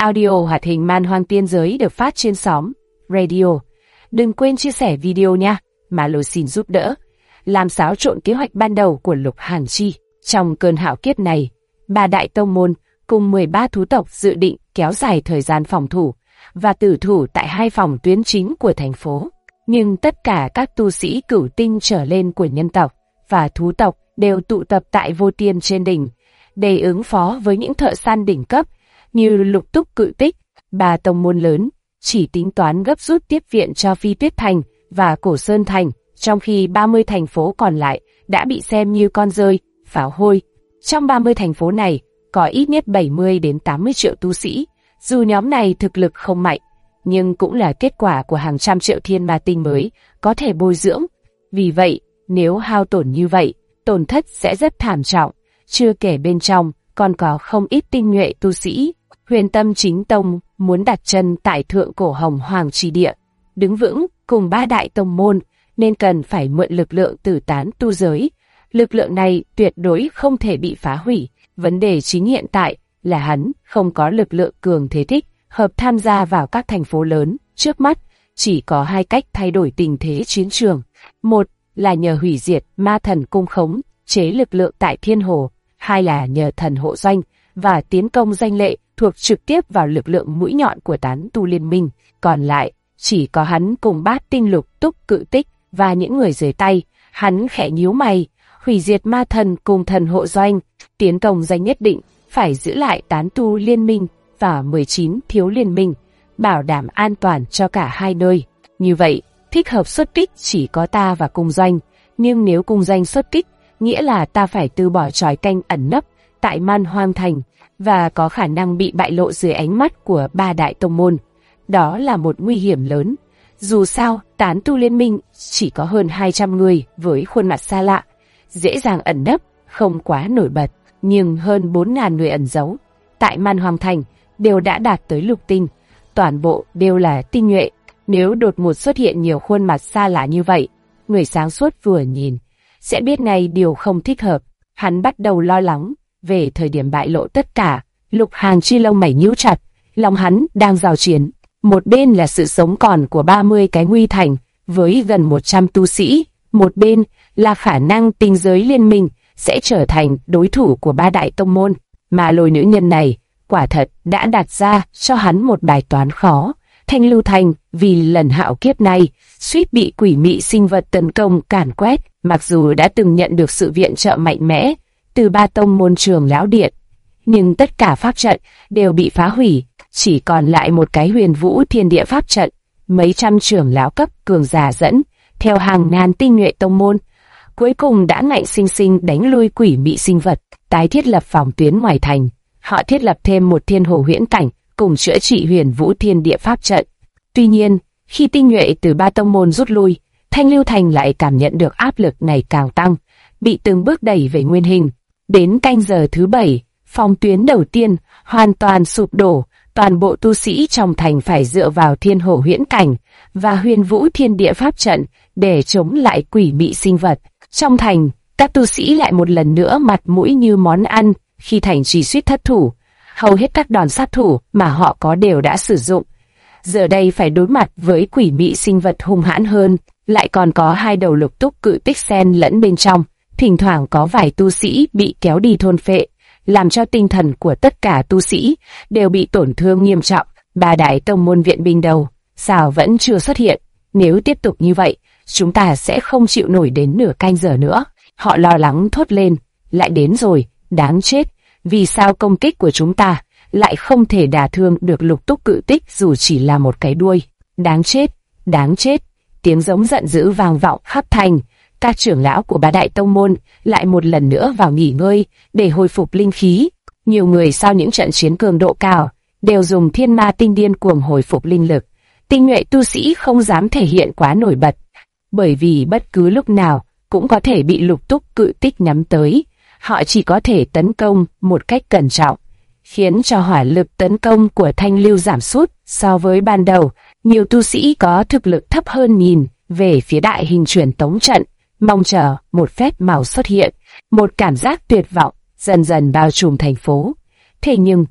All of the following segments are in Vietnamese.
audio hoạt hình Man Hoang Tiên Giới được phát trên Xóm Radio. Đừng quên chia sẻ video nha, mà lôi xin giúp đỡ, làm xáo trộn kế hoạch ban đầu của Lục Hàn Chi. Trong cơn hạo kiếp này, ba đại tông môn cùng 13 thú tộc dự định kéo dài thời gian phòng thủ và tử thủ tại hai phòng tuyến chính của thành phố. Nhưng tất cả các tu sĩ cửu tinh trở lên của nhân tộc và thú tộc đều tụ tập tại Vô Tiên trên đỉnh để ứng phó với những thợ săn đỉnh cấp như Lục Túc Cự Tích. Ba tông môn lớn chỉ tính toán gấp rút tiếp viện cho Phi Tuyết Thành và Cổ Sơn Thành, trong khi 30 thành phố còn lại đã bị xem như con rơi, pháo hôi. Trong 30 thành phố này có ít nhất 70 đến 80 triệu tu sĩ. Dù nhóm này thực lực không mạnh, nhưng cũng là kết quả của hàng trăm triệu thiên ma tinh mới có thể bồi dưỡng. Vì vậy, nếu hao tổn như vậy, tổn thất sẽ rất thảm trọng. Chưa kể bên trong còn có không ít tinh nhuệ tu sĩ. Huyền Tâm Chính Tông muốn đặt chân tại Thượng Cổ Hồng Hoàng Chi Địa, đứng vững cùng ba đại tông môn, nên cần phải mượn lực lượng từ tán tu giới. Lực lượng này tuyệt đối không thể bị phá hủy. Vấn đề chính hiện tại là hắn không có lực lượng cường thế thích hợp tham gia vào các thành phố lớn. Trước mắt chỉ có hai cách thay đổi tình thế chiến trường. Một là nhờ hủy diệt ma thần cung khống chế lực lượng tại Thiên Hồ, hai là nhờ thần hộ doanh và tiến công danh lệ thuộc trực tiếp vào lực lượng mũi nhọn của tán tu liên minh. Còn lại chỉ có hắn cùng Bát Tinh Lục Túc Cự Tích và những người dưới tay. Hắn khẽ nhíu mày, hủy diệt ma thần cùng thần hộ doanh, tiến công danh nhất định phải giữ lại tán tu liên minh và 19 thiếu liên minh, bảo đảm an toàn cho cả hai nơi. Như vậy, thích hợp xuất kích chỉ có ta và cung doanh, nhưng nếu cung doanh xuất kích, nghĩa là ta phải từ bỏ chói canh ẩn nấp tại Man Hoang Thành và có khả năng bị bại lộ dưới ánh mắt của ba đại tông môn. Đó là một nguy hiểm lớn. Dù sao, tán tu liên minh chỉ có hơn 200 người với khuôn mặt xa lạ, dễ dàng ẩn nấp, không quá nổi bật, nhưng hơn 4.000 người ẩn giấu tại Man Hoang Thành đều đã đạt tới lục tinh, toàn bộ đều là tinh nhuệ. Nếu đột ngột xuất hiện nhiều khuôn mặt xa lạ như vậy, người sáng suốt vừa nhìn sẽ biết ngay điều không thích hợp. Hắn bắt đầu lo lắng về thời điểm bại lộ tất cả. Lục Hàn Chi lông mày nhíu chặt, lòng hắn đang giao chiến. Một bên là sự sống còn của 30 cái nguy thành với gần 100 tu sĩ, một bên là khả năng tinh giới liên minh sẽ trở thành đối thủ của ba đại tông môn. Mà lôi nữ nhân này quả thật đã đặt ra cho hắn một bài toán khó. Thanh Lưu Thành vì lần hạo kiếp này suýt bị quỷ mị sinh vật tấn công càn quét, mặc dù đã từng nhận được sự viện trợ mạnh mẽ từ ba tông môn Trường Lão Điện, nhưng tất cả pháp trận đều bị phá hủy, chỉ còn lại một cái Huyền Vũ Thiên Địa pháp trận. Mấy trăm trưởng lão cấp cường giả dẫn theo hàng ngàn tinh nhuệ tông môn, cuối cùng đã ngạnh sinh sinh đánh lui quỷ mị sinh vật, tái thiết lập phòng tuyến ngoài thành. Họ thiết lập thêm một Thiên Hồ huyễn cảnh cùng chữa trị Huyền Vũ Thiên Địa pháp trận. Tuy nhiên, khi tinh nhuệ từ ba tông môn rút lui, Thanh Lưu Thành lại cảm nhận được áp lực ngày càng tăng, bị từng bước đẩy về nguyên hình. Đến canh giờ thứ 7, phòng tuyến đầu tiên hoàn toàn sụp đổ, toàn bộ tu sĩ trong thành phải dựa vào Thiên Hồ huyễn cảnh và Huyền Vũ Thiên Địa pháp trận để chống lại quỷ mị sinh vật. Trong thành, các tu sĩ lại một lần nữa mặt mũi như món ăn khi thành trì suýt thất thủ. Hầu hết các đòn sát thủ mà họ có đều đã sử dụng. Giờ đây phải đối mặt với quỷ mị sinh vật hung hãn hơn, lại còn có hai đầu Lục Túc Cự Tích xen lẫn bên trong. Thỉnh thoảng có vài tu sĩ bị kéo đi thôn phệ, làm cho tinh thần của tất cả tu sĩ đều bị tổn thương nghiêm trọng. Ba đại tông môn viện binh đâu, sao vẫn chưa xuất hiện? Nếu tiếp tục như vậy, chúng ta sẽ không chịu nổi đến nửa canh giờ nữa. Họ lo lắng thốt lên, lại đến rồi, đáng chết, vì sao công kích của chúng ta lại không thể đả thương được Lục Túc Cự Tích dù chỉ là một cái đuôi? Đáng chết, đáng chết. Tiếng giống giận dữ vang vọng khắp thành. Các trưởng lão của ba đại tông môn lại một lần nữa vào nghỉ ngơi để hồi phục linh khí. Nhiều người sau những trận chiến cường độ cao đều dùng thiên ma tinh điên cuồng hồi phục linh lực. Tinh nhuệ tu sĩ không dám thể hiện quá nổi bật, bởi vì bất cứ lúc nào cũng có thể bị Lục Túc Cự Tích nhắm tới. Họ chỉ có thể tấn công một cách cẩn trọng, khiến cho hỏa lực tấn công của Thanh Lưu giảm sút so với ban đầu. Nhiều tu sĩ có thực lực thấp hơn nhìn về phía đại hình truyền tống trận, mong chờ một phép màu xuất hiện. Một cảm giác tuyệt vọng dần dần bao trùm thành phố. Thế nhưng,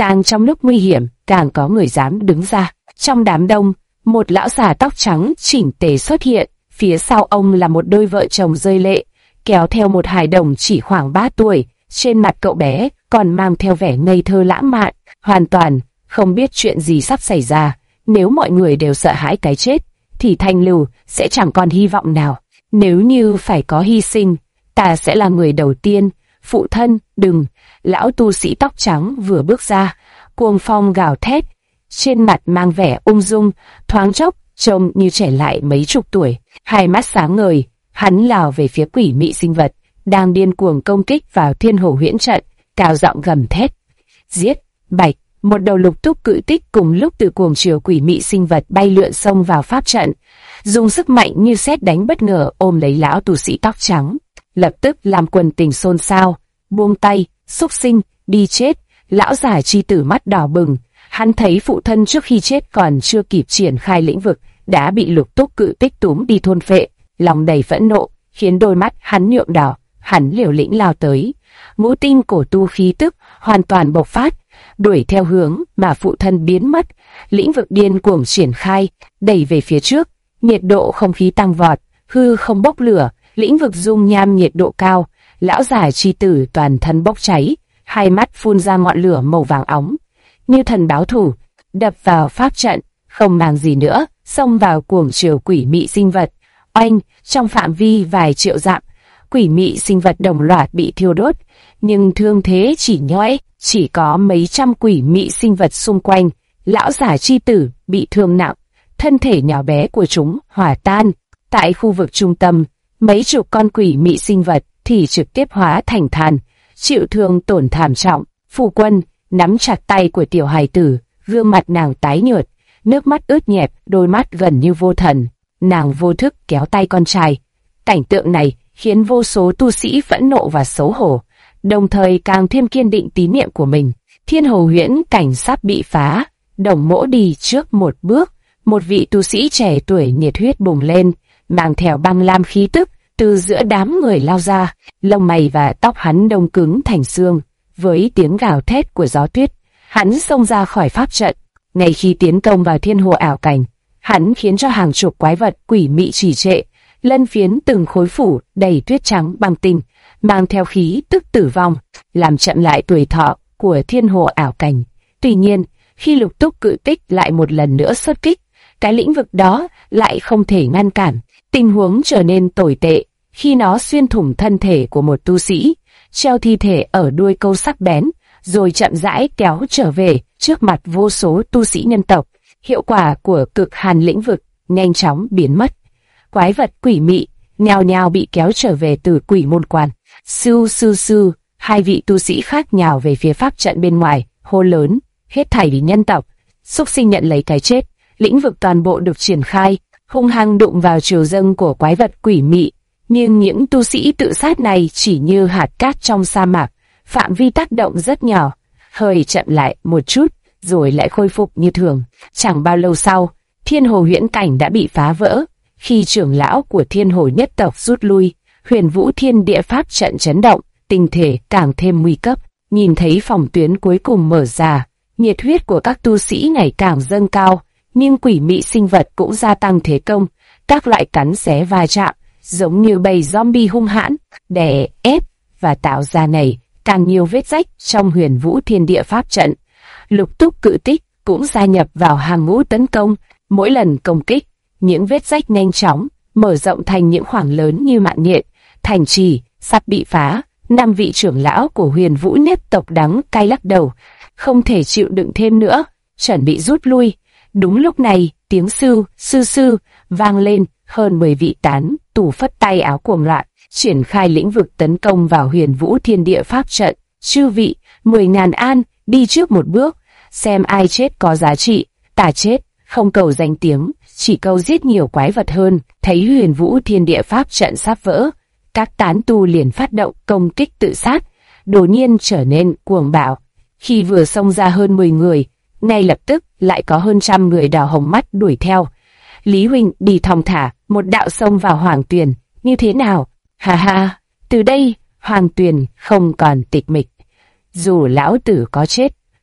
càng trong lúc nguy hiểm, càng có người dám đứng ra. Trong đám đông, một lão già tóc trắng chỉnh tề xuất hiện, phía sau ông là một đôi vợ chồng rơi lệ, kéo theo một hài đồng chỉ khoảng 3 tuổi, trên mặt cậu bé còn mang theo vẻ ngây thơ lãng mạn, hoàn toàn không biết chuyện gì sắp xảy ra. Nếu mọi người đều sợ hãi cái chết, thì Thanh Lưu sẽ chẳng còn hy vọng nào. Nếu như phải có hy sinh, ta sẽ là người đầu tiên. Phụ thân, đừng! Lão tu sĩ tóc trắng vừa bước ra, cuồng phong gào thét, trên mặt mang vẻ ung dung, thoáng chốc trông như trẻ lại mấy chục tuổi. Hai mắt sáng ngời, hắn lao về phía quỷ mị sinh vật đang điên cuồng công kích vào Thiên Hồ Huyễn trận, cao giọng gầm thét: giết! Bạch! Một đầu lục túc cự tích cùng lúc từ cuồng chiều quỷ mị sinh vật bay lượn xông vào pháp trận, dùng sức mạnh như sét đánh bất ngờ ôm lấy lão tu sĩ tóc trắng, lập tức làm quần tình xôn xao. Buông tay, xúc sinh, đi chết! Lão giả chi tử mắt đỏ bừng, hắn thấy phụ thân trước khi chết còn chưa kịp triển khai lĩnh vực đã bị lục túc cự tích túm đi thôn phệ, lòng đầy phẫn nộ khiến đôi mắt hắn nhuộm đỏ. Hắn liều lĩnh lao tới, ngũ tinh cổ tu khí tức hoàn toàn bộc phát, đuổi theo hướng mà phụ thân biến mất. Lĩnh vực điên cuồng triển khai, đẩy về phía trước, nhiệt độ không khí tăng vọt, hư không bốc lửa, lĩnh vực dung nham nhiệt độ cao. Lão giả chi tử toàn thân bốc cháy, hai mắt phun ra ngọn lửa màu vàng óng, như thần báo thù, đập vào pháp trận, không màng gì nữa, xông vào cuồng chiều quỷ mị sinh vật. Oanh! Trong phạm vi vài triệu dặm, quỷ mị sinh vật đồng loạt bị thiêu đốt, nhưng thương thế chỉ nhói, chỉ có mấy trăm quỷ mị sinh vật xung quanh. Lão giả chi tử bị thương nặng, thân thể nhỏ bé của chúng hòa tan. Tại khu vực trung tâm, mấy chục con quỷ mị sinh vật thì trực tiếp hóa thành than, chịu thương tổn thảm trọng. Phu quân nắm chặt tay của tiểu hài tử, gương mặt nàng tái nhợt, nước mắt ướt nhẹp, đôi mắt gần như vô thần. Nàng vô thức kéo tay con trai. Cảnh tượng này khiến vô số tu sĩ phẫn nộ và xấu hổ, đồng thời càng thêm kiên định tín niệm của mình. Thiên Hồ Huyễn cảnh sắp bị phá, Đồng Mỗ đi trước một bước. Một vị tu sĩ trẻ tuổi nhiệt huyết bùng lên, mang theo băng lam khí tức, từ giữa đám người lao ra, lông mày và tóc hắn đông cứng thành xương. Với tiếng gào thét của gió tuyết, hắn xông ra khỏi pháp trận. Ngay khi tiến công vào Thiên Hồ ảo cảnh, hắn khiến cho hàng chục quái vật quỷ mị trì trệ, lân phiến từng khối phủ đầy tuyết trắng băng tinh, mang theo khí tức tử vong, làm chậm lại tuổi thọ của Thiên Hồ ảo cảnh. Tuy nhiên, khi lục túc cự tích lại một lần nữa xuất kích, cái lĩnh vực đó lại không thể ngăn cản. Tình huống trở nên tồi tệ khi nó xuyên thủng thân thể của một tu sĩ, treo thi thể ở đuôi câu sắc bén, rồi chậm rãi kéo trở về trước mặt vô số tu sĩ nhân tộc. Hiệu quả của cực hàn lĩnh vực nhanh chóng biến mất. Quái vật quỷ mị nhào nhào bị kéo trở về từ quỷ môn quan. Sư sư sư, hai vị tu sĩ khác nhào về phía pháp trận bên ngoài, hô lớn: hết thảy vì nhân tộc. Súc sinh nhận lấy cái chết. Lĩnh vực toàn bộ được triển khai, hung hăng đụng vào chiều dâng của quái vật quỷ mị. Nhưng những tu sĩ tự sát này chỉ như hạt cát trong sa mạc, phạm vi tác động rất nhỏ, hơi chậm lại một chút, rồi lại khôi phục như thường. Chẳng bao lâu sau, Thiên Hồ Huyễn cảnh đã bị phá vỡ. Khi trưởng lão của Thiên Hồ nhất tộc rút lui, Huyền Vũ Thiên Địa pháp trận chấn động, tình thể càng thêm nguy cấp. Nhìn thấy phòng tuyến cuối cùng mở ra, nhiệt huyết của các tu sĩ ngày càng dâng cao, nhưng quỷ mị sinh vật cũng gia tăng thế công, các loại cắn xé va chạm, giống như bầy zombie hung hãn, đè ép và tạo ra này càng nhiều vết rách trong Huyền Vũ Thiên Địa pháp trận. Lục túc cự tích cũng gia nhập vào hàng ngũ tấn công. Mỗi lần công kích, những vết rách nhanh chóng mở rộng thành những khoảng lớn như mạng nhện. Thành trì sắp bị phá. 5 vị trưởng lão của Huyền Vũ nhất tộc đắng cay lắc đầu, không thể chịu đựng thêm nữa, chuẩn bị rút lui. Đúng lúc này, tiếng sư sư vang lên. Hơn 10 vị tán tù phất tay áo cuồng loạn, triển khai lĩnh vực tấn công vào Huyền Vũ Thiên Địa pháp trận. Chư vị, 10.000 an, đi trước một bước, xem ai chết có giá trị. Ta chết, không cầu danh tiếng, chỉ cầu giết nhiều quái vật hơn. Thấy Huyền Vũ Thiên Địa pháp trận sắp vỡ, các tán tu liền phát động công kích tự sát, đột nhiên trở nên cuồng bạo. Khi vừa xông ra hơn 10 người, ngay lập tức lại có hơn trăm người đỏ hồng mắt đuổi theo. Lý huynh đi thong thả, một đạo xông vào Hoàng Tuyền, như thế nào? Ha ha, từ đây Hoàng Tuyền không còn tịch mịch. Dù lão tử có chết,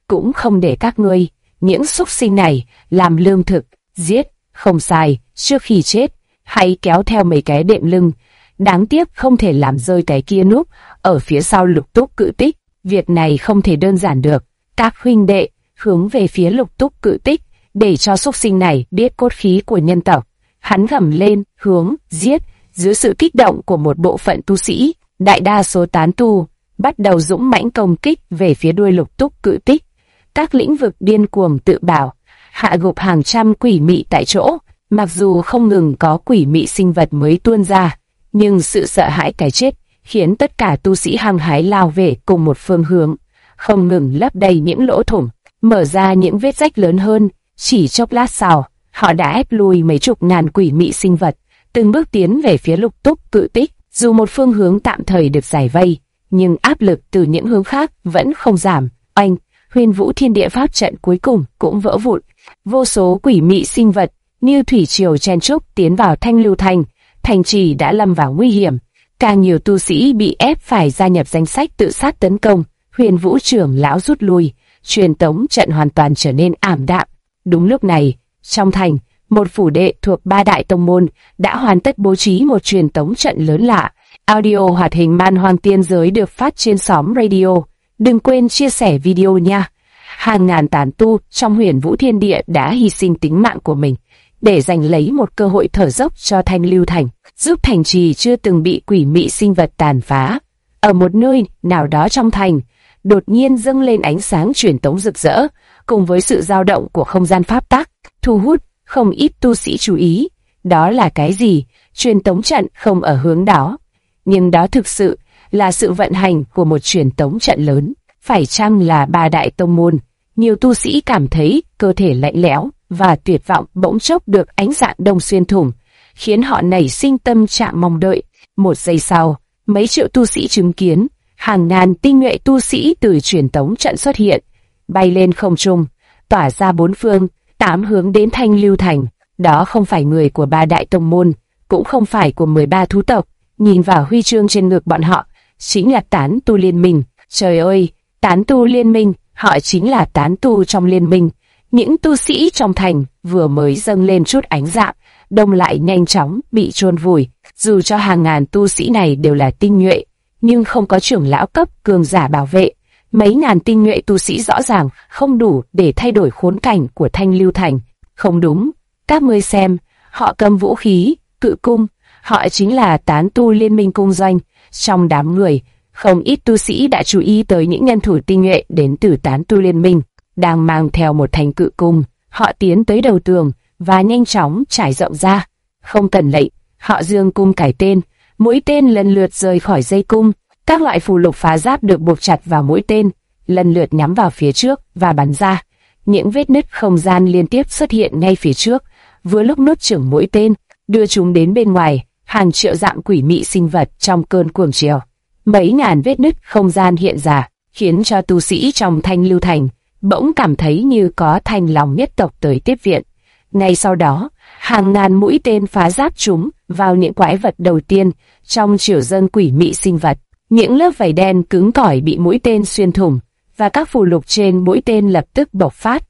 cũng không để các ngươi, những súc sinh này, làm lương thực, giết, không sai, trước khi chết, hãy kéo theo mấy cái đệm lưng. Đáng tiếc không thể làm rơi cái kia núp ở phía sau Lục Túc Cự Tích. Việc này không thể đơn giản được. Các huynh đệ hướng về phía Lục Túc Cự Tích, để cho súc sinh này biết cốt khí của nhân tộc. Hắn gầm lên, hướng, giết. Dưới sự kích động của một bộ phận tu sĩ, đại đa số tán tu bắt đầu dũng mãnh công kích về phía đuôi Lục Túc Cự Tích. Các lĩnh vực điên cuồng tự bảo, hạ gục hàng trăm quỷ mị tại chỗ. Mặc dù không ngừng có quỷ mị sinh vật mới tuôn ra, nhưng sự sợ hãi cái chết khiến tất cả tu sĩ hăng hái lao về cùng một phương hướng, không ngừng lấp đầy những lỗ thủng, mở ra những vết rách lớn hơn. Chỉ chốc lát sau, họ đã ép lui mấy chục ngàn quỷ mị sinh vật, từng bước tiến về phía Lục Túc Cự Tích. Dù một phương hướng tạm thời được giải vây, nhưng áp lực từ những hướng khác vẫn không giảm. Oanh, Huyền Vũ Thiên Địa pháp trận cuối cùng cũng vỡ vụn. Vô số quỷ mị sinh vật như thủy triều chen chúc tiến vào Thanh Lưu Thành. Thành trì đã lâm vào nguy hiểm. Càng nhiều tu sĩ bị ép phải gia nhập danh sách tự sát tấn công. Huyền Vũ trưởng lão rút lui, truyền tống trận hoàn toàn trở nên ảm đạm. Đúng lúc này, trong thành, một phủ đệ thuộc ba đại tông môn đã hoàn tất bố trí một truyền tống trận lớn lạ. Audio hoạt hình Man Hoang Tiên Giới được phát trên xóm radio. Đừng quên chia sẻ video nha. Hàng ngàn tán tu trong Huyền Vũ Thiên Địa đã hy sinh tính mạng của mình để giành lấy một cơ hội thở dốc cho Thanh Lưu Thành, giúp thành trì chưa từng bị quỷ mị sinh vật tàn phá. Ở một nơi nào đó trong thành, đột nhiên dâng lên ánh sáng truyền tống rực rỡ, cùng với sự dao động của không gian pháp tắc, thu hút không ít tu sĩ chú ý. Đó là cái gì? Truyền tống trận không ở hướng đó, nhưng đó thực sự là sự vận hành của một truyền tống trận lớn. Phải chăng là ba đại tông môn? Nhiều tu sĩ cảm thấy cơ thể lạnh lẽo và tuyệt vọng bỗng chốc được ánh dạng đông xuyên thủng, khiến họ nảy sinh tâm trạng mong đợi. Một giây sau, mấy triệu tu sĩ chứng kiến hàng ngàn tinh nhuệ tu sĩ từ truyền tống trận xuất hiện, bay lên không trung, tỏa ra bốn phương tám hướng đến Thanh Lưu Thành. Đó không phải người của ba đại tông môn, cũng không phải của 13 thú tộc. Nhìn vào huy chương trên ngực bọn họ, chính là tán tu liên minh. Trời ơi, tán tu liên minh, họ chính là tán tu trong liên minh. Những tu sĩ trong thành vừa mới dâng lên chút ánh dạng, đông lại nhanh chóng bị chôn vùi. Dù cho hàng ngàn tu sĩ này đều là tinh nhuệ, nhưng không có trưởng lão cấp cường giả bảo vệ. Mấy ngàn tinh nhuệ tu sĩ rõ ràng không đủ để thay đổi khốn cảnh của Thanh Lưu Thành. Không đúng, các ngươi xem, họ cầm vũ khí, cự cung, họ chính là tán tu liên minh cung doanh. Trong đám người, không ít tu sĩ đã chú ý tới những nhân thủ tinh nhuệ đến từ tán tu liên minh, đang mang theo một thanh cự cung. Họ tiến tới đầu tường và nhanh chóng trải rộng ra. Không cần lệnh, họ giương cung cải tên, mũi tên lần lượt rời khỏi dây cung. Các loại phù lục phá giáp được buộc chặt vào mũi tên, lần lượt nhắm vào phía trước và bắn ra. Những vết nứt không gian liên tiếp xuất hiện ngay phía trước. Vừa lúc nuốt chửng mũi tên, đưa chúng đến bên ngoài, hàng triệu dạng quỷ mị sinh vật trong cơn cuồng chiều. Mấy ngàn vết nứt không gian hiện ra, khiến cho tu sĩ trong Thanh Lưu Thành bỗng cảm thấy như có Thanh Long nhất tộc tới tiếp viện. Ngay sau đó, hàng ngàn mũi tên phá giáp chúng vào những quái vật đầu tiên trong triều dân quỷ mị sinh vật. Những lớp vảy đen cứng cỏi bị mũi tên xuyên thủng, và các phù lục trên mũi tên lập tức bộc phát.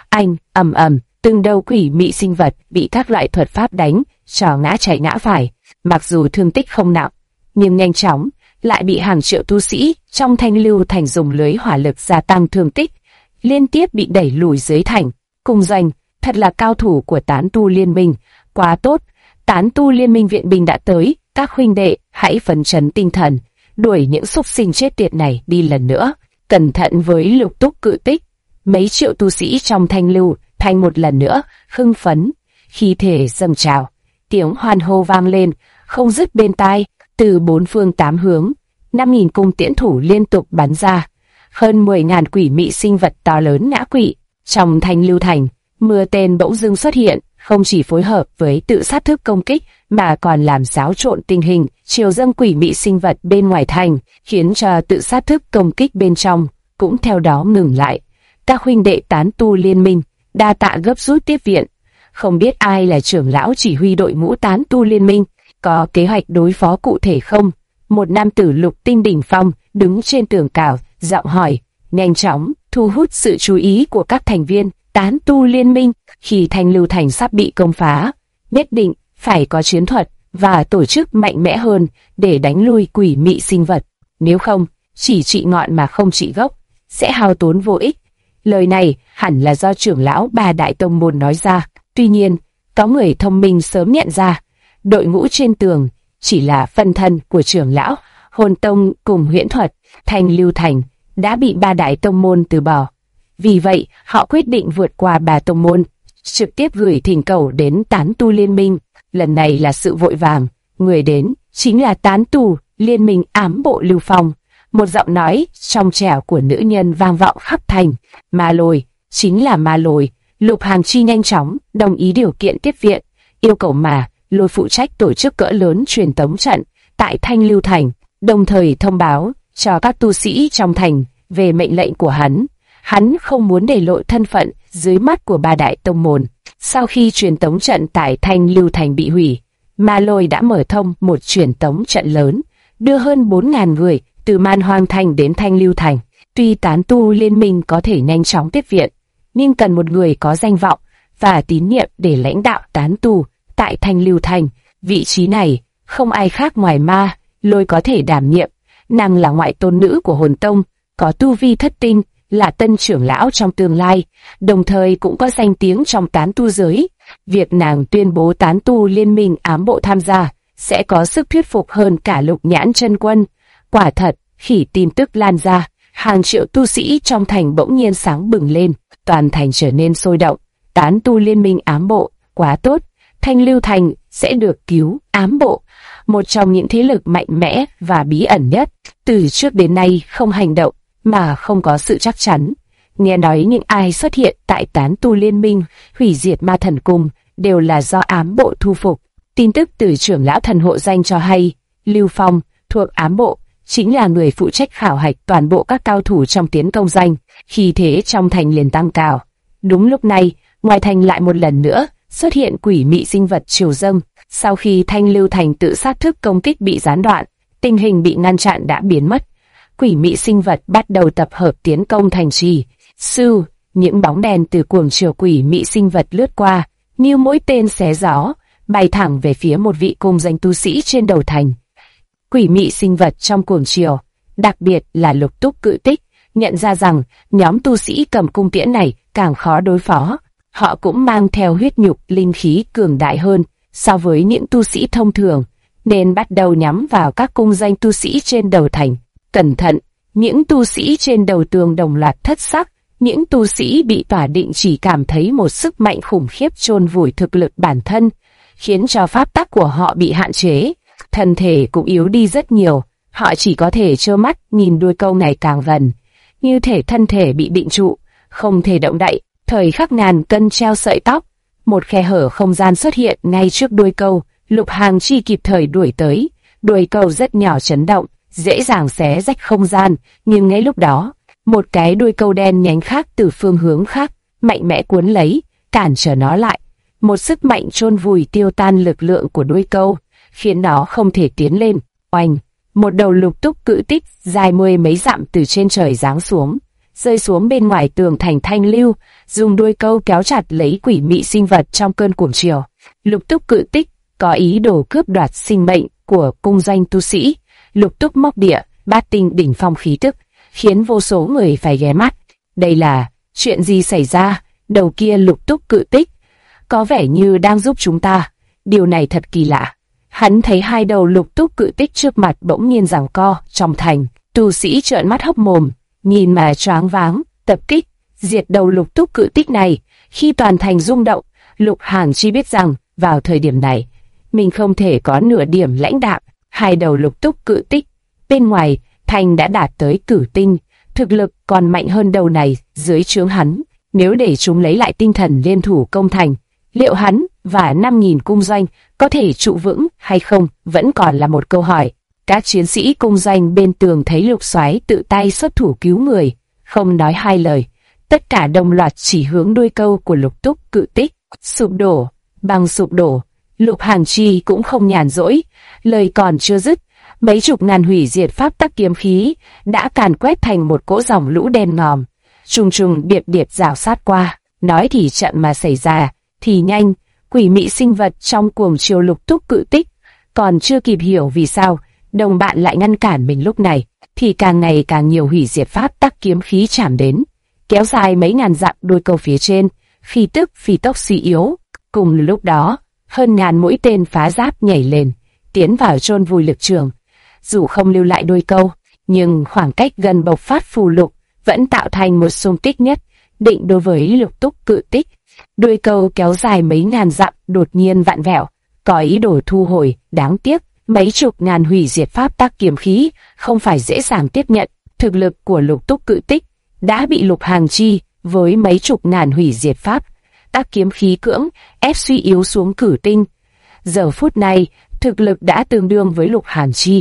Ầm ầm, từng đầu quỷ mị sinh vật bị các loại thuật pháp đánh cho ngã chạy ngã phải. Mặc dù thương tích không nặng, nhưng nhanh chóng lại bị hàng triệu tu sĩ trong Thanh Lưu Thành dùng lưới hỏa lực gia tăng thương tích, liên tiếp bị đẩy lùi dưới thành. Cung doanh, thật là cao thủ của tán tu liên minh, quá tốt. Tán tu liên minh viện binh đã tới, các huynh đệ hãy phấn chấn tinh thần, đuổi những súc sinh chết tiệt này đi lần nữa. Cẩn thận với Lục Túc Cự Tích. Mấy triệu tu sĩ trong Thanh Lưu Thành một lần nữa hưng phấn, khí thể dâng trào, tiếng hoan hô vang lên không dứt bên tai. Từ bốn phương tám hướng, 5.000 cung tiễn thủ liên tục bắn ra, hơn 10.000 quỷ mị sinh vật to lớn ngã quỵ. Trong Thanh Lưu Thành, mưa tên bỗng dưng xuất hiện, không chỉ phối hợp với tự sát thức công kích mà còn làm xáo trộn tình hình triều dâng quỷ mị sinh vật bên ngoài thành, khiến cho tự sát thức công kích bên trong cũng theo đó ngừng lại. Các huynh đệ tán tu liên minh đa tạ gấp rút tiếp viện. Không biết ai là trưởng lão chỉ huy đội ngũ tán tu liên minh, có kế hoạch đối phó cụ thể không? Một nam tử lục tinh đỉnh phong đứng trên tường cao, giọng hỏi. Nhanh chóng, thu hút sự chú ý của các thành viên tán tu liên minh. Khi Thanh Lưu Thành sắp bị công phá, nhất định phải có chiến thuật và tổ chức mạnh mẽ hơn để đánh lui quỷ mị sinh vật. Nếu không, chỉ trị ngọn mà không trị gốc, sẽ hao tốn vô ích. Lời này hẳn là do trưởng lão ba đại tông môn nói ra. Tuy nhiên, có người thông minh sớm nhận ra, đội ngũ trên tường chỉ là phân thân của trưởng lão Hồn Tông cùng Huyễn Thuật. Thanh Lưu Thành đã bị ba đại tông môn từ bỏ. Vì vậy, họ quyết định vượt qua ba tông môn, trực tiếp gửi thỉnh cầu đến tán tu liên minh. Lần này là sự vội vàng, người đến chính là tán tu liên minh ám bộ Lưu Phong. Một giọng nói trong trẻo của nữ nhân vang vọng khắp thành. Ma Lôi, chính là Ma Lôi. Lục Hàn Chi nhanh chóng đồng ý điều kiện tiếp viện, yêu cầu Ma Lôi phụ trách tổ chức cỡ lớn truyền tống trận tại Thanh Lưu Thành, đồng thời thông báo cho các tu sĩ trong thành về mệnh lệnh của hắn. Hắn không muốn để lộ thân phận dưới mắt của ba đại tông môn. Sau khi truyền tống trận tại Thanh Lưu Thành bị hủy, Ma Lôi đã mở thông một truyền tống trận lớn, đưa hơn 4.000 người từ Man Hoang Thành đến Thanh Lưu Thành. Tuy tán tu liên minh có thể nhanh chóng tiếp viện, nhưng cần một người có danh vọng và tín nhiệm để lãnh đạo tán tu tại Thanh Lưu Thành. Vị trí này không ai khác ngoài Ma Lôi có thể đảm nhiệm. Nàng là ngoại tôn nữ của Hồn Tông, có tu vi thất tinh, là tân trưởng lão trong tương lai, đồng thời cũng có danh tiếng trong tán tu giới. Việc nàng tuyên bố tán tu liên minh ám bộ tham gia sẽ có sức thuyết phục hơn cả Lục Nhãn chân quân. Quả thật, khi tin tức lan ra, hàng triệu tu sĩ trong thành bỗng nhiên sáng bừng lên, toàn thành trở nên sôi động. Tán tu liên minh ám bộ, quá tốt, Thanh Lưu Thành sẽ được cứu. Ám bộ, một trong những thế lực mạnh mẽ và bí ẩn nhất, từ trước đến nay không hành động mà không có sự chắc chắn. Nghe nói những ai xuất hiện tại tán tu liên minh hủy diệt ma thần cung đều là do ám bộ thu phục. Tin tức từ trưởng lão thần hộ danh cho hay, Lưu Phong thuộc ám bộ chính là người phụ trách khảo hạch toàn bộ các cao thủ trong tiến công danh. Khi thế trong thành liền tăng cao. Đúng lúc này, ngoài thành lại một lần nữa xuất hiện quỷ mị sinh vật triều dâng. Sau khi Thanh Lưu Thành tự sát thức công kích bị gián đoạn, tình hình bị ngăn chặn đã biến mất. Quỷ mị sinh vật bắt đầu tập hợp tiến công thành trì. Sư, những bóng đèn từ cuồng triều quỷ mị sinh vật lướt qua, như mũi tên xé gió, bay thẳng về phía một vị cung danh tu sĩ trên đầu thành. Quỷ mị sinh vật trong cuồng triều, đặc biệt là Lục Túc Cự Tích, nhận ra rằng nhóm tu sĩ cầm cung tiễn này càng khó đối phó. Họ cũng mang theo huyết nhục linh khí cường đại hơn so với những tu sĩ thông thường, nên bắt đầu nhắm vào các cung danh tu sĩ trên đầu thành. Cẩn thận, những tu sĩ trên đầu tường đồng loạt thất sắc. Những tu sĩ bị tỏa định chỉ cảm thấy một sức mạnh khủng khiếp chôn vùi thực lực bản thân, khiến cho pháp tắc của họ bị hạn chế. Thân thể cũng yếu đi rất nhiều, họ chỉ có thể trơ mắt nhìn đuôi câu ngày càng gần, như thể thân thể bị định trụ, không thể động đậy. Thời khắc ngàn cân treo sợi tóc, một khe hở không gian xuất hiện ngay trước đuôi câu. Lục Hàn Chi kịp thời đuổi tới, đuôi câu rất nhỏ chấn động, dễ dàng xé rách không gian, nhưng ngay lúc đó, một cái đuôi câu đen nhánh khác từ phương hướng khác, mạnh mẽ cuốn lấy, cản trở nó lại. Một sức mạnh chôn vùi tiêu tan lực lượng của đuôi câu, khiến nó không thể tiến lên. Oanh, một đầu Lục Túc Cự Tích dài 10 mấy dặm từ trên trời giáng xuống, rơi xuống bên ngoài tường thành Thanh Lưu, dùng đuôi câu kéo chặt lấy quỷ mị sinh vật trong cơn cuồng triều. Lục Túc Cự Tích có ý đồ cướp đoạt sinh mệnh của cung danh tu sĩ. Lục Túc Móc Địa, bát tinh đỉnh phong khí tức, khiến vô số người phải ghé mắt. Đây là chuyện gì xảy ra? Đầu kia Lục Túc Cự Tích có vẻ như đang giúp chúng ta. Điều này thật kỳ lạ. Hắn thấy hai đầu Lục Túc Cự Tích trước mặt bỗng nhiên giằng co trong thành. Tu sĩ trợn mắt hốc mồm, nhìn mà choáng váng. Tập kích, diệt đầu Lục Túc Cự Tích này. Khi toàn thành rung động, Lục Hàn Chi biết rằng vào thời điểm này mình không thể có nửa điểm lãnh đạm. Hai đầu Lục Túc Cự Tích bên ngoài thành đã đạt tới cửu tinh, thực lực còn mạnh hơn đầu này dưới trướng hắn. Nếu để chúng lấy lại tinh thần liên thủ công thành, liệu hắn và 5.000 cung doanh có thể trụ vững hay không vẫn còn là một câu hỏi. Các chiến sĩ cung doanh bên tường thấy Lục Soái tự tay xuất thủ cứu người, không nói hai lời, tất cả đồng loạt chỉ hướng đuôi câu của Lục Túc Cự Tích. Sụp đổ, bằng sụp đổ. Lục Hàn Chi cũng không nhàn rỗi, lời còn chưa dứt, mấy chục ngàn hủy diệt pháp tắc kiếm khí đã càn quét thành một cỗ dòng lũ đen ngòm. trùng trùng điệp điệp rào sát qua. Nói thì chậm mà xảy ra thì nhanh, quỷ mị sinh vật trong cuồng chiều Lục Túc Cự Tích còn chưa kịp hiểu vì sao đồng bạn lại ngăn cản mình lúc này, thì càng ngày càng nhiều hủy diệt pháp tắc kiếm khí chạm đến, kéo dài mấy ngàn dặm. Đôi câu phía trên khí tức phi tốc suy yếu. Cùng lúc đó, hơn ngàn mũi tên phá giáp nhảy lên, tiến vào chôn vùi lực trường. Dù không lưu lại đôi câu, nhưng khoảng cách gần bộc phát phù lục vẫn tạo thành một xung kích nhất định đối với Lục Túc Cự Tích. Đuôi câu kéo dài mấy ngàn dặm đột nhiên vặn vẹo, có ý đồ thu hồi. Đáng tiếc, mấy chục ngàn hủy diệt pháp tắc kiếm khí không phải dễ dàng tiếp nhận. Thực lực của Lục Túc Cự Tích đã bị Lục Hàng Chi với mấy chục ngàn hủy diệt pháp tắc kiếm khí cưỡng ép suy yếu xuống cử tinh. Giờ phút này, thực lực đã tương đương với Lục Hàng Chi.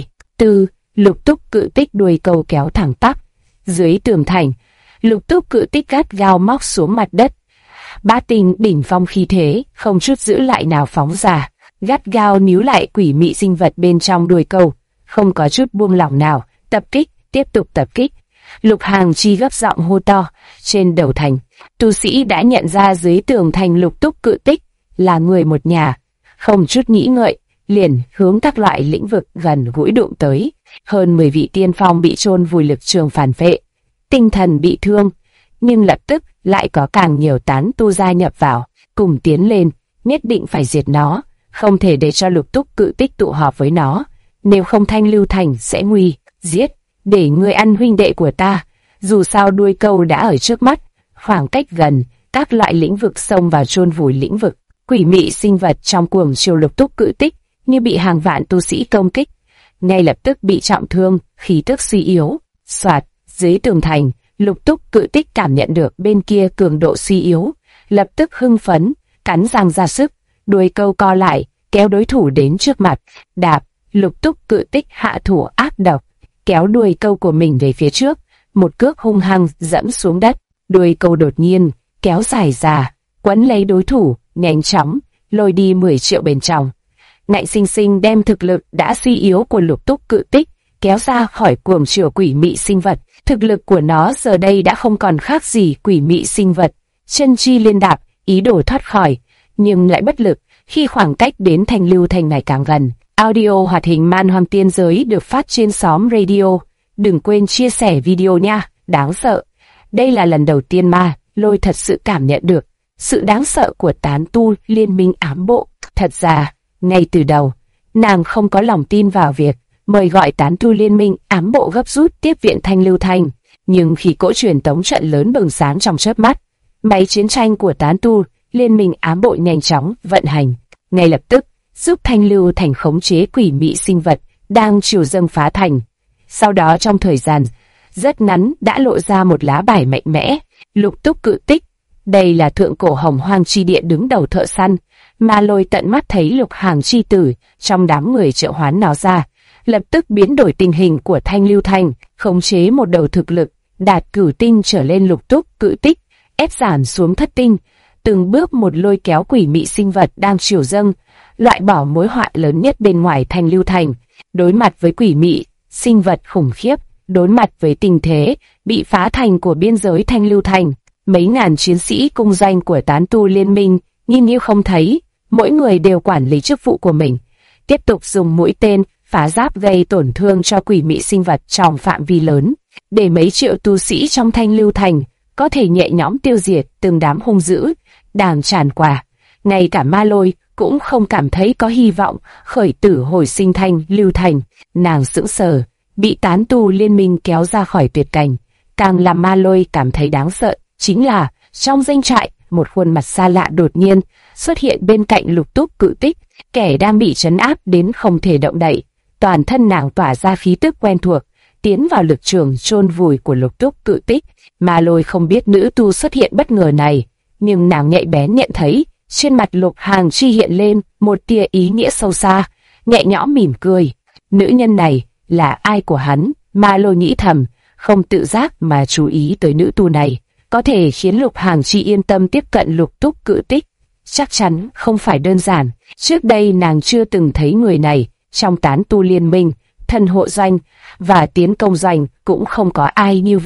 Lục Túc Cự Tích đuôi câu kéo thẳng tắp dưới tường thành. Lục Túc Cự Tích gắt gao móc xuống mặt đất. Bát tinh đỉnh phong khí thế không chút giữ lại nào phóng ra, gắt gao níu lại quỷ mị sinh vật bên trong đuôi câu, không có chút buông lỏng nào. Tập kích, tiếp tục tập kích. Lục Hàng Chi gấp giọng hô to. Trên đầu thành, tu sĩ đã nhận ra dưới tường thành Lục Túc Cự Tích là người một nhà, không chút nghĩ ngợi liền hướng các loại lĩnh vực gần gũi đụng tới. Hơn 10 vị tiên phong bị chôn vùi lực trường phản vệ, tinh thần bị thương, nhưng lập tức lại có càng nhiều tán tu gia nhập vào, cùng tiến lên, nhất định phải diệt nó, không thể để cho Lục Túc Cự Tích tụ họp với nó, nếu không Thanh Lưu Thành sẽ nguy. Giết, để người ăn huynh đệ của ta. Dù sao đuôi câu đã ở trước mắt, khoảng cách gần, các loại lĩnh vực xông vào chôn vùi lĩnh vực. Quỷ mị sinh vật trong cuồng chiều Lục Túc Cự Tích như bị hàng vạn tu sĩ công kích, ngay lập tức bị trọng thương, khí tức suy yếu. Soạt, dưới tường thành, Lục Túc Cự Tích cảm nhận được bên kia cường độ suy yếu, lập tức hưng phấn, cắn răng ra sức, đuôi câu co lại, kéo đối thủ đến trước mặt. Đạp, Lục Túc Cự Tích hạ thủ ác độc, kéo đuôi câu của mình về phía trước, một cước hung hăng dẫm xuống đất. Đuôi câu đột nhiên kéo dài ra, quấn lấy đối thủ, nhanh chóng lôi đi 10 triệu bên trong, ngạnh sinh sinh đem thực lực đã suy yếu của Lục Túc Cự Tích kéo ra khỏi cuồng chiều quỷ mị sinh vật. Thực lực của nó giờ đây đã không còn khác gì quỷ mị sinh vật. Chân chi liên đạp, ý đồ thoát khỏi, nhưng lại bất lực khi khoảng cách đến Thanh Lưu Thành ngày càng gần. Audio hoạt hình Man Hoang Tiên Giới được phát trên xóm radio. Đừng quên chia sẻ video nha, đáng sợ. Đây là lần đầu tiên Ma Lôi thật sự cảm nhận được sự đáng sợ của tán tu liên minh ám bộ. Thật ra, ngay từ đầu, nàng không có lòng tin vào việc mời gọi tán tu liên minh ám bộ gấp rút tiếp viện Thanh Lưu Thành. Nhưng khi cỗ truyền tống trận lớn bừng sáng trong chớp mắt, máy chiến tranh của tán tu liên minh ám bộ nhanh chóng vận hành, ngay lập tức giúp Thanh Lưu Thành khống chế quỷ mị sinh vật đang chiều dâng phá thành. Sau đó trong thời gian rất ngắn đã lộ ra một lá bài mạnh mẽ. Lục Túc Cự Tích, đây là thượng cổ Hồng Hoang chi địa đứng đầu thợ săn. Ma Lôi tận mắt thấy Lục Hàng chi tử trong đám người triệu hoán nó ra, lập tức biến đổi tình hình của Thanh Lưu Thành, khống chế một đầu thực lực đạt cửu tinh trở lên Lục Túc Cự Tích, ép giảm xuống thất tinh, từng bước một lôi kéo quỷ mị sinh vật đang chiều dâng, loại bỏ mối họa lớn nhất bên ngoài Thanh Lưu Thành. Đối mặt với quỷ mị sinh vật khủng khiếp, đối mặt với tình thế bị phá thành của biên giới Thanh Lưu Thành, mấy ngàn chiến sĩ cung danh của tán tu liên minh nhìn như không thấy, mỗi người đều quản lý chức vụ của mình, tiếp tục dùng mũi tên phá giáp gây tổn thương cho quỷ mị sinh vật trong phạm vi lớn, để mấy triệu tu sĩ trong Thanh Lưu Thành có thể nhẹ nhõm tiêu diệt từng đám hung dữ đang tràn qua. Ngay cả Ma Lôi cũng không cảm thấy có hy vọng khởi tử hồi sinh Thanh Lưu Thành. Nàng sững sờ, bị tán tu liên minh kéo ra khỏi tuyệt cảnh. Càng làm Ma Lôi cảm thấy đáng sợ chính là trong doanh trại, một khuôn mặt xa lạ đột nhiên xuất hiện bên cạnh Lục Túc Cự Tích, kẻ đang bị trấn áp đến không thể động đậy. Toàn thân nàng tỏa ra khí tức quen thuộc, tiến vào lực trường chôn vùi của Lục Túc Cự Tích. Ma Lôi không biết nữ tu xuất hiện bất ngờ này, nhưng nàng nhạy bén nhận thấy trên mặt Lục Hàng Chi hiện lên một tia ý nghĩa sâu xa, nhẹ nhõm mỉm cười. Nữ nhân này là ai của hắn? Ma Lôi nghĩ thầm, không tự giác mà chú ý tới nữ tu này, có thể khiến Lục Hàng Chi yên tâm tiếp cận Lục Túc Cự Tích. Chắc chắn không phải đơn giản, trước đây nàng chưa từng thấy người này, trong tán tu liên minh, thần hộ doanh và tiến công doanh cũng không có ai như vậy.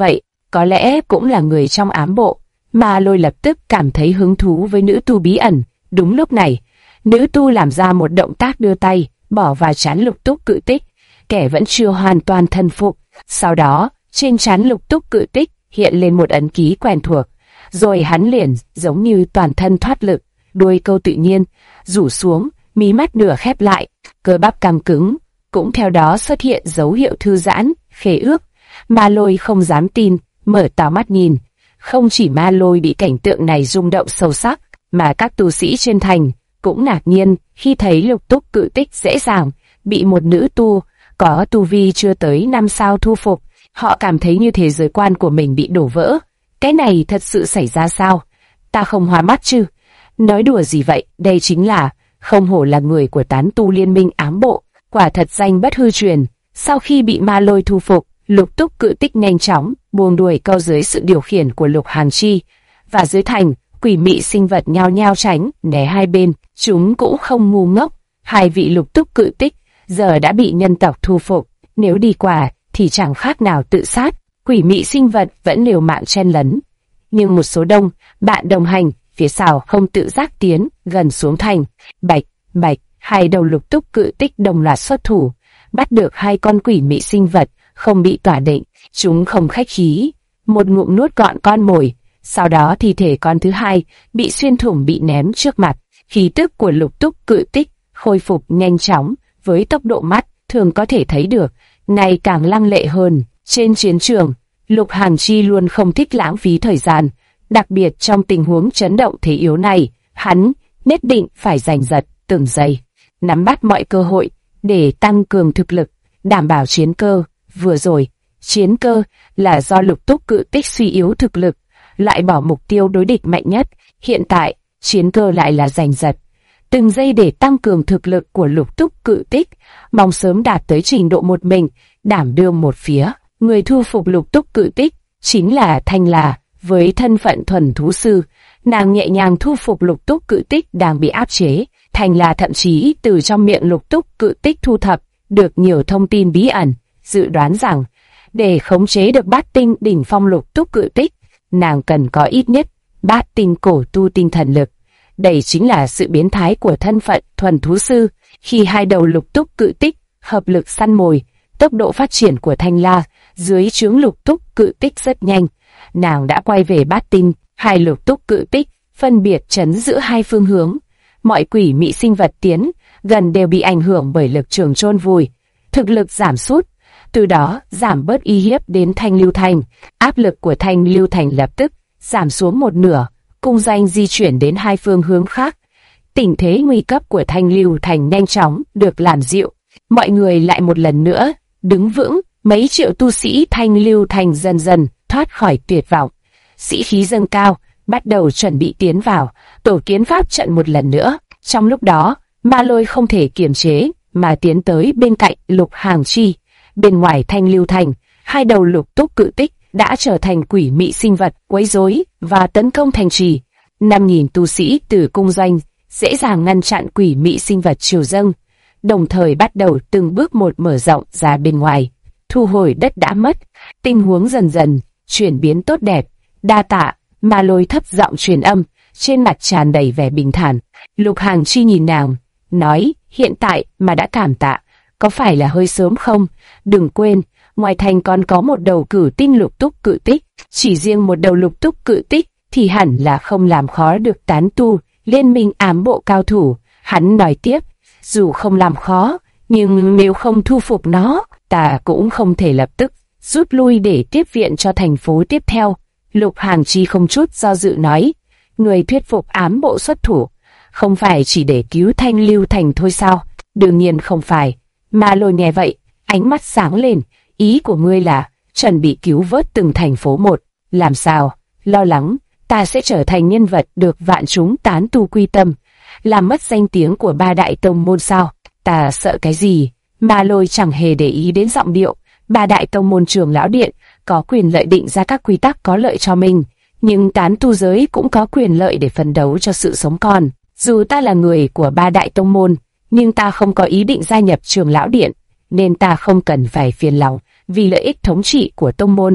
có lẽ cũng là người trong ám bộ. Ma Lôi lập tức cảm thấy hứng thú với nữ tu bí ẩn. Đúng lúc này, nữ tu làm ra một động tác đưa tay, bỏ vào trán Lục Túc Cự Tích, kẻ vẫn chưa hoàn toàn thân phục. Sau đó, trên trán Lục Túc Cự Tích hiện lên một ấn ký quen thuộc, rồi hắn liền giống như toàn thân thoát lực, đuôi câu tự nhiên rủ xuống, mí mắt nửa khép lại, cơ bắp căng cứng, cũng theo đó xuất hiện dấu hiệu thư giãn, khế ước. Ma Lôi không dám tin, mở to mắt nhìn. Không chỉ Ma Lôi bị cảnh tượng này rung động sâu sắc, mà các tu sĩ trên thành cũng ngạc nhiên khi thấy Lục Túc Cự Tích dễ dàng bị một nữ tu có tu vi chưa tới 5 sao thu phục. Họ cảm thấy như thế giới quan của mình bị đổ vỡ. Cái này thật sự xảy ra sao? Ta không hoa mắt chứ? Nói đùa gì vậy? Đây chính là, không hổ là người của tán tu liên minh ám bộ, quả thật danh bất hư truyền. Sau khi bị Ma Lôi thu phục, Lục Túc Cự Tích nhanh chóng buông đuổi câu dưới sự điều khiển của Lục Hàn Chi, và dưới thành, quỷ mị sinh vật nhao nhao tránh né hai bên. Chúng cũng không ngu ngốc. Hai vị Lục Túc Cự Tích giờ đã bị nhân tộc thu phục, nếu đi qua thì chẳng khác nào tự sát. Quỷ mị sinh vật vẫn liều mạng chen lấn, nhưng một số đông bạn đồng hành phía sau không tự giác tiến gần xuống thành. Bạch bạch, hai đầu Lục Túc Cự Tích đồng loạt xuất thủ, bắt được hai con quỷ mị sinh vật không bị tỏa định. Chúng không khách khí, một ngụm nuốt gọn con mồi. Sau đó thi thể con thứ hai bị xuyên thủng bị ném trước mặt. Khí tức của Lục Túc Cự Tích khôi phục nhanh chóng, với tốc độ mắt thường có thể thấy được, ngày càng lăng lệ hơn. Trên chiến trường, Lục Hàn Chi luôn không thích lãng phí thời gian, đặc biệt trong tình huống chấn động thế yếu này, hắn nhất định phải giành giật từng giây, nắm bắt mọi cơ hội để tăng cường thực lực, đảm bảo chiến cơ. Vừa rồi, chiến cơ là do Lục Túc Cự Tích suy yếu thực lực, loại bỏ mục tiêu đối địch mạnh nhất. Hiện tại, chiến cơ lại là giành giật từng giây để tăng cường thực lực của Lục Túc Cự Tích, mong sớm đạt tới trình độ một mình đảm đương một phía. Người thu phục Lục Túc Cự Tích chính là Thanh La. Với thân phận thuần thú sư, nàng nhẹ nhàng thu phục Lục Túc Cự Tích đang bị áp chế. Thanh La thậm chí từ trong miệng Lục Túc Cự Tích thu thập được nhiều thông tin bí ẩn, dự đoán rằng để khống chế được bát tinh đỉnh phong Lục Túc Cự Tích, nàng cần có ít nhất bát tinh cổ tu tinh thần lực. Đây chính là sự biến thái của thân phận thuần thú sư. Khi hai đầu Lục Túc Cự Tích hợp lực săn mồi, tốc độ phát triển của Thanh La dưới trướng Lục Túc Cự Tích rất nhanh. Nàng đã quay về bát tinh. Hai Lục Túc Cự Tích phân biệt trấn giữ hai phương hướng. Mọi quỷ mị sinh vật tiến gần đều bị ảnh hưởng bởi lực trường chôn vùi, thực lực giảm sút, từ đó giảm bớt uy hiếp đến Thanh Lưu Thành. Áp lực của Thanh Lưu Thành lập tức giảm xuống một nửa, cung danh di chuyển đến hai phương hướng khác. Tình thế nguy cấp của Thanh Lưu Thành nhanh chóng được làm dịu. Mọi người lại một lần nữa đứng vững. Mấy triệu tu sĩ Thanh Lưu Thành dần dần thoát khỏi tuyệt vọng, sĩ khí dâng cao, bắt đầu chuẩn bị tiến vào tổ kiến pháp trận một lần nữa. Trong lúc đó, Ma Lôi không thể kiềm chế mà tiến tới bên cạnh Lục Hàn Chi. Bên ngoài Thanh Lưu Thành, hai đầu Lục Túc Cự Tích đã trở thành quỷ mị sinh vật quấy rối và tấn công thành trì. 5.000 tu sĩ từ cung doanh dễ dàng ngăn chặn quỷ mị sinh vật triều dâng, đồng thời bắt đầu từng bước một mở rộng ra bên ngoài, thu hồi đất đã mất. Tình huống dần dần chuyển biến tốt đẹp. Đa tạ. Ma Lôi thấp giọng truyền âm, trên mặt tràn đầy vẻ bình thản. Lục Hàn Chi nhìn nàng, nói, hiện tại mà đã cảm tạ, có phải là hơi sớm không? Đừng quên, ngoài thành còn có một đầu cửu tinh Lục Túc Cự Tích, chỉ riêng một đầu Lục Túc Cự Tích thì hẳn là không làm khó được tán tu liên minh ám bộ cao thủ. Hắn nói tiếp, dù không làm khó, nhưng nếu không thu phục nó, ta cũng không thể lập tức rút lui để tiếp viện cho thành phố tiếp theo. Lục Hàn Chi không chút do dự nói, người thuyết phục ám bộ xuất thủ, không phải chỉ để cứu Thanh Lưu Thành thôi sao? Đương nhiên không phải. Ma Lôi nghe vậy, ánh mắt sáng lên, ý của ngươi là chuẩn bị cứu vớt từng thành phố một. Làm sao? Lo lắng ta sẽ trở thành nhân vật được vạn chúng tán tu quy tâm, làm mất danh tiếng của ba đại tông môn sao? Ta sợ cái gì? Ma Lôi chẳng hề để ý đến giọng điệu. Ba đại tông môn Trưởng Lão Điện có quyền lợi định ra các quy tắc có lợi cho mình, nhưng tán tu giới cũng có quyền lợi để phấn đấu cho sự sống còn. Dù ta là người của ba đại tông môn, nhưng ta không có ý định gia nhập Trưởng Lão Điện, nên ta không cần phải phiền lòng vì lợi ích thống trị của tông môn.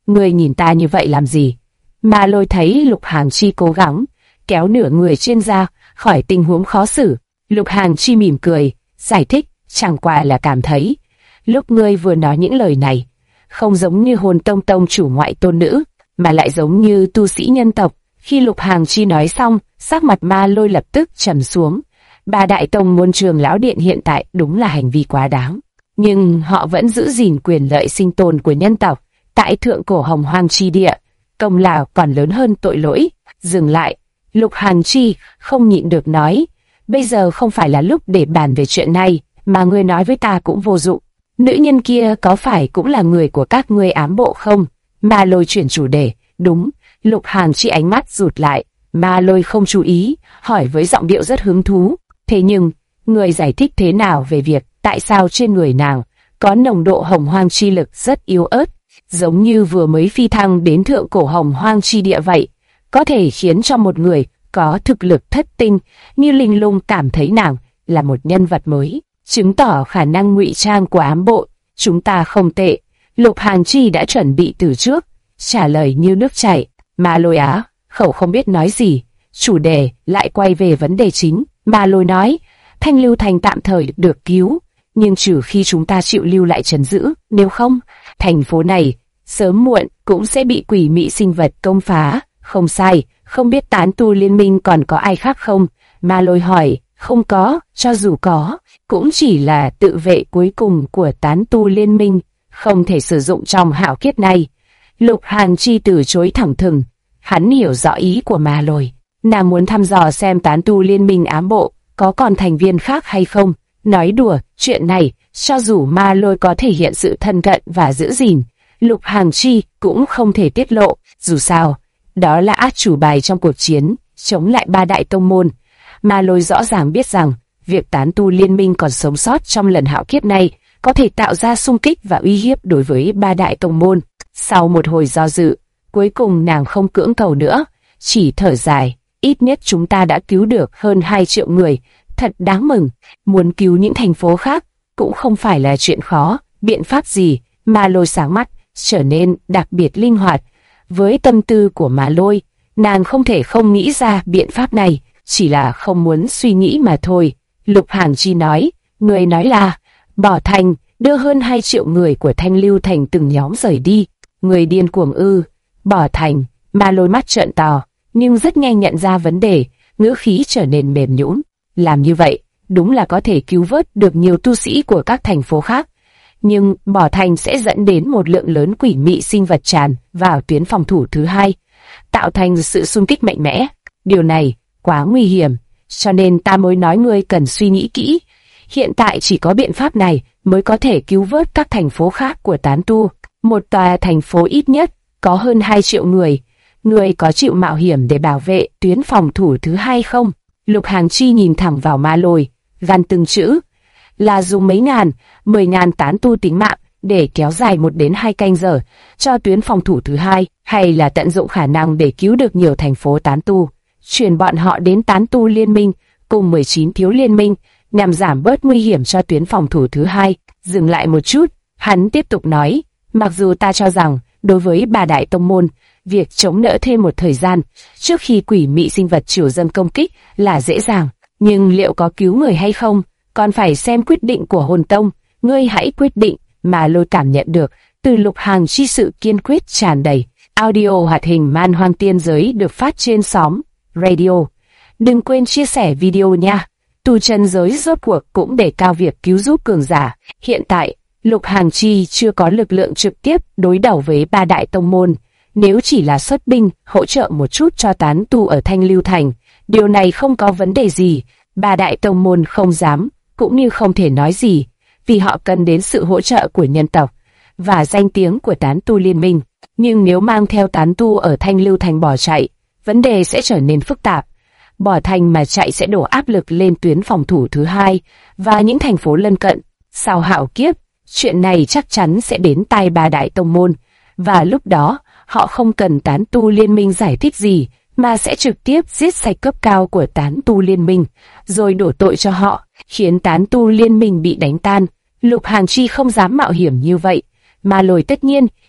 Ngươi nhìn ta như vậy làm gì? Ma Lôi thấy Lục Hàng Chi cố gắng kéo nửa người trên ra khỏi tình huống khó xử. Lục Hàng Chi mỉm cười, giải thích, chẳng qua là cảm thấy lúc ngươi vừa nói những lời này, không giống như Hồn Tông tông chủ ngoại tôn nữ, mà lại giống như tu sĩ nhân tộc. Khi Lục Hàng Chi nói xong, sắc mặt Ma Lôi lập tức trầm xuống. Ba đại tông môn Trường Lão Điện hiện tại đúng là hành vi quá đáng, nhưng họ vẫn giữ gìn quyền lợi sinh tồn của nhân tộc tại thượng cổ Hồng Hoang chi địa, công lao còn lớn hơn tội lỗi. Dừng lại, Lục Hàng Chi không nhịn được nói, bây giờ không phải là lúc để bàn về chuyện này, mà ngươi nói với ta cũng vô dụng. Nữ nhân kia có phải cũng là người của các ngươi ám bộ không? Ma Lôi chuyển chủ đề. Đúng. Lục Hàng Chi ánh mắt rụt lại. Ma Lôi không chú ý, hỏi với giọng điệu rất hứng thú. Thế nhưng, người giải thích thế nào về việc tại sao trên người nàng có nồng độ Hồng Hoang chi lực rất yếu ớt, giống như vừa mới phi thăng đến thượng cổ Hồng Hoang chi địa vậy, có thể khiến cho một người có thực lực thất tinh như Linh Lung cảm thấy nàng là một nhân vật mới, chứng tỏ khả năng ngụy trang của ám bộ chúng ta không tệ. Lục Hàng Chi đã chuẩn bị từ trước, trả lời như nước chảy. Ma Lôi á khẩu không biết nói gì, chủ đề lại quay về vấn đề chính. Ma Lôi nói, Thanh Lưu Thành tạm thời được cứu, nhưng trừ khi chúng ta chịu lưu lại trấn giữ, nếu không, thành phố này sớm muộn cũng sẽ bị quỷ mị sinh vật công phá. Không sai, không biết tán tu liên minh còn có ai khác không? Ma Lôi hỏi. Không có, cho dù có, cũng chỉ là tự vệ cuối cùng của tán tu liên minh, không thể sử dụng trong hạo kiếp này. Lục Hàng Chi từ chối thẳng thừng, hắn hiểu rõ ý của Ma Lôi. Nàng muốn thăm dò xem tán tu liên minh ám bộ có còn thành viên khác hay không. Nói đùa, chuyện này, cho dù Ma Lôi có thể hiện sự thân cận và giữ gìn, Lục Hàng Chi cũng không thể tiết lộ. Dù sao, đó là át chủ bài trong cuộc chiến chống lại ba đại tông môn. Ma Lôi rõ ràng biết rằng việc tán tu liên minh còn sống sót trong lần hạo kiếp này có thể tạo ra xung kích và uy hiếp đối với ba đại tông môn. Sau một hồi do dự, cuối cùng nàng không cưỡng cầu nữa, chỉ thở dài. Ít nhất chúng ta đã cứu được hơn 2 triệu người, thật đáng mừng. Muốn cứu những thành phố khác cũng không phải là chuyện khó. Biện pháp gì? Ma Lôi sáng mắt, trở nên đặc biệt linh hoạt. Với tâm tư của Ma Lôi, nàng không thể không nghĩ ra biện pháp này, chỉ là không muốn suy nghĩ mà thôi. Lục Hàng Chi nói, người nói là bỏ thành, đưa hơn 2 triệu người của Thanh Lưu Thành từng nhóm rời đi. Người điên cuồng ư? Bỏ thành? Ma Lôi mắt trợn to, nhưng rất nhanh nhận ra vấn đề, ngữ khí trở nên mềm nhũn. Làm như vậy, đúng là có thể cứu vớt được nhiều tu sĩ của các thành phố khác, nhưng bỏ thành sẽ dẫn đến một lượng lớn quỷ mị sinh vật tràn vào tuyến phòng thủ thứ hai, tạo thành sự xung kích mạnh mẽ. Điều này quá nguy hiểm, cho nên ta mới nói ngươi cần suy nghĩ kỹ. Hiện tại chỉ có biện pháp này mới có thể cứu vớt các thành phố khác của tán tu. Một tòa thành phố ít nhất có hơn 2 triệu người. Ngươi có chịu mạo hiểm để bảo vệ tuyến phòng thủ thứ hai không? Lục Hàng Chi nhìn thẳng vào Ma Lôi, gằn từng chữ. Là dùng mấy ngàn, 10.000 tán tu tính mạng để kéo dài 1 đến 2 canh giờ cho tuyến phòng thủ thứ hai, hay là tận dụng khả năng để cứu được nhiều thành phố tán tu, chuyển bọn họ đến tán tu liên minh cùng 19 thiếu liên minh, nhằm giảm bớt nguy hiểm cho tuyến phòng thủ thứ hai. Dừng lại một chút, hắn tiếp tục nói, mặc dù ta cho rằng đối với ba đại tông môn, việc chống đỡ thêm một thời gian trước khi quỷ mị sinh vật triều dân công kích là dễ dàng, nhưng liệu có cứu người hay không còn phải xem quyết định của Hồn Tông. Ngươi hãy quyết định. Ma Lôi cảm nhận được từ Lục Hàng Chi sự kiên quyết tràn đầy. Audio hoạt hình Man Hoang Tiên Giới được phát trên xóm Radio. Đừng quên chia sẻ video nha. Tu chân giới rốt cuộc cũng đề cao việc cứu giúp cường giả. Hiện tại, Lục Hàng Chi chưa có lực lượng trực tiếp đối đầu với ba đại tông môn. Nếu chỉ là xuất binh, hỗ trợ một chút cho tán tu ở Thanh Lưu Thành, điều này không có vấn đề gì. Ba đại tông môn không dám, cũng như không thể nói gì, vì họ cần đến sự hỗ trợ của nhân tộc và danh tiếng của tán tu liên minh. Nhưng nếu mang theo tán tu ở Thanh Lưu Thành bỏ chạy, vấn đề sẽ trở nên phức tạp. Bỏ thành mà chạy sẽ đổ áp lực lên tuyến phòng thủ thứ hai và những thành phố lân cận. Sau hạo kiếp, chuyện này chắc chắn sẽ đến tai ba đại tông môn, và lúc đó họ không cần tán tu liên minh giải thích gì, mà sẽ trực tiếp giết sạch cấp cao của tán tu liên minh, rồi đổ tội cho họ, khiến tán tu liên minh bị đánh tan. Lục Hàng Chi không dám mạo hiểm như vậy. Ma Lôi tất nhiên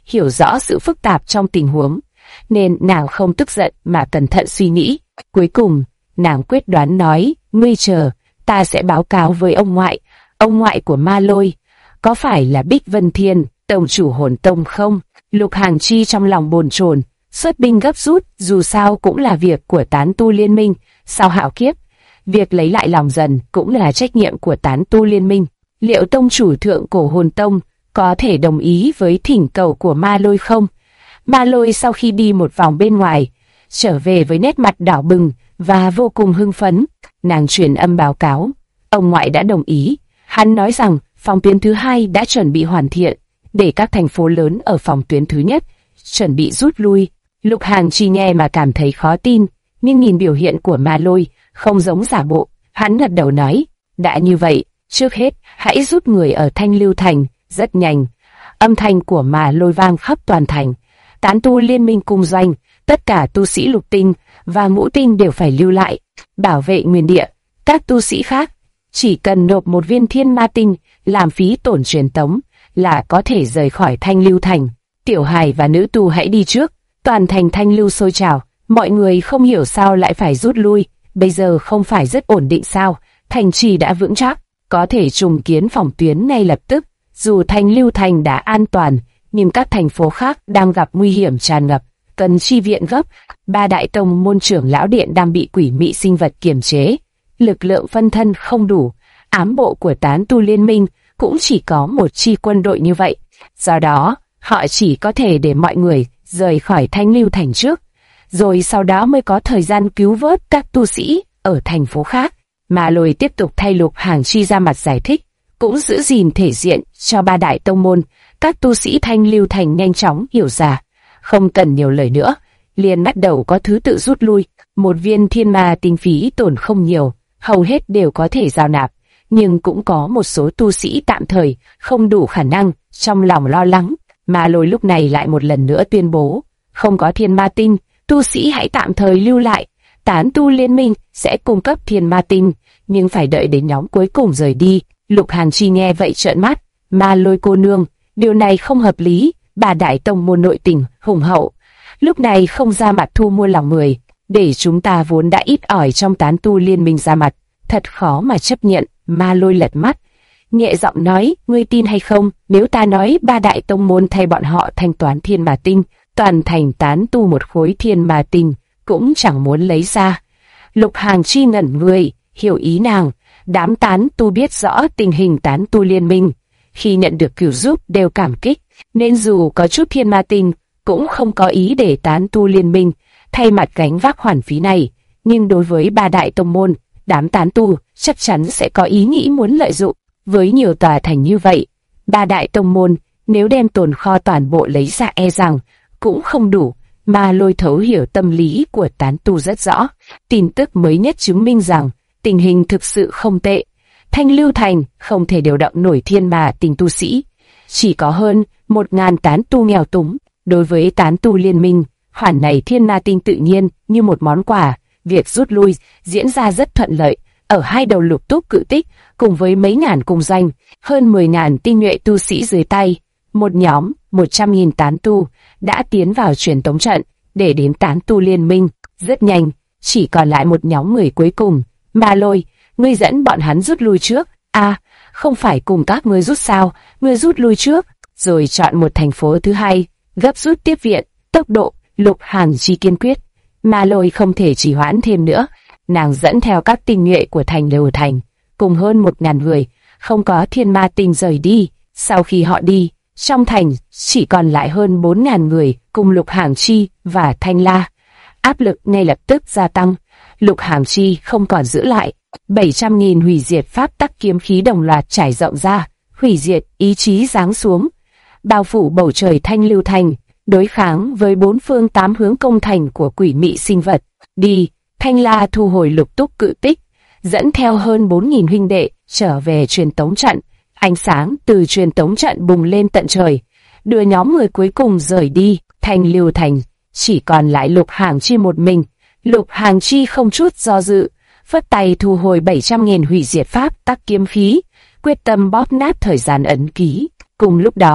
hiểu rõ sự phức tạp trong tình huống, nên nàng không tức giận mà cẩn thận suy nghĩ. Cuối cùng, nàng quyết đoán nói, ngươi chờ, ta sẽ báo cáo với ông ngoại của Ma Lôi. Có phải là Bích Vân Thiên, tổng chủ Hồn Tông không? Lục Hàng Chi trong lòng bồn chồn, xuất binh gấp rút, dù sao cũng là việc của tán tu liên minh, sau hạo kiếp. Việc lấy lại lòng dần cũng là trách nhiệm của tán tu liên minh. Liệu tông chủ thượng cổ Hồn Tông có thể đồng ý với thỉnh cầu của Ma Lôi không? Ma Lôi sau khi đi một vòng bên ngoài, trở về với nét mặt đỏ bừng và vô cùng hưng phấn. Nàng truyền âm báo cáo, ông ngoại đã đồng ý. Hắn nói rằng phòng tuyến thứ 2 đã chuẩn bị hoàn thiện, để các thành phố lớn ở phòng tuyến thứ nhất chuẩn bị rút lui. Lục Hàng Chi nghe mà cảm thấy khó tin, nhưng nhìn biểu hiện của Ma Lôi không giống giả bộ, hắn gật đầu nói, đã như vậy, trước hết hãy rút người ở Thanh Lưu Thành. Rất nhanh, âm thanh của Ma Lôi vang khắp toàn thành. Tán tu liên minh cung doanh, tất cả tu sĩ lục tinh và ngũ tinh đều phải lưu lại, bảo vệ nguyên địa. Các tu sĩ khác chỉ cần nộp một viên thiên ma tinh làm phí tổn truyền tống là có thể rời khỏi Thanh Lưu Thành. Tiểu hài và nữ tu hãy đi trước. Toàn thành Thanh Lưu sôi trào, mọi người không hiểu sao lại phải rút lui. Bây giờ không phải rất ổn định sao? Thành trì đã vững chắc, có thể trùng kiến phòng tuyến ngay lập tức. Dù Thanh Lưu Thành đã an toàn, nhưng các thành phố khác đang gặp nguy hiểm tràn ngập, cần chi viện gấp. 3 đại tông môn trưởng lão điện đang bị quỷ mị sinh vật kiềm chế, lực lượng phân thân không đủ. Ám bộ của tán tu liên minh cũng chỉ có một chi quân đội như vậy, do đó họ chỉ có thể để mọi người rời khỏi Thanh Lưu Thành trước, rồi sau đó mới có thời gian cứu vớt các tu sĩ ở thành phố khác. Ma Lôi tiếp tục thay Lục Hàng Chi ra mặt giải thích, cũng giữ gìn thể diện cho 3 đại tông môn. Các tu sĩ Thanh Lưu Thành nhanh chóng hiểu ra, không cần nhiều lời nữa, liền bắt đầu có thứ tự rút lui. Một viên thiên ma tinh phí tổn không nhiều, hầu hết đều có thể giao nạp, nhưng cũng có một số tu sĩ tạm thời không đủ khả năng, trong lòng lo lắng. Ma Lôi lúc này lại một lần nữa tuyên bố, không có thiên ma tinh, tu sĩ hãy tạm thời lưu lại, tán tu liên minh sẽ cung cấp thiên ma tinh, nhưng phải đợi đến nhóm cuối cùng rời đi. Lục Hàng Chi nghe vậy trợn mắt, Ma Lôi cô nương, điều này không hợp lý. 3 đại tông môn nội tình hùng hậu, lúc này không ra mặt thu mua lòng người, để chúng ta vốn đã ít ỏi trong tán tu liên minh ra mặt, thật khó mà chấp nhận. Ma Lôi lật mắt, nhẹ giọng nói, ngươi tin hay không, nếu ta nói 3 đại tông môn thay bọn họ thanh toán thiên ma tinh, toàn thành tán tu một khối thiên ma tinh cũng chẳng muốn lấy ra. Lục Hàng Chi ngẩn người, hiểu ý nàng. Đám tán tu biết rõ tình hình tán tu liên minh, khi nhận được cứu giúp đều cảm kích, nên dù có chút thiên ma tinh cũng không có ý để tán tu liên minh thay mặt gánh vác khoản phí này. Nhưng đối với 3 đại tông môn, đám tán tu chắc chắn sẽ có ý nghĩ muốn lợi dụng. Với nhiều tòa thành như vậy, 3 đại tông môn nếu đem tồn kho toàn bộ lấy ra e rằng cũng không đủ. Ma Lôi thấu hiểu tâm lý của tán tu rất rõ. Tin tức mới nhất chứng minh rằng tình hình thực sự không tệ. Thanh Lưu Thành không thể điều động nổi thiên ma tinh tu sĩ, chỉ có hơn 1.000 tán tu nghèo túng. Đối với tán tu liên minh, khoản này thiên ma tinh tự nhiên như một món quà. Việc rút lui diễn ra rất thuận lợi. Ở hai đầu lục túc cự tích, cùng với mấy ngàn cung danh, hơn 10.000 tinh nhuệ tu sĩ dưới tay, một nhóm 100.000 tán tu đã tiến vào truyền tống trận để đến tán tu liên minh. Rất nhanh, chỉ còn lại một nhóm người cuối cùng. Ma Lôi, ngươi dẫn bọn hắn rút lui trước. Không phải cùng các ngươi rút sao? Ngươi rút lui trước, rồi chọn một thành phố thứ 2, gấp rút tiếp viện. Tốc độ. Lục Hàng Chi kiên quyết. Ma Lôi không thể trì hoãn thêm nữa. Nàng dẫn theo các tinh nhuệ của thành Lưu Thành, cùng hơn 1.000 người, không có thiên ma tinh rời đi. Sau khi họ đi, trong thành chỉ còn lại hơn 4.000 người cùng Lục Hàng Chi và Thanh La. Áp lực ngay lập tức gia tăng. Lục Hàng Chi không còn giữ lại. 700.000 hủy diệt pháp tắc kiếm khí đồng loạt trải rộng ra, hủy diệt ý chí giáng xuống, bao phủ bầu trời Thanh Lưu Thành, đối kháng với 4 phương 8 hướng công thành của quỷ mị sinh vật. Đi. Thanh La thu hồi lục túc cự tích, dẫn theo hơn 4.000 huynh đệ trở về truyền tống trận. Ánh sáng từ truyền tống trận bùng lên tận trời, đưa nhóm người cuối cùng rời đi. Thanh Lưu Thành chỉ còn lại Lục Hàng Chi một mình. Lục Hàng Chi không chút do dự, phất tay thu hồi 700.000 hủy diệt pháp tắc kiếm khí, quyết tâm bóp nát thời gian ấn ký. Cùng lúc đó,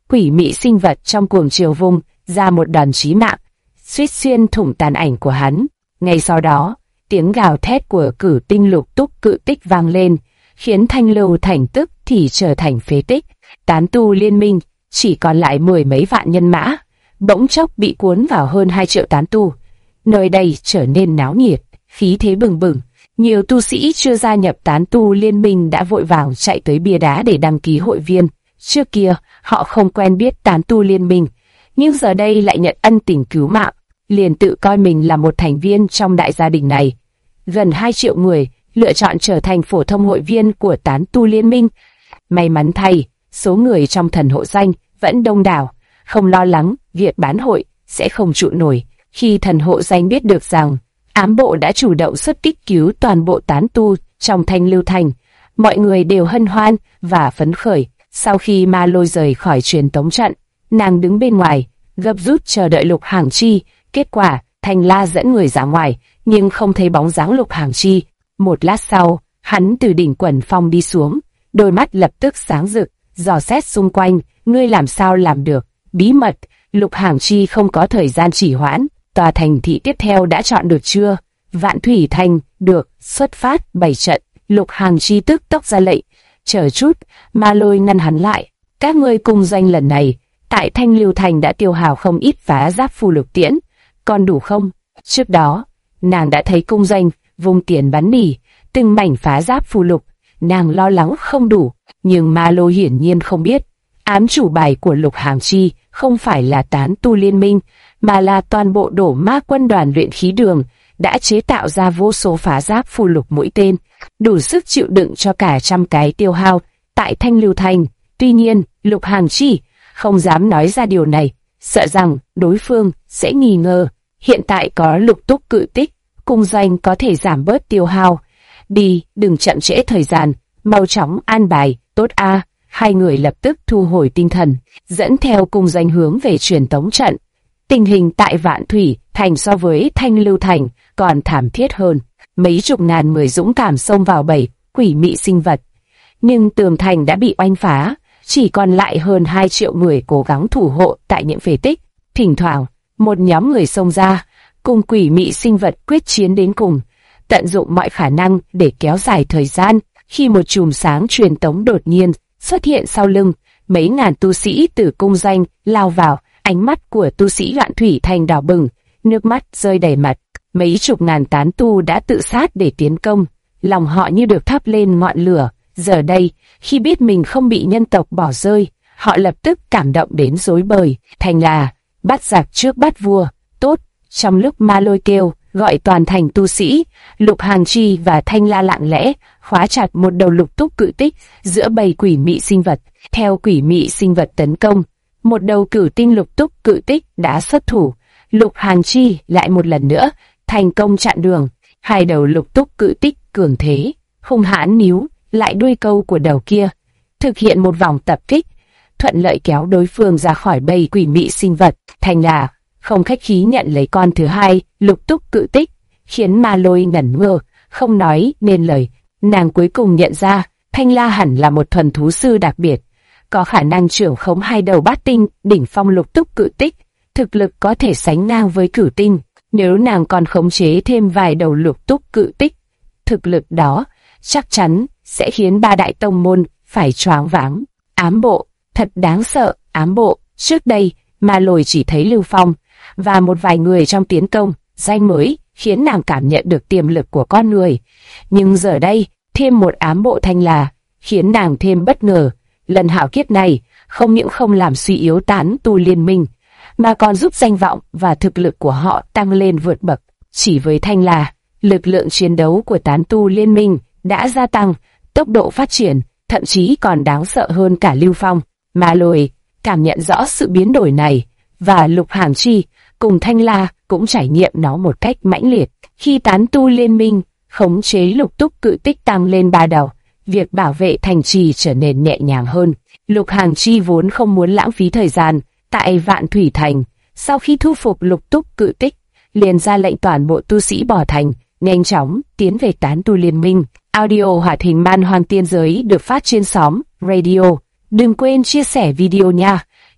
quỷ mị sinh vật trong cuồng chiều vung ra một đòn chí mạng, suýt xuyên thủng tàn ảnh của hắn. Ngay sau đó, tiếng gào thét của cửu tinh lục túc cự tích vang lên, khiến Thanh Lưu Thành tức thì trở thành phế tích. Tán tu liên minh chỉ còn lại mười mấy vạn nhân mã, bỗng chốc bị cuốn vào hơn 2 triệu tán tu. Nơi đây trở nên náo nhiệt, khí thế bừng bừng. Nhiều tu sĩ chưa gia nhập tán tu liên minh đã vội vàng chạy tới bia đá để đăng ký hội viên. Trước kia, họ không quen biết tán tu liên minh, nhưng giờ đây lại nhận ân tình cứu mạng, liền tự coi mình là một thành viên trong đại gia đình này. Gần 2 triệu người lựa chọn trở thành phổ thông hội viên của tán tu liên minh. May mắn thay, số người trong thần hộ danh vẫn đông đảo, không lo lắng việc bán hội sẽ không trụ nổi. Khi thần hộ danh biết được rằng ám bộ đã chủ động xuất kích cứu toàn bộ tán tu trong Thanh Lưu Thành, mọi người đều hân hoan và phấn khởi. Sau khi Ma Lôi rời khỏi truyền tống trận, nàng đứng bên ngoài, gấp rút chờ đợi Lục Hàng Chi. Kết quả, Thanh La dẫn người ra ngoài, nhưng không thấy bóng dáng Lục Hàng Chi. Một lát sau, hắn từ đỉnh Quần Phong đi xuống, đôi mắt lập tức sáng rực, dò xét xung quanh. Ngươi làm sao làm được? Bí mật. Lục Hàng Chi không có thời gian trì hoãn. Tòa thành thị tiếp theo đã chọn được chưa? Vạn Thủy Thành. Được. Xuất phát. 7 trận. Lục Hàng Chi tức tốc ra lệnh. Chờ chút. Ma Lôi ngăn hắn lại. Các ngươi cùng danh lần này tại Thanh Lưu Thành đã tiêu hao không ít phá giáp phù lục tiễn, còn đủ không? Trước đó, nàng đã thấy cung danh vùng tiền bắn nỉ từng mảnh phá giáp phù lục, nàng lo lắng không đủ, nhưng Ma Lôi hiển nhiên không biết. Ám chủ bài của Lục Hàng Chi không phải là tán tu liên minh, mà là toàn bộ đổ ma quân đoàn luyện khí đường đã chế tạo ra vô số phá giáp phù lục mũi tên, đủ sức chịu đựng cho cả trăm cái tiêu hao tại Thanh Lưu Thành. Tuy nhiên, Lục Hàng Chi không dám nói ra điều này, sợ rằng đối phương sẽ nghi ngờ. Hiện tại có lục túc cự tích, cung danh có thể giảm bớt tiêu hao. Đi, đừng chậm trễ thời gian, mau chóng an bài. Tốt a. Hai người lập tức thu hồi tinh thần, dẫn theo cung danh hướng về truyền tống trận. Tình hình tại Vạn Thủy Thành so với Thanh Lưu Thành còn thảm thiết hơn. Mấy chục ngàn người dũng cảm xông vào bầy quỷ mị sinh vật, nhưng tường thành đã bị oanh phá, chỉ còn lại hơn 2 triệu người cố gắng thủ hộ tại những phế tích. Thỉnh thoảng, một nhóm người xông ra, cùng quỷ mị sinh vật quyết chiến đến cùng, tận dụng mọi khả năng để kéo dài thời gian. Khi một chùm sáng truyền tống đột nhiên xuất hiện sau lưng, mấy ngàn tu sĩ từ cung danh lao vào, ánh mắt của tu sĩ Vạn Thủy Thành đỏ bừng, nước mắt rơi đầy mặt. Mấy chục ngàn tán tu đã tự sát để tiến công, lòng họ như được thắp lên ngọn lửa. Giờ đây, khi biết mình không bị nhân tộc bỏ rơi, họ lập tức cảm động đến rối bời. Thành là bắt giặc trước bắt vua. Tốt. Trong lúc Ma Lôi kêu gọi toàn thành tu sĩ, Lục Hàng Chi và Thanh La lặng lẽ khóa chặt một đầu lục túc cự tích giữa bầy quỷ mị sinh vật. Theo quỷ mị sinh vật tấn công, một đầu cửu tinh lục túc cự tích đã xuất thủ. Lục Hàng Chi lại một lần nữa thành công chặn đường. Hai đầu lục túc cự tích cường thế, hung hãn níu lại đuôi câu của đầu kia, thực hiện một vòng tập kích, thuận lợi kéo đối phương ra khỏi bầy quỷ mị sinh vật. Thành là không khách khí nhận lấy con thứ hai lục túc cự tích, khiến Ma Lôi ngẩn ngơ, không nói nên lời. Nàng cuối cùng nhận ra Thanh La hẳn là một thuần thú sư đặc biệt, có khả năng trưởng khống hai đầu bát tinh đỉnh phong lục túc cự tích, thực lực có thể sánh ngang với cửu tinh. Nếu nàng còn khống chế thêm vài đầu lục túc cự tích, thực lực đó chắc chắn sẽ khiến ba đại tông môn phải choáng váng. Ám bộ, thật đáng sợ. Ám bộ. Trước đây, Ma Lôi chỉ thấy Lưu Phong và một vài người trong tiến công danh mới khiến nàng cảm nhận được tiềm lực của con người, nhưng giờ đây thêm một ám bộ Thanh La khiến nàng thêm bất ngờ. Lần hạo kiếp này không những không làm suy yếu tán tu liên minh, mà còn giúp danh vọng và thực lực của họ tăng lên vượt bậc. Chỉ với Thanh La, lực lượng chiến đấu của tán tu liên minh đã gia tăng, tốc độ phát triển thậm chí còn đáng sợ hơn cả Lưu Phong. Ma Lôi cảm nhận rõ sự biến đổi này, và Lục Hàng Chi cùng Thanh La cũng trải nghiệm nó một cách mãnh liệt. Khi tán tu liên minh khống chế lục túc cự tích tăng lên 3 đầu, việc bảo vệ thành trì trở nên nhẹ nhàng hơn. Lục Hàng Chi vốn không muốn lãng phí thời gian tại Vạn Thủy Thành, sau khi thu phục lục túc cự tích, liền ra lệnh toàn bộ tu sĩ bỏ thành, nhanh chóng tiến về tán tu liên minh. Audio hoạt hình Man Hoang Tiên Giới được phát trên xóm Radio. Đừng quên chia sẻ video nha.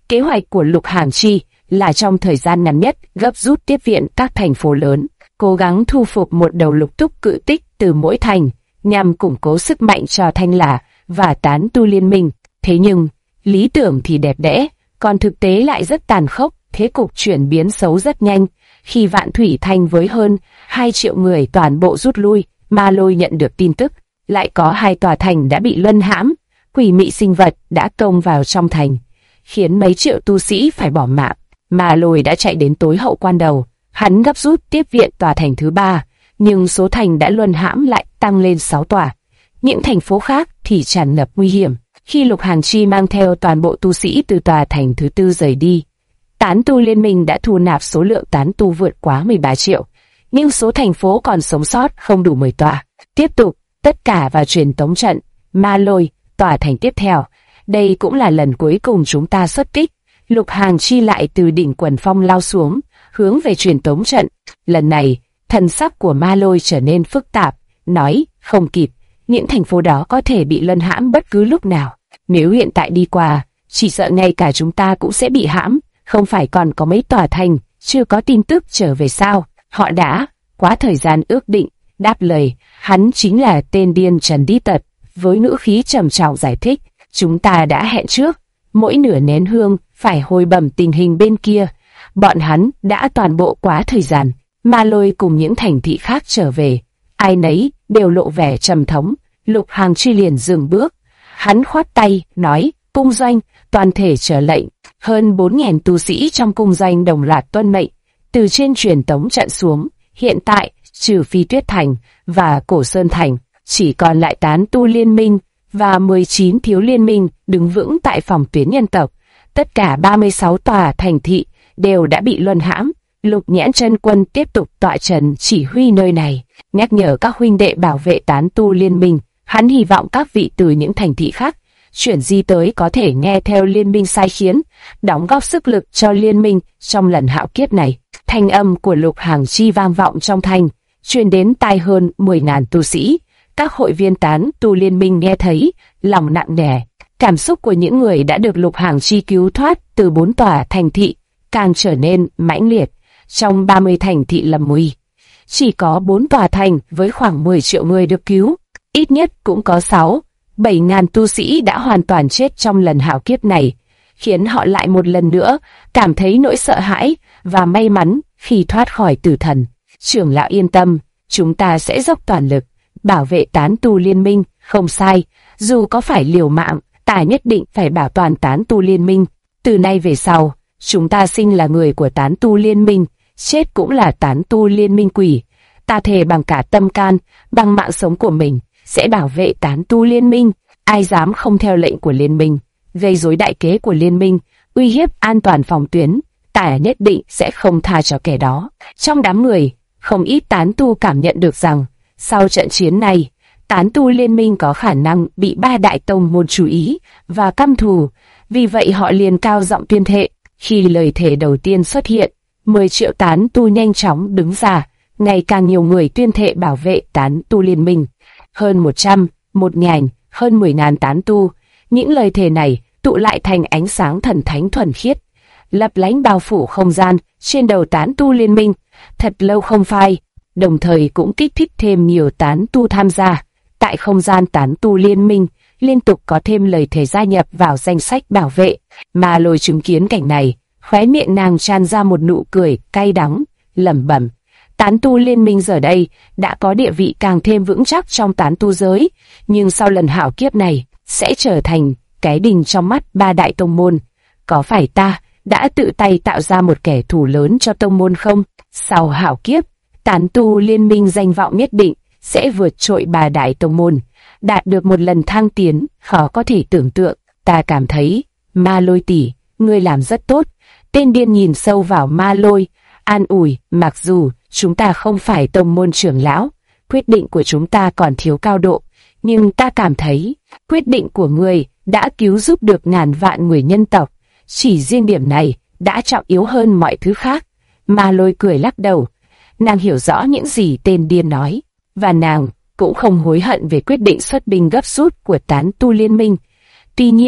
Kế hoạch của Lục Hàn Chi là trong thời gian ngắn nhất gấp rút tiếp viện các thành phố lớn, cố gắng thu phục một đầu lục túc cự tích từ mỗi thành, nhằm củng cố sức mạnh cho Thanh La và tán tu liên minh. Thế nhưng, lý tưởng thì đẹp đẽ, còn thực tế lại rất tàn khốc, thế cục chuyển biến xấu rất nhanh. Khi Vạn Thủy Thành với hơn 2 triệu người toàn bộ rút lui, Ma Lôi nhận được tin tức, lại có 2 tòa thành đã bị luân hãm, quỷ mị sinh vật đã công vào trong thành, khiến mấy triệu tu sĩ phải bỏ mạng. Ma Lôi đã chạy đến tối hậu quan đầu, hắn gấp rút tiếp viện tòa thành thứ 3, nhưng số thành đã luân hãm lại tăng lên 6 tòa. Những thành phố khác thì tràn ngập nguy hiểm. Khi Lục Hàn Chi mang theo toàn bộ tu sĩ từ tòa thành thứ 4 rời đi, tán tu liên minh đã thu nạp số lượng tán tu vượt quá 13 triệu, nhưng số thành phố còn sống sót không đủ 10 tòa. Tiếp tục, tất cả vào truyền tống trận, Ma Lôi, tòa thành tiếp theo. Đây cũng là lần cuối cùng chúng ta xuất kích. Lục Hàn Chi lại từ đỉnh Quần Phong lao xuống, hướng về truyền tống trận. Lần này, thần sắc của Ma Lôi trở nên phức tạp, nói, không kịp, những thành phố đó có thể bị luân hãm bất cứ lúc nào. Nếu hiện tại đi qua, chỉ sợ ngay cả chúng ta cũng sẽ bị hãm. Không phải còn có mấy tòa thành chưa có tin tức trở về sao? Họ đã quá thời gian ước định. Đáp lời, hắn chính là tên điên Trần Đi Tật, với ngữ khí trầm trọng giải thích. Chúng ta đã hẹn trước, mỗi nửa nén hương phải hồi bẩm tình hình bên kia. Bọn hắn đã toàn bộ quá thời gian. Ma Lôi cùng những thành thị khác trở về, ai nấy đều lộ vẻ trầm thống. Lục Hàn Chi liền dừng bước, hắn khoát tay nói, cung doanh, toàn thể trở lệnh. Hơn 4.000 tu sĩ trong cung doanh đồng loạt tuân mệnh, từ trên truyền tống trận xuống. Hiện tại, trừ Phi Tuyết Thành và Cổ Sơn Thành, chỉ còn lại tán tu liên minh và 19 thiếu liên minh đứng vững tại phòng tuyến nhân tộc. Tất cả 36 tòa thành thị đều đã bị luân hãm. Lục Nhãn Chân Quân tiếp tục tọa trấn chỉ huy nơi này, nhắc nhở các huynh đệ bảo vệ tán tu liên minh. Hắn hy vọng các vị từ những thành thị khác chuyển di tới có thể nghe theo liên minh sai khiến, đóng góp sức lực cho liên minh trong lần hạo kiếp này. Thanh âm của Lục Hàn Chi vang vọng trong thành, truyền đến tai hơn 10.000 tu sĩ. Các hội viên tán tu liên minh nghe thấy, lòng nặng nề. Cảm xúc của những người đã được Lục Hàn Chi cứu thoát từ 4 tòa thành thị càng trở nên mãnh liệt. Trong 30 thành thị lầm nguy, chỉ có 4 tòa thành với khoảng 10 triệu người được cứu. Ít nhất cũng có 6-7 ngàn tu sĩ đã hoàn toàn chết trong lần hạo kiếp này, khiến họ lại một lần nữa cảm thấy nỗi sợ hãi và may mắn khi thoát khỏi tử thần. Trưởng lão yên tâm, chúng ta sẽ dốc toàn lực bảo vệ tán tu liên minh. Không sai, dù có phải liều mạng, ta nhất định phải bảo toàn tán tu liên minh. Từ nay về sau, chúng ta sinh là người của tán tu liên minh, chết cũng là tán tu liên minh quỷ. Ta thề bằng cả tâm can, bằng mạng sống của mình, sẽ bảo vệ tán tu liên minh. Ai dám không theo lệnh của liên minh, gây rối đại kế của liên minh, uy hiếp an toàn phòng tuyến, ta nhất định sẽ không tha cho kẻ đó. Trong đám người, không ít tán tu cảm nhận được rằng, sau trận chiến này, tán tu liên minh có khả năng bị 3 đại tông môn chú ý và căm thù. Vì vậy họ liền cao giọng tuyên thệ. Khi lời thề đầu tiên xuất hiện, 10 triệu tán tu nhanh chóng đứng ra, ngày càng nhiều người tuyên thệ bảo vệ tán tu liên minh. Hơn 100, 1.000, hơn 10.000 tán tu. Những lời thề này tụ lại thành ánh sáng thần thánh thuần khiết, lấp lánh bao phủ không gian trên đầu tán tu liên minh. Thật lâu không phai, đồng thời cũng kích thích thêm nhiều tán tu tham gia. Tại không gian tán tu liên minh, liên tục có thêm lời thề gia nhập vào danh sách bảo vệ. Ma Lôi chứng kiến cảnh này, khóe miệng nàng tràn ra một nụ cười cay đắng, lẩm bẩm. Tán tu liên minh giờ đây đã có địa vị càng thêm vững chắc trong tán tu giới, nhưng sau lần hạo kiếp này sẽ trở thành cái đinh trong mắt 3 đại tông môn. Có phải ta đã tự tay tạo ra một kẻ thù lớn cho tông môn không? Sau hạo kiếp, tán tu liên minh danh vọng nhất định sẽ vượt trội 3 đại tông môn, đạt được một lần thăng tiến khó có thể tưởng tượng. Ta cảm thấy, Ma Lôi tỷ, ngươi làm rất tốt. Tên điên nhìn sâu vào Ma Lôi, an ủi, mặc dù chúng ta không phải tông môn trưởng lão, quyết định của chúng ta còn thiếu cao độ, nhưng ta cảm thấy, quyết định của ngươi đã cứu giúp được ngàn vạn người nhân tộc. Chỉ riêng điểm này đã trọng yếu hơn mọi thứ khác. Ma Lôi cười lắc đầu. Nàng hiểu rõ những gì tên điên nói, và nàng cũng không hối hận về quyết định xuất binh gấp rút của tán tu liên minh. Tuy nhiên,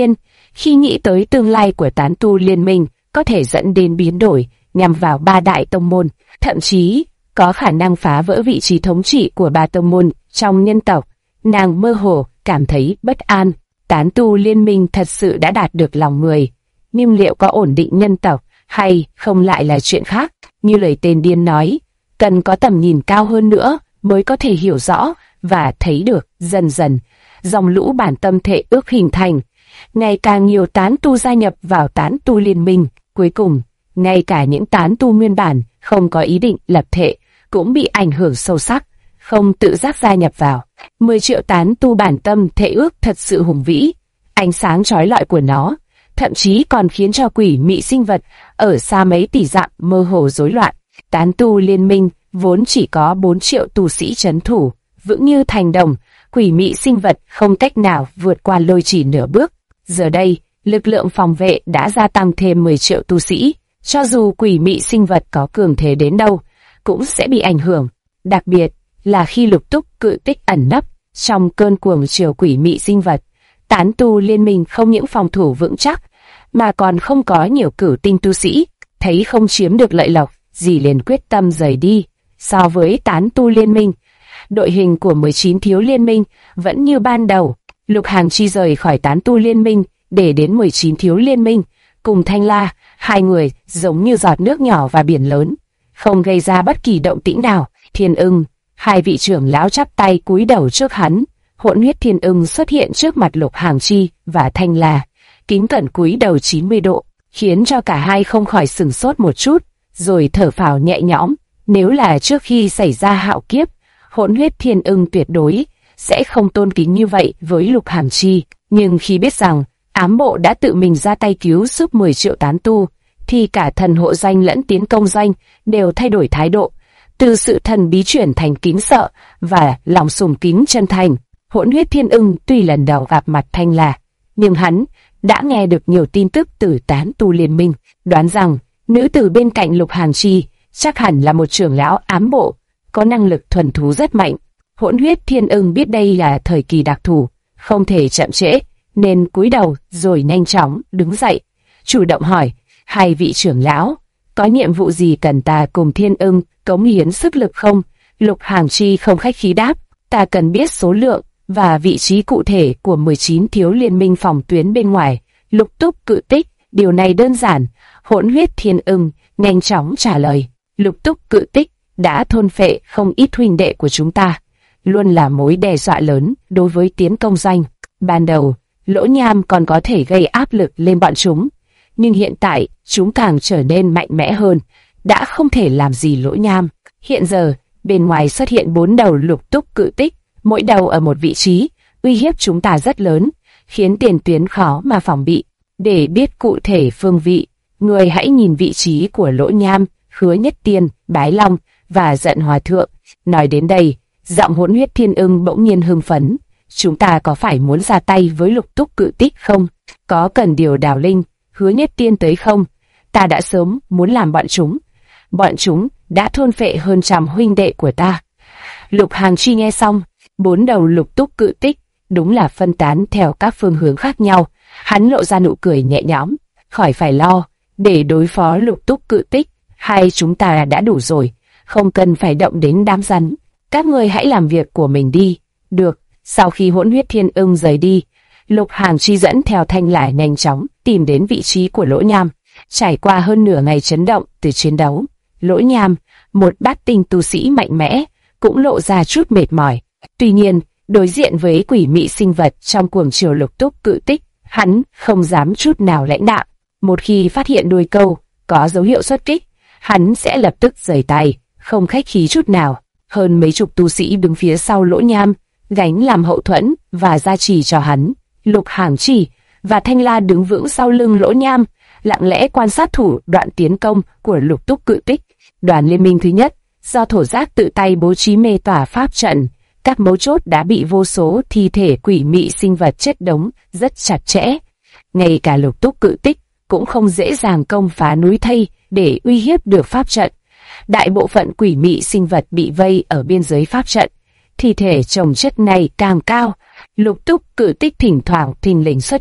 Khi nghĩ tới tương lai của tán tu liên minh có thể dẫn đến biến đổi nhằm vào ba đại tông môn, thậm chí có khả năng phá vỡ vị trí thống trị của ba tông môn trong nhân tộc, nàng mơ hồ cảm thấy bất an. Tán tu liên minh thật sự đã đạt được lòng người, nhưng liệu có ổn định nhân tộc hay không lại là chuyện khác. Như lời tên điên nói, cần có tầm nhìn cao hơn nữa mới có thể hiểu rõ và thấy được. Dần dần, dòng lũ bản tâm thể ước hình thành, ngày càng nhiều tán tu gia nhập vào tán tu liên minh. Cuối cùng, ngay cả những tán tu nguyên bản không có ý định lập thể cũng bị ảnh hưởng sâu sắc, không tự giác gia nhập vào. 10 triệu tán tu bản tâm thể ước thật sự hùng vĩ, ánh sáng chói lọi của nó thậm chí còn khiến cho quỷ mị sinh vật ở xa mấy tỷ dặm mơ hồ rối loạn. Tán tu liên minh vốn chỉ có 4 triệu tu sĩ trấn thủ, vững như thành đồng, quỷ mị sinh vật không cách nào vượt qua lôi chỉ nửa bước. Giờ đây, lực lượng phòng vệ đã gia tăng thêm 10 triệu tu sĩ, cho dù quỷ mị sinh vật có cường thế đến đâu, cũng sẽ bị ảnh hưởng. Đặc biệt là khi Lục Túc Cự Tích ẩn nấp trong cơn cuồng chiều quỷ mị sinh vật, tán tu liên minh không những phòng thủ vững chắc, mà còn không có nhiều cửu tinh tu sĩ, thấy không chiếm được lợi lộc gì liền quyết tâm rời đi. So với tán tu liên minh, đội hình của 19 thiếu liên minh vẫn như ban đầu. Lục Hàng Chi rời khỏi tán tu liên minh để đến 19 thiếu liên minh, cùng Thanh La, hai người giống như giọt nước nhỏ và biển lớn, không gây ra bất kỳ động tĩnh nào. Thiên Ưng, hai vị trưởng lão chắp tay cúi đầu trước hắn. Hỗn huyết Thiên Ưng xuất hiện trước mặt Lục Hàng Chi và Thanh La, kính cẩn cúi đầu 90 độ, khiến cho cả hai không khỏi sửng sốt một chút, rồi thở phào nhẹ nhõm. Nếu là trước khi xảy ra hạo kiếp, Hỗn huyết Thiên Ưng tuyệt đối sẽ không tôn kính như vậy với Lục Hàng Chi, nhưng khi biết rằng ám bộ đã tự mình ra tay cứu giúp 10 triệu tán tu, thì cả thần hộ danh lẫn tiến công danh đều thay đổi thái độ, từ sự thần bí chuyển thành kính sợ và lòng sùng kính chân thành. Hỗn huyết Thiên Ưng tuy lần đầu gặp mặt Thanh La, nhưng hắn đã nghe được nhiều tin tức từ tán tu liên minh, đoán rằng nữ tử bên cạnh Lục Hàng Chi chắc hẳn là một trưởng lão ám bộ, có năng lực thuần thú rất mạnh. Hỗn huyết Thiên Ưng biết đây là thời kỳ đặc thù, không thể chậm trễ, nên cúi đầu rồi nhanh chóng đứng dậy, chủ động hỏi: hai vị trưởng lão, có nhiệm vụ gì cần ta cùng Thiên Ưng cống hiến sức lực không? Lục Hàng Chi không khách khí đáp: ta cần biết số lượng và vị trí cụ thể của 19 thiếu liên minh phòng tuyến bên ngoài. Lục Túc Cự Tích: điều này đơn giản. Hỗn huyết Thiên Ưng nhanh chóng trả lời: Lục Túc Cự Tích đã thôn phệ không ít huynh đệ của chúng ta, luôn là mối đe dọa lớn đối với tiến công danh. Ban đầu, Lỗ Nham còn có thể gây áp lực lên bọn chúng, nhưng hiện tại chúng càng trở nên mạnh mẽ hơn, đã không thể làm gì Lỗ Nham. Hiện giờ, bên ngoài xuất hiện 4 đầu Lục Túc Cự Tích, mỗi đầu ở một vị trí, uy hiếp chúng ta rất lớn, khiến tiền tuyến khó mà phòng bị. Để biết cụ thể phương vị, người hãy nhìn vị trí của Lỗ Nham, Hứa Nhất Tiên, Bái Long và Giận Hòa Thượng. Nói đến đây, giọng Hỗn huyết Thiên Ưng bỗng nhiên hưng phấn. Chúng ta có phải muốn ra tay với Lục Túc Cự Tích không? Có cần điều Đào Linh, Hứa Nhất Tiên tới không? Ta đã sớm muốn làm bọn chúng. Bọn chúng đã thôn phệ hơn 100 huynh đệ của ta. Lục Hàng Chi nghe xong, 4 đầu Lục Túc Cự Tích đúng là phân tán theo các phương hướng khác nhau. Hắn lộ ra nụ cười nhẹ nhõm. Khỏi phải lo, để đối phó Lục Túc Cự Tích, hai chúng ta đã đủ rồi, không cần phải động đến đám rắn. Các ngươi hãy làm việc của mình đi. Được. Sau khi Hỗn huyết Thiên Ưng rời đi, Lục Hàng Chi dẫn theo Thanh La nhanh chóng tìm đến vị trí của Lỗ Nham. Trải qua hơn nửa ngày chấn động từ chiến đấu, Lỗ Nham, một bát tinh tu sĩ mạnh mẽ, cũng lộ ra chút mệt mỏi. Tuy nhiên, đối diện với quỷ mị sinh vật trong cuồng chiều Lục Túc Cự Tích, hắn không dám chút nào lãnh đạm. Một khi phát hiện đuôi câu có dấu hiệu xuất kích, hắn sẽ lập tức giời tay, không khách khí chút nào. Hơn mấy chục tu sĩ đứng phía sau Lỗ Nham, gánh làm hậu thuẫn và gia trì cho hắn. Lục Hàng Chi và Thanh La đứng vững sau lưng Lỗ Nham, lặng lẽ quan sát thủ đoạn tiến công của Lục Túc Cự Tích. Đoàn liên minh thứ nhất do Thổ Giác tự tay bố trí mê tỏa pháp trận, các mấu chốt đã bị vô số thi thể quỷ mị sinh vật chất đống rất chặt chẽ. Ngay cả Lục Túc Cự Tích cũng không dễ dàng công phá núi thây để uy hiếp được pháp trận. Đại bộ phận quỷ mị sinh vật bị vây ở biên giới pháp trận, thi thể chồng chất này càng cao. Lục Túc Cự Tích thỉnh thoảng thình lình xuất hiện,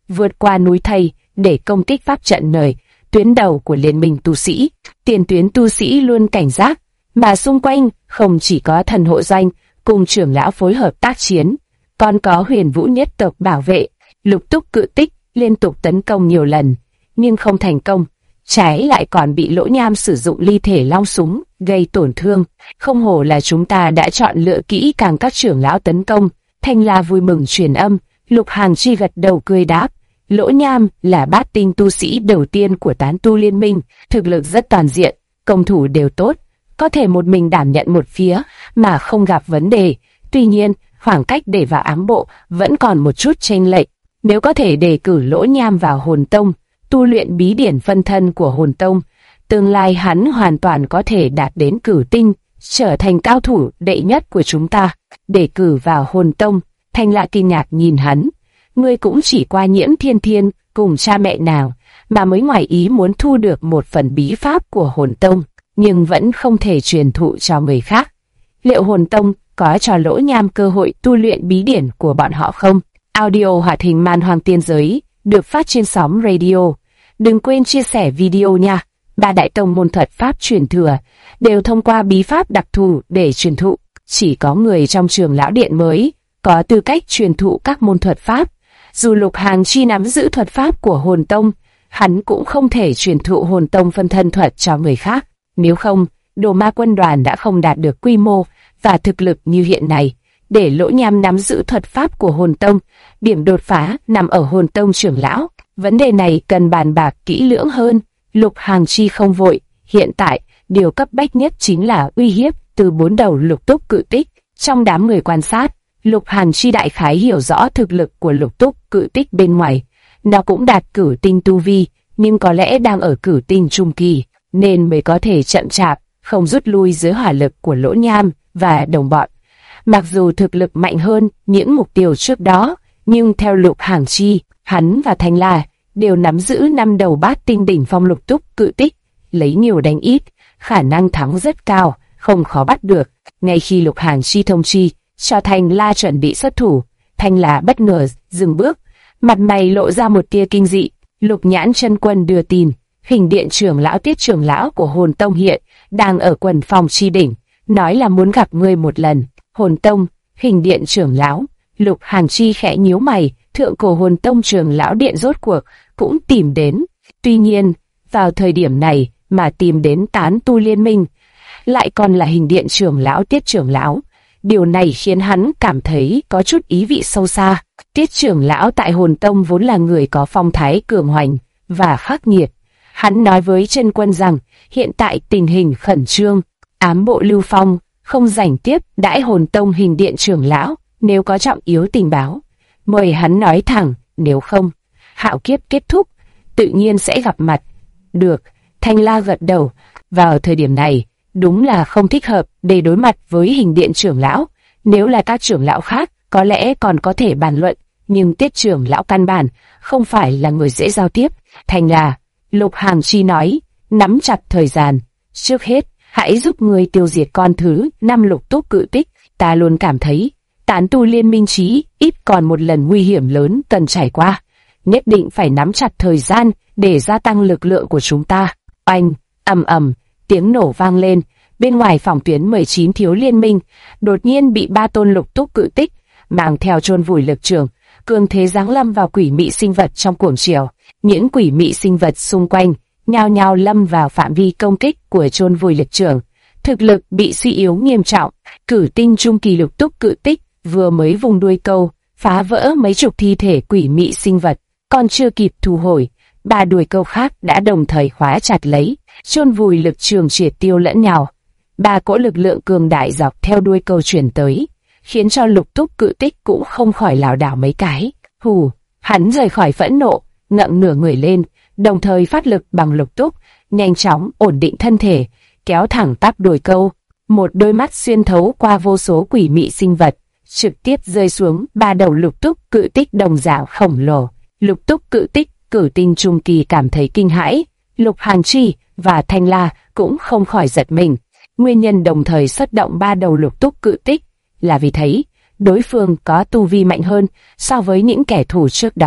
vượt qua núi thây để công kích pháp trận nơi tuyến đầu của liên minh tu sĩ. Tiền tuyến tu sĩ luôn cảnh giác, mà xung quanh không chỉ có thần hộ doanh cùng trưởng lão phối hợp tác chiến, còn có huyền vũ nhất tộc bảo vệ. Lục túc cự tích liên tục tấn công nhiều lần, nhưng không thành công, trái lại còn bị Lỗ Nham sử dụng ly thể long súng gây tổn thương. Không hổ là chúng ta đã chọn lựa kỹ càng các trưởng lão tấn công. Thanh La vui mừng truyền âm. Lục Hàn Chi gật đầu cười đáp, Lỗ Nham là bát tinh tu sĩ đầu tiên của tán tu liên minh, thực lực rất toàn diện, công thủ đều tốt, có thể một mình đảm nhận một phía mà không gặp vấn đề. Tuy nhiên, khoảng cách để vào ám bộ vẫn còn một chút chênh lệch. Nếu có thể đề cử Lỗ Nham vào Hồn Tông, tu luyện bí điển phân thân của Hồn Tông, tương lai hắn hoàn toàn có thể đạt đến cửu tinh, trở thành cao thủ đệ nhất của chúng ta. Đề cử vào Hồn Tông, Thanh La kinh ngạc nhìn hắn. Ngươi cũng chỉ qua Nhiễm Thiên Thiên cùng cha mẹ nào mà mới ngoài ý muốn thu được một phần bí pháp của Hồn Tông, nhưng vẫn không thể truyền thụ cho người khác. Liệu Hồn Tông có cho Lỗ Nham cơ hội tu luyện bí điển của bọn họ không? Audio hoạt hình Man Hoang Tiên Giới được phát trên sóng radio. Đừng quên chia sẻ video nha. Ba đại tông môn thuật pháp truyền thừa đều thông qua bí pháp đặc thù để truyền thụ. Chỉ có người trong Trường Lão Điện mới có tư cách truyền thụ các môn thuật pháp. Dù Lục Hàn Chi nắm giữ thuật pháp của Hồn Tông, hắn cũng không thể truyền thụ Hồn Tông phân thân thuật cho người khác. Nếu không, Đồ Ma quân đoàn đã không đạt được quy mô và thực lực như hiện nay. Để Lỗ Nham nắm giữ thuật pháp của Hồn Tông, điểm đột phá nằm ở Hồn Tông trưởng lão. Vấn đề này cần bàn bạc kỹ lưỡng hơn. Lục Hàn Chi không vội. Hiện tại, điều cấp bách nhất chính là uy hiếp từ 4 đầu lục túc cự tích. Trong đám người quan sát, Lục Hàn Chi đại khái hiểu rõ thực lực của lục túc cự tích bên ngoài. Nó cũng đạt cửu tinh tu vi, nhưng có lẽ đang ở cửu tinh trung kỳ, nên mới có thể chậm chạp, không rút lui dưới hỏa lực của Lỗ Nham và đồng bọn. Mặc dù thực lực mạnh hơn những mục tiêu trước đó, nhưng theo Lục Hàn Chi, hắn và Thanh La đều nắm giữ 5 đầu bát tinh đỉnh phong lục túc cự tích, lấy nhiều đánh ít, khả năng thắng rất cao, không khó bắt được. Ngay khi Lục Hàn Chi thông chi cho Thanh La chuẩn bị xuất thủ, Thanh La bất ngờ dừng bước, mặt mày lộ ra một tia kinh dị. Lục Nhãn Chân Quân đưa tin, Hình Điện trưởng lão Tiết trưởng lão của Hồn Tông hiện đang ở quần phòng chi đỉnh, nói là muốn gặp ngươi một lần. Hồn Tông, Hình Điện trưởng lão. Lục Hàn Chi khẽ nhíu mày, thượng cổ Hồn Tông trưởng lão điện rốt cuộc cũng tìm đến. Tuy nhiên, vào thời điểm này mà tìm đến tán tu liên minh, lại còn là Hình Điện trưởng lão Tiết trưởng lão. Điều này khiến hắn cảm thấy có chút ý vị sâu xa. Tiết trưởng lão tại Hồn Tông vốn là người có phong thái cường hoành và khắc nghiệt. Hắn nói với Chân Quân rằng hiện tại tình hình khẩn trương, ám bộ Lưu Phong không rảnh tiếp đãi Hồn Tông Hình Điện trưởng lão, nếu có trọng yếu tình báo, mời hắn nói thẳng, nếu không, hạo kiếp kết thúc, tự nhiên sẽ gặp mặt. Được, Thanh La gật đầu. Vào thời điểm này, đúng là không thích hợp để đối mặt với Hình Điện trưởng lão. Nếu là các trưởng lão khác, có lẽ còn có thể bàn luận, nhưng Tiết trưởng lão căn bản không phải là người dễ giao tiếp. Thanh La, Lục Hàn Chi nói, nắm chặt thời gian. Trước hết, hãy giúp người tiêu diệt con thứ 5 lục túc cự tích. Ta luôn cảm thấy tán tu liên minh chí ít còn một lần nguy hiểm lớn cần trải qua. Nhất định phải nắm chặt thời gian để gia tăng lực lượng của chúng ta. Oanh, ầm ầm, tiếng nổ vang lên. Bên ngoài phòng tuyến 19 thiếu liên minh, đột nhiên bị 3 tôn lục túc cự tích mang theo chôn vùi lực trường, cường thế giáng lâm vào quỷ mị sinh vật trong cuồng chiều. Những quỷ mị sinh vật xung quanh nhao nhao lâm vào phạm vi công kích của chôn vùi lực trường. Thực lực bị suy yếu nghiêm trọng. Cửu tinh trung kỳ lục túc cự tích vừa mới vùng đuôi câu, phá vỡ mấy chục thi thể quỷ mị sinh vật, còn chưa kịp thu hồi, 3 đuôi câu khác đã đồng thời khóa chặt lấy, chôn vùi lực trường triệt tiêu lẫn nhau. 3 cỗ lực lượng cường đại dọc theo đuôi câu truyền tới, khiến cho lục túc cự tích cũng không khỏi lảo đảo mấy cái. Hù, hắn rời khỏi phẫn nộ, ngậm nửa người lên, đồng thời phát lực bằng lục túc, nhanh chóng ổn định thân thể, kéo thẳng tắp đuôi câu. Một đôi mắt xuyên thấu qua vô số quỷ mị sinh vật, trực tiếp rơi xuống 3 đầu lục túc cự tích đồng dạng khổng lồ. Lục túc cự tích cửu tinh trung kỳ cảm thấy kinh hãi, Lục Hàn Chi và Thanh La cũng không khỏi giật mình. Nguyên nhân đồng thời xuất động 3 đầu lục túc cự tích là vì thấy đối phương có tu vi mạnh hơn so với những kẻ thù trước đó.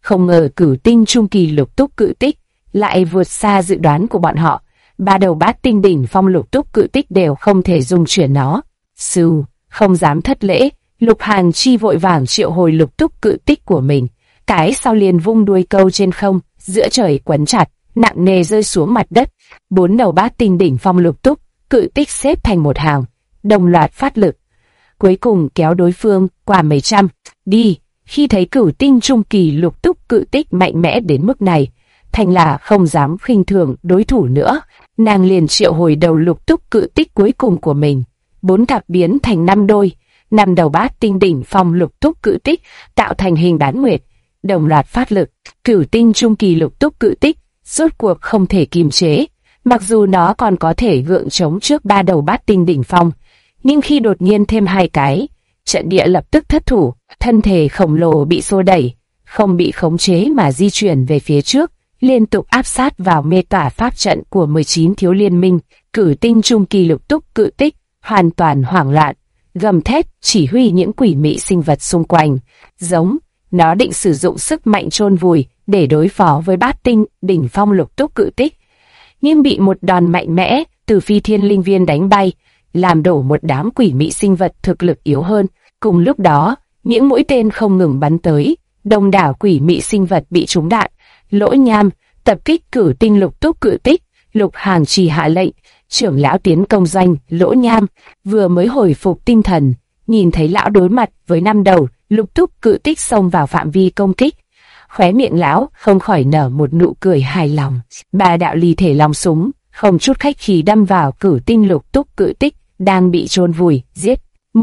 Không ngờ cửu tinh trung kỳ lục túc cự tích lại vượt xa dự đoán của bọn họ. Ba đầu bát tinh đỉnh phong lục túc cự tích đều không thể dung chuyển nó. Sư, không dám thất lễ, Lục Hàn Chi vội vàng triệu hồi lục túc cự tích của mình. Cái sau liền vung đuôi câu trên không, giữa trời quấn chặt, nặng nề rơi xuống mặt đất. 4 đầu bát tinh đỉnh phong lục túc cự tích xếp thành một hàng, đồng loạt phát lực. Cuối cùng kéo đối phương qua mấy trăm. Đi, khi thấy cửu tinh trung kỳ lục túc cự tích mạnh mẽ đến mức này, Thanh là không dám khinh thường đối thủ nữa. Nàng liền triệu hồi đầu lục túc cự tích cuối cùng của mình. 4 cặp biến thành 5 đôi, 5 đầu bát tinh đỉnh phong lục túc cự tích tạo thành hình bán nguyệt, đồng loạt phát lực. Cửu tinh trung kỳ lục túc cự tích rốt cuộc không thể kiềm chế, mặc dù nó còn có thể gượng chống trước 3 đầu bát tinh đỉnh phong, nhưng khi đột nhiên thêm 2 cái, trận địa lập tức thất thủ, thân thể khổng lồ bị xô đẩy, không bị khống chế mà di chuyển về phía trước, liên tục áp sát vào mê tỏa pháp trận của 19 thiếu liên minh. Cửu tinh trung kỳ lục túc cự tích hoàn toàn hoảng loạn, gầm thét chỉ huy những quỷ mị sinh vật xung quanh, giống nó định sử dụng sức mạnh chôn vùi để đối phó với bát tinh đỉnh phong lục túc cự tích, nhưng bị một đòn mạnh mẽ từ phi thiên linh viên đánh bay, làm đổ một đám quỷ mị sinh vật thực lực yếu hơn. Cùng lúc đó, những mũi tên không ngừng bắn tới, đông đảo quỷ mị sinh vật bị trúng đạn. Lỗ Nham tập kích cửu tinh lục túc cự tích. Lục Hàn chỉ hạ lệnh, trưởng lão tiến công doanh. Lỗ Nham vừa mới hồi phục tinh thần, nhìn thấy lão đối mặt với 5 đầu lục túc cự tích xông vào phạm vi công kích, khóe miệng lão không khỏi nở một nụ cười hài lòng. 3 đạo ly thể long súng không chút khách khí đâm vào cửu tinh lục túc cự tích đang bị chôn vùi, giết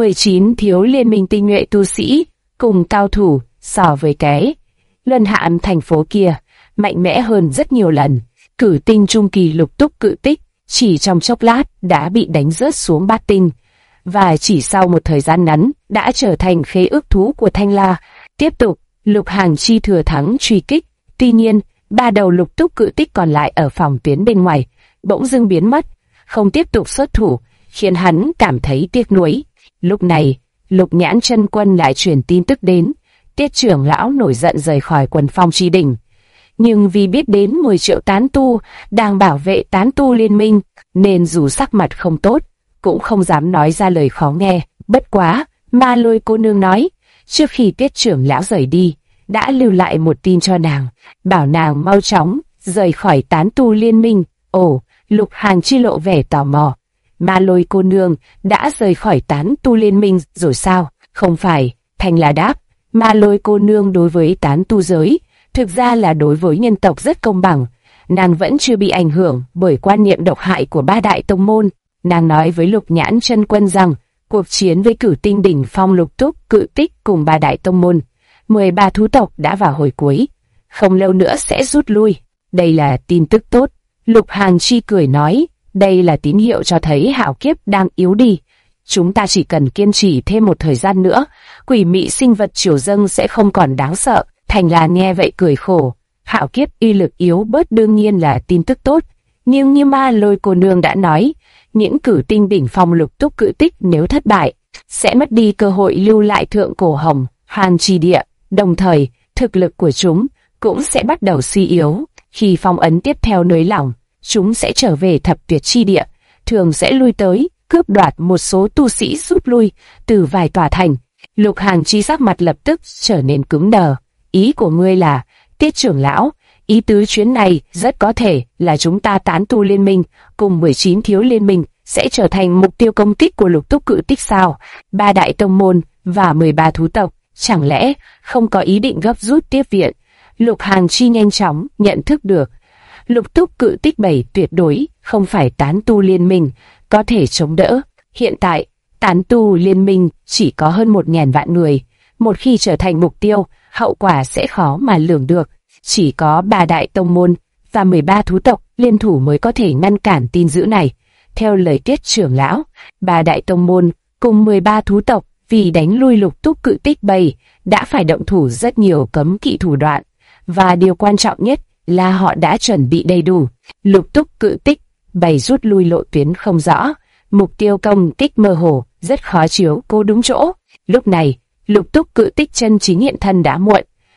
19 thiếu liên minh tinh nhuệ tu sĩ cùng cao thủ so với cái Luân Hạn thành phố kia mạnh mẽ hơn rất nhiều lần. Cửu tinh trung kỳ lục túc cự tích chỉ trong chốc lát đã bị đánh rớt xuống bát tinh, và chỉ sau một thời gian ngắn đã trở thành khế ước thú của Thanh La. Tiếp tục, Lục Hàn Chi thừa thắng truy kích. Tuy nhiên, 3 đầu lục túc cự tích còn lại ở phòng tuyến bên ngoài bỗng dưng biến mất, không tiếp tục xuất thủ, khiến hắn cảm thấy tiếc nuối. Lúc này, Lục Nhãn Chân Quân lại truyền tin tức đến. Tiết trưởng lão nổi giận rời khỏi Quần Phong Chi Đỉnh, nhưng vì biết đến 10 triệu tán tu đang bảo vệ tán tu liên minh, nên dù sắc mặt không tốt, cũng không dám nói ra lời khó nghe. Bất quá, Ma Lôi cô nương nói, trước khi Tiết trưởng lão rời đi, đã lưu lại một tin cho nàng, bảo nàng mau chóng rời khỏi tán tu liên minh. Ồ, Lục Hàn Chi lộ vẻ tò mò. Ma Lôi cô nương đã rời khỏi tán tu liên minh rồi sao? Không phải, Thanh là đáp. Ma Lôi cô nương đối với tán tu giới, thực ra là đối với nhân tộc rất công bằng. Nàng vẫn chưa bị ảnh hưởng bởi quan niệm độc hại của 3 đại tông môn. Nàng nói với Lục Nhãn Chân Quân rằng, cuộc chiến với cửu tinh đỉnh phong lục túc cự tích cùng 3 đại tông môn, 13 thú tộc đã vào hồi cuối, không lâu nữa sẽ rút lui. Đây là tin tức tốt. Lục Hàn Chi cười nói, đây là tín hiệu cho thấy hạo kiếp đang yếu đi. Chúng ta chỉ cần kiên trì thêm một thời gian nữa, quỷ mị sinh vật triều dâng sẽ không còn đáng sợ. Thành là nghe vậy cười khổ. Hạo kiếp uy lực yếu bớt đương nhiên là tin tức tốt, nhưng như Ma Lôi cô nương đã nói, những cửu tinh đỉnh phong lục túc cự tích nếu thất bại, sẽ mất đi cơ hội lưu lại thượng cổ hồng Hàn Trì địa, đồng thời thực lực của chúng cũng sẽ bắt đầu suy yếu. Khi phong ấn tiếp theo nới lỏng, chúng sẽ trở về thập tuyệt chi địa, thường sẽ lui tới cướp đoạt một số tu sĩ rút lui từ vài tòa thành. Lục Hàn Chi sắc mặt lập tức trở nên cứng đờ. Ý của ngươi là, Tiết trưởng lão, ý tứ chuyến này rất có thể là chúng ta tán tu liên minh cùng 19 thiếu liên minh sẽ trở thành mục tiêu công kích của lục túc cự tích sao? 3 đại tông môn và 13 thú tộc chẳng lẽ không có ý định gấp rút tiếp viện? Lục Hàn Chi nhanh chóng nhận thức được, lục túc cự tích 7 tuyệt đối không phải tán tu liên minh có thể chống đỡ. Hiện tại, tán tu liên minh chỉ có hơn 1.000 vạn người, một khi trở thành mục tiêu, hậu quả sẽ khó mà lường được. Chỉ có 3 đại tông môn và 13 thú tộc liên thủ mới có thể ngăn cản tin dữ này. Theo lời Tiết trưởng lão, 3 đại tông môn cùng 13 thú tộc vì đánh lui lục túc cự tích 7 đã phải động thủ rất nhiều cấm kỵ thủ đoạn, và điều quan trọng nhất là họ đã chuẩn bị đầy đủ. Lục túc cự tích 7 rút lui lộ tuyến không rõ, mục tiêu công kích mơ hồ, rất khó chiếu cố đúng chỗ. Lúc này, lục túc cự tích chân chính hiện thân đã muộn.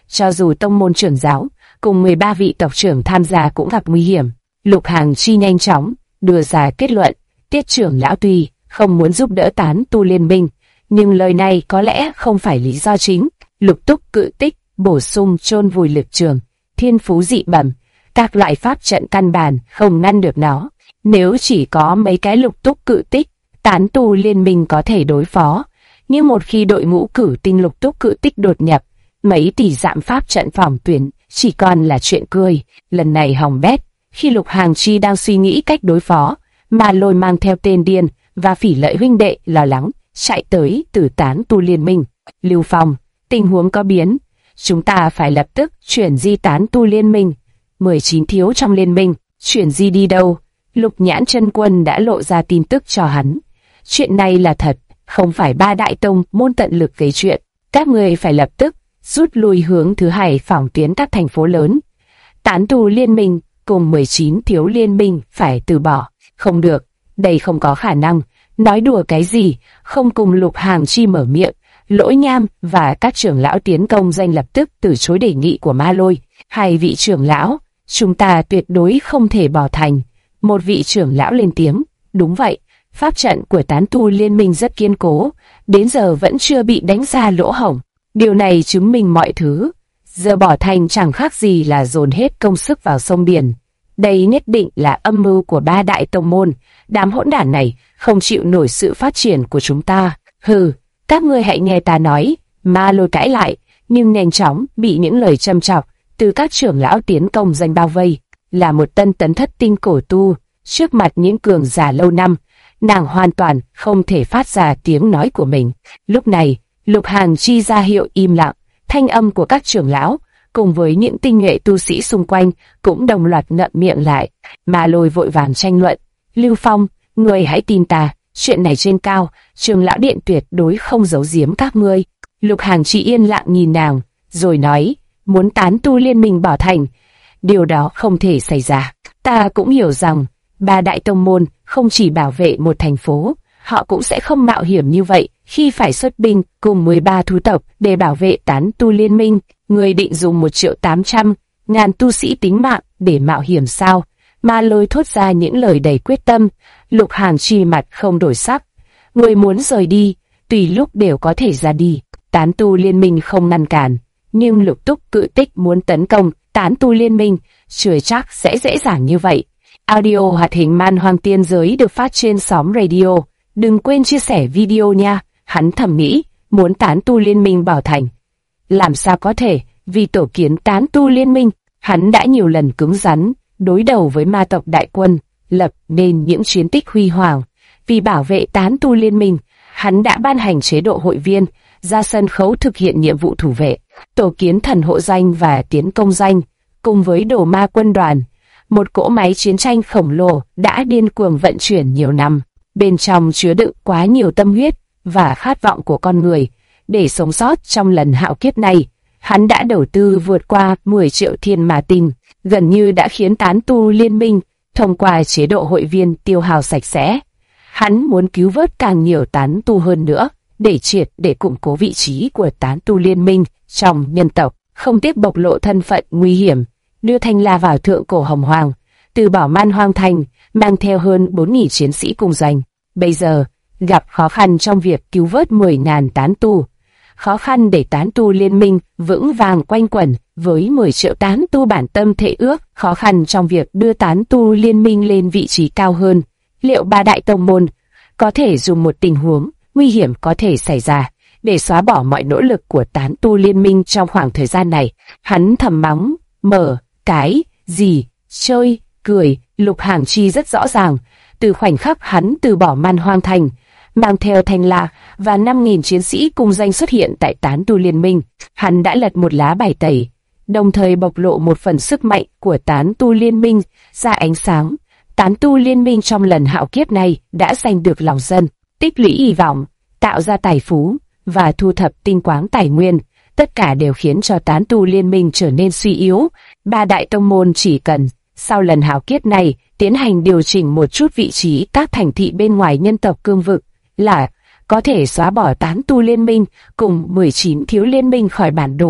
cho dù tông môn trưởng giáo cùng 13 vị tộc trưởng tham gia cũng gặp nguy hiểm. Lục Hàng Chi nhanh chóng đưa ra kết luận, Tiết trưởng lão tuy không muốn giúp đỡ tán tu liên minh, nhưng lời này có lẽ không phải lý do chính. Lục Túc Cự Tích bổ sung chôn vùi lực trường, thiên phú dị bẩm, các loại pháp trận căn bản không ngăn được nó. Nếu chỉ có mấy cái Lục Túc Cự Tích, tán tu liên minh có thể đối phó. Nhưng một khi đội ngũ cử tinh Lục Túc Cự Tích đột nhập, mấy tỷ dặm pháp trận phòng tuyến chỉ còn là chuyện cười. Lần này hỏng bét. Khi Lục Hàng Chi đang suy nghĩ cách đối phó, Ma Lôi mang theo tên điên và Phỉ Lợi huynh đệ lo lắng chạy tới từ tán tu liên minh. Lưu Phong, tình huống có biến, chúng ta phải lập tức chuyển di tán tu liên minh. 19 thiếu trong liên minh, chuyển di đi đâu? Lục Nhãn Chân Quân đã lộ ra tin tức cho hắn. Chuyện này là thật, không phải ba đại tông môn tận lực gây chuyện. Các người phải lập tức rút lui hướng thứ Hải phỏng tiến các thành phố lớn. Tán tu liên minh cùng 19 thiếu liên minh phải từ bỏ. Không được, đây không có khả năng. Nói đùa cái gì, không cùng Lục Hàng Chi mở miệng. Lỗi Nham và các trưởng lão tiến công danh lập tức từ chối đề nghị của Ma Lôi. Hai vị trưởng lão, chúng ta tuyệt đối không thể bỏ thành. Một vị trưởng lão lên tiếng, đúng vậy, pháp trận của tán tu liên minh rất kiên cố, đến giờ vẫn chưa bị đánh ra lỗ hổng. Điều này chứng minh mọi thứ. Giờ bỏ thành chẳng khác gì là dồn hết công sức vào sông biển. Đây nhất định là âm mưu của ba đại tông môn. Đám hỗn đản này không chịu nổi sự phát triển của chúng ta. Hừ, các ngươi hãy nghe ta nói. Ma Lôi cãi lại, nhưng nhanh chóng bị những lời châm chọc từ các trưởng lão tiến công danh bao vây. Là một tân tấn thất tinh cổ tu, trước mặt những cường giả lâu năm, nàng hoàn toàn không thể phát ra tiếng nói của mình. Lúc này, Lục Hàng Chi ra hiệu im lặng, thanh âm của các trưởng lão cùng với những tinh nhuệ tu sĩ xung quanh cũng đồng loạt ngậm miệng lại. Ma Lôi vội vàng tranh luận, Lưu Phong, người hãy tin ta, chuyện này trên cao, trưởng lão điện tuyệt đối không giấu giếm các ngươi. Lục Hàng Chi yên lặng nhìn nàng, rồi nói, muốn tán tu liên minh bỏ thành, điều đó không thể xảy ra. Ta cũng hiểu rằng, ba đại tông môn không chỉ bảo vệ một thành phố, họ cũng sẽ không mạo hiểm như vậy khi phải xuất binh cùng 13 thú tộc để bảo vệ tán tu liên minh. Người định dùng 1.800.000 tu sĩ tính mạng để mạo hiểm sao? Ma Lôi thốt ra những lời đầy quyết tâm. Lục Hàng Chi mặt không đổi sắc. Người muốn rời đi, tùy lúc đều có thể ra đi. Tán tu liên minh không ngăn cản. Nhưng Lục Túc Cự Tích muốn tấn công tán tu liên minh, chưa chắc sẽ dễ dàng như vậy. Audio hoạt hình Man Hoang Tiên Giới được phát trên Xóm Radio. Đừng quên chia sẻ video nha. Hắn thầm nghĩ, muốn tán tu liên minh bỏ thành. Làm sao có thể, vì tổ kiến tán tu liên minh, hắn đã nhiều lần cứng rắn, đối đầu với ma tộc đại quân, lập nên những chiến tích huy hoàng. Vì bảo vệ tán tu liên minh, hắn đã ban hành chế độ hội viên, ra sân khấu thực hiện nhiệm vụ thủ vệ, tổ kiến thần hộ danh và tiến công danh, cùng với đồ ma quân đoàn. Một cỗ máy chiến tranh khổng lồ đã điên cuồng vận chuyển nhiều năm, bên trong chứa đựng quá nhiều tâm huyết và khát vọng của con người. Để sống sót trong lần hạo kiếp này, hắn đã đầu tư vượt qua 10 triệu thiên ma tinh, gần như đã khiến tán tu liên minh thông qua chế độ hội viên tiêu hao sạch sẽ. Hắn muốn cứu vớt càng nhiều tán tu hơn nữa, để củng cố vị trí của tán tu liên minh trong nhân tộc, không tiếc bộc lộ thân phận nguy hiểm, đưa Thanh La vào thượng cổ hồng hoàng, từ bỏ Man Hoang Thành, mang theo hơn 4.000 chiến sĩ cùng doanh. Bây giờ, gặp khó khăn trong việc cứu vớt 10.000 tán tu. Khó khăn để tán tu liên minh vững vàng quanh quẩn với 10 triệu tán tu bản tâm thệ ước, khó khăn trong việc đưa tán tu liên minh lên vị trí cao hơn. Liệu ba đại tông môn có thể dùng một tình huống nguy hiểm có thể xảy ra để xóa bỏ mọi nỗ lực của tán tu liên minh trong khoảng thời gian này? Hắn thầm mắng, mở cái gì chơi cười. Lục Hàng Chi rất rõ ràng, từ khoảnh khắc hắn từ bỏ Man Hoang Thành, mang theo Thanh La và 5.000 chiến sĩ cùng danh xuất hiện tại tán tu liên minh, hắn đã lật một lá bài tẩy, đồng thời bộc lộ một phần sức mạnh của tán tu liên minh ra ánh sáng. Tán tu liên minh trong lần hạo kiếp này đã giành được lòng dân, tích lũy hy vọng, tạo ra tài phú và thu thập tinh quáng tài nguyên. Tất cả đều khiến cho tán tu liên minh trở nên suy yếu. Ba đại tông môn chỉ cần sau lần hạo kiếp này tiến hành điều chỉnh một chút vị trí các thành thị bên ngoài nhân tộc cương vực là có thể xóa bỏ tán tu liên minh cùng 19 thiếu liên minh khỏi bản đồ.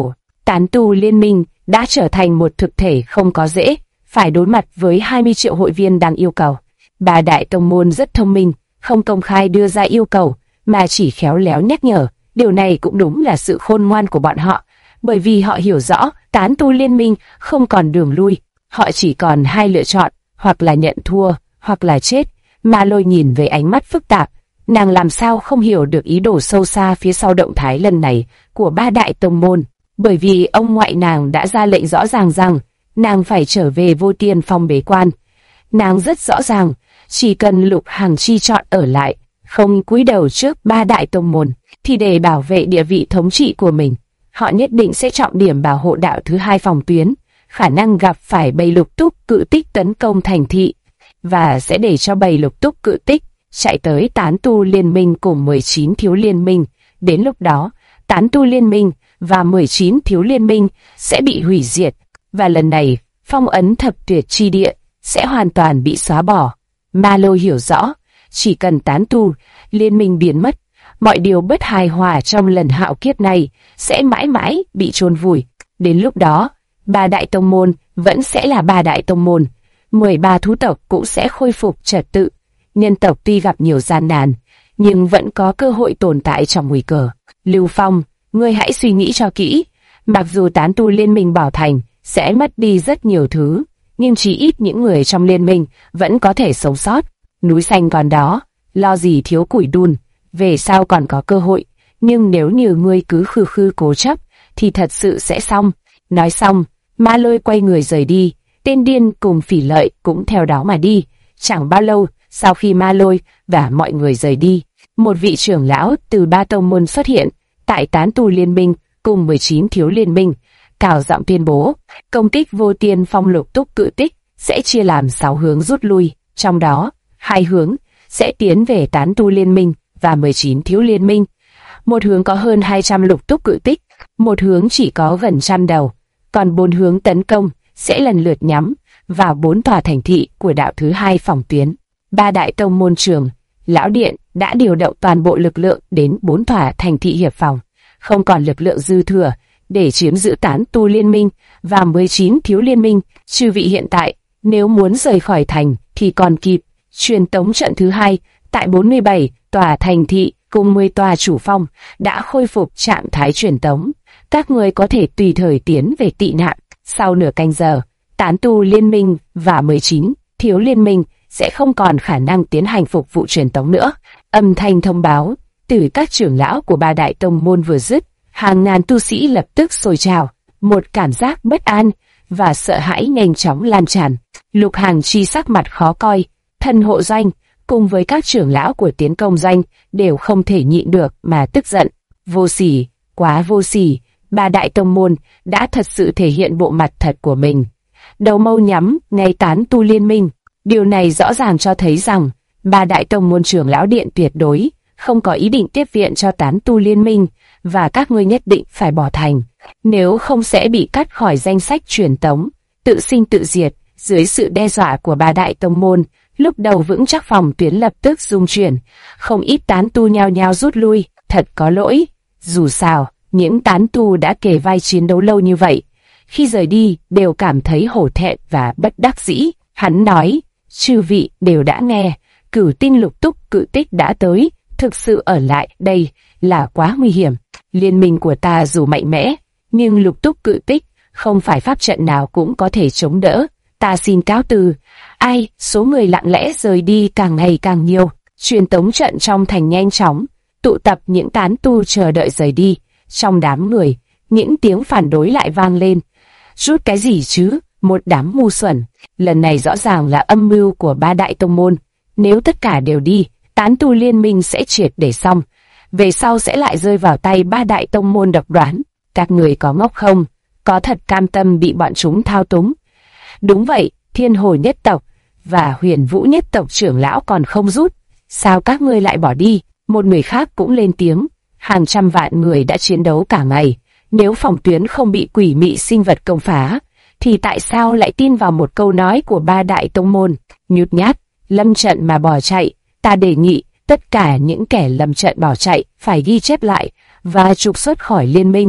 Tán tu liên minh đã trở thành một thực thể không có dễ, phải đối mặt với 20 triệu hội viên đang yêu cầu. Ba đại tông môn rất thông minh, không công khai đưa ra yêu cầu, mà chỉ khéo léo nhắc nhở. Điều này cũng đúng là sự khôn ngoan của bọn họ, bởi vì họ hiểu rõ tán tu liên minh không còn đường lui. Họ chỉ còn hai lựa chọn, hoặc là nhận thua, hoặc là chết. Ma Lôi nhìn về ánh mắt phức tạp, nàng làm sao không hiểu được ý đồ sâu xa phía sau động thái lần này của ba đại tông môn, bởi vì ông ngoại nàng đã ra lệnh rõ ràng rằng nàng phải trở về Vô Tiên Phong bế quan. Nàng rất rõ ràng, chỉ cần Lục Hằng Chi chọn ở lại, không cúi đầu trước ba đại tông môn, thì để bảo vệ địa vị thống trị của mình, họ nhất định sẽ trọng điểm bảo hộ đạo thứ hai phòng tuyến, khả năng gặp phải bầy lục túc cự tích tấn công thành thị, và sẽ để cho bầy lục túc cự tích chạy tới tán tu liên minh cùng 19 thiếu liên minh. Đến lúc đó, tán tu liên minh và 19 thiếu liên minh sẽ bị hủy diệt, và lần này, phong ấn thập tuyệt chi địa sẽ hoàn toàn bị xóa bỏ. Ma Lôi hiểu rõ, chỉ cần tán tu liên minh biến mất, mọi điều bất hài hòa trong lần hạo kiếp này sẽ mãi mãi bị chôn vùi. Đến lúc đó, ba đại tông môn vẫn sẽ là ba đại tông môn, 13 thú tộc cũng sẽ khôi phục trật tự. Nhân tộc tuy gặp nhiều gian nan, nhưng vẫn có cơ hội tồn tại trong nguy cơ. Lưu Phong, ngươi hãy suy nghĩ cho kỹ. Mặc dù tán tu liên minh bảo thành sẽ mất đi rất nhiều thứ, nhưng chỉ ít những người trong liên minh vẫn có thể sống sót. Núi xanh còn đó, lo gì thiếu củi đun, về sau còn có cơ hội. Nhưng nếu như ngươi cứ khư khư cố chấp, thì thật sự sẽ xong. Nói xong, Ma Lôi quay người rời đi, tên điên cùng Phỉ Lợi cũng theo đó mà đi. Chẳng bao lâu, sau khi Ma Lôi và mọi người rời đi, một vị trưởng lão từ ba tông môn xuất hiện tại tán tu liên minh cùng 19 thiếu liên minh, cào giọng tuyên bố công kích Vô Tiên Phong lục túc cự tích sẽ chia làm 6 hướng rút lui, trong đó 2 hướng sẽ tiến về tán tu liên minh và 19 thiếu liên minh. Một hướng có hơn 200 lục túc cự tích, một hướng chỉ có gần 100 đầu, còn 4 hướng tấn công sẽ lần lượt nhắm vào 4 tòa thành thị của đạo thứ hai phòng tuyến. Ba đại tông môn trường, lão điện đã điều động toàn bộ lực lượng đến 4 tòa thành thị hiệp phòng, không còn lực lượng dư thừa để chiếm giữ tán tu liên minh và 19 thiếu liên minh. Chư vị hiện tại, nếu muốn rời khỏi thành thì còn kịp. Truyền tống trận thứ hai tại 47 tòa thành thị cùng 10 tòa chủ phong đã khôi phục trạng thái truyền tống. Các người có thể tùy thời tiến về tị nạn. Sau nửa canh giờ, tán tu liên minh và 19 thiếu liên minh sẽ không còn khả năng tiến hành phục vụ truyền tống nữa. Âm thanh thông báo từ các trưởng lão của ba đại tông môn vừa dứt, hàng ngàn tu sĩ lập tức sôi trào. Một cảm giác bất an và sợ hãi nhanh chóng lan tràn. Lục Hằng Chi sắc mặt khó coi, thân hộ doanh cùng với các trưởng lão của tiến công doanh đều không thể nhịn được mà tức giận. Vô sỉ, quá vô sỉ, ba đại tông môn đã thật sự thể hiện bộ mặt thật của mình. Đầu mâu nhắm ngay tán tu liên minh. Điều này rõ ràng cho thấy rằng ba đại tông môn trưởng lão điện tuyệt đối không có ý định tiếp viện cho tán tu liên minh, và các ngươi nhất định phải bỏ thành, nếu không sẽ bị cắt khỏi danh sách truyền tống, tự sinh tự diệt. Dưới sự đe dọa của ba đại tông môn, lúc đầu vững chắc phòng tuyến lập tức rung chuyển, không ít tán tu nhao nhao rút lui. Thật có lỗi, dù sao những tán tu đã kề vai chiến đấu lâu như vậy, khi rời đi đều cảm thấy hổ thẹn và bất đắc dĩ. Hắn nói, chư vị đều đã nghe, cửu tinh lục túc cự tích đã tới, thực sự ở lại đây là quá nguy hiểm. Liên minh của ta dù mạnh mẽ, nhưng lục túc cự tích không phải pháp trận nào cũng có thể chống đỡ. Ta xin cáo từ. Ai, số người lặng lẽ rời đi càng ngày càng nhiều. Truyền tống trận trong thành nhanh chóng tụ tập những tán tu chờ đợi rời đi. Trong đám người, những tiếng phản đối lại vang lên. Rút cái gì chứ, một đám ngu xuẩn. Lần này rõ ràng là âm mưu của ba đại tông môn. Nếu tất cả đều đi, tán tu liên minh sẽ triệt để xong. Về sau sẽ lại rơi vào tay ba đại tông môn độc đoán. Các người có ngốc không? Có thật cam tâm bị bọn chúng thao túng? Đúng vậy, Thiên Hồ nhất tộc và Huyền Vũ nhất tộc trưởng lão còn không rút. Sao các ngươi lại bỏ đi? Một người khác cũng lên tiếng. Hàng trăm vạn người đã chiến đấu cả ngày. Nếu phòng tuyến không bị quỷ mị sinh vật công phá, thì tại sao lại tin vào một câu nói của ba đại tông môn? Nhút nhát, lâm trận mà bỏ chạy. Ta đề nghị tất cả những kẻ lâm trận bỏ chạy phải ghi chép lại và trục xuất khỏi liên minh.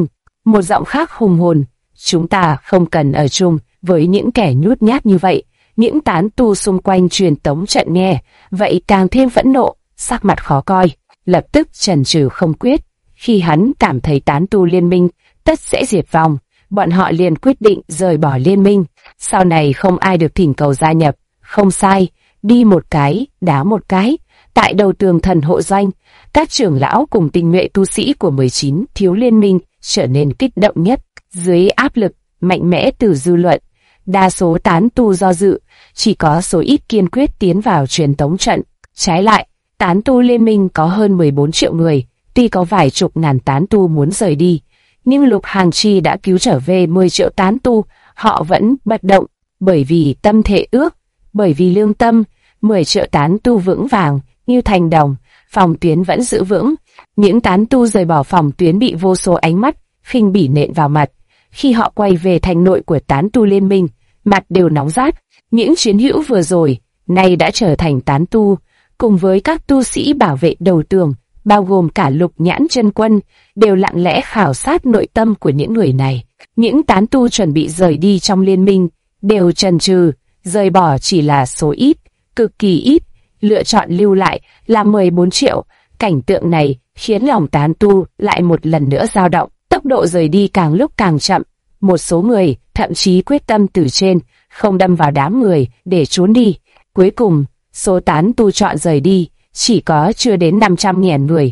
Một giọng khác hùng hồn, chúng ta không cần ở chung với những kẻ nhút nhát như vậy. Những tán tu xung quanh truyền tống trận nghe, vậy càng thêm phẫn nộ, sắc mặt khó coi, lập tức chần chừ không quyết. Khi hắn cảm thấy tán tu liên minh tất sẽ diệt vong, bọn họ liền quyết định rời bỏ liên minh. Sau này không ai được thỉnh cầu gia nhập, không sai, đi một cái, đá một cái. Tại đầu tường thần hộ doanh, các trưởng lão cùng tinh nhuệ tu sĩ của 19 thiếu liên minh trở nên kích động nhất. Dưới áp lực mạnh mẽ từ dư luận, đa số tán tu do dự, chỉ có số ít kiên quyết tiến vào truyền tống trận. Trái lại, tán tu liên minh có hơn 14 triệu người, tuy có vài chục ngàn tán tu muốn rời đi, nhưng Lục Hàn Chi đã cứu trở về 10 triệu tán tu, họ vẫn bất động, bởi vì tâm thể ước, bởi vì lương tâm. 10 triệu tán tu vững vàng như thành đồng, phòng tuyến vẫn giữ vững. Những tán tu rời bỏ phòng tuyến bị vô số ánh mắt khinh bỉ nện vào mặt. Khi họ quay về thành nội của tán tu liên minh, mặt đều nóng rát. Những chiến hữu vừa rồi nay đã trở thành tán tu, cùng với các tu sĩ bảo vệ đầu tường, bao gồm cả Lục Nhãn Chân Quân, đều lặng lẽ khảo sát nội tâm của những người này. Những tán tu chuẩn bị rời đi trong liên minh đều chần chừ, rời bỏ chỉ là số ít, cực kỳ ít, lựa chọn lưu lại là 14 triệu. Cảnh tượng này khiến lòng tán tu lại một lần nữa dao động, tốc độ rời đi càng lúc càng chậm. Một số người thậm chí quyết tâm từ trên, không đâm vào đám người để trốn đi. Cuối cùng, số tán tu chọn rời đi chỉ có chưa đến 500.000 người.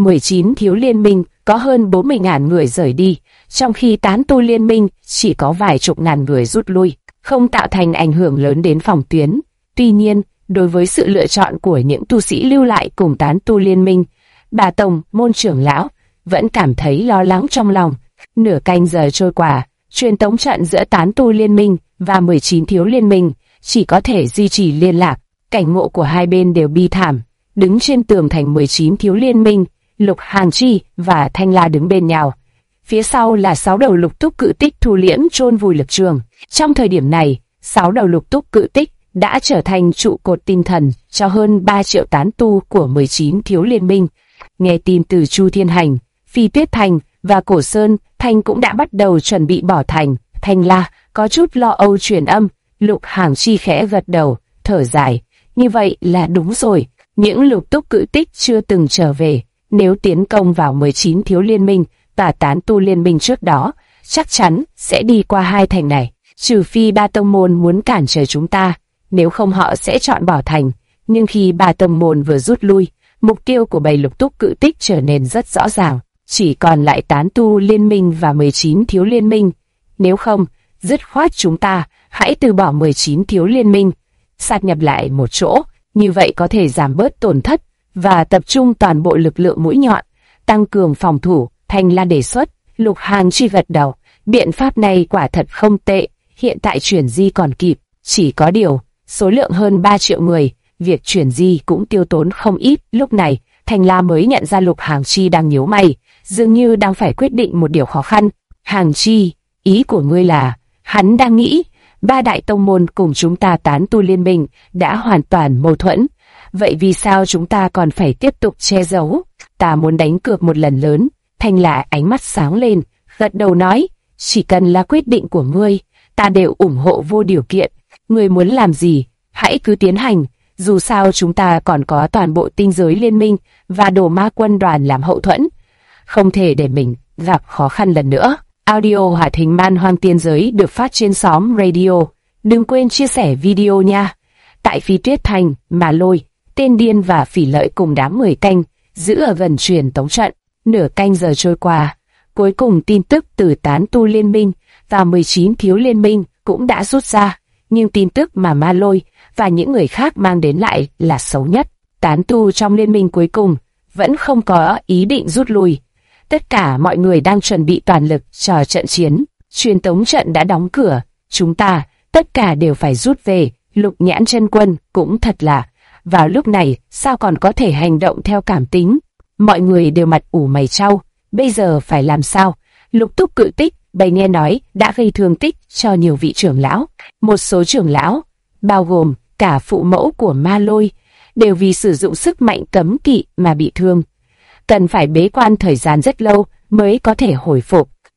19 thiếu liên minh có hơn 40.000 người rời đi, trong khi tán tu liên minh chỉ có vài chục ngàn người rút lui, không tạo thành ảnh hưởng lớn đến phòng tuyến. Tuy nhiên, đối với sự lựa chọn của những tu sĩ lưu lại cùng tán tu liên minh, bà Tổng môn trưởng lão vẫn cảm thấy lo lắng trong lòng. Nửa canh giờ trôi qua, truyền tống trận giữa tán tu liên minh và 19 thiếu liên minh chỉ có thể duy trì liên lạc. Cảnh ngộ của hai bên đều bi thảm. Đứng trên tường thành 19 thiếu liên minh, Lục Hàn Chi và Thanh La đứng bên nhau. Phía sau là 6 đầu lục túc cự tích thu liễm chôn vùi lực trường. Trong thời điểm này, 6 đầu lục túc cự tích đã trở thành trụ cột tinh thần cho hơn 3 triệu tán tu của 19 thiếu liên minh. Nghe tin từ Chu Thiên Hành, Phi Tuyết Thành và Cổ Sơn Thành cũng đã bắt đầu chuẩn bị bỏ thành. Thanh La có chút lo âu truyền âm. Lục Hàn Chi khẽ gật đầu, thở dài. Như vậy là đúng rồi. Những lục túc cự tích chưa từng trở về, nếu tiến công vào 19 thiếu liên minh và tán tu liên minh trước đó, chắc chắn sẽ đi qua hai thành này. Trừ phi ba tông môn muốn cản trở chúng ta, nếu không họ sẽ chọn bỏ thành. Nhưng khi ba tông môn vừa rút lui, mục tiêu của bầy lục túc cự tích trở nên rất rõ ràng. Chỉ còn lại tán tu liên minh và 19 thiếu liên minh. Nếu không, dứt khoát chúng ta hãy từ bỏ 19 thiếu liên minh, sát nhập lại một chỗ. Như vậy có thể giảm bớt tổn thất và tập trung toàn bộ lực lượng mũi nhọn, tăng cường phòng thủ. Thanh La đề xuất. Lục Hàn Chi gật đầu. Biện pháp này quả thật không tệ. Hiện tại chuyển di còn kịp. Chỉ có điều, số lượng hơn 3 triệu người, việc chuyển di cũng tiêu tốn không ít. Lúc này, Thanh La mới nhận ra Lục Hàn Chi đang nhíu mày, dường như đang phải quyết định một điều khó khăn. Hàn Chi, ý của ngươi là, hắn đang nghĩ, ba đại tông môn cùng chúng ta tán tu liên minh đã hoàn toàn mâu thuẫn. Vậy vì sao chúng ta còn phải tiếp tục che giấu? Ta muốn đánh cược một lần lớn. Thanh La ánh mắt sáng lên, gật đầu nói, chỉ cần là quyết định của ngươi, ta đều ủng hộ vô điều kiện. Ngươi muốn làm gì, hãy cứ tiến hành. Dù sao chúng ta còn có toàn bộ tinh giới liên minh và đồ ma quân đoàn làm hậu thuẫn. Không thể để mình gặp khó khăn lần nữa. Audio hoạt hình Man Hoang Tiên Giới được phát trên xóm radio. Đừng quên chia sẻ video nha. Tại Phi Tuyết Thành, Mà Lôi, Tên Điên và Phỉ Lợi cùng đám người canh giữ ở gần truyền tống trận. Nửa canh giờ trôi qua, cuối cùng tin tức từ tán tu liên minh và 19 thiếu liên minh cũng đã rút ra. Nhưng tin tức mà Ma Lôi và những người khác mang đến lại là xấu nhất. Tán tu trong liên minh cuối cùng vẫn không có ý định rút lui. Tất cả mọi người đang chuẩn bị toàn lực cho trận chiến. Truyền tống trận đã đóng cửa. Chúng ta, tất cả đều phải rút về. Lục Nhãn Chân Quân cũng thật là, vào lúc này sao còn có thể hành động theo cảm tính. Mọi người đều mặt ủ mày chau. Bây giờ phải làm sao? Lục túc cự tích, bầy nghe nói, đã gây thương tích cho nhiều vị trưởng lão. Một số trưởng lão, bao gồm cả phụ mẫu của Ma Lôi, đều vì sử dụng sức mạnh cấm kỵ mà bị thương. Cần phải bế quan thời gian rất lâu mới có thể hồi phục.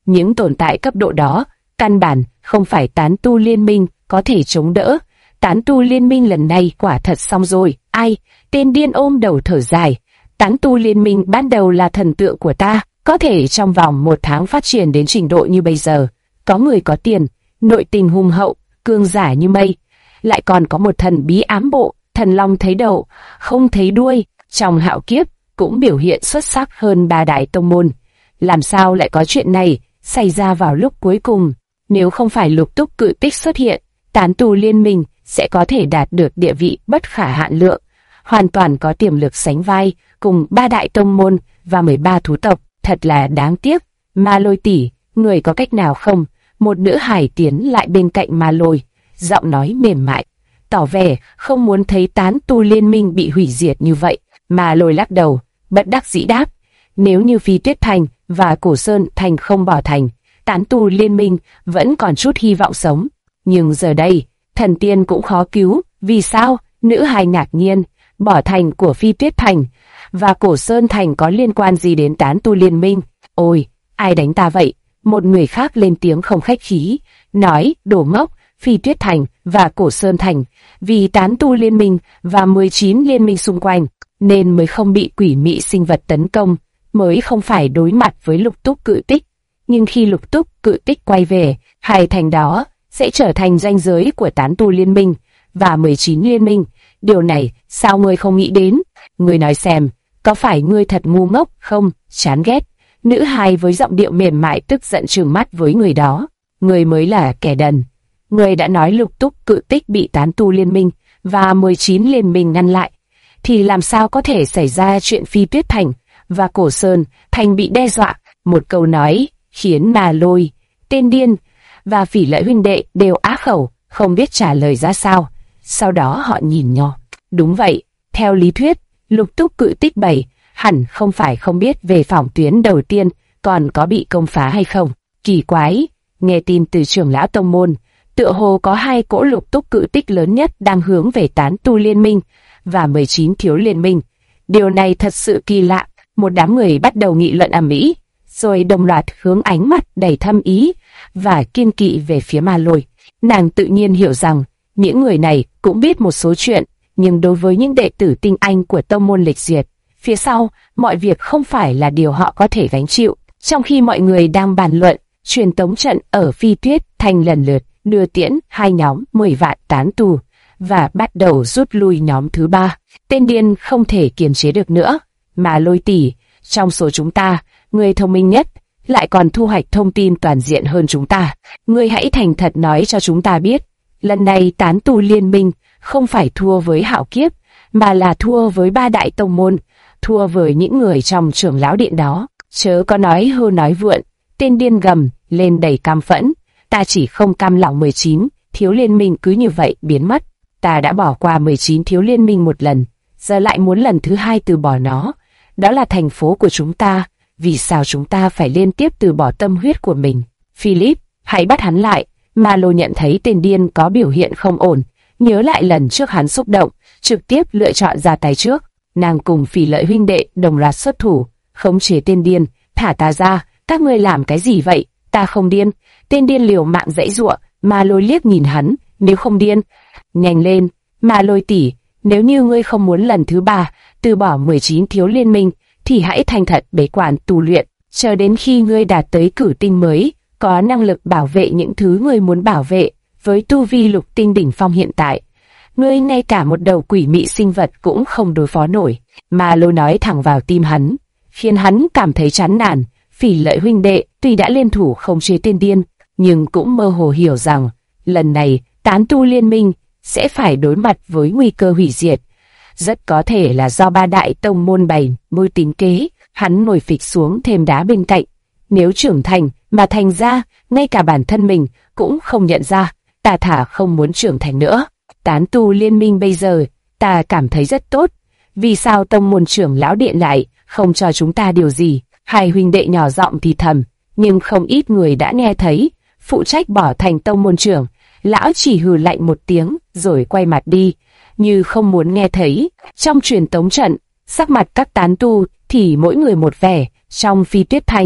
Những tồn tại cấp độ đó, căn bản không phải tán tu liên minh có thể chống đỡ. Tán tu liên minh lần này quả thật xong rồi. Ai? Tên điên ôm đầu thở dài. Tán tu liên minh ban đầu là thần tượng của ta, có thể trong vòng 1 tháng phát triển đến trình độ như bây giờ. Có người có tiền, nội tình hùng hậu, cường giả như mây. Lại còn có một thần bí ám bộ, thần long thấy đầu, không thấy đuôi. Trong hạo kiếp, cũng biểu hiện xuất sắc hơn 3 đại tông môn. Làm sao lại có chuyện này xảy ra vào lúc cuối cùng? Nếu không phải Lục Túc Cự Tích xuất hiện, tán tu liên minh sẽ có thể đạt được địa vị bất khả hạn lượng, hoàn toàn có tiềm lực sánh vai cùng 3 đại tông môn và 13 thú tộc. Thật là đáng tiếc. Ma Lôi tỷ, người có cách nào không? Một nữ hài tiến lại bên cạnh Ma Lôi, giọng nói mềm mại, tỏ vẻ không muốn thấy tán tu liên minh bị hủy diệt như vậy. Ma Lôi lắc đầu, bất đắc dĩ đáp, nếu như Phi Tuyết Thành và Cổ Sơn Thành không bỏ thành, tán tu liên minh vẫn còn chút hy vọng sống. Nhưng giờ đây, thần tiên cũng khó cứu. Vì sao? Nữ hài ngạc nhiên. Bỏ thành của Phi Tuyết Thành và Cổ Sơn Thành có liên quan gì đến tán tu liên minh? Ôi, ai đánh ta vậy? Một người khác lên tiếng không khách khí, nói, đồ ngốc, Phi Tuyết Thành và Cổ Sơn Thành vì tán tu liên minh và 19 liên minh xung quanh nên mới không bị quỷ mị sinh vật tấn công, mới không phải đối mặt với Lục Túc Cự Tích. Nhưng khi Lục Túc Cự Tích quay về, hai thành đó sẽ trở thành ranh giới của tán tu liên minh và 19 liên minh. Điều này sao ngươi không nghĩ đến? Ngươi nói xem, có phải ngươi thật ngu ngốc không? Chán ghét. Nữ hài với giọng điệu mềm mại tức giận trừng mắt với người đó. Ngươi mới là kẻ đần. Ngươi đã nói Lục Túc Cự Tích bị tán tu liên minh và 19 liên minh ngăn lại, thì làm sao có thể xảy ra chuyện Phi Tuyết Thành và Cổ Sơn Thành bị đe dọa? Một câu nói khiến Ma Lôi, tên điên và Phỉ Lợi huynh đệ đều á khẩu, không biết trả lời ra sao. Sau đó họ nhìn nhau. Đúng vậy, theo lý thuyết, Lục Túc Cự Tích 7 hẳn không phải không biết về phòng tuyến đầu tiên còn có bị công phá hay không. Kỳ quái, nghe tin từ trưởng lão tông môn, tựa hồ có 2 cỗ Lục Túc Cự Tích lớn nhất đang hướng về tán tu liên minh và 19 thiếu liên minh. Điều này thật sự kỳ lạ. Một đám người bắt đầu nghị luận ầm ĩ, rồi đồng loạt hướng ánh mắt đầy thâm ý và kiên kỵ về phía Ma Lôi. Nàng tự nhiên hiểu rằng những người này cũng biết một số chuyện, nhưng đối với những đệ tử tinh anh của tông môn lịch duyệt, phía sau mọi việc không phải là điều họ có thể gánh chịu. Trong khi mọi người đang bàn luận, truyền tống trận ở Phi Tuyết Thành lần lượt đưa tiễn 2 nhóm 10 vạn tán tu và bắt đầu rút lui nhóm thứ 3. Tên điên không thể kiềm chế được nữa. Ma Lôi tỷ, trong số chúng ta, người thông minh nhất, lại còn thu hoạch thông tin toàn diện hơn chúng ta. Ngươi hãy thành thật nói cho chúng ta biết, lần này tán tu liên minh không phải thua với hạo kiếp, mà là thua với 3 đại tông môn, thua với những người trong trưởng lão điện đó. Chớ có nói hô nói vượn. Tên điên gầm lên đầy cam phẫn. Ta chỉ không cam lòng 19 thiếu liên minh cứ như vậy biến mất. Ta đã bỏ qua 19 thiếu liên minh một lần, giờ lại muốn lần thứ 2 từ bỏ nó. Đó là thành phố của chúng ta, vì sao chúng ta phải liên tiếp từ bỏ tâm huyết của mình? Philip, hãy bắt hắn lại. Ma Lôi nhận thấy tên điên có biểu hiện không ổn, nhớ lại lần trước hắn xúc động, trực tiếp lựa chọn ra tay trước. Nàng cùng Phỉ Lợi huynh đệ đồng loạt xuất thủ, khống chế tên điên. Thả ta ra, các ngươi làm cái gì vậy? Ta không điên. Tên điên liều mạng giãy giụa. Ma Lôi liếc nhìn hắn, nếu không điên, nhanh lên. Ma Lôi tỷ, nếu như ngươi không muốn lần thứ 3 từ bỏ 19 thiếu liên minh, thì hãy thành thật bế quan tu luyện, chờ đến khi ngươi đạt tới cửu tinh mới, có năng lực bảo vệ những thứ ngươi muốn bảo vệ. Với tu vi lục tinh đỉnh phong hiện tại, ngươi ngay cả một đầu quỷ mị sinh vật cũng không đối phó nổi. Ma Lôi nói thẳng vào tim hắn, khiến hắn cảm thấy chán nản. Phỉ Lợi huynh đệ tuy đã liên thủ khống chế tên điên, nhưng cũng mơ hồ hiểu rằng lần này tán tu liên minh sẽ phải đối mặt với nguy cơ hủy diệt. Rất có thể là do 3 đại tông môn bày mưu tính kế. Hắn ngồi phịch xuống thêm đá bên cạnh. Nếu trưởng thành mà thành ra, ngay cả bản thân mình cũng không nhận ra, ta thả không muốn trưởng thành nữa. Tán tu liên minh bây giờ, ta cảm thấy rất tốt. Vì sao tông môn trưởng lão điện lại không cho chúng ta điều gì? 2 huynh đệ nhỏ giọng thì thầm, nhưng không ít người đã nghe thấy. Phụ trách bỏ thành tông môn trưởng, lão chỉ hừ lạnh một tiếng rồi quay mặt đi, như không muốn nghe thấy. Trong truyền tống trận, sắc mặt các tán tu thì mỗi người một vẻ. Trong Phi Tuyết Thành,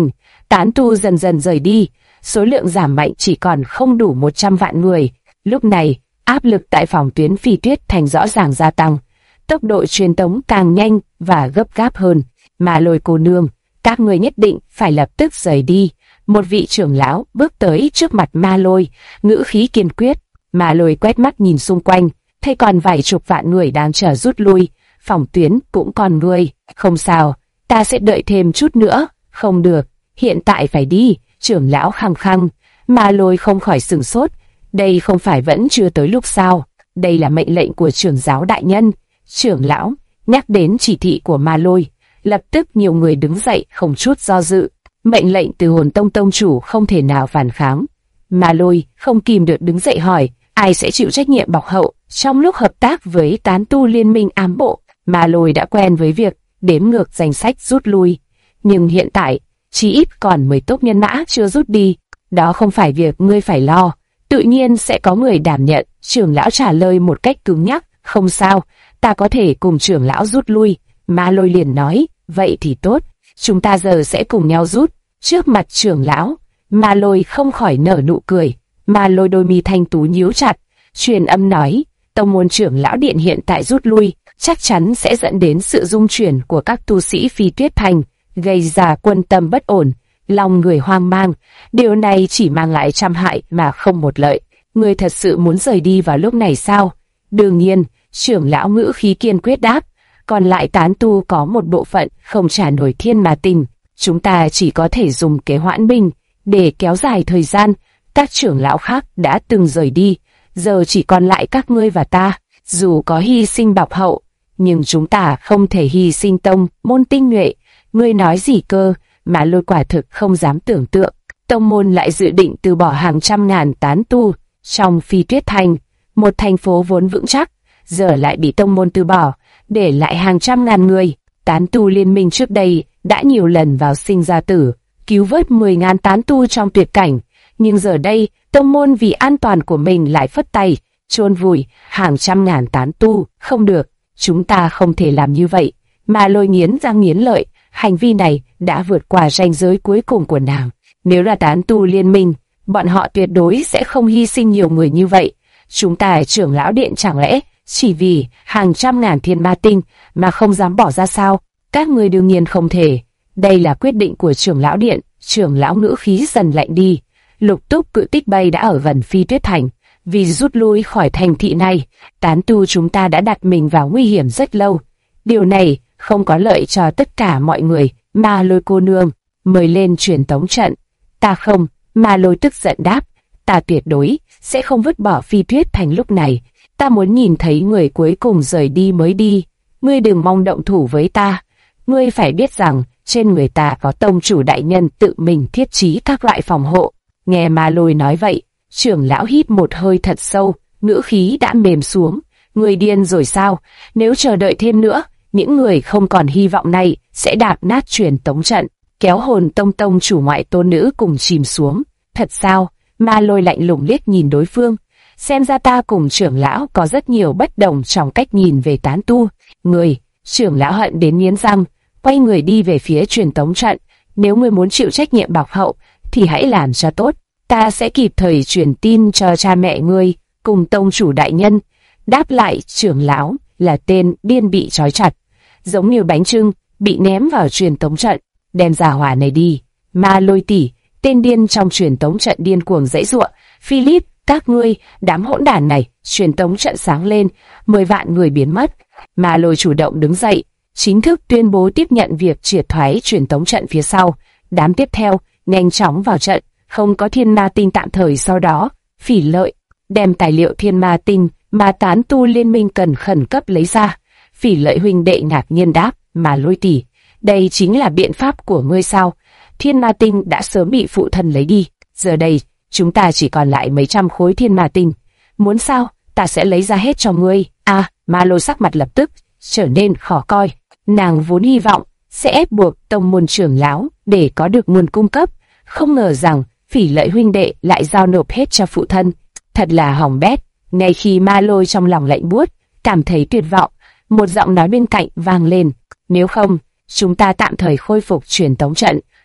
tán tu dần dần rời đi, số lượng giảm mạnh chỉ còn không đủ 100 vạn người. Lúc này, áp lực tại phòng tuyến Phi Tuyết Thành rõ ràng gia tăng, tốc độ truyền tống càng nhanh và gấp gáp hơn. Ma Lôi cô nương, các người nhất định phải lập tức rời đi. Một vị trưởng lão bước tới trước mặt Ma Lôi, ngữ khí kiên quyết. Ma Lôi quét mắt nhìn xung quanh, thấy còn vài chục vạn người đang chờ rút lui, phòng tuyến cũng còn người. Không sao, ta sẽ đợi thêm chút nữa. Không được, hiện tại phải đi. Trưởng lão khăng khăng. Ma Lôi không khỏi sửng sốt. Đây không phải vẫn chưa tới lúc sao? Đây là mệnh lệnh của trưởng giáo đại nhân. Trưởng lão nhắc đến chỉ thị của Ma Lôi, lập tức nhiều người đứng dậy không chút do dự. Mệnh lệnh từ Hồn Tông tông chủ không thể nào phản kháng. Ma Lôi không kìm được đứng dậy hỏi, ai sẽ chịu trách nhiệm bọc hậu trong lúc hợp tác với tán tu liên minh ám bộ? Ma Lôi đã quen với việc đếm ngược danh sách rút lui, nhưng hiện tại chỉ ít còn 10 tốp nhân mã chưa rút đi. Đó không phải việc ngươi phải lo, tự nhiên sẽ có người đảm nhận. Trưởng lão trả lời một cách cứng nhắc. Không sao, ta có thể cùng trưởng lão rút lui. Ma Lôi liền nói, vậy thì tốt, chúng ta giờ sẽ cùng nhau rút. Trước mặt trưởng lão, Ma Lôi không khỏi nở nụ cười. Ma Lôi đôi mi thanh tú nhíu chặt, truyền âm nói, tông môn trưởng lão điện hiện tại rút lui, chắc chắn sẽ dẫn đến sự dung chuyển của các tu sĩ Phi Tuyết Thành, gây ra quân tâm bất ổn, lòng người hoang mang. Điều này chỉ mang lại trăm hại mà không một lợi. Người thật sự muốn rời đi vào lúc này sao? Đương nhiên, trưởng lão ngữ khí kiên quyết đáp. Còn lại tán tu có một bộ phận không trả nổi thiên ma tinh, chúng ta chỉ có thể dùng kế hoãn binh để kéo dài thời gian. Các trưởng lão khác đã từng rời đi, giờ chỉ còn lại các ngươi và ta. Dù có hy sinh bọc hậu, nhưng chúng ta không thể hy sinh tông môn tinh nhuệ. Ngươi nói gì cơ? Mà Lôi quả thực không dám tưởng tượng, tông môn lại dự định từ bỏ hàng trăm ngàn tán tu trong Phi Tuyết Thành, một thành phố vốn vững chắc, giờ lại bị tông môn từ bỏ, để lại hàng trăm ngàn người. Tán tu liên minh trước đây đã nhiều lần vào sinh ra tử, cứu vớt 10.000 tán tu trong tuyệt cảnh, nhưng giờ đây tông môn vì an toàn của mình lại phất tay, chôn vùi hàng trăm ngàn tán tu. Không được, chúng ta không thể làm như vậy. Ma Lôi nghiến răng nghiến lợi, hành vi này đã vượt qua ranh giới cuối cùng của nàng. Nếu là tán tu liên minh, bọn họ tuyệt đối sẽ không hy sinh nhiều người như vậy. Chúng ta trưởng lão điện chẳng lẽ chỉ vì hàng trăm ngàn thiên ma tinh mà không dám bỏ ra sao? Các ngươi đương nhiên không thể. Đây là quyết định của trưởng lão điện. Trưởng lão ngữ khí dần lạnh đi. Lục Túc Cự Tích Bay đã ở gần Phi Tuyết Thành. Vì rút lui khỏi thành thị này, tán tu chúng ta đã đặt mình vào nguy hiểm rất lâu. Điều này không có lợi cho tất cả mọi người. Ma Lôi cô nương, mời lên truyền tống trận. Ta không. Ma Lôi tức giận đáp. Ta tuyệt đối sẽ không vứt bỏ Phi Tuyết Thành lúc này. Ta muốn nhìn thấy người cuối cùng rời đi mới đi. Ngươi đừng mong động thủ với ta. Ngươi phải biết rằng trên người ta có tông chủ đại nhân tự mình thiết trí các loại phòng hộ. Nghe Ma Lôi nói vậy, trưởng lão hít một hơi thật sâu, ngữ khí đã mềm xuống. Ngươi điên rồi sao? Nếu chờ đợi thêm nữa, những người không còn hy vọng này sẽ đạp nát truyền tống trận, kéo Hồn Tông tông chủ ngoại tôn nữ cùng chìm xuống. Thật sao? Ma Lôi lạnh lùng liếc nhìn đối phương. Xem ra ta cùng trưởng lão có rất nhiều bất đồng trong cách nhìn về tán tu. Người, trưởng lão hận đến nghiến răng, quay người đi về phía truyền tống trận. Nếu ngươi muốn chịu trách nhiệm bọc hậu, thì hãy làm cho tốt. Ta sẽ kịp thời truyền tin cho cha mẹ ngươi cùng tông chủ đại nhân. Đáp lại trưởng lão là tên điên bị trói chặt, giống như bánh chưng bị ném vào truyền tống trận. Đem ra hỏa này đi. Ma Lôi tỷ, tên điên trong truyền tống trận điên cuồng giãy giụa. Philip, các ngươi, đám hỗn đản này. Truyền tống trận sáng lên, 10 vạn người biến mất. Ma Lôi chủ động đứng dậy, chính thức tuyên bố tiếp nhận việc triệt thoái truyền tống trận phía sau. Đám tiếp theo nhanh chóng vào trận, không có thiên ma tinh tạm thời. Sau đó Phỉ Lợi đem tài liệu thiên ma tinh mà tán tu liên minh cần khẩn cấp lấy ra. Phỉ Lợi huynh đệ ngạc nhiên đáp, Ma Lôi tỷ, đây chính là biện pháp của ngươi sao? Thiên ma tinh đã sớm bị phụ thân lấy đi, giờ đây chúng ta chỉ còn lại mấy trăm khối thiên ma tinh. Muốn sao? Ta sẽ lấy ra hết cho ngươi. Ma Lôi sắc mặt lập tức trở nên khó coi. Nàng vốn hy vọng sẽ ép buộc tông môn trưởng lão để có được nguồn cung cấp, không ngờ rằng Phỉ Lợi huynh đệ lại giao nộp hết cho phụ thân. Thật là hỏng bét. Ngay khi Ma Lôi trong lòng lạnh buốt, cảm thấy tuyệt vọng, một giọng nói bên cạnh vang lên, nếu không, chúng ta tạm thời khôi phục truyền tống trận,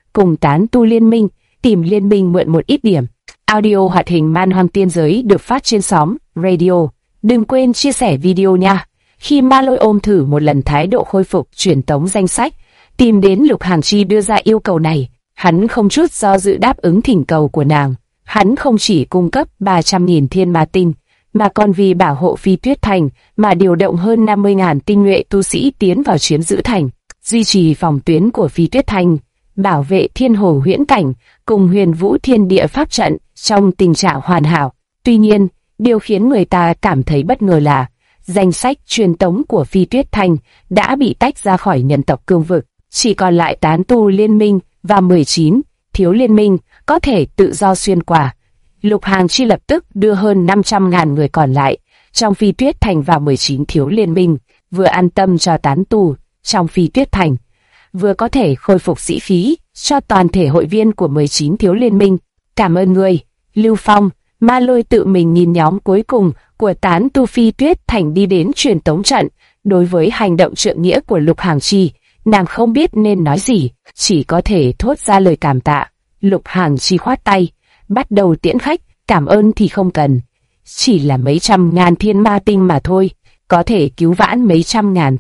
cùng tán tu liên minh, tìm liên minh mượn một ít điểm. Audio hoạt hình Man Hoang Tiên Giới được phát trên xóm Radio. Đừng quên chia sẻ video nha. Khi Ma Lôi ôm thử một lần thái độ khôi phục truyền tống danh sách, tìm đến Lục Hàn Chi đưa ra yêu cầu này, hắn không chút do dự đáp ứng thỉnh cầu của nàng. Hắn không chỉ cung cấp 300.000 thiên ma tinh, mà còn vì bảo hộ Phi Tuyết Thành mà điều động hơn 50.000 tinh nhuệ tu sĩ tiến vào chiếm giữ thành, duy trì phòng tuyến của Phi Tuyết Thành, bảo vệ Thiên Hồ Huyễn Cảnh cùng Huyền Vũ Thiên Địa Pháp trận trong tình trạng hoàn hảo. Tuy nhiên, điều khiến người ta cảm thấy bất ngờ là danh sách truyền tống của Phi Tuyết Thành đã bị tách ra khỏi nhân tộc cương vực, chỉ còn lại tán tu liên minh và 19 thiếu liên minh có thể tự do xuyên qua. Lục Hàn Chi lập tức đưa hơn 500.000 người còn lại trong Phi Tuyết Thành vào 19 thiếu liên minh, vừa an tâm cho tán tu trong Phi Tuyết Thành, vừa có thể khôi phục sĩ khí cho toàn thể hội viên của 19 thiếu liên minh. Cảm ơn người, Lưu Phong. Ma Lôi tự mình nhìn nhóm cuối cùng của tán tu Phi Tuyết Thành đi đến truyền tống trận. Đối với hành động trượng nghĩa của Lục Hàn Chi, nàng không biết nên nói gì, chỉ có thể thốt ra lời cảm tạ. Lục Hàn Chi khoát tay, bắt đầu tiễn khách. Cảm ơn thì không cần, chỉ là mấy trăm ngàn thiên ma tinh mà thôi, có thể cứu vãn mấy trăm ngàn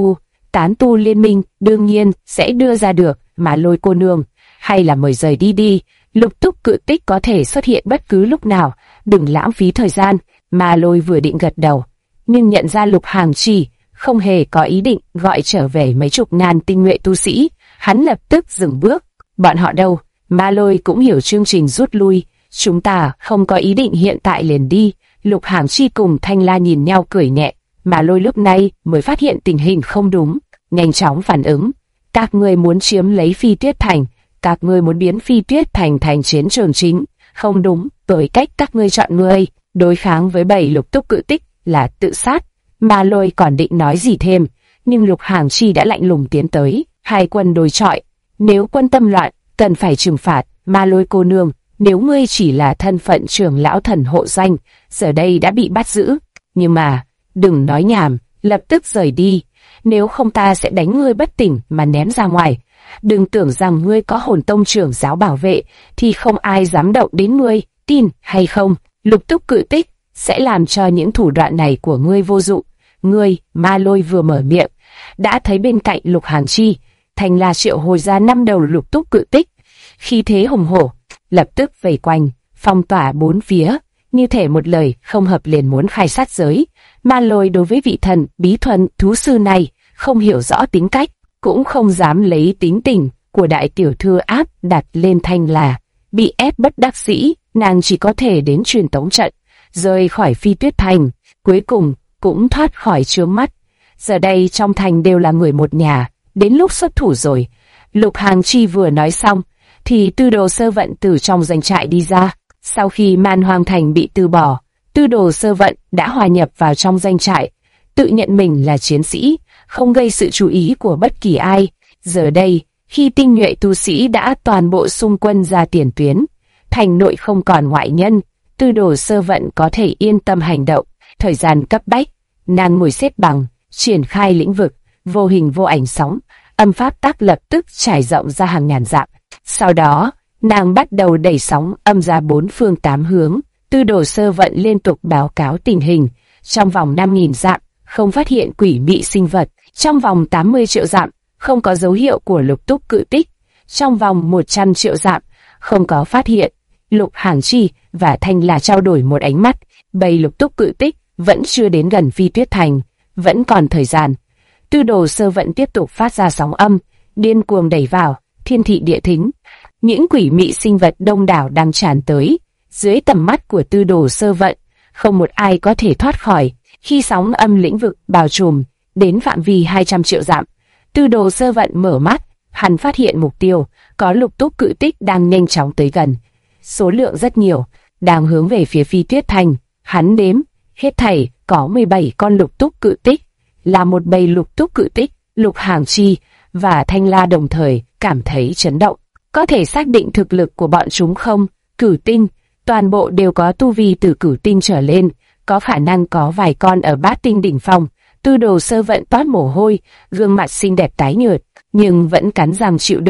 tán tu liên minh đương nhiên sẽ đưa ra được. Mà Lôi cô nương, hay là mời rời đi đi, Lục Túc Cự Tích có thể xuất hiện bất cứ lúc nào, đừng lãng phí thời gian. Mà Lôi vừa định gật đầu, nhưng nhận ra Lục Hàn Chi không hề có ý định gọi trở về mấy chục ngàn tinh nhuệ tu sĩ, hắn lập tức dừng bước. Bọn họ đâu? Ma Lôi cũng hiểu chương trình rút lui. Chúng ta không có ý định hiện tại liền đi. Lục Hàn Chi cùng Thanh La nhìn nhau cười nhẹ. Mà Lôi lúc này mới phát hiện tình hình không đúng, nhanh chóng phản ứng. Các ngươi muốn chiếm lấy Phi Tuyết Thành, các ngươi muốn biến Phi Tuyết Thành thành chiến trường chính. Không đúng, với cách các ngươi chọn ngươi đối kháng với 7 Lục Túc Cự Tích là tự sát. Ma Lôi còn định nói gì thêm, nhưng Lục Hàn Chi đã lạnh lùng tiến tới. Hai quân đối chọi, nếu quân tâm loạn, cần phải trừng phạt. Ma Lôi cô nương, nếu ngươi chỉ là thân phận trưởng lão thần hộ danh, giờ đây đã bị bắt giữ. Nhưng mà, đừng nói nhảm, lập tức rời đi. Nếu không ta sẽ đánh ngươi bất tỉnh mà ném ra ngoài. Đừng tưởng rằng ngươi có Hồn Tông trưởng giáo bảo vệ, thì không ai dám động đến ngươi, tin hay không? Lục Túc Cự Tích sẽ làm cho những thủ đoạn này của ngươi vô dụng. Ngươi, Ma Lôi vừa mở miệng, đã thấy bên cạnh Lục Hàn Chi, Thanh La triệu hồi ra 5 đầu Lục Túc Cự Tích, khí thế hùng hổ, lập tức vây quanh, phong tỏa bốn phía, như thể một lời không hợp liền muốn khai sát giới. Ma Lôi đối với vị thần bí thuần thú sư này không hiểu rõ tính cách, cũng không dám lấy tính tình của đại tiểu thư áp đặt lên Thanh La. Bị ép bất đắc dĩ, nàng chỉ có thể đến truyền tống trận, rời khỏi Phi Tuyết Thành, cuối cùng cũng thoát khỏi chướng mắt. Giờ đây trong thành đều là người một nhà, đến lúc xuất thủ rồi. Lục Hàn Chi vừa nói xong, thì Tư Đồ Sơ Vận từ trong doanh trại đi ra. Sau khi Man Hoang Thành bị từ bỏ, Tư Đồ Sơ Vận đã hòa nhập vào trong doanh trại, tự nhận mình là chiến sĩ, không gây sự chú ý của bất kỳ ai. Giờ đây, khi tinh nhuệ tu sĩ đã toàn bộ xung quân ra tiền tuyến, thành nội không còn ngoại nhân, Tư Đồ Sơ Vận có thể yên tâm hành động. Thời gian cấp bách, nàng ngồi xếp bằng, triển khai lĩnh vực, vô hình vô ảnh sóng, âm pháp tắc lập tức trải rộng ra hàng ngàn dặm. Sau đó, nàng bắt đầu đẩy sóng âm ra 4 phương 8 hướng. Tư Đồ Sơ Vận liên tục báo cáo tình hình. Trong vòng 5.000 dặm, không phát hiện quỷ mị sinh vật. Trong vòng 80 triệu dặm, không có dấu hiệu của Lục Túc Cự Tích. Trong vòng 100 triệu dặm, không có phát hiện. Lục Hàn Chi và Thanh La trao đổi một ánh mắt. Bầy Lục Túc Cự Tích vẫn chưa đến gần Phi Tuyết Thành, vẫn còn thời gian. Tư Đồ Sơ Vận tiếp tục phát ra sóng âm, điên cuồng đẩy vào thiên thị địa thính. Những quỷ mị sinh vật đông đảo đang tràn tới, dưới tầm mắt của Tư Đồ Sơ Vận, không một ai có thể thoát khỏi. Khi sóng âm lĩnh vực bao trùm đến phạm vi 200 triệu dặm, Tư Đồ Sơ Vận mở mắt, hắn phát hiện mục tiêu có Lục Túc Cự Tích đang nhanh chóng tới gần, số lượng rất nhiều, đang hướng về phía Phi Tuyết Thành. Hắn đếm, hết thảy có 17 con Lục Túc Cự Tích, là một bầy Lục Túc Cự Tích. Lục Hàn Chi và Thanh La đồng thời cảm thấy chấn động. Có thể xác định thực lực của bọn chúng không? Cửu tinh, toàn bộ đều có tu vi từ cửu tinh trở lên, có khả năng có vài con ở bát tinh đỉnh phong. Tư Đồ Sơ Vận toát mồ hôi, gương mặt xinh đẹp tái nhợt, nhưng vẫn cắn răng chịu đựng,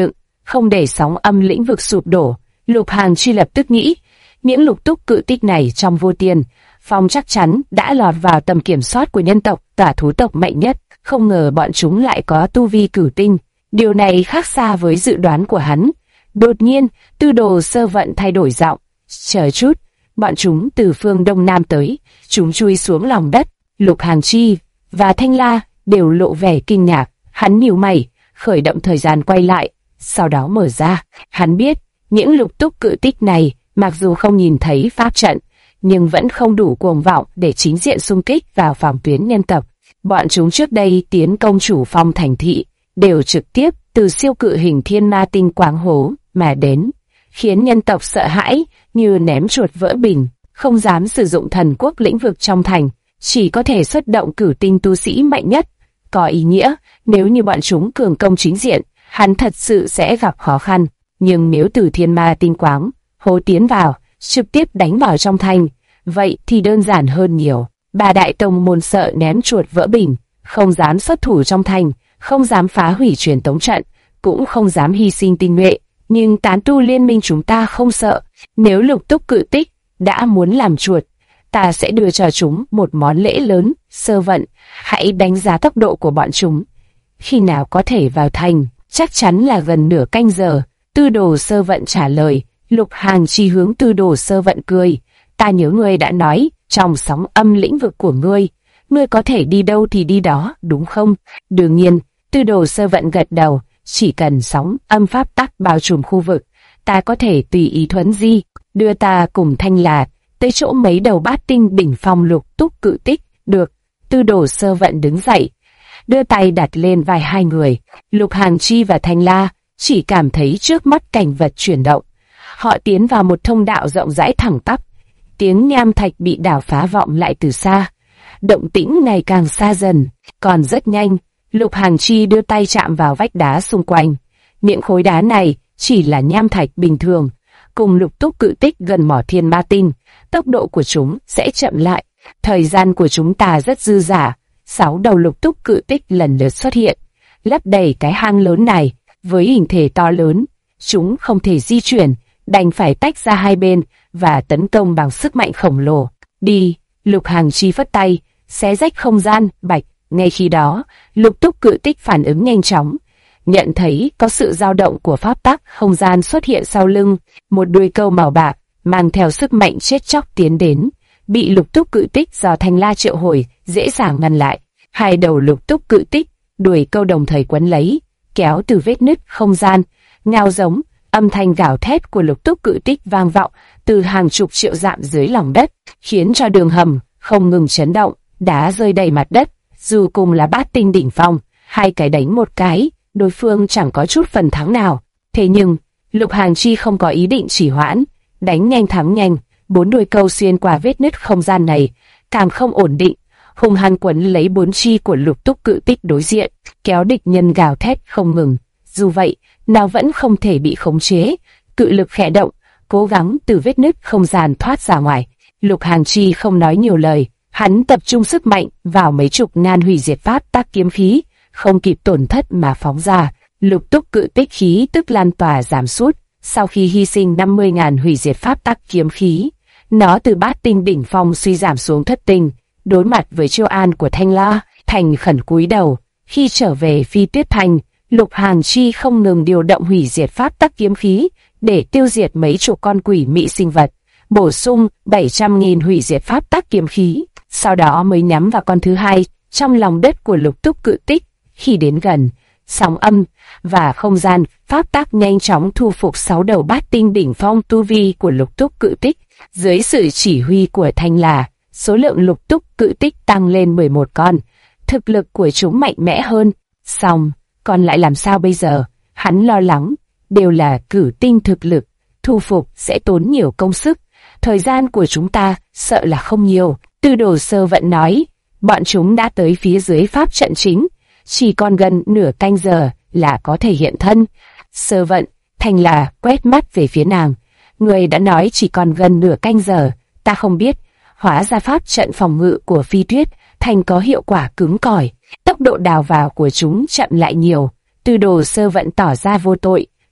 không để sóng âm lĩnh vực sụp đổ. Lục Hàn Chi lập tức nghĩ, những lục túc cự tích này trong vô tiền phong chắc chắn đã lọt vào tầm kiểm soát của nhân tộc, tả thú tộc mạnh nhất. Không ngờ bọn chúng lại có tu vi cửu tinh. Điều này khác xa với dự đoán của hắn. Đột nhiên, Tư Đồ Sơ Vận thay đổi giọng. Chờ chút, bọn chúng từ phương đông nam tới, chúng chui xuống lòng đất. Lục Hàn Chi và Thanh La đều lộ vẻ kinh ngạc. Hắn nhíu mày, khởi động thời gian quay lại, sau đó mở ra. Hắn biết, những lục túc cự tích này, mặc dù không nhìn thấy pháp trận, nhưng vẫn không đủ cuồng vọng để chính diện xung kích vào phòng tuyến nhân tộc. Bọn chúng trước đây tiến công chủ phong thành thị, đều trực tiếp từ siêu cự hình thiên ma tinh quáng hố mà đến, khiến nhân tộc sợ hãi như ném chuột vỡ bình, không dám sử dụng thần quốc lĩnh vực trong thành, chỉ có thể xuất động cửu tinh tu sĩ mạnh nhất. Có ý nghĩa, nếu như bọn chúng cường công chính diện, hắn thật sự sẽ gặp khó khăn. Nhưng nếu từ thiên ma tinh quáng hố tiến vào, trực tiếp đánh vào trong thành, vậy thì đơn giản hơn nhiều. Ba đại tông môn sợ ném chuột vỡ bình, không dám xuất thủ trong thành, không dám phá hủy truyền tống trận, cũng không dám hy sinh tinh nhuệ. Nhưng tán tu liên minh chúng ta không sợ. Nếu lục túc cự tích đã muốn làm chuột, ta sẽ đưa cho chúng một món lễ lớn. Sơ Vận, hãy đánh giá tốc độ của bọn chúng. Khi nào có thể vào thành? Chắc chắn là gần nửa canh giờ. Tư Đồ Sơ Vận trả lời. Lục Hàn Chi hướng Tư Đồ Sơ Vận cười. Ta nhớ ngươi đã nói, trong sóng âm lĩnh vực của ngươi có thể đi đâu thì đi đó, đúng không? Đương nhiên, Tư Đồ Sơ Vận gật đầu. Chỉ cần sóng âm pháp tắc bao trùm khu vực, ta có thể tùy ý thuấn di, đưa ta cùng Thanh La tới chỗ mấy đầu bát tinh đỉnh phong lục túc cự tích. Được. Tư Đồ Sơ Vận đứng dậy, đưa tay đặt lên vai hai người. Lục Hàn Chi và Thanh La chỉ cảm thấy trước mắt cảnh vật chuyển động. Họ tiến vào một thông đạo rộng rãi thẳng tắp. Tiếng nham thạch bị đào phá vọng lại từ xa. Động tĩnh ngày càng xa dần, còn rất nhanh. Lục Hàn Chi đưa tay chạm vào vách đá xung quanh. Những khối đá này chỉ là nham thạch bình thường. Cùng lục túc cự tích gần mỏ thiên ma tinh, tốc độ của chúng sẽ chậm lại. Thời gian của chúng ta rất dư dả. 6 đầu lục túc cự tích lần lượt xuất hiện, lấp đầy cái hang lớn này. Với hình thể to lớn, chúng không thể di chuyển, đành phải tách ra hai bên và tấn công bằng sức mạnh khổng lồ. Đi! Lục Hàn Chi phất tay, xé rách không gian. Bạch! Ngay khi đó, lục túc cự tích phản ứng nhanh chóng, nhận thấy có sự dao động của pháp tắc không gian xuất hiện sau lưng. Một đuôi câu màu bạc mang theo sức mạnh chết chóc tiến đến, bị lục túc cự tích do Thanh La triệu hồi dễ dàng ngăn lại. Hai đầu lục túc cự tích đuôi câu đồng thời quấn lấy, kéo từ vết nứt không gian, ngao giống. Âm thanh gào thét của lục túc cự tích vang vọng từ hàng chục triệu dặm dưới lòng đất, khiến cho đường hầm không ngừng chấn động, đá rơi đầy mặt đất. Dù cùng là bát tinh đỉnh phong, hai cái đánh một cái, đối phương chẳng có chút phần thắng nào. Thế nhưng, Lục Hàn Chi không có ý định trì hoãn, đánh nhanh thắng nhanh. 4 đuôi câu xuyên qua vết nứt không gian này, càng không ổn định, hung hăng quấn lấy 4 chi của lục túc cự tích đối diện, kéo địch nhân gào thét không ngừng. Dù vậy, nó vẫn không thể bị khống chế. Cự lực khẽ động, cố gắng từ vết nứt không gian thoát ra ngoài. Lục Hàn Chi không nói nhiều lời. Hắn tập trung sức mạnh vào mấy chục ngàn hủy diệt pháp tắc kiếm khí, không kịp tổn thất mà phóng ra. Lục túc cự tích khí tức lan tỏa giảm sút. Sau khi hy sinh 50.000 hủy diệt pháp tắc kiếm khí, nó từ bát tinh đỉnh phong suy giảm xuống thất tinh. Đối mặt với chiêu an của Thanh La, thành khẩn cúi đầu. Khi trở về Phi Tuyết Thành, Lục Hàn Chi không ngừng điều động hủy diệt pháp tắc kiếm khí để tiêu diệt mấy chục con quỷ mị sinh vật, bổ sung 700.000 hủy diệt pháp tắc kiếm khí. Sau đó mới nhắm vào con thứ hai trong lòng đất của lục túc cự tích. Khi đến gần, sóng âm và không gian pháp tắc nhanh chóng thu phục 6 đầu bát tinh đỉnh phong tu vi của lục túc cự tích. Dưới sự chỉ huy của Thanh La, số lượng lục túc cự tích tăng lên 11 con. Thực lực của chúng mạnh mẽ hơn. Xong, còn lại làm sao bây giờ? Hắn lo lắng, đều là cửu tinh thực lực, thu phục sẽ tốn nhiều công sức. Thời gian của chúng ta sợ là không nhiều. Tư Đồ Sơ Vận nói, bọn chúng đã tới phía dưới pháp trận chính, chỉ còn gần nửa canh giờ là có thể hiện thân. Sơ Vận, Thanh La quét mắt về phía nàng. Người đã nói chỉ còn gần nửa canh giờ, ta không biết. Hóa ra pháp trận phòng ngự của Phi Tuyết Thành có hiệu quả cứng cỏi, tốc độ đào vào của chúng chậm lại nhiều. Tư Đồ Sơ Vận tỏ ra vô tội,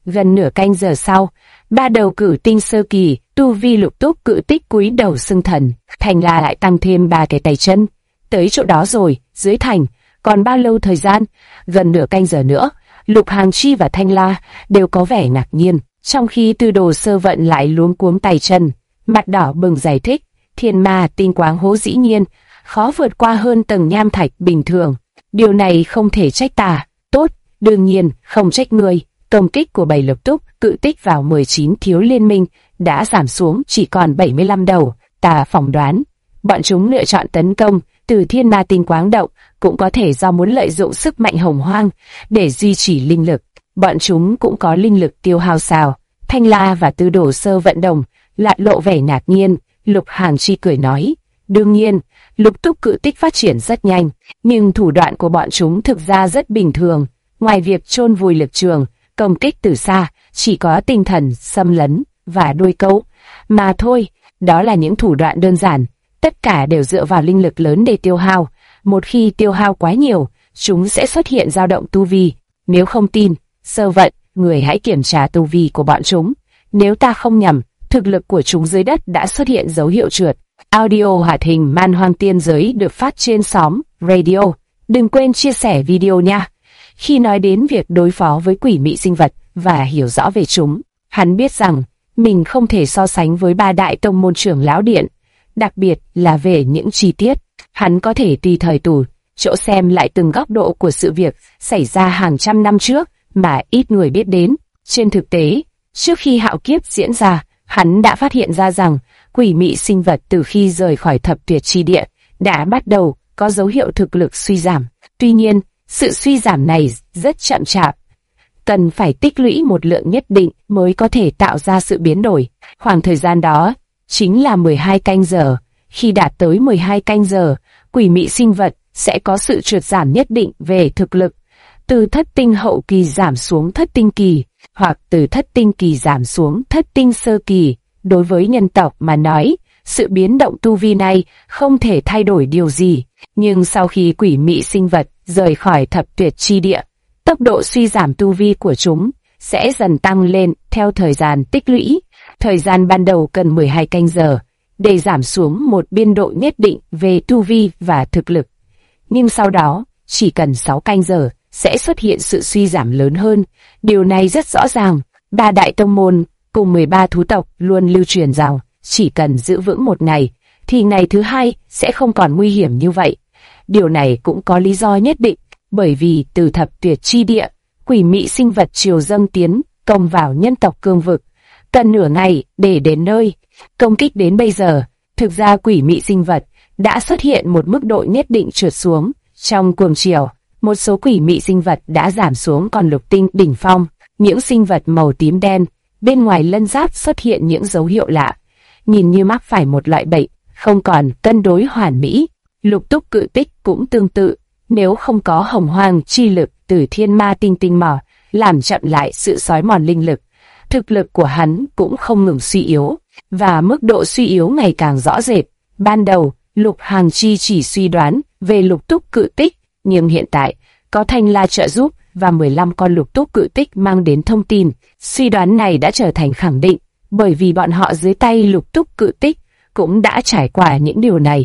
Gần nửa canh giờ sau, ba đầu cử tinh sơ kỳ, tu vi lục túc cự tích cúi đầu xưng thần. Thanh La lại tăng thêm 3 cái tay chân. Tới chỗ đó rồi, dưới thành, còn bao lâu thời gian? Gần nửa canh giờ nữa. Lục Hàn Chi và Thanh La đều có vẻ ngạc nhiên, trong khi Tư Đồ Sơ Vận lại luống cuống tay chân, mặt đỏ bừng giải thích, thiên ma tinh quáng hố dĩ nhiên khó vượt qua hơn tầng nham thạch bình thường. Điều này không thể trách ta. Tốt, đương nhiên không trách ngươi. Công kích của 7 lục túc cự tích vào 19 thiếu liên minh đã giảm xuống chỉ còn 75 đầu. Ta phỏng đoán, bọn chúng lựa chọn tấn công từ thiên ma tinh quáng động cũng có thể do muốn lợi dụng sức mạnh hồng hoang để duy trì linh lực. Bọn chúng cũng có linh lực tiêu hao sao? Thanh La và Tư Đồ Sơ Vận đồng lại lộ vẻ ngạc nhiên. Lục Hàn Chi cười nói, đương nhiên, lục túc cự tích phát triển rất nhanh, nhưng thủ đoạn của bọn chúng thực ra rất bình thường. Ngoài việc chôn vùi lực trường, công kích từ xa, chỉ có tinh thần xâm lấn và đuôi câu mà thôi. Đó là những thủ đoạn đơn giản, tất cả đều dựa vào linh lực lớn để tiêu hao. Một khi tiêu hao quá nhiều, chúng sẽ xuất hiện dao động tu vi. Nếu không tin, Sơ Vận, người hãy kiểm tra tu vi của bọn chúng. Nếu ta không nhầm, thực lực của chúng dưới đất đã xuất hiện dấu hiệu trượt. Audio hoạt hình Man Hoang Tiên Giới được phát trên xóm Radio. Đừng quên chia sẻ video nha. Khi nói đến việc đối phó với quỷ mị sinh vật và hiểu rõ về chúng, hắn biết rằng mình không thể so sánh với 3 đại tông môn trưởng lão điện, đặc biệt là về những chi tiết. Hắn có thể tùy thời tù chỗ xem lại từng góc độ của sự việc xảy ra hàng trăm năm trước mà ít người biết đến. Trên thực tế, trước khi hạo kiếp diễn ra, hắn đã phát hiện ra rằng quỷ mị sinh vật từ khi rời khỏi thập tuyệt chi địa đã bắt đầu có dấu hiệu thực lực suy giảm. Tuy nhiên, sự suy giảm này rất chậm chạp, cần phải tích lũy một lượng nhất định mới có thể tạo ra sự biến đổi. Khoảng thời gian đó chính là 12 canh giờ. Khi đạt tới 12 canh giờ, quỷ mị sinh vật sẽ có sự trượt giảm nhất định về thực lực, từ thất tinh hậu kỳ giảm xuống thất tinh kỳ, hoặc từ thất tinh kỳ giảm xuống thất tinh sơ kỳ. Đối với nhân tộc mà nói, sự biến động tu vi này không thể thay đổi điều gì. Nhưng sau khi quỷ mị sinh vật rời khỏi thập tuyệt chi địa, tốc độ suy giảm tu vi của chúng sẽ dần tăng lên theo thời gian tích lũy. Thời gian ban đầu cần 12 canh giờ để giảm xuống một biên độ nhất định về tu vi và thực lực. Nhưng sau đó, chỉ cần 6 canh giờ sẽ xuất hiện sự suy giảm lớn hơn. Điều này rất rõ ràng. 3 đại tông môn cùng 13 thú tộc luôn lưu truyền rằng chỉ cần giữ vững một ngày, thì ngày thứ hai sẽ không còn nguy hiểm như vậy. Điều này cũng có lý do nhất định, bởi vì từ thập tuyệt chi địa, quỷ mị sinh vật triều dâng tiến công vào nhân tộc cương vực, cần nửa ngày để đến nơi. Công kích đến bây giờ, thực ra quỷ mị sinh vật đã xuất hiện một mức độ nhất định trượt xuống. Trong cuồng triều, một số quỷ mị sinh vật đã giảm xuống còn lục tinh đỉnh phong. Những sinh vật màu tím đen bên ngoài lân giáp xuất hiện những dấu hiệu lạ, nhìn như mắc phải một loại bệnh, không còn cân đối hoàn mỹ. Lục túc cự tích cũng tương tự, nếu không có hồng hoang chi lực từ thiên ma tinh tinh mỏ làm chậm lại sự xói mòn linh lực, thực lực của hắn cũng không ngừng suy yếu, và mức độ suy yếu ngày càng rõ rệt. Ban đầu, Lục Hàn Chi chỉ suy đoán về lục túc cự tích, nhưng hiện tại có Thanh La trợ giúp và 15 con lục túc cự tích mang đến thông tin, suy đoán này đã trở thành khẳng định, bởi vì bọn họ dưới tay lục túc cự tích cũng đã trải qua những điều này.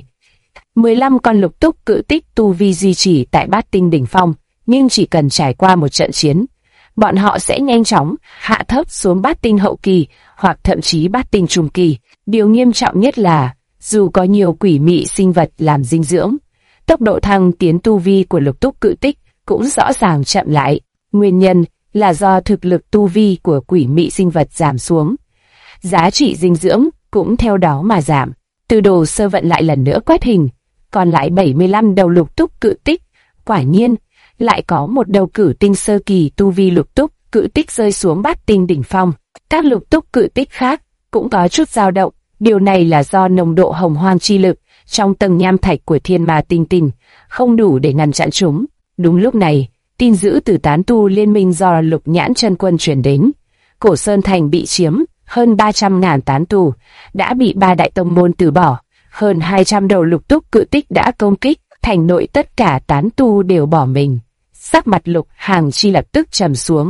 15 con lục túc cự tích tu vi duy trì tại bát tinh đỉnh phong, nhưng chỉ cần trải qua một trận chiến, bọn họ sẽ nhanh chóng hạ thấp xuống bát tinh hậu kỳ hoặc thậm chí bát tinh trung kỳ. Điều nghiêm trọng nhất là, dù có nhiều quỷ mị sinh vật làm dinh dưỡng, tốc độ thăng tiến tu vi của lục túc cự tích cũng rõ ràng chậm lại. Nguyên nhân là do thực lực tu vi của quỷ mị sinh vật giảm xuống, giá trị dinh dưỡng cũng theo đó mà giảm. Tư Đồ Sơ Vận lại lần nữa quét hình, còn lại 75 đầu lục túc cự tích. Quả nhiên, lại có một đầu cử tinh sơ kỳ tu vi lục túc cự tích rơi xuống bát tinh đỉnh phong. Các lục túc cự tích khác cũng có chút dao động. Điều này là do nồng độ hồng hoang chi lực trong tầng nham thạch của thiên ma tinh tinh không đủ để ngăn chặn chúng. Đúng lúc này, tin dữ từ tán tu liên minh do Lục Nhãn chân quân truyền đến. Cổ Sơn Thành bị chiếm, hơn 300.000 tán tu đã bị 3 đại tông môn từ bỏ. Hơn 200 đầu lục túc cự tích đã công kích, thành nội tất cả tán tu đều bỏ mình. Sắc mặt Lục Hàn Chi lập tức trầm xuống,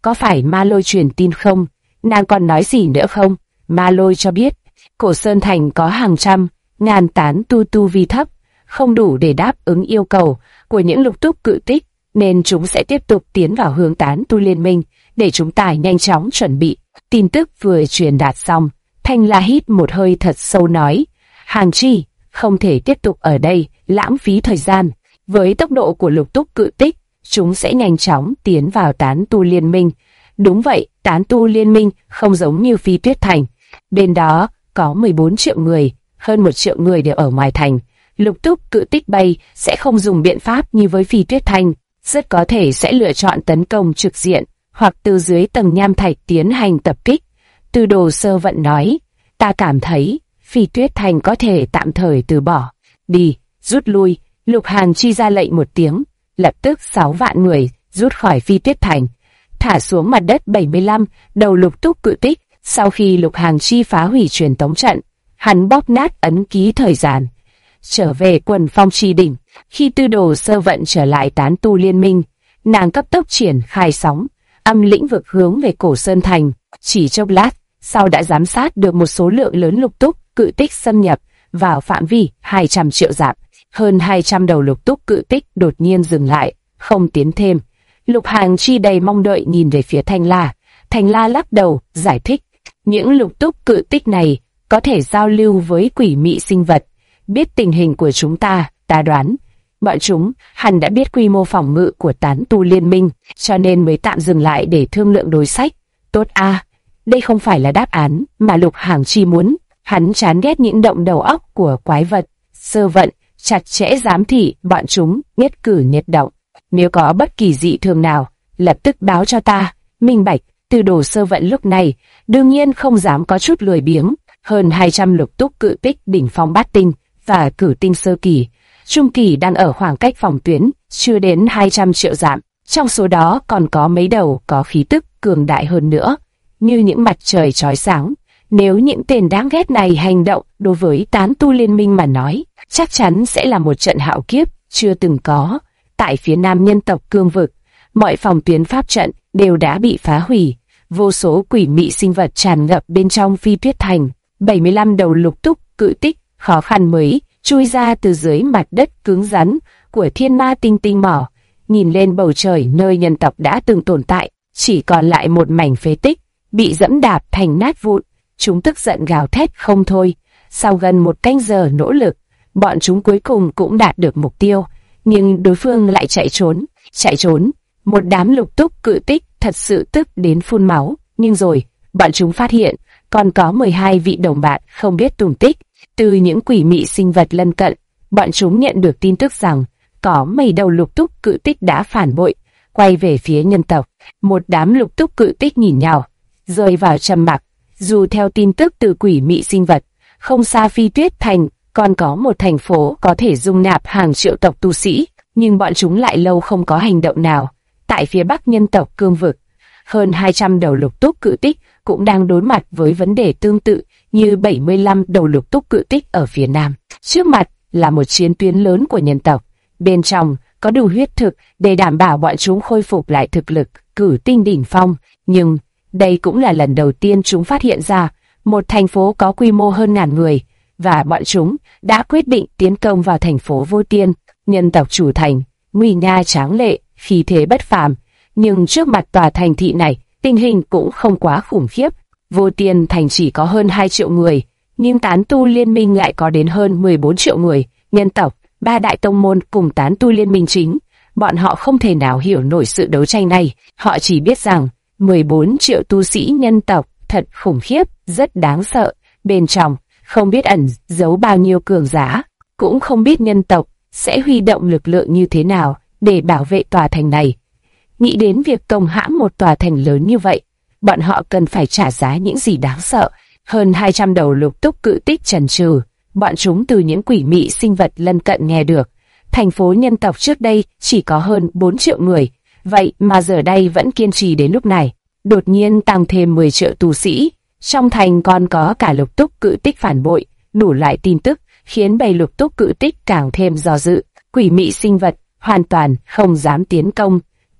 có phải Ma Lôi truyền tin không? Nàng còn nói gì nữa không? Ma Lôi cho biết, Cổ Sơn Thành có hàng trăm, ngàn tán tu vi thấp, không đủ để đáp ứng yêu cầu của những lục túc cự tích, nên chúng sẽ tiếp tục tiến vào hướng tán tu liên minh, để chúng ta nhanh chóng chuẩn bị. Tin tức vừa truyền đạt xong, Thanh La hít một hơi thật sâu nói, Hàng Chi, không thể tiếp tục ở đây, lãng phí thời gian. Với tốc độ của lục túc cự tích, chúng sẽ nhanh chóng tiến vào tán tu liên minh. Đúng vậy, tán tu liên minh không giống như Phi Tuyết Thành. Bên đó có 14 triệu người, hơn 1 triệu người đều ở ngoài thành. Lục túc cự tích bay sẽ không dùng biện pháp như với Phi Tuyết Thành, rất có thể sẽ lựa chọn tấn công trực diện, hoặc từ dưới tầng nham thạch tiến hành tập kích. Tư Đồ Sơ Vận nói, ta cảm thấy Phi Tuyết Thành có thể tạm thời từ bỏ. Đi, rút lui. Lục Hàn Chi ra lệnh một tiếng, lập tức 6 vạn người rút khỏi Phi Tuyết Thành, thả xuống mặt đất 75 đầu lục túc cự tích. Sau khi Lục Hàn Chi phá hủy truyền tống trận, hắn bóp nát ấn ký thời gian, trở về Quần Phong Chi đỉnh. Khi Tư Đồ Sơ Vận trở lại tán tu liên minh, nàng cấp tốc triển khai sóng âm lĩnh vực hướng về Cổ Sơn Thành. Chỉ chốc lát sau đã giám sát được một số lượng lớn lục túc cự tích xâm nhập vào phạm vi 200 triệu dặm. Hơn 200 đầu lục túc cự tích đột nhiên dừng lại, không tiến thêm. Lục Hàn Chi đầy mong đợi nhìn về phía Thanh La. Thanh La lắc đầu, giải thích, những lục túc cự tích này có thể giao lưu với quỷ mị sinh vật. Biết tình hình của chúng ta, ta đoán bọn chúng hẳn đã biết quy mô phòng ngự của tán tu liên minh, cho nên mới tạm dừng lại để thương lượng đối sách. Tốt a, đây không phải là đáp án mà Lục Hàn Chi muốn. Hắn chán ghét những động đầu óc của quái vật. Sơ Vận chặt chẽ giám thị bọn chúng nhất cử nhất động. Nếu có bất kỳ dị thường nào, lập tức báo cho ta. Minh bạch. Tư Đồ Sơ Vận lúc này đương nhiên không dám có chút lười biếng. Hơn 200 lục túc cự tích đỉnh phong bát tinh và cử tinh sơ kỳ, trung kỳ đang ở khoảng cách phòng tuyến chưa đến 200 triệu dặm. Trong số đó còn có mấy đầu có khí tức cường đại hơn nữa, như những mặt trời chói sáng. Nếu những tên đáng ghét này hành động đối với tán tu liên minh mà nói, chắc chắn sẽ là một trận hạo kiếp chưa từng có. Tại phía nam nhân tộc cương vực, mọi phòng tuyến pháp trận đều đã bị phá hủy, vô số quỷ mị sinh vật tràn ngập bên trong Phi Tuyết Thành. 75 đầu lục túc cự tích khó khăn mới chui ra từ dưới mặt đất cứng rắn của Thiên Ma Tinh Tinh mỏ. Nhìn lên bầu trời nơi nhân tộc đã từng tồn tại, chỉ còn lại một mảnh phế tích, bị dẫm đạp thành nát vụn. Chúng tức giận gào thét không thôi. Sau gần một canh giờ nỗ lực, bọn chúng cuối cùng cũng đạt được mục tiêu, nhưng đối phương lại chạy trốn. Một đám lục túc cự tích thật sự tức đến phun máu. Nhưng rồi, bọn chúng phát hiện còn có 12 vị đồng bạn không biết tung tích. Từ những quỷ mị sinh vật lân cận, bọn chúng nhận được tin tức rằng có mấy đầu lục túc cự tích đã phản bội, quay về phía nhân tộc. Một đám lục túc cự tích nhìn nhau, rơi vào trầm mặc. Dù theo tin tức từ quỷ mị sinh vật, không xa Phi Tuyết Thành còn có một thành phố có thể dung nạp hàng triệu tộc tu sĩ, nhưng bọn chúng lại lâu không có hành động nào. Tại phía bắc nhân tộc cương vực, hơn 200 đầu lục túc cự tích cũng đang đối mặt với vấn đề tương tự như 75 đầu lục túc cự tích ở phía nam. Trước mặt là một chiến tuyến lớn của nhân tộc, bên trong có đủ huyết thực để đảm bảo bọn chúng khôi phục lại thực lực cử tinh đỉnh phong. Nhưng đây cũng là lần đầu tiên chúng phát hiện ra một thành phố có quy mô hơn ngàn người, và bọn chúng đã quyết định tiến công vào thành phố Vô Tiên. Nhân tộc chủ thành nguy nga tráng lệ, khí thế bất phàm, nhưng trước mặt tòa thành thị này, tình hình cũng không quá khủng khiếp. Vô Tiên thành chỉ có hơn 2 triệu người, nhưng tán tu liên minh lại có đến hơn 14 triệu người. Nhân tộc, 3 đại tông môn cùng tán tu liên minh chính, bọn họ không thể nào hiểu nổi sự đấu tranh này. Họ chỉ biết rằng 14 triệu tu sĩ nhân tộc thật khủng khiếp, rất đáng sợ. Bên trong không biết ẩn giấu bao nhiêu cường giả, cũng không biết nhân tộc sẽ huy động lực lượng như thế nào để bảo vệ tòa thành này. Nghĩ đến việc công hãm một tòa thành lớn như vậy, bọn họ cần phải trả giá những gì đáng sợ. Hơn 200 đầu lục túc cự tích chần chừ, bọn chúng từ những quỷ mị sinh vật lân cận nghe được. Thành phố nhân tộc trước đây chỉ có hơn 4 triệu người, vậy mà giờ đây vẫn kiên trì đến lúc này. Đột nhiên tăng thêm 10 triệu tu sĩ, trong thành còn có cả lục túc cự tích phản bội. Đủ loại tin tức khiến bầy lục túc cự tích càng thêm do dự. Quỷ mị sinh vật hoàn toàn không dám tiến công,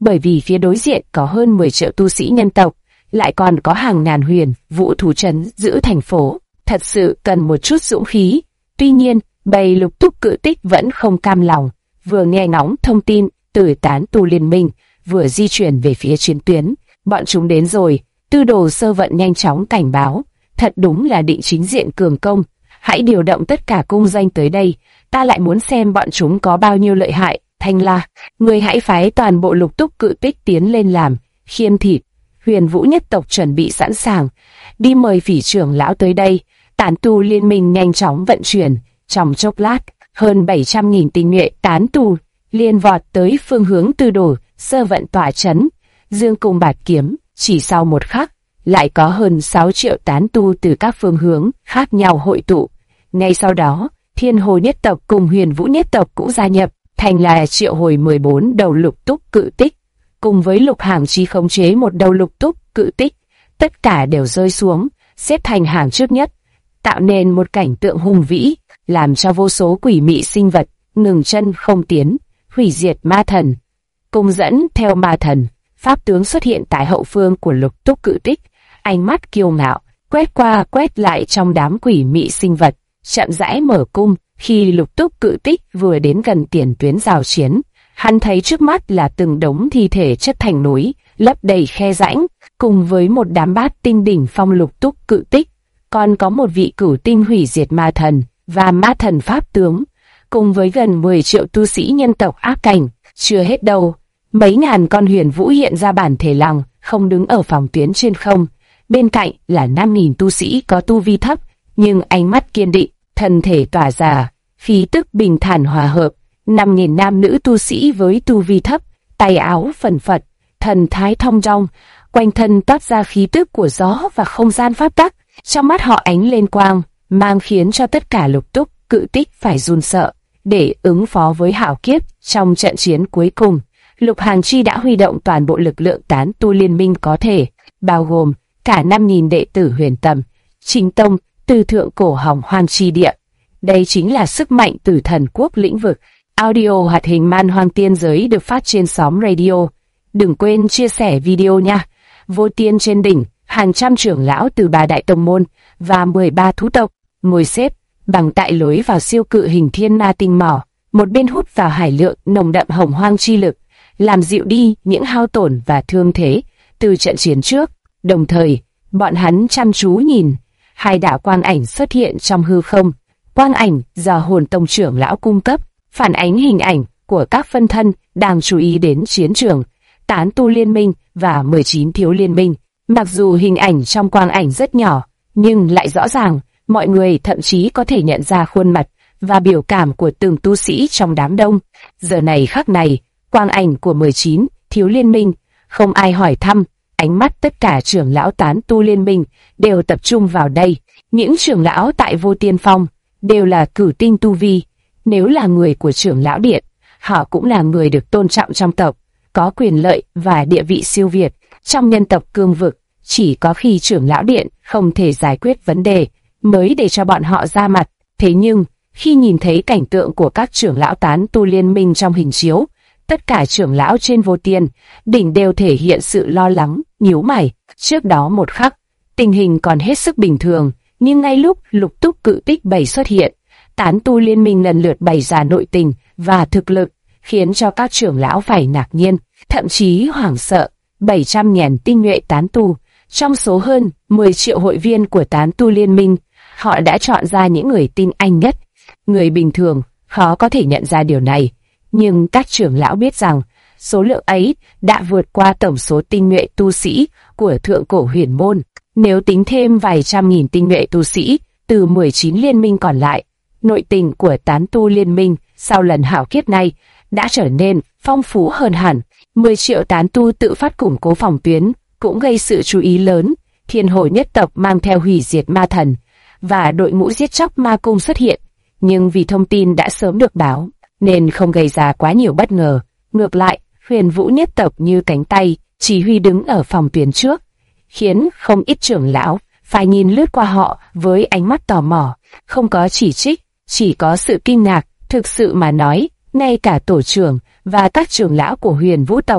bởi vì phía đối diện có hơn 10 triệu tu sĩ nhân tộc, lại còn có hàng ngàn huyền vũ thú trấn giữ thành phố, thật sự cần một chút dũng khí. Tuy nhiên, bầy Lục Túc Cự Tích vẫn không cam lòng, vừa nghe ngóng thông tin từ tán tu liên minh, vừa di chuyển về phía chiến tuyến. Bọn chúng đến rồi, Tư Đồ Sơ Vận nhanh chóng cảnh báo, thật đúng là định chính diện cường công, hãy điều động tất cả cung doanh tới đây, ta lại muốn xem bọn chúng có bao nhiêu lợi hại. Thanh La, người hãy phái toàn bộ Lục Túc Cự Tích tiến lên làm khiên thịt. Huyền Vũ nhất tộc chuẩn bị sẵn sàng, đi mời Phỉ trưởng lão tới đây. Tán tu liên minh nhanh chóng vận chuyển, trong chốc lát, hơn 700.000 tinh nhuệ tán tu liên vọt tới phương hướng Tư Đồ Sơ Vận tỏa trấn. Dương cung bạt kiếm, chỉ sau một khắc, lại có hơn 6 triệu tán tu từ các phương hướng khác nhau hội tụ. Ngay sau đó, Thiên Hồ nhất tộc cùng Huyền Vũ nhất tộc cũng gia nhập, thành là triệu hồi 14 đầu Lục Túc Cự Tích, cùng với Lục Hàng Chi khống chế một đầu Lục Túc Cự Tích, tất cả đều rơi xuống, xếp thành hàng trước nhất, tạo nên một cảnh tượng hùng vĩ, làm cho vô số quỷ mị sinh vật ngừng chân không tiến. Hủy diệt ma thần, cùng dẫn theo ma thần, pháp tướng xuất hiện tại hậu phương của Lục Túc Cự Tích, ánh mắt kiêu ngạo, quét qua quét lại trong đám quỷ mị sinh vật, chậm rãi mở cung. Khi Lục Túc Cự Tích vừa đến gần tiền tuyến giao chiến, hắn thấy trước mắt là từng đống thi thể chất thành núi, lấp đầy khe rãnh, cùng với một đám bát tinh đỉnh phong Lục Túc Cự Tích, còn có một vị cửu tinh hủy diệt ma thần và ma thần pháp tướng, cùng với gần 10 triệu tu sĩ nhân tộc áp cảnh. Chưa hết đâu, mấy ngàn con huyền vũ hiện ra bản thể lằng, không đứng ở phòng tuyến trên không. Bên cạnh là 5.000 tu sĩ có tu vi thấp, nhưng ánh mắt kiên định, thân thể tỏa ra, khí tức bình thản hòa hợp. 5.000 nam nữ tu sĩ với tu vi thấp, tay áo phần phật, thần thái thong dong, quanh thân toát ra khí tức của gió và không gian pháp tắc. Trong mắt họ ánh lên quang, mang khiến cho tất cả Lục Túc Cự Tích phải run sợ. Để ứng phó với hạo kiếp trong trận chiến cuối cùng, Lục Hàng Chi đã huy động toàn bộ lực lượng tán tu liên minh có thể, bao gồm cả 5.000 đệ tử Huyền Tầm, Chính Tông, từ thượng cổ Hồng Hoang chi địa. Đây chính là sức mạnh từ thần quốc lĩnh vực. Audio hoạt hình Man Hoang Tiên Giới được phát trên xóm radio. Đừng quên chia sẻ video nha. Vô Tiên trên đỉnh, hàng trăm trưởng lão từ 3 đại tông môn và 13 thú tộc ngồi xếp bằng tại lối vào siêu cự hình thiên ma tinh mỏ, một bên hút vào hải lượng nồng đậm hồng hoang chi lực, làm dịu đi những hao tổn và thương thế từ trận chiến trước. Đồng thời, bọn hắn chăm chú nhìn, hai đạo quang ảnh xuất hiện trong hư không. Quang ảnh do hồn tông trưởng lão cung cấp, phản ánh hình ảnh của các phân thân đang chú ý đến chiến trường, tán tu liên minh và 19 thiếu liên minh. Mặc dù hình ảnh trong quang ảnh rất nhỏ, nhưng lại rõ ràng, mọi người thậm chí có thể nhận ra khuôn mặt và biểu cảm của từng tu sĩ trong đám đông. Giờ này khắc này, quang ảnh của 19 thiếu liên minh, không ai hỏi thăm, ánh mắt tất cả trưởng lão tán tu liên minh đều tập trung vào đây. Những trưởng lão tại Vô Tiên Phong đều là cửu tinh tu vi, nếu là người của trưởng lão điện, họ cũng là người được tôn trọng trong tộc, có quyền lợi và địa vị siêu việt. Trong nhân tộc cương vực, chỉ có khi trưởng lão điện không thể giải quyết vấn đề mới để cho bọn họ ra mặt. Thế nhưng, khi nhìn thấy cảnh tượng của các trưởng lão tán tu liên minh trong hình chiếu, tất cả trưởng lão trên Vô Tiên đỉnh đều thể hiện sự lo lắng, nhíu mày. Trước đó một khắc, tình hình còn hết sức bình thường, nhưng ngay lúc Lục Túc Cự Tích bày xuất hiện, tán tu liên minh lần lượt bày ra nội tình và thực lực, khiến cho các trưởng lão phải ngạc nhiên, thậm chí hoảng sợ. 700.000 tinh nhuệ tán tu, trong số hơn 10 triệu hội viên của tán tu liên minh, họ đã chọn ra những người tinh anh nhất. Người bình thường khó có thể nhận ra điều này, nhưng các trưởng lão biết rằng số lượng ấy đã vượt qua tổng số tinh nhuệ tu sĩ của thượng cổ huyền môn. Nếu tính thêm vài trăm nghìn tinh nhuệ tu sĩ từ 19 liên minh còn lại, nội tình của tán tu liên minh sau lần hạo kiếp này đã trở nên phong phú hơn hẳn. 10 triệu tán tu tự phát củng cố phòng tuyến cũng gây sự chú ý lớn. Thiên Hồ nhất tộc mang theo hủy diệt ma thần và đội ngũ giết chóc ma cung xuất hiện, nhưng vì thông tin đã sớm được báo nên không gây ra quá nhiều bất ngờ. Ngược lại, Huyền Vũ nhất tộc như cánh tay chỉ huy đứng ở phòng tuyến trước, khiến không ít trưởng lão phải nhìn lướt qua họ với ánh mắt tò mò. Không có chỉ trích, chỉ có sự kinh ngạc. Thực sự mà nói, ngay cả tổ trưởng và các trưởng lão của Huyền Vũ tộc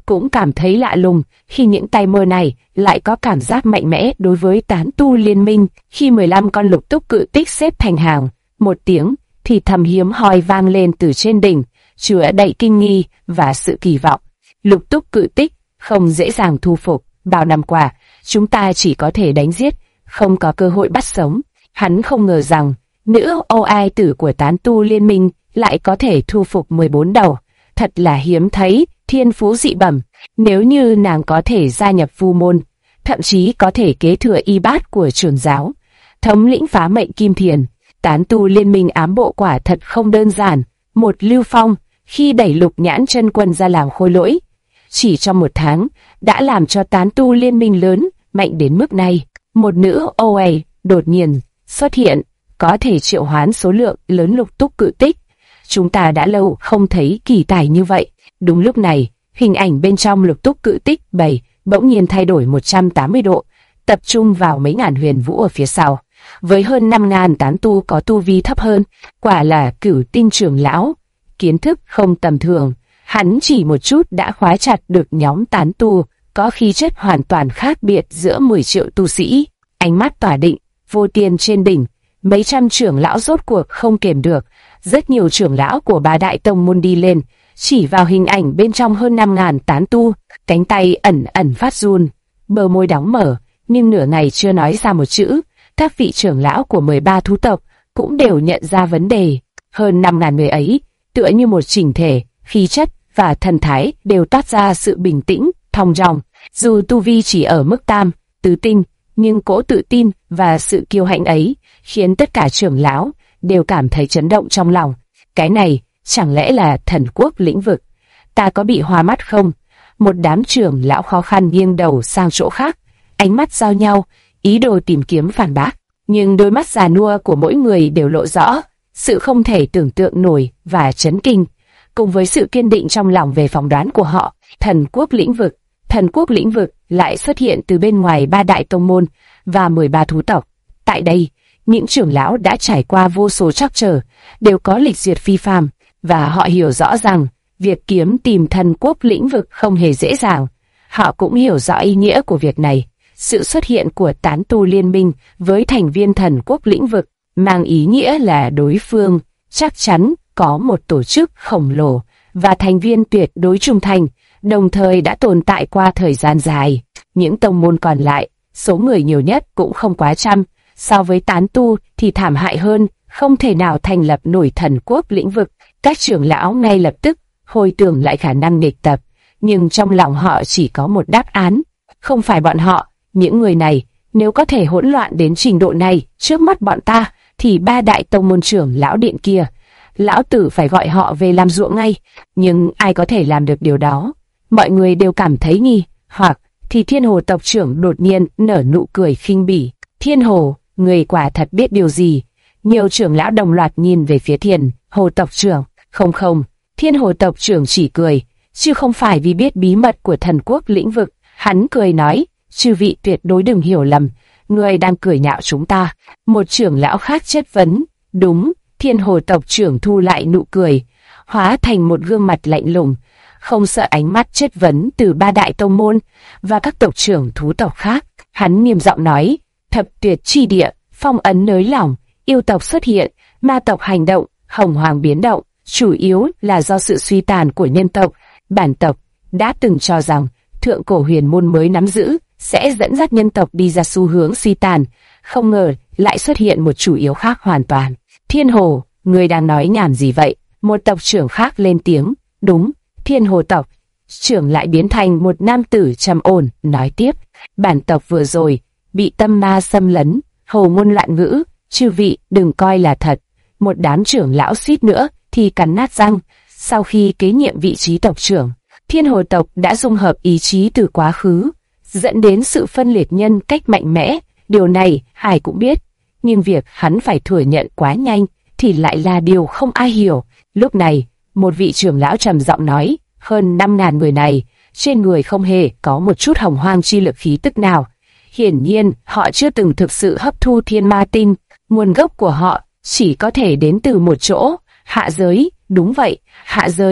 cũng cảm thấy lạ lùng khi những tay mơ này lại có cảm giác mạnh mẽ đối với tán tu liên minh. Khi 15 con lục túc cự tích xếp thành hàng, một tiếng thì thầm hiếm hoi vang lên từ trên đỉnh, chứa đầy kinh nghi và sự kỳ vọng. Lục túc cự tích không dễ dàng thu phục, bao năm qua chúng ta chỉ có thể đánh giết, không có cơ hội bắt sống. Hắn không ngờ rằng nữ ô ai tử của tán tu liên minh lại có thể thu phục 14 đầu, thật là hiếm thấy, thiên phú dị bẩm. Nếu như nàng có thể gia nhập Vu môn, thậm chí có thể kế thừa y bát của trưởng giáo, thống lĩnh phá mệnh kim thiền, tán tu liên minh ám bộ quả thật không đơn giản. Một Lưu Phong khi đẩy Lục Nhãn chân quân ra làm khôi lỗi, chỉ trong một tháng đã làm cho tán tu liên minh lớn mạnh đến mức này. Một nữ OA đột nhiên xuất hiện, có thể triệu hoán số lượng lớn lục túc cự tích. Chúng ta đã lâu không thấy kỳ tài như vậy. Đúng lúc này, hình ảnh bên trong lục túc cự tích 7 bỗng nhiên thay đổi 180 độ, tập trung vào mấy ngàn huyền vũ ở phía sau. Với hơn 5.000 tán tu có tu vi thấp hơn, quả là Cửu Tinh trưởng lão, kiến thức không tầm thường. Hắn chỉ một chút đã khóa chặt được nhóm tán tu có khí chất hoàn toàn khác biệt giữa 10 triệu tu sĩ. Ánh mắt tỏa định, vô tiên trên đỉnh, mấy trăm trưởng lão rốt cuộc không kềm được. Rất nhiều trưởng lão của ba đại tông môn đi lên, chỉ vào hình ảnh bên trong hơn 5.000 tán tu, cánh tay ẩn ẩn phát run, bờ môi đóng mở, nhưng nửa ngày chưa nói ra một chữ. Các vị trưởng lão của 13 thú tộc cũng đều nhận ra vấn đề. Hơn 5.000 người ấy, tựa như một chỉnh thể, khí chất và thần thái đều toát ra sự bình tĩnh, thong dong. Dù tu vi chỉ ở mức tam, tứ tinh, nhưng cỗ tự tin và sự kiêu hãnh ấy khiến tất cả trưởng lão đều cảm thấy chấn động trong lòng. Cái này chẳng lẽ là thần quốc lĩnh vực? Ta có bị hoa mắt không? Một đám trưởng lão khó khăn nghiêng đầu sang chỗ khác, ánh mắt giao nhau, ý đồ tìm kiếm phản bác. Nhưng đôi mắt già nua của mỗi người đều lộ rõ sự không thể tưởng tượng nổi và chấn kinh, cùng với sự kiên định trong lòng về phỏng đoán của họ. Thần quốc lĩnh vực lại xuất hiện từ bên ngoài ba đại tông môn và 13 thú tộc. Tại đây, những trưởng lão đã trải qua vô số trắc trở, đều có lịch duyệt phi phàm, và họ hiểu rõ rằng việc kiếm tìm thần quốc lĩnh vực không hề dễ dàng. Họ cũng hiểu rõ ý nghĩa của việc này. Sự xuất hiện của tán tu liên minh với thành viên thần quốc lĩnh vực mang ý nghĩa là đối phương chắc chắn có một tổ chức khổng lồ và thành viên tuyệt đối trung thành, đồng thời đã tồn tại qua thời gian dài. Những tông môn còn lại, số người nhiều nhất cũng không quá trăm, so với tán tu thì thảm hại hơn, không thể nào thành lập nổi thần quốc lĩnh vực. Các trưởng lão ngay lập tức hồi tưởng lại khả năng nghịch tập, nhưng trong lòng họ chỉ có một đáp án: không phải bọn họ. Những người này, nếu có thể hỗn loạn đến trình độ này trước mắt bọn ta, thì ba đại tông môn trưởng lão điện kia, lão tử phải gọi họ về làm ruộng ngay. Nhưng ai có thể làm được điều đó? Mọi người đều cảm thấy nghi hoặc. Thì Thiên Hồ tộc trưởng đột nhiên nở nụ cười khinh bỉ. Thiên Hồ, người quả thật biết điều gì? Nhiều trưởng lão đồng loạt nhìn về phía Thiên Hồ tộc trưởng. Không, Thiên Hồ tộc trưởng chỉ cười, chứ không phải vì biết bí mật của thần quốc lĩnh vực. Hắn cười nói: chư vị tuyệt đối đừng hiểu lầm, người đang cười nhạo chúng ta. Một trưởng lão khác chất vấn. Đúng. Thiên Hồ tộc trưởng thu lại nụ cười, hóa thành một gương mặt lạnh lùng, không sợ ánh mắt chất vấn từ ba đại tông môn và các tộc trưởng thú tộc khác. Hắn nghiêm giọng nói: thập tuyệt chi địa, phong ấn nới lỏng, yêu tộc xuất hiện, ma tộc hành động, hồng hoàng biến động, chủ yếu là do sự suy tàn của nhân tộc. Bản tộc đã từng cho rằng thượng cổ huyền môn mới nắm giữ sẽ dẫn dắt nhân tộc đi ra xu hướng suy tàn, không ngờ lại xuất hiện một chủ yếu khác hoàn toàn. Thiên Hồ, người đang nói nhảm gì vậy? Một tộc trưởng khác lên tiếng. Đúng. Thiên Hồ tộc trưởng lại biến thành một nam tử trầm ổn, nói tiếp: bản tộc vừa rồi bị tâm ma xâm lấn, hồ ngôn loạn ngữ, chư vị đừng coi là thật. Một đám trưởng lão suýt nữa thì cắn nát răng. Sau khi kế nhiệm vị trí tộc trưởng, Thiên Hồ tộc đã dung hợp ý chí từ quá khứ, dẫn đến sự phân liệt nhân cách mạnh mẽ. Điều này ai cũng biết, nhưng việc hắn phải thừa nhận quá nhanh thì lại là điều không ai hiểu. Lúc này, một vị trưởng lão trầm giọng nói: hơn 5.000 người này, trên người không hề có một chút hồng hoang chi lực khí tức nào. Hiển nhiên, họ chưa từng thực sự hấp thu thiên ma tinh. Nguồn gốc của họ chỉ có thể đến từ một chỗ, hạ giới. Đúng vậy, hạ giới.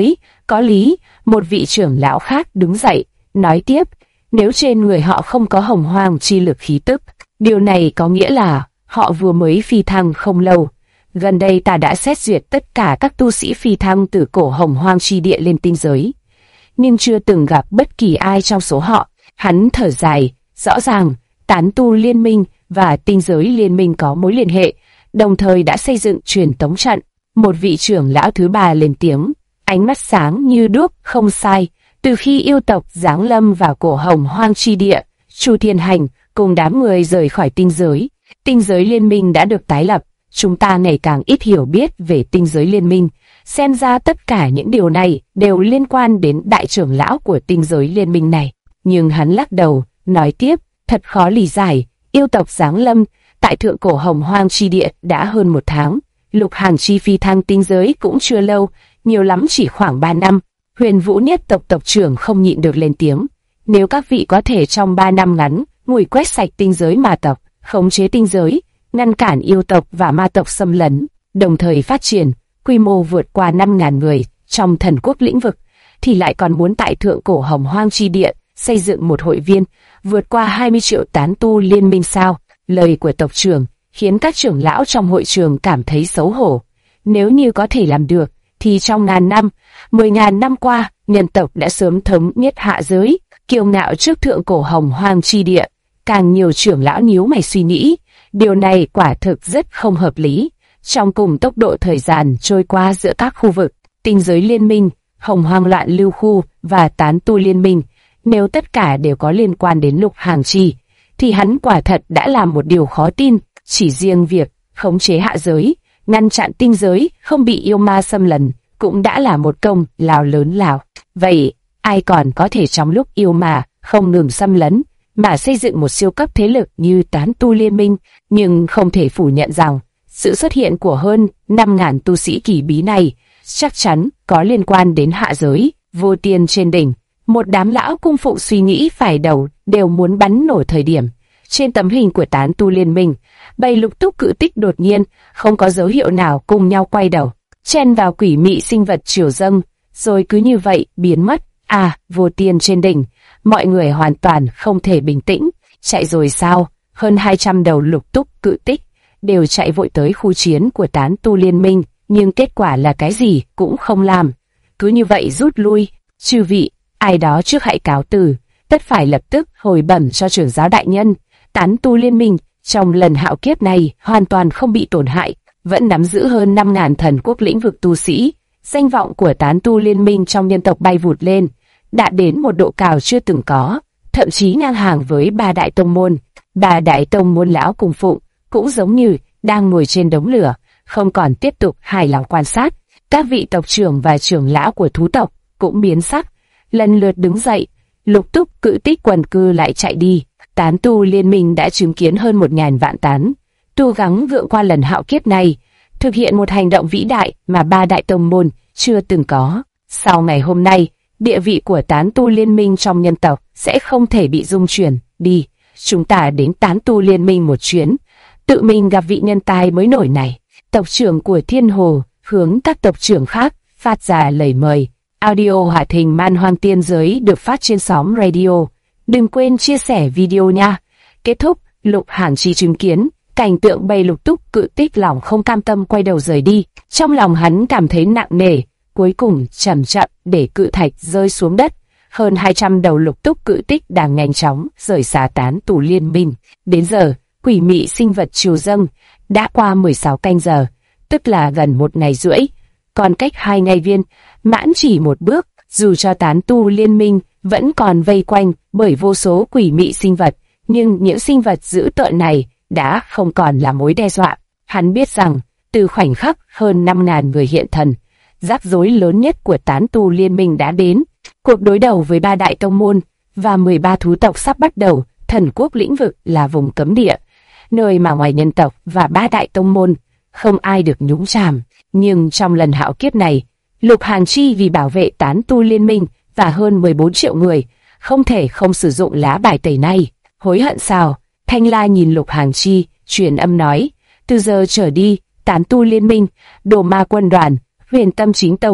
Có lý, một vị trưởng lão khác đứng dậy, nói tiếp, nếu trên người họ không có hồng hoang chi lực khí tức, điều này có nghĩa là họ vừa mới phi thăng không lâu. Gần đây ta đã xét duyệt tất cả các tu sĩ phi thăng từ cổ hồng hoang chi địa lên tinh giới, nhưng chưa từng gặp bất kỳ ai trong số họ. Hắn thở dài, rõ ràng, tán tu liên minh và tinh giới liên minh có mối liên hệ, đồng thời đã xây dựng truyền tống trận. Một vị trưởng lão thứ ba lên tiếng, ánh mắt sáng như đuốc, không sai. Từ khi yêu tộc giáng lâm vào cổ hồng hoang chi địa, Chu Thiên Hành cùng đám người rời khỏi tinh giới liên minh đã được tái lập. Chúng ta ngày càng ít hiểu biết về tinh giới liên minh, xem ra tất cả những điều này đều liên quan đến đại trưởng lão của tinh giới liên minh này. Nhưng hắn lắc đầu, nói tiếp, thật khó lý giải, yêu tộc giáng lâm tại thượng cổ hồng hoang chi địa đã hơn 1 tháng, Lục Hàn Chi phi thăng tinh giới cũng chưa lâu, nhiều lắm chỉ khoảng 3 năm. Huyền Vũ Niết tộc tộc trưởng không nhịn được lên tiếng, nếu các vị có thể trong 3 năm ngắn ngủi quét sạch tinh giới ma tộc, khống chế tinh giới, ngăn cản yêu tộc và ma tộc xâm lấn, đồng thời phát triển, quy mô vượt qua 5.000 người trong thần quốc lĩnh vực, thì lại còn muốn tại thượng cổ hồng hoang chi địa xây dựng một hội viên vượt qua 20 triệu tán tu liên minh sao? Lời của tộc trưởng khiến các trưởng lão trong hội trường cảm thấy xấu hổ. Nếu như có thể làm được, thì trong 1000 năm, 10.000 năm qua, nhân tộc đã sớm thống nhất hạ giới, kiêu ngạo trước thượng cổ hồng hoang chi địa. Càng nhiều trưởng lão nhíu mày suy nghĩ, điều này quả thực rất không hợp lý. Trong cùng tốc độ thời gian trôi qua giữa các khu vực, tinh giới liên minh, hồng hoang loạn lưu khu và tán tu liên minh, nếu tất cả đều có liên quan đến Lục Hàn Chi, thì hắn quả thật đã làm một điều khó tin. Chỉ riêng việc khống chế hạ giới, ngăn chặn tinh giới không bị yêu ma xâm lấn, cũng đã là một công lao lớn lao. Vậy, ai còn có thể trong lúc yêu ma không ngừng xâm lấn, mà xây dựng một siêu cấp thế lực như tán tu liên minh? Nhưng không thể phủ nhận rằng, sự xuất hiện của hơn 5.000 tu sĩ kỳ bí này chắc chắn có liên quan đến hạ giới. Vô Tiên trên đỉnh, một đám lão cung phụ suy nghĩ phải đầu đều muốn bắn nổ thời điểm. Trên tấm hình của tán tu liên minh, bầy lục túc cự tích đột nhiên, không có dấu hiệu nào cùng nhau quay đầu, chen vào quỷ mị sinh vật triều dâng, rồi cứ như vậy biến mất. Vô Tiên trên đỉnh, mọi người hoàn toàn không thể bình tĩnh. Chạy rồi sao? Hơn 200 đầu lục túc cự tích đều chạy vội tới khu chiến của tán tu liên minh, nhưng kết quả là cái gì cũng không làm. Cứ như vậy rút lui. Chư vị, ai đó trước hãy cáo từ, tất phải lập tức hồi bẩm cho trưởng giáo đại nhân. Tán tu liên minh trong lần hạo kiếp này hoàn toàn không bị tổn hại, vẫn nắm giữ hơn 5.000 thần quốc lĩnh vực tu sĩ. Danh vọng của tán tu liên minh trong nhân tộc bay vụt lên, đã đến một độ cao chưa từng có, thậm chí ngang hàng với 3 đại tông môn. 3 đại tông môn lão cùng phụng cũng giống như đang ngồi trên đống lửa, không còn tiếp tục hài lòng quan sát. Các vị tộc trưởng và trưởng lão của thú tộc cũng biến sắc, lần lượt đứng dậy. Lục túc cự tích quần cư lại chạy đi. Tán tu liên minh đã chứng kiến hơn 1.000 vạn tán tu gắng gượng qua lần hạo kiếp này, thực hiện một hành động vĩ đại mà 3 đại tông môn chưa từng có. Sau ngày hôm nay, địa vị của tán tu liên minh trong nhân tộc sẽ không thể bị dung chuyển. Đi, chúng ta đến tán tu liên minh một chuyến, tự mình gặp vị nhân tài mới nổi này. Tộc trưởng của Thiên Hồ hướng các tộc trưởng khác phát ra lời mời. Audio hoạt hình Man Hoang Tiên Giới được phát trên xóm radio. Đừng quên chia sẻ video nha. Kết thúc, Lục Hàn Chi chứng kiến cảnh tượng bầy lục túc cự tích lòng không cam tâm quay đầu rời đi. Trong lòng hắn cảm thấy nặng nề, cuối cùng chậm chậm để cự thạch rơi xuống đất. Hơn 200 đầu lục túc cự tích đang nhanh chóng rời xa tán tu liên minh. Đến giờ, quỷ mị sinh vật triều dâng đã qua 16 canh giờ, tức là gần 1 ngày rưỡi. Còn cách 2 ngày viên, mãn chỉ một bước. Dù cho tán tu liên minh vẫn còn vây quanh bởi vô số quỷ mị sinh vật, nhưng những sinh vật dữ tợn này đã không còn là mối đe dọa. Hắn biết rằng, từ khoảnh khắc hơn 5.000 người hiện thần, rắc rối lớn nhất của tán tu liên minh đã đến. Cuộc đối đầu với 3 đại tông môn và 13 thú tộc sắp bắt đầu. Thần quốc lĩnh vực là vùng cấm địa, nơi mà ngoài nhân tộc và 3 đại tông môn, không ai được nhúng chàm. Nhưng trong lần hạo kiếp này, Lục Hàn Chi vì bảo vệ tán tu liên minh và hơn 14 triệu người, không thể không sử dụng lá bài tẩy này. Hối hận sao? Thanh La nhìn Lục Hàn Chi, truyền âm nói, từ giờ trở đi, tán tu liên minh, Đồ Ma quân đoàn, Huyền Tâm Chính Tông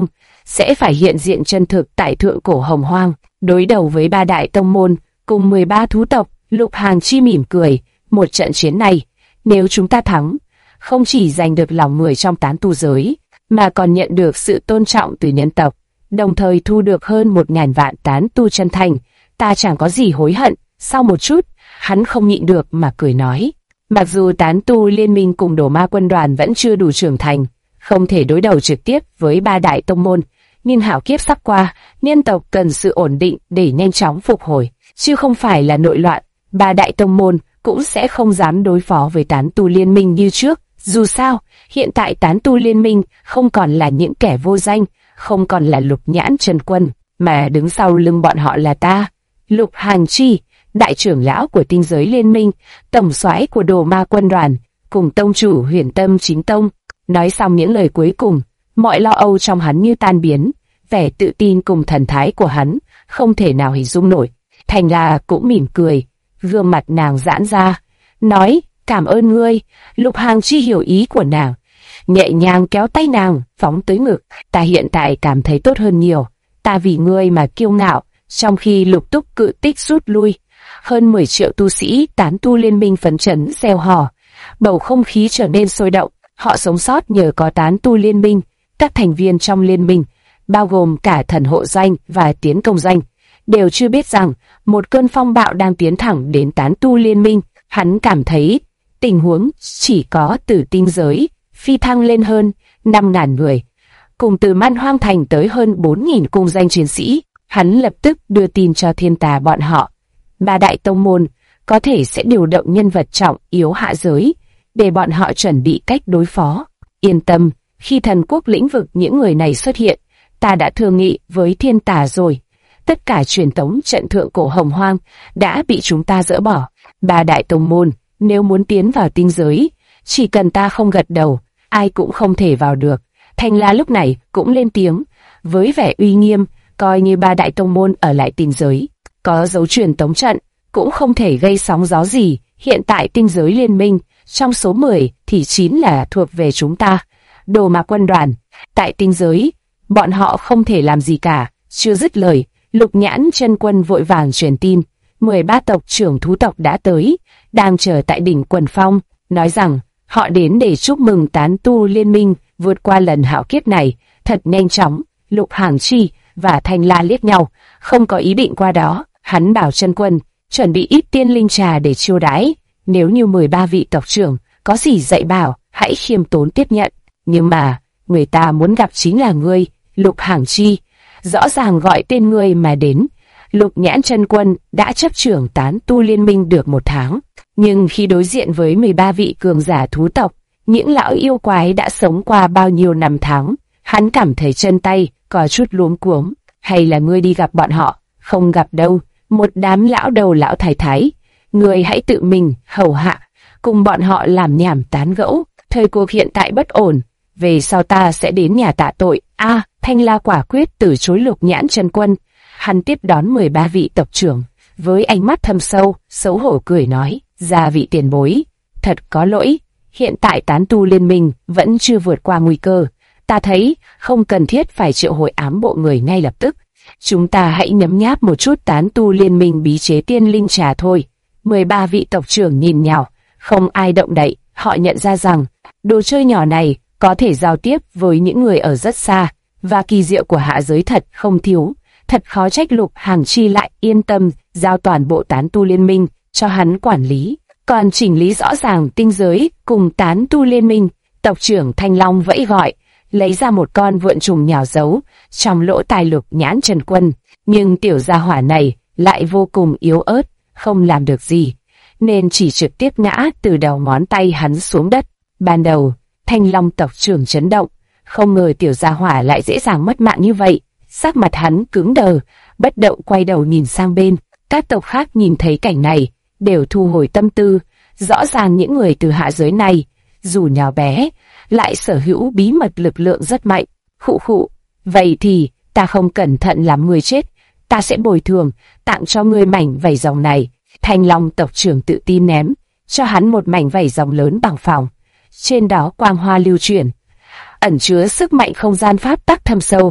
sẽ phải hiện diện chân thực tại thượng cổ Hồng Hoang, đối đầu với ba đại tông môn cùng 13 thú tộc. Lục Hàn Chi mỉm cười, một trận chiến này, nếu chúng ta thắng, không chỉ giành được lòng người trong tán tu giới, mà còn nhận được sự tôn trọng từ nhân tộc, đồng thời thu được hơn 1.000 vạn tán tu chân thành, ta chẳng có gì hối hận. Sau một chút, hắn không nhịn được mà cười nói, mặc dù tán tu liên minh cùng Đồ Ma quân đoàn vẫn chưa đủ trưởng thành, không thể đối đầu trực tiếp với ba đại tông môn, nhưng hạo kiếp sắp qua, nhân tộc cần sự ổn định để nhanh chóng phục hồi, chứ không phải là nội loạn. Ba đại tông môn cũng sẽ không dám đối phó với tán tu liên minh như trước. Dù sao, hiện tại tán tu liên minh không còn là những kẻ vô danh, không còn là Lục Nhãn Chân Quân, mà đứng sau lưng bọn họ là ta, Lục Hàn Chi, đại trưởng lão của tinh giới liên minh, tổng soái của Đồ Ma quân đoàn, cùng tông chủ Huyền Tâm Chính Tông. Nói xong những lời cuối cùng, mọi lo âu trong hắn như tan biến, vẻ tự tin cùng thần thái của hắn không thể nào hình dung nổi. Thành La cũng mỉm cười, gương mặt nàng giãn ra, nói, cảm ơn ngươi. Lục Hàn Chi hiểu ý của nàng, nhẹ nhàng kéo tay nàng, phóng tới ngực. Ta hiện tại cảm thấy tốt hơn nhiều, ta vì ngươi mà kiêu ngạo. Trong khi Lục Túc Cự Tích rút lui, hơn 10 triệu tu sĩ tán tu liên minh phấn chấn reo hò, bầu không khí trở nên sôi động. Họ sống sót nhờ có tán tu liên minh. Các thành viên trong liên minh, bao gồm cả thần hộ doanh và tiến công doanh, đều chưa biết rằng một cơn phong bạo đang tiến thẳng đến tán tu liên minh. Hắn cảm thấy tình huống chỉ có từ tinh giới phi thăng lên hơn 5.000 người, cùng từ Man Hoang Thành tới hơn 4.000 cung danh chiến sĩ. Hắn lập tức đưa tin cho Thiên Tà bọn họ, ba đại tông môn có thể sẽ điều động nhân vật trọng yếu hạ giới để bọn họ chuẩn bị cách đối phó. Yên tâm, khi thần quốc lĩnh vực những người này xuất hiện, ta đã thương nghị với Thiên Tà rồi. Tất cả truyền tống trận thượng cổ Hồng Hoang đã bị chúng ta dỡ bỏ. Ba đại tông môn nếu muốn tiến vào tinh giới, chỉ cần ta không gật đầu, ai cũng không thể vào được. Thành La lúc này cũng lên tiếng, với vẻ uy nghiêm, coi như ba đại tông môn ở lại tinh giới, có dấu truyền tống trận, cũng không thể gây sóng gió gì. Hiện tại tinh giới liên minh, trong số 10 thì 9 là thuộc về chúng ta. Đồ Ma quân đoàn, tại tinh giới, bọn họ không thể làm gì cả. Chưa dứt lời, Lục Nhãn Chân Quân vội vàng truyền tin, 13 tộc trưởng thú tộc đã tới, đang chờ tại đỉnh Quần Phong, nói rằng họ đến để chúc mừng tán tu liên minh vượt qua lần hạo kiếp này thật nhanh chóng. Lục Hàn Chi và Thanh La liếc nhau, không có ý định qua đó. Hắn bảo Chân Quân chuẩn bị ít tiên linh trà để chiêu đãi. Nếu như 13 vị tộc trưởng có gì dạy bảo, hãy khiêm tốn tiếp nhận. Nhưng mà người ta muốn gặp chính là ngươi, Lục Hàn Chi. Rõ ràng gọi tên ngươi mà đến. Lục Nhãn Chân Quân đã chấp trưởng tán tu liên minh được 1 tháng, nhưng khi đối diện với 13 vị cường giả thú tộc, những lão yêu quái đã sống qua bao nhiêu năm tháng, hắn cảm thấy chân tay có chút luống cuống. Hay là ngươi đi gặp bọn họ? Không gặp đâu, một đám lão đầu lão thái thái, ngươi hãy tự mình hầu hạ, cùng bọn họ làm nhảm tán gẫu. Thời cuộc hiện tại bất ổn, về sau ta sẽ đến nhà tạ tội. Thanh La quả quyết từ chối Lục Nhãn Chân Quân. Hắn tiếp đón 13 vị tộc trưởng với ánh mắt thâm sâu, xấu hổ cười nói, gia vị tiền bối, thật có lỗi, hiện tại tán tu liên minh vẫn chưa vượt qua nguy cơ, ta thấy không cần thiết phải triệu hồi ám bộ người ngay lập tức, chúng ta hãy nhấm nháp một chút tán tu liên minh bí chế tiên linh trà thôi. 13 vị tộc trưởng nhìn nhau, không ai động đậy. Họ nhận ra rằng đồ chơi nhỏ này có thể giao tiếp với những người ở rất xa, và kỳ diệu của hạ giới thật không thiếu. Thật khó trách Lục Hàn Chi lại yên tâm giao toàn bộ tán tu liên minh cho hắn quản lý, còn chỉnh lý rõ ràng tinh giới cùng tán tu liên minh. Tộc trưởng Thanh Long vẫy gọi, lấy ra một con vượn trùng nhào giấu trong lỗ tai Lục Nhãn Chân Quân, nhưng tiểu gia hỏa này lại vô cùng yếu ớt, không làm được gì, nên chỉ trực tiếp ngã từ đầu ngón tay hắn xuống đất. Ban đầu, Thanh Long tộc trưởng chấn động, không ngờ tiểu gia hỏa lại dễ dàng mất mạng như vậy. Sắc mặt hắn cứng đờ, bất động quay đầu nhìn sang bên. Các tộc khác nhìn thấy cảnh này, đều thu hồi tâm tư. Rõ ràng những người từ hạ giới này, dù nhỏ bé, lại sở hữu bí mật lực lượng rất mạnh. Khụ khụ, vậy thì ta không cẩn thận làm người chết, ta sẽ bồi thường, tặng cho ngươi mảnh vảy rồng này. Thanh Long tộc trưởng tự tin ném cho hắn một mảnh vảy rồng lớn bằng phẳng, trên đó quang hoa lưu chuyển, ẩn chứa sức mạnh không gian pháp tắc thâm sâu.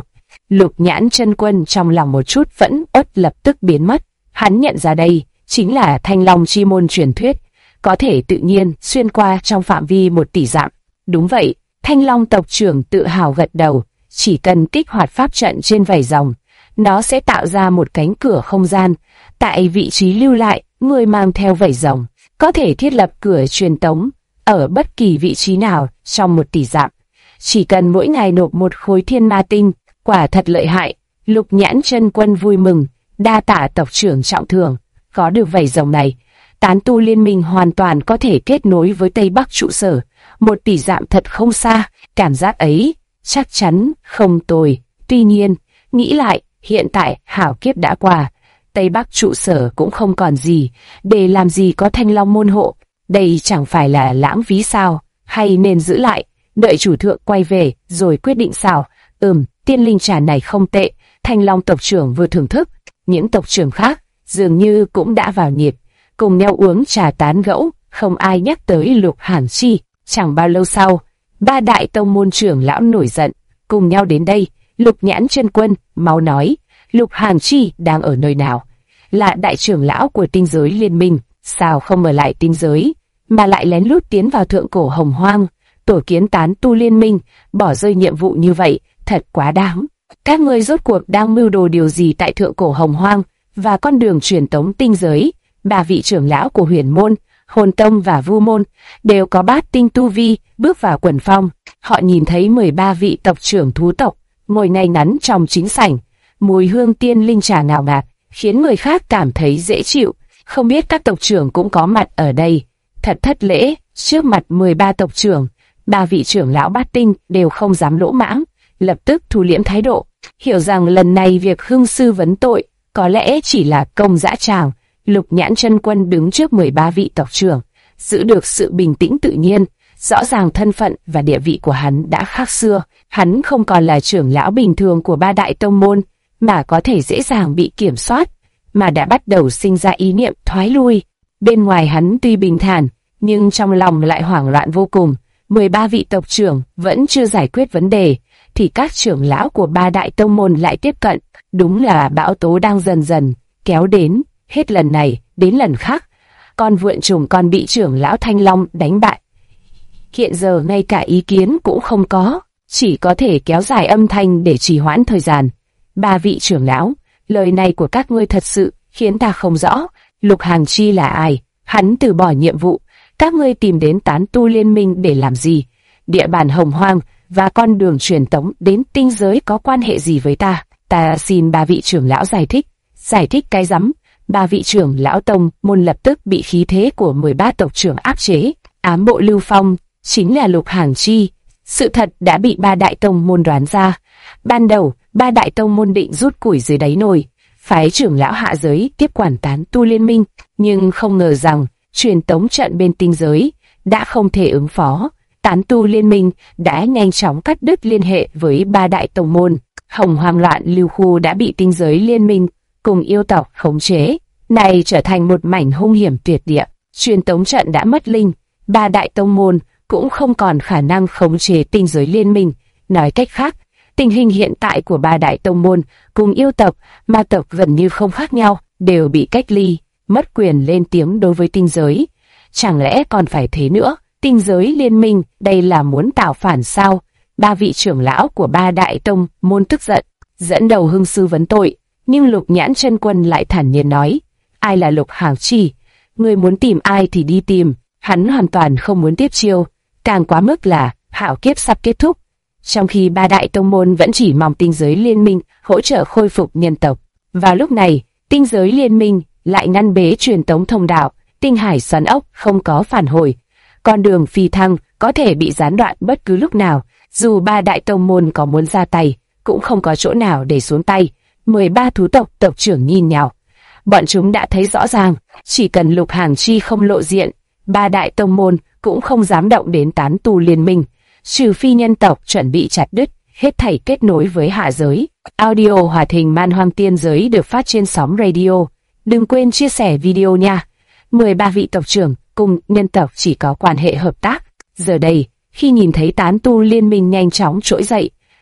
Lục Nhãn Chân Quân trong lòng một chút vẫn uất lập tức biến mất. Hắn nhận ra đây chính là Thanh Long chi môn truyền thuyết, có thể tự nhiên xuyên qua trong phạm vi 1 tỷ dặm. Đúng vậy, Thanh Long tộc trưởng tự hào gật đầu, chỉ cần kích hoạt pháp trận trên vảy rồng, nó sẽ tạo ra một cánh cửa không gian. Tại vị trí lưu lại, người mang theo vảy rồng có thể thiết lập cửa truyền tống ở bất kỳ vị trí nào trong 1 tỷ dặm. Chỉ cần mỗi ngày nộp 1 khối thiên ma tinh, quả thật lợi hại. Lục Nhãn Chân Quân vui mừng, đa tạ tộc trưởng trọng thưởng. Có được vảy rồng này, tán tu liên minh hoàn toàn có thể kết nối với Tây Bắc trụ sở. 1 tỷ dặm thật không xa, cảm giác ấy chắc chắn không tồi. Tuy nhiên, nghĩ lại, hiện tại hảo kiếp đã qua, Tây Bắc trụ sở cũng không còn gì, để làm gì có Thanh Long môn hộ, đây chẳng phải là lãng phí sao, hay nên giữ lại, đợi chủ thượng quay về rồi quyết định sao. Tiên linh trà này không tệ. Thanh Long tộc trưởng vừa thưởng thức, những tộc trưởng khác dường như cũng đã vào nhịp, cùng nhau uống trà tán gẫu, không ai nhắc tới Lục Hàn Chi. Chẳng bao lâu sau, 3 đại tông môn trưởng lão nổi giận, cùng nhau đến đây. Lục Nhãn Chân Quân mau nói, Lục Hàn Chi đang ở nơi nào? Là đại trưởng lão của tinh giới liên minh, sao không ở lại tinh giới, mà lại lén lút tiến vào thượng cổ hồng hoang, tổ kiến tán tu liên minh, bỏ rơi nhiệm vụ như vậy, thật quá đáng. Các ngươi rốt cuộc đang mưu đồ điều gì tại thượng cổ hồng hoang và con đường truyền tống tinh giới? 3 vị trưởng lão của Huyền môn, Hồn tông và Vu môn đều có bát tinh tu vi bước vào quần phong. Họ nhìn thấy 13 vị tộc trưởng thú tộc ngồi ngay ngắn trong chính sảnh, mùi hương tiên linh trà ngào ngạt khiến người khác cảm thấy dễ chịu. Không biết các tộc trưởng cũng có mặt ở đây. Thật thất lễ, trước mặt 13 tộc trưởng, 3 vị trưởng lão bát tinh đều không dám lỗ mãng, lập tức thu liễm thái độ, hiểu rằng lần này việc hưng sư vấn tội có lẽ chỉ là công dã tràng. Lục Nhãn Chân Quân đứng trước 13 vị tộc trưởng, giữ được sự bình tĩnh tự nhiên. Rõ ràng thân phận và địa vị của hắn đã khác xưa, hắn không còn là trưởng lão bình thường của 3 đại tông môn, mà có thể dễ dàng bị kiểm soát, mà đã bắt đầu sinh ra ý niệm thoái lui. Bên ngoài hắn tuy bình thản, nhưng trong lòng lại hoảng loạn vô cùng. 13 vị tộc trưởng vẫn chưa giải quyết vấn đề, thì các trưởng lão của 3 đại tông môn lại tiếp cận. Đúng là bão tố đang dần dần kéo đến, hết lần này đến lần khác. Con vượn trùng còn bị trưởng lão Thanh Long đánh bại. Hiện giờ ngay cả ý kiến cũng không có, chỉ có thể kéo dài âm thanh để trì hoãn thời gian. 3 vị trưởng lão, lời này của các ngươi thật sự khiến ta không rõ. Lục Hàn Chi là ai? Hắn từ bỏ nhiệm vụ, các ngươi tìm đến tán tu liên minh để làm gì? Địa bàn hồng hoang và con đường truyền tống đến tinh giới có quan hệ gì với ta? Ta xin 3 vị trưởng lão giải thích. Giải thích cái rắm? 3 vị trưởng lão tông môn lập tức bị khí thế của 13 tộc trưởng áp chế. Ám bộ Lưu Phong chính là Lục Hàn Chi. Sự thật đã bị 3 đại tông môn đoán ra. Ban đầu, 3 đại tông môn định rút củi dưới đáy nồi, phái trưởng lão hạ giới tiếp quản tán tu liên minh, nhưng không ngờ rằng truyền tống trận bên tinh giới đã không thể ứng phó. Tán tu liên minh đã nhanh chóng cắt đứt liên hệ với 3 đại tông môn. Hồng hoang loạn lưu khu đã bị tinh giới liên minh cùng yêu tộc khống chế, này trở thành một mảnh hung hiểm tuyệt địa. Truyền tống trận đã mất linh, 3 đại tông môn cũng không còn khả năng khống chế tinh giới liên minh. Nói cách khác, tình hình hiện tại của 3 đại tông môn cùng yêu tộc, ma tộc gần như không khác nhau, đều bị cách ly, mất quyền lên tiếng đối với tinh giới. Chẳng lẽ còn phải thế nữa? Tinh giới liên minh đây là muốn tạo phản sao? 3 vị trưởng lão của 3 đại tông môn tức giận, dẫn đầu hưng sư vấn tội. Nhưng Lục Nhãn Chân Quân lại thản nhiên nói, ai là Lục Hàn Chi? Người muốn tìm ai thì đi tìm. Hắn hoàn toàn không muốn tiếp chiêu, càng quá mức là hạo kiếp sắp kết thúc. Trong khi 3 đại tông môn vẫn chỉ mong tinh giới liên minh hỗ trợ khôi phục nhân tộc. Vào lúc này, tinh giới liên minh lại ngăn bế truyền tống thông đạo, tinh hải xoắn ốc không có phản hồi. Con đường phi thăng có thể bị gián đoạn bất cứ lúc nào, dù 3 đại tông môn có muốn ra tay, cũng không có chỗ nào để xuống tay. 13 thú tộc tộc trưởng nhìn nhau. Bọn chúng đã thấy rõ ràng, chỉ cần Lục Hàn Chi không lộ diện, 3 đại tông môn cũng không dám động đến tán tu liên minh, trừ phi nhân tộc chuẩn bị chặt đứt hết thảy kết nối với hạ giới. Audio hoạt hình Man Hoang Tiên Giới được phát trên sóng radio. Đừng quên chia sẻ video nha. 13 vị tộc trưởng cùng nhân tộc chỉ có quan hệ hợp tác. Giờ đây, khi nhìn thấy tán tu liên minh nhanh chóng trỗi dậy,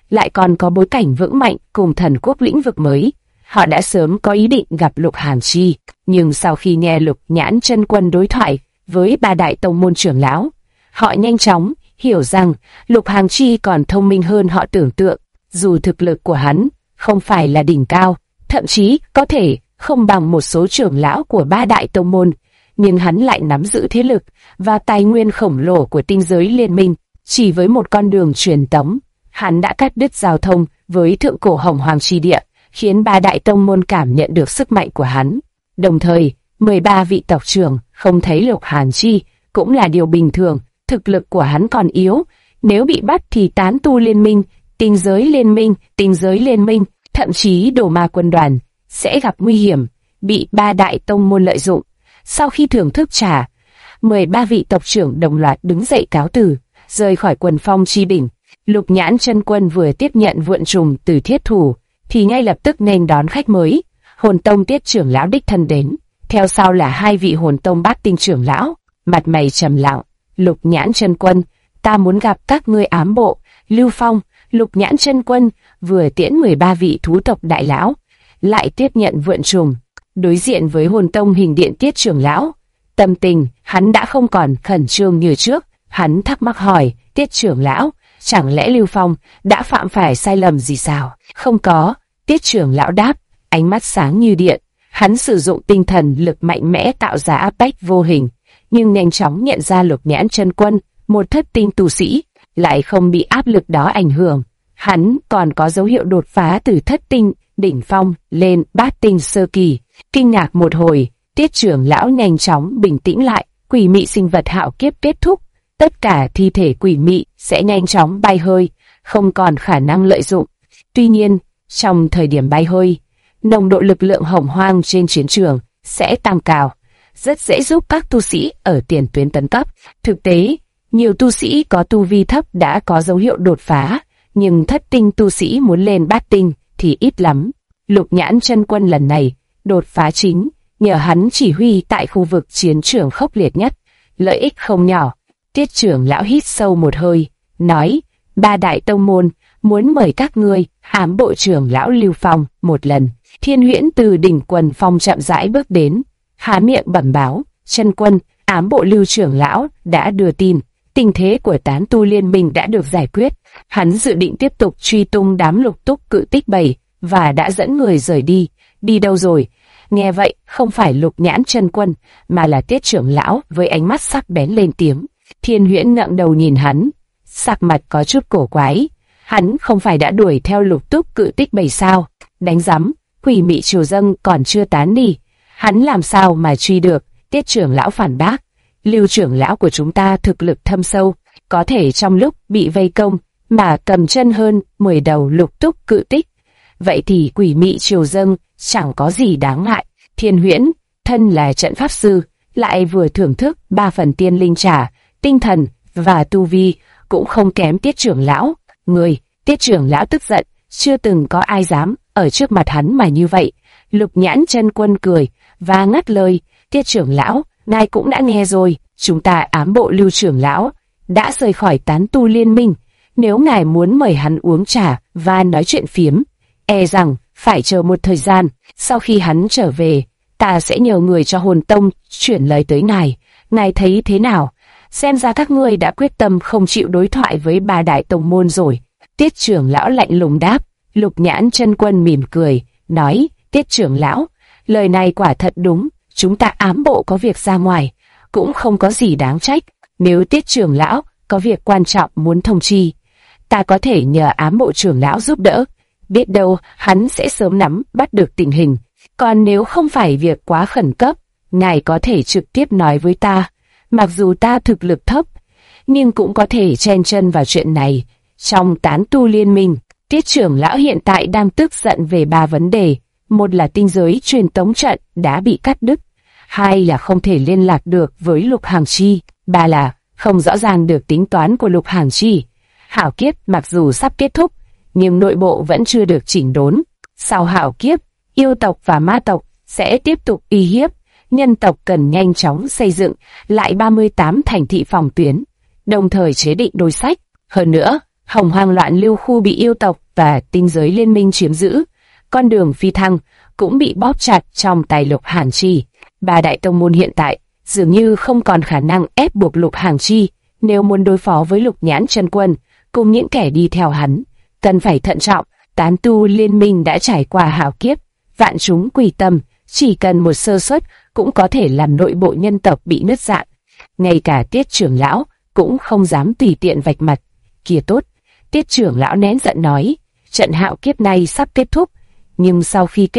lại còn có bối cảnh vững mạnh cùng thần quốc lĩnh vực mới. Họ đã sớm có ý định gặp Lục Hàn Chi, nhưng sau khi nghe Lục Nhãn Chân Quân đối thoại với ba đại tông môn trưởng lão, họ nhanh chóng hiểu rằng Lục Hàn Chi còn thông minh hơn họ tưởng tượng. Dù thực lực của hắn không phải là đỉnh cao, thậm chí có thể không bằng một số trưởng lão của ba đại tông môn, nhưng hắn lại nắm giữ thế lực và tài nguyên khổng lồ của tinh giới liên minh. Chỉ với một con đường truyền tống, hắn đã cắt đứt giao thông với thượng cổ Hồng Hoàng chi địa, khiến ba đại tông môn cảm nhận được sức mạnh của hắn. Đồng thời, 13 vị tộc trưởng không thấy Lục Hàn Chi cũng là điều bình thường, thực lực của hắn còn yếu, nếu bị bắt thì tán tu liên minh, tinh giới liên minh, thậm chí Đồ Ma quân đoàn sẽ gặp nguy hiểm, bị ba đại tông môn lợi dụng. Sau khi thưởng thức trà, 13 vị tộc trưởng đồng loạt đứng dậy cáo từ, rời khỏi quần phong chi đỉnh. Lục Nhãn Chân Quân vừa tiếp nhận vượn trùng từ Thiết Thủ, thì ngay lập tức nên đón khách mới, Hồn Tông Tiết trưởng lão đích thân đến. Theo sau là 2 vị Hồn Tông Bát Tinh trưởng lão, mặt mày trầm lặng. Lục Nhãn Chân Quân, ta muốn gặp các ngươi ám bộ. Lưu Phong, Lục Nhãn Chân Quân vừa tiễn 13 vị thú tộc đại lão, lại tiếp nhận vượn trùng. Đối diện với Hồn Tông Hình Điện Tiết trưởng lão, tâm tình hắn đã không còn khẩn trương như trước. Hắn thắc mắc hỏi, Tiết trưởng lão, chẳng lẽ Lưu Phong đã phạm phải sai lầm gì sao? Không có, Tiết trưởng lão đáp, ánh mắt sáng như điện. Hắn sử dụng tinh thần lực mạnh mẽ tạo ra áp bách vô hình, nhưng nhanh chóng nhận ra Lục Nhãn Chân Quân, một thất tinh tu sĩ, lại không bị áp lực đó ảnh hưởng. Hắn còn có dấu hiệu đột phá từ thất tinh đỉnh phong lên bát tinh sơ kỳ. Kinh ngạc một hồi, Tiết trưởng lão nhanh chóng bình tĩnh lại. Quỷ mị sinh vật hạo kiếp kết thúc, tất cả thi thể quỷ mị sẽ nhanh chóng bay hơi, không còn khả năng lợi dụng. Tuy nhiên, trong thời điểm bay hơi, nồng độ lực lượng hồng hoang trên chiến trường sẽ tăng cao, rất dễ giúp các tu sĩ ở tiền tuyến tấn cấp. Thực tế, nhiều tu sĩ có tu vi thấp đã có dấu hiệu đột phá, nhưng thất tinh tu sĩ muốn lên bát tinh thì ít lắm. Lục Nhãn Chân Quân lần này đột phá chính nhờ hắn chỉ huy tại khu vực chiến trường khốc liệt nhất, lợi ích không nhỏ. Tiết trưởng lão hít sâu một hơi, nói, ba đại tông môn muốn mời các ngươi ám bộ trưởng lão Lưu Phong một lần. Thiên Huyễn từ đỉnh quần phong chậm rãi bước đến, há miệng bẩm báo, Chân Quân, ám bộ Lưu trưởng lão đã đưa tin, tình thế của tán tu liên minh đã được giải quyết. Hắn dự định tiếp tục truy tung đám Lục Túc Cự Tích 7 và đã dẫn người rời đi. Đi đâu rồi? Nghe vậy, không phải Lục Nhãn Chân Quân, mà là Tiết trưởng lão với ánh mắt sắc bén lên tiếng. Thiên Huyễn ngẩng đầu nhìn hắn, sắc mặt có chút cổ quái. Hắn không phải đã đuổi theo Lục Túc Cự Tích 7 sao? Đánh rắm, quỷ mị triều dâng còn chưa tán đi, hắn làm sao mà truy được? Tiết trưởng lão phản bác. Lưu trưởng lão của chúng ta thực lực thâm sâu, có thể trong lúc bị vây công mà cầm chân hơn 10 đầu Lục Túc Cự Tích. Vậy thì quỷ mị triều dâng chẳng có gì đáng ngại. Thiên Huyễn, thân là trận pháp sư, lại vừa thưởng thức 3 phần tiên linh trà, tinh thần và tu vi cũng không kém Tiết trưởng lão. Tiết trưởng lão tức giận, chưa từng có ai dám ở trước mặt hắn mà như vậy. Lục Nhãn Chân Quân cười và ngắt lời, Tiết trưởng lão, ngài cũng đã nghe rồi, chúng ta ám bộ Lưu trưởng lão đã rời khỏi tán tu liên minh. Nếu ngài muốn mời hắn uống trà và nói chuyện phiếm, e rằng phải chờ một thời gian. Sau khi hắn trở về, ta sẽ nhờ người cho Hồn Tông chuyển lời tới ngài. Ngài thấy thế nào? Xem ra các ngươi đã quyết tâm không chịu đối thoại với ba đại tông môn rồi. Tiết trưởng lão lạnh lùng đáp. Lục Nhãn Chân Quân mỉm cười, nói, Tiết trưởng lão, lời này quả thật đúng, chúng ta ám bộ có việc ra ngoài, cũng không có gì đáng trách. Nếu Tiết trưởng lão có việc quan trọng muốn thông chi, ta có thể nhờ ám bộ trưởng lão giúp đỡ, biết đâu hắn sẽ sớm nắm bắt được tình hình. Còn nếu không phải việc quá khẩn cấp, ngài có thể trực tiếp nói với ta. Mặc dù ta thực lực thấp, nhưng cũng có thể chen chân vào chuyện này. Trong tán tu liên minh, Tiết trưởng lão hiện tại đang tức giận về 3 vấn đề. Một là tinh giới truyền tống trận đã bị cắt đứt. 2 là không thể liên lạc được với Lục Hàn Chi. 3 là không rõ ràng được tính toán của Lục Hàn Chi. Hạo kiếp mặc dù sắp kết thúc, nhưng nội bộ vẫn chưa được chỉnh đốn. Sau hạo kiếp, yêu tộc và ma tộc sẽ tiếp tục uy hiếp. Nhân tộc cần nhanh chóng xây dựng lại 38 thành thị phòng tuyến, đồng thời chế định đối sách. Hơn nữa, Hồng Hoang Loạn Lưu khu bị yêu tộc và tinh giới liên minh chiếm giữ, con đường phi thăng cũng bị bóp chặt trong tay Lục Hàn Chi. Ba đại tông môn hiện tại dường như không còn khả năng ép buộc Lục Hàn Chi, nếu muốn đối phó với Lục Nhãn Chân Quân cùng những kẻ đi theo hắn, cần phải thận trọng. Tán tu liên minh đã trải qua hạo kiếp, vạn chúng quy tâm, chỉ cần một sơ suất cũng có thể làm nội bộ nhân tộc bị nứt rạn. Ngay cả Tiết trưởng lão cũng không dám tùy tiện vạch mặt. Kia tốt, Tiết trưởng lão nén giận nói, trận hạo kiếp này sắp kết thúc, nhưng sau khi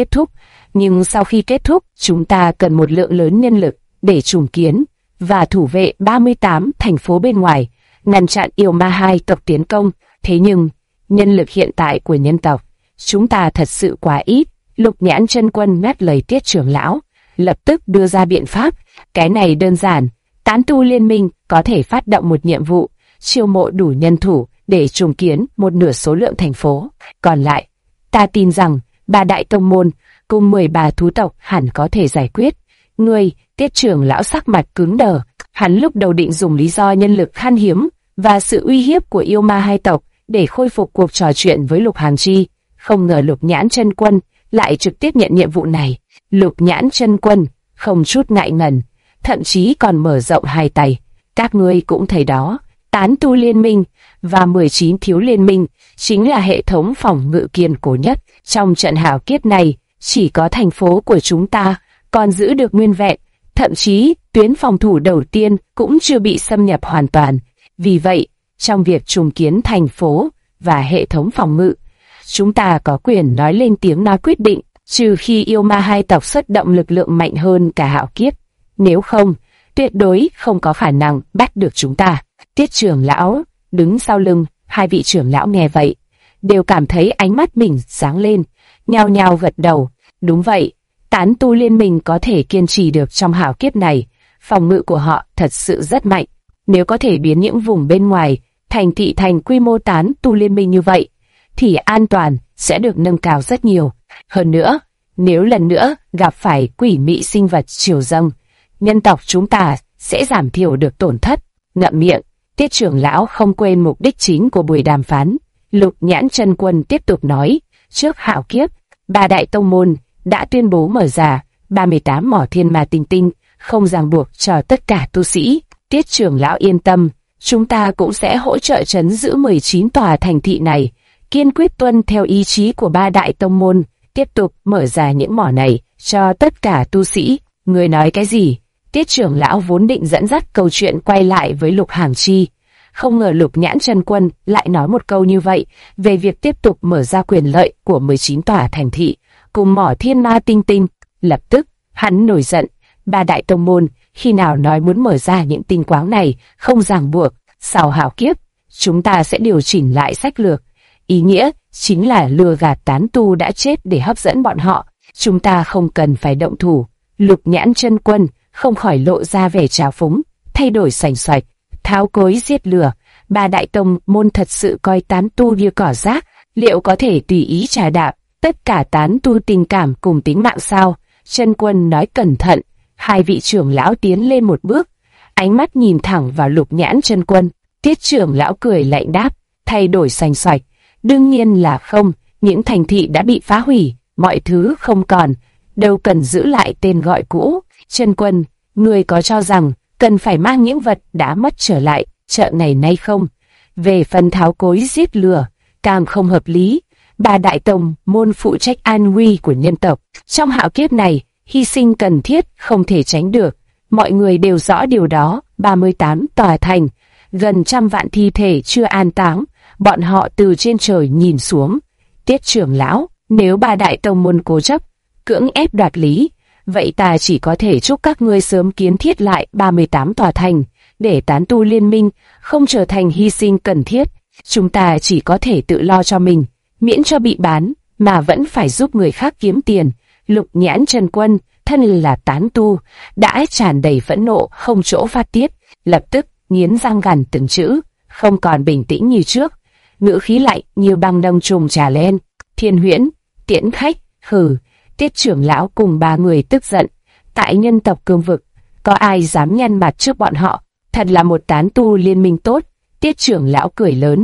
kết thúc, chúng ta cần một lượng lớn nhân lực để trùng kiến và thủ vệ 38 thành phố bên ngoài, ngăn chặn yêu ma hai tộc tiến công. Thế nhưng, nhân lực hiện tại của nhân tộc, chúng ta thật sự quá ít. Lục Nhãn Chân Quân ngắt lời Tiết trưởng lão, lập tức đưa ra biện pháp. Cái này đơn giản, tán tu liên minh có thể phát động một nhiệm vụ, chiêu mộ đủ nhân thủ để trùng kiến một nửa số lượng thành phố. Còn lại, ta tin rằng ba đại tông môn cùng 13 thú tộc hẳn có thể giải quyết. Ngươi, Tiết trưởng lão sắc mặt cứng đờ, hắn lúc đầu định dùng lý do nhân lực khan hiếm và sự uy hiếp của yêu ma hai tộc để khôi phục cuộc trò chuyện với Lục Hàn Chi, không ngờ Lục Nhãn Chân Quân lại trực tiếp nhận nhiệm vụ này. Lục Nhãn Chân Quân không chút ngại ngần, thậm chí còn mở rộng hai tay. Các ngươi cũng thấy đó, tán tu liên minh và 19 thiếu liên minh chính là hệ thống phòng ngự kiên cố nhất. Trong trận hạo kiếp này, chỉ có thành phố của chúng ta còn giữ được nguyên vẹn, thậm chí tuyến phòng thủ đầu tiên cũng chưa bị xâm nhập hoàn toàn. Vì vậy, trong việc trùng kiến thành phố và hệ thống phòng ngự, chúng ta có quyền nói lên tiếng nói quyết định, trừ khi yêu ma hai tộc xuất động lực lượng mạnh hơn cả hạo kiếp. Nếu không, tuyệt đối không có khả năng bắt được chúng ta. Tiết trưởng lão đứng sau lưng hai vị trưởng lão nghe vậy, đều cảm thấy ánh mắt mình sáng lên, nhao nhao gật đầu. Đúng vậy, tán tu liên minh có thể kiên trì được trong hạo kiếp này, phòng ngự của họ thật sự rất mạnh. Nếu có thể biến những vùng bên ngoài thành thị thành quy mô tán tu liên minh như vậy, thì an toàn sẽ được nâng cao rất nhiều. Hơn nữa, nếu lần nữa gặp phải quỷ mị sinh vật triều dâng, nhân tộc chúng ta sẽ giảm thiểu được tổn thất. Ngậm miệng, Tiết trưởng lão không quên mục đích chính của buổi đàm phán. Lục Nhãn Chân Quân tiếp tục nói, trước hạo kiếp, ba đại tông môn đã tuyên bố mở ra 38 mỏ thiên ma tinh tinh, không ràng buộc cho tất cả tu sĩ. Tiết trưởng lão yên tâm, chúng ta cũng sẽ hỗ trợ trấn giữ 19 tòa thành thị này, kiên quyết tuân theo ý chí của ba đại tông môn, tiếp tục mở ra những mỏ này cho tất cả tu sĩ. Người nói cái gì? Tiết trưởng lão vốn định dẫn dắt câu chuyện quay lại với Lục Hàn Chi, không ngờ Lục Nhãn Chân Quân lại nói một câu như vậy về việc tiếp tục mở ra quyền lợi của 19 tòa thành thị cùng mỏ thiên ma tinh tinh. Lập tức, hắn nổi giận, ba đại tông môn khi nào nói muốn mở ra những tinh quáng này không ràng buộc, sau hạo kiếp, chúng ta sẽ điều chỉnh lại sách lược. Ý nghĩa chính là lừa gạt tán tu đã chết để hấp dẫn bọn họ, chúng ta không cần phải động thủ. Lục Nhãn Chân Quân không khỏi lộ ra vẻ trào phúng, thay đổi sành soạch, tháo cối giết lửa. Ba đại tông môn thật sự coi tán tu như cỏ rác, liệu có thể tùy ý trà đạp tất cả tán tu tình cảm cùng tính mạng sao? Chân Quân nói cẩn thận. Hai vị trưởng lão tiến lên một bước, ánh mắt nhìn thẳng vào Lục Nhãn Chân Quân. Tiết trưởng lão cười lạnh đáp, thay đổi sành soạch, đương nhiên là không. Những thành thị đã bị phá hủy, mọi thứ không còn, đâu cần giữ lại tên gọi cũ. Chân Quân, người có cho rằng cần phải mang những vật đã mất trở lại chợ ngày nay không? Về phần tháo cối giết lửa, càng không hợp lý. Ba đại tông môn phụ trách an nguy của nhân tộc, trong hạo kiếp này hy sinh cần thiết không thể tránh được. Mọi người đều rõ điều đó. 38 tòa thành, gần 100 vạn thi thể chưa an táng, bọn họ từ trên trời nhìn xuống. Tiết trưởng lão, nếu ba đại tông môn cố chấp cưỡng ép đoạt lý, vậy ta chỉ có thể chúc các ngươi sớm kiến thiết lại 38 tòa thành, để tán tu liên minh không trở thành hy sinh cần thiết. Chúng ta chỉ có thể tự lo cho mình, miễn cho bị bán, mà vẫn phải giúp người khác kiếm tiền. Lục Nhãn Chân Quân, thân là tán tu, đã tràn đầy phẫn nộ không chỗ phát tiết, lập tức nghiến răng gằn từng chữ, không còn bình tĩnh như trước, ngữ khí lạnh như băng đông trùng trà lên. Thiên Huyễn, tiễn khách, hừ. Tiết trưởng lão cùng ba người tức giận. Tại nhân tộc cương vực, có ai dám nhăn mặt trước bọn họ? Thật là một tán tu liên minh tốt. Tiết trưởng lão cười lớn,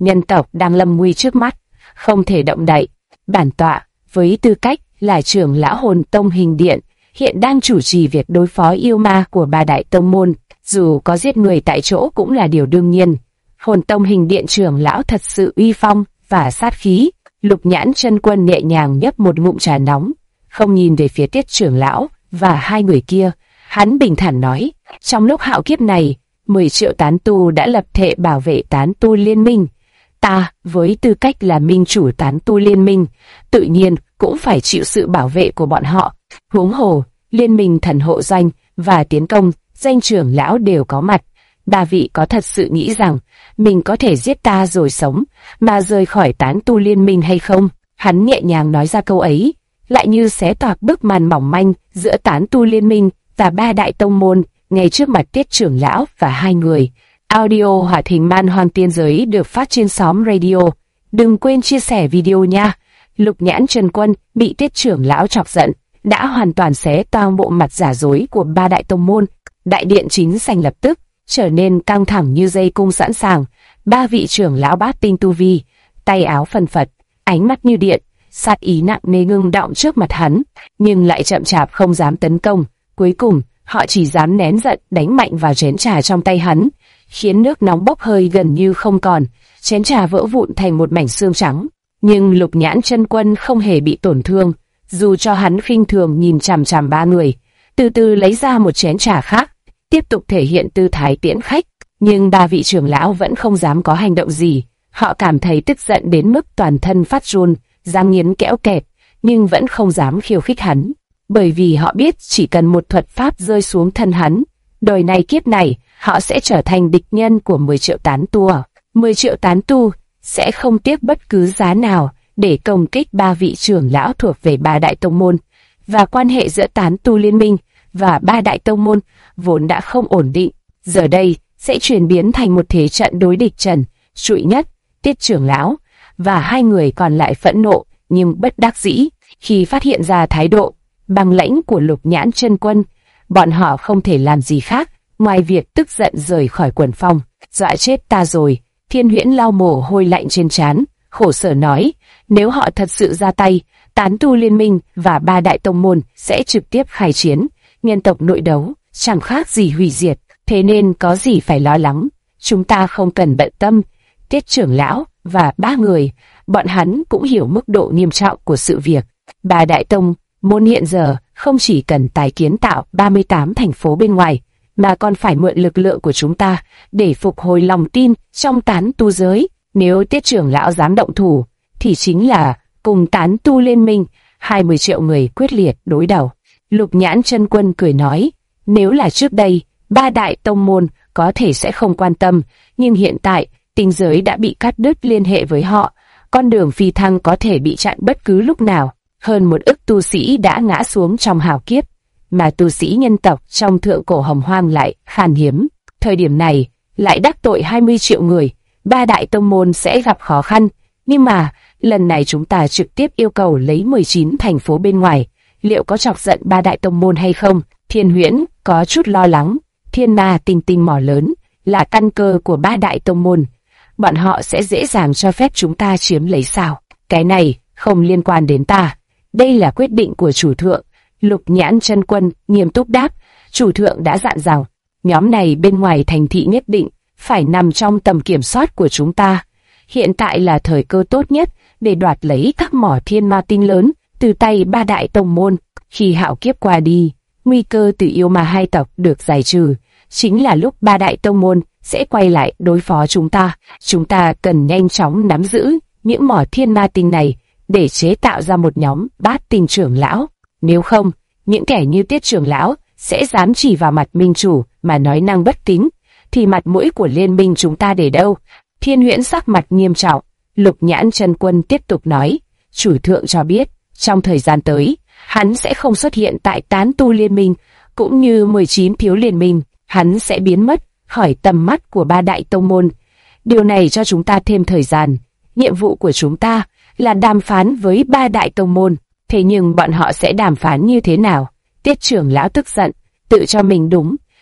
nhân tộc đang lâm nguy trước mắt, không thể động đậy. Bản tọa, với tư cách là trưởng lão Hồn Tông Hình Điện, hiện đang chủ trì việc đối phó yêu ma của ba đại tông môn, dù có giết người tại chỗ cũng là điều đương nhiên. Hồn Tông Hình Điện trưởng lão thật sự uy phong và sát khí. Lục Nhãn Chân Quân nhẹ nhàng nhấp một ngụm trà nóng, không nhìn về phía Tiết trưởng lão và hai người kia, hắn bình thản nói: trong lúc hạo kiếp này, 10 triệu tán tu đã lập thể bảo vệ tán tu liên minh. Ta, với tư cách là minh chủ tán tu liên minh, tự nhiên cũng phải chịu sự bảo vệ của bọn họ. Huống hồ, liên minh thần hộ doanh và tiến công, danh trưởng lão đều có mặt. Ba vị có thật sự nghĩ rằng mình có thể giết ta rồi sống mà rời khỏi tán tu liên minh hay không? Hắn nhẹ nhàng nói ra câu ấy, lại như xé toạc bức màn mỏng manh giữa tán tu liên minh và ba đại tông môn ngay trước mặt Tiết trưởng lão và hai người. Audio hoạt hình Man Hoang Tiên Giới được phát trên xóm radio. Đừng quên chia sẻ video nha. Lục Nhãn Chân Quân bị Tiết trưởng lão chọc giận, đã hoàn toàn xé toang bộ mặt giả dối của ba đại tông môn. Đại điện chính sảnh lập tức trở nên căng thẳng như dây cung sẵn sàng. Ba vị trưởng lão bát tinh tu vi, tay áo phần phật, ánh mắt như điện, sát ý nặng nề ngưng đọng trước mặt hắn, nhưng lại chậm chạp không dám tấn công. Cuối cùng, họ chỉ dám nén giận đánh mạnh vào chén trà trong tay hắn, khiến nước nóng bốc hơi gần như không còn, chén trà vỡ vụn thành một mảnh xương trắng. Nhưng Lục Nhãn Chân Quân không hề bị tổn thương, dù cho hắn khinh thường nhìn chằm chằm ba người, từ từ lấy ra một chén trà khác, tiếp tục thể hiện tư thái tiễn khách. Nhưng ba vị trưởng lão vẫn không dám có hành động gì, họ cảm thấy tức giận đến mức toàn thân phát run, dám nghiến kẽo kẹt, nhưng vẫn không dám khiêu khích hắn, bởi vì họ biết chỉ cần một thuật pháp rơi xuống thân hắn, đời này kiếp này, họ sẽ trở thành địch nhân của 10 triệu tán tu. 10 triệu tán tu sẽ không tiếc bất cứ giá nào để công kích ba vị trưởng lão thuộc về ba đại tông môn, và quan hệ giữa tán tu liên minh và ba đại tông môn vốn đã không ổn định, giờ đây sẽ chuyển biến thành một thế trận đối địch trần trụi nhất. Tiết trưởng lão và hai người còn lại phẫn nộ nhưng bất đắc dĩ khi phát hiện ra thái độ băng lãnh của Lục Nhãn Chân Quân. Bọn họ không thể làm gì khác ngoài việc tức giận rời khỏi quần phong. Dọa chết ta rồi. Thiên Huyễn lau mồ hôi lạnh trên trán, khổ sở nói, nếu họ thật sự ra tay, tán tu liên minh và ba đại tông môn sẽ trực tiếp khai chiến, nhân tộc nội đấu, chẳng khác gì hủy diệt, thế nên có gì phải lo lắng, chúng ta không cần bận tâm. Tiết trưởng lão và ba người, bọn hắn cũng hiểu mức độ nghiêm trọng của sự việc. Ba đại tông môn hiện giờ không chỉ cần tái kiến tạo 38 thành phố bên ngoài, mà còn phải mượn lực lượng của chúng ta để phục hồi lòng tin trong tán tu giới. Nếu Tiết trưởng lão dám động thủ, thì chính là cùng tán tu liên minh, 20 triệu người quyết liệt đối đầu. Lục Nhãn Chân Quân cười nói, nếu là trước đây, ba đại tông môn có thể sẽ không quan tâm, nhưng hiện tại, tinh giới đã bị cắt đứt liên hệ với họ, con đường phi thăng có thể bị chặn bất cứ lúc nào. Hơn 1 ức tu sĩ đã ngã xuống trong hào kiếp, mà tu sĩ nhân tộc trong thượng cổ hồng hoang lại khan hiếm. Thời điểm này, lại đắc tội 20 triệu người, ba đại tông môn sẽ gặp khó khăn. Nhưng mà, lần này chúng ta trực tiếp yêu cầu lấy 19 thành phố bên ngoài, liệu có chọc giận ba đại tông môn hay không? Thiên Huyễn có chút lo lắng. Thiên Ma Tinh Tinh mỏ lớn là căn cơ của ba đại tông môn, bọn họ sẽ dễ dàng cho phép chúng ta chiếm lấy sao? Cái này không liên quan đến ta, đây là quyết định của chủ thượng. Lục Nhãn Chân Quân nghiêm túc đáp, chủ thượng đã dặn rằng nhóm này bên ngoài thành thị nhất định phải nằm trong tầm kiểm soát của chúng ta. Hiện tại là thời cơ tốt nhất để đoạt lấy các mỏ thiên ma tinh lớn từ tay ba đại tông môn. Khi hạo kiếp qua đi, nguy cơ từ yêu ma hai tộc được giải trừ, chính là lúc ba đại tông môn sẽ quay lại đối phó chúng ta. Chúng ta cần nhanh chóng nắm giữ những mỏ thiên ma tinh này để chế tạo ra một nhóm bát tinh trưởng lão. Nếu không, những kẻ như Tiết trưởng lão sẽ dám chỉ vào mặt minh chủ mà nói năng bất kính, thì mặt mũi của liên minh chúng ta để đâu? Thiên Huyễn sắc mặt nghiêm trọng. Lục Nhãn Chân Quân tiếp tục nói, chủ thượng cho biết, trong thời gian tới, hắn sẽ không xuất hiện tại tán tu liên minh, cũng như 19 phiếu liên minh, hắn sẽ biến mất khỏi tầm mắt của ba đại tông môn. Điều này cho chúng ta thêm thời gian. Nhiệm vụ của chúng ta là đàm phán với ba đại tông môn. Thế nhưng bọn họ sẽ đàm phán như thế nào? Tiết trưởng lão tức giận, tự cho mình đúng,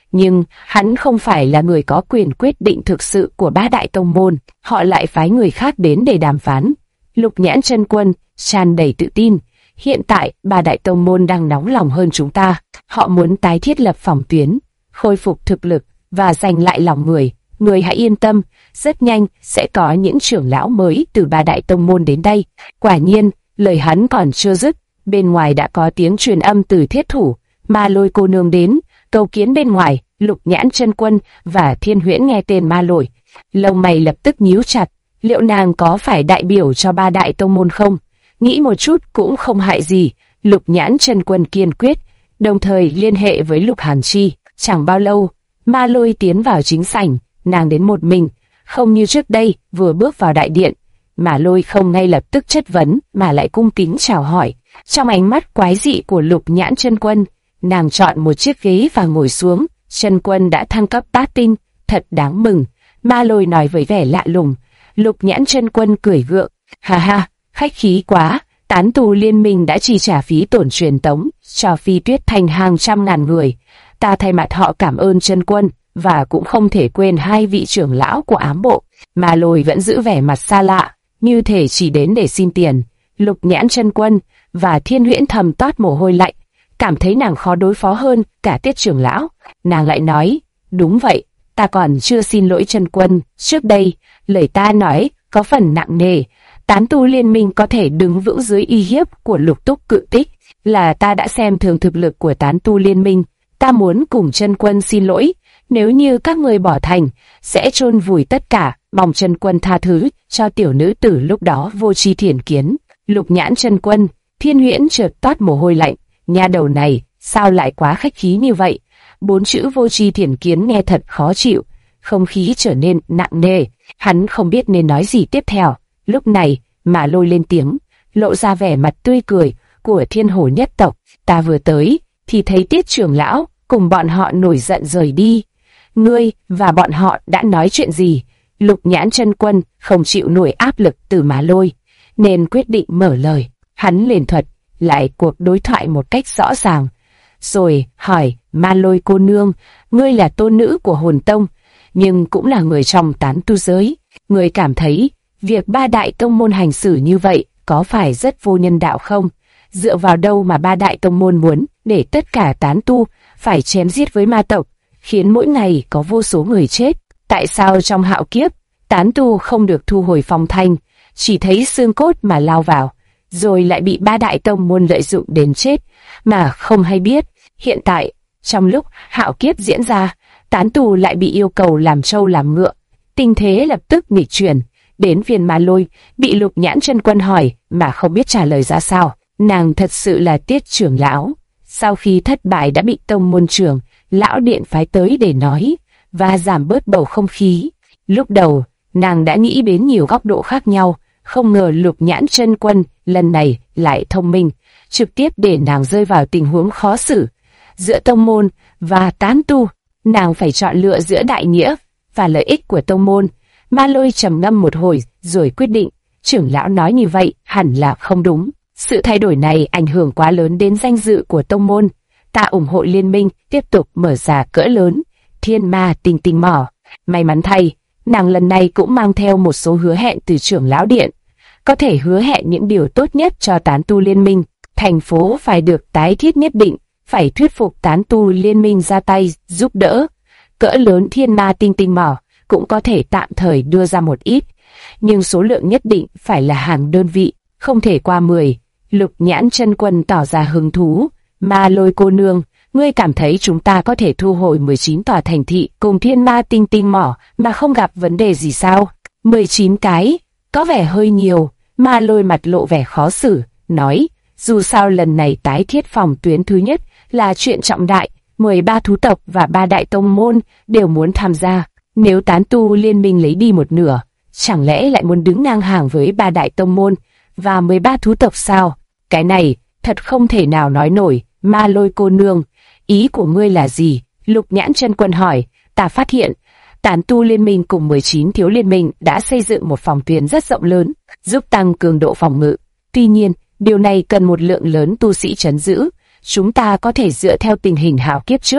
Nhưng hắn không phải là người có quyền quyết định thực sự của ba đại tông môn, họ lại phái người khác đến để đàm phán. Lục Nhãn Chân Quân tràn đầy tự tin. Hiện tại, ba đại tông môn đang nóng lòng hơn chúng ta. Họ muốn tái thiết lập phòng tuyến, khôi phục thực lực và giành lại lòng người. Người hãy yên tâm, rất nhanh sẽ có những trưởng lão mới từ ba đại tông môn đến đây. Quả nhiên, lời hắn còn chưa dứt, bên ngoài đã có tiếng truyền âm từ thiết thủ. Ma Lôi cô nương đến, cầu kiến bên ngoài. Lục Nhãn Chân Quân và Thiên Huyễn nghe tên Ma Lôi, lông mày lập tức nhíu chặt. Liệu nàng có phải đại biểu cho ba đại tông môn không? Nghĩ một chút cũng không hại gì. Lục Nhãn Chân Quân kiên quyết, đồng thời liên hệ với Lục Hàn Chi. Chẳng bao lâu, Ma Lôi tiến vào chính sảnh. Nàng đến một mình, không như trước đây. Vừa bước vào đại điện, Ma Lôi không ngay lập tức chất vấn mà lại cung kính chào hỏi. Trong ánh mắt quái dị của Lục Nhãn Chân Quân, nàng chọn một chiếc ghế và ngồi xuống. Chân Quân đã thăng cấp bát tinh, thật đáng mừng. Ma Lôi nói với vẻ lạ lùng. Lục Nhãn Chân Quân cười gượng, ha ha, khách khí quá. Tán tu liên minh đã chi trả phí tổn truyền tống cho Phi Tuyết Thành hàng trăm ngàn người. Ta thay mặt họ cảm ơn Chân Quân, và cũng không thể quên hai vị trưởng lão của ám bộ. Ma Lôi vẫn giữ vẻ mặt xa lạ, như thể chỉ đến để xin tiền. Lục Nhãn Chân Quân và Thiên Huyễn thầm toát mồ hôi lạnh, cảm thấy nàng khó đối phó hơn cả Tiết trưởng lão. Nàng lại nói, đúng vậy, ta còn chưa xin lỗi Chân Quân. Trước đây, lời ta nói có phần nặng nề. Tán tu liên minh có thể đứng vững dưới uy hiếp của Lục Túc Cự Tích, là ta đã xem thường thực lực của tán tu liên minh. Ta muốn cùng Chân Quân xin lỗi. Nếu như các người bỏ thành, sẽ chôn vùi tất cả. Mong Chân Quân tha thứ cho tiểu nữ tử lúc đó vô tri thiển kiến. Lục Nhãn Chân Quân, Thiên Huyễn chợt toát mồ hôi lạnh. Nha đầu này, sao lại quá khách khí như vậy? 4 chữ vô tri thiển kiến nghe thật khó chịu. Không khí trở nên nặng nề. Hắn không biết nên nói gì tiếp theo. Lúc này, Ma Lôi lên tiếng, lộ ra vẻ mặt tươi cười của Thiên Hổ nhất tộc. Ta vừa tới, thì thấy Tiết trưởng lão cùng bọn họ nổi giận rời đi. Ngươi và bọn họ đã nói chuyện gì? Lục Nhãn Chân Quân không chịu nổi áp lực từ Ma Lôi, nên quyết định mở lời. Hắn liền thuật lại cuộc đối thoại một cách rõ ràng, rồi hỏi, Ma Lôi cô nương, ngươi là tôn nữ của Hồn Tông, nhưng cũng là người trong tán tu giới. Ngươi cảm thấy việc ba đại tông môn hành xử như vậy có phải rất vô nhân đạo không? Dựa vào đâu mà ba đại tông môn muốn để tất cả tán tu phải chém giết với ma tộc, khiến mỗi ngày có vô số người chết? Tại sao trong hạo kiếp, tán tu không được thu hồi phong thanh, chỉ thấy xương cốt mà lao vào, rồi lại bị ba đại tông môn lợi dụng đến chết mà không hay biết? Hiện tại, trong lúc hạo kiếp diễn ra, tán tu lại bị yêu cầu làm trâu làm ngựa. Tình thế lập tức nghịch chuyển. Đến phiên Ma Lôi bị Lục Nhãn Chân Quân hỏi mà không biết trả lời ra sao. Nàng thật sự là Tiết trưởng lão, sau khi thất bại đã bị tông môn trưởng lão điện phái tới để nói và giảm bớt bầu không khí. Lúc đầu, nàng đã nghĩ đến nhiều góc độ khác nhau, không ngờ Lục Nhãn Chân Quân lần này lại thông minh, trực tiếp để nàng rơi vào tình huống khó xử. Giữa tông môn và tán tu, nàng phải chọn lựa giữa đại nghĩa và lợi ích của tông môn. Ma Lôi trầm ngâm một hồi rồi quyết định, trưởng lão nói như vậy hẳn là không đúng. Sự thay đổi này ảnh hưởng quá lớn đến danh dự của tông môn. Ta ủng hộ liên minh tiếp tục mở ra cỡ lớn, Thiên Ma Tinh Tinh Mỏ. May mắn thay, nàng lần này cũng mang theo một số hứa hẹn từ trưởng lão điện, có thể hứa hẹn những điều tốt nhất cho tán tu liên minh. Thành phố phải được tái thiết nhất định, phải thuyết phục tán tu liên minh ra tay giúp đỡ. Cỡ lớn Thiên Ma Tinh Tinh Mỏ cũng có thể tạm thời đưa ra một ít, nhưng số lượng nhất định phải là hàng đơn vị, không thể qua 10. Lục Nhãn Chân Quân tỏ ra hứng thú. Ma Lôi cô nương, ngươi cảm thấy chúng ta có thể thu hồi 19 tòa thành thị cùng Thiên Ma Tinh Tinh Mỏ mà không gặp vấn đề gì sao? 19 cái, có vẻ hơi nhiều. Ma Lôi mặt lộ vẻ khó xử, nói, dù sao lần này tái thiết phòng tuyến thứ nhất là chuyện trọng đại, 13 thú tộc và 3 đại tông môn đều muốn tham gia. Nếu tán tu liên minh lấy đi một nửa, chẳng lẽ lại muốn đứng ngang hàng với 3 đại tông môn và 13 thú tộc sao? Cái này thật không thể nào nói nổi. Ma Lôi cô nương, ý của ngươi là gì? Lục Nhãn Chân Quân hỏi. Ta phát hiện tán tu liên minh cùng 19 thiếu liên minh đã xây dựng một phòng tuyến rất rộng lớn, giúp tăng cường độ phòng ngự. Tuy nhiên, điều này cần một lượng lớn tu sĩ trấn giữ. Chúng ta có thể dựa theo tình hình hạo kiếp trước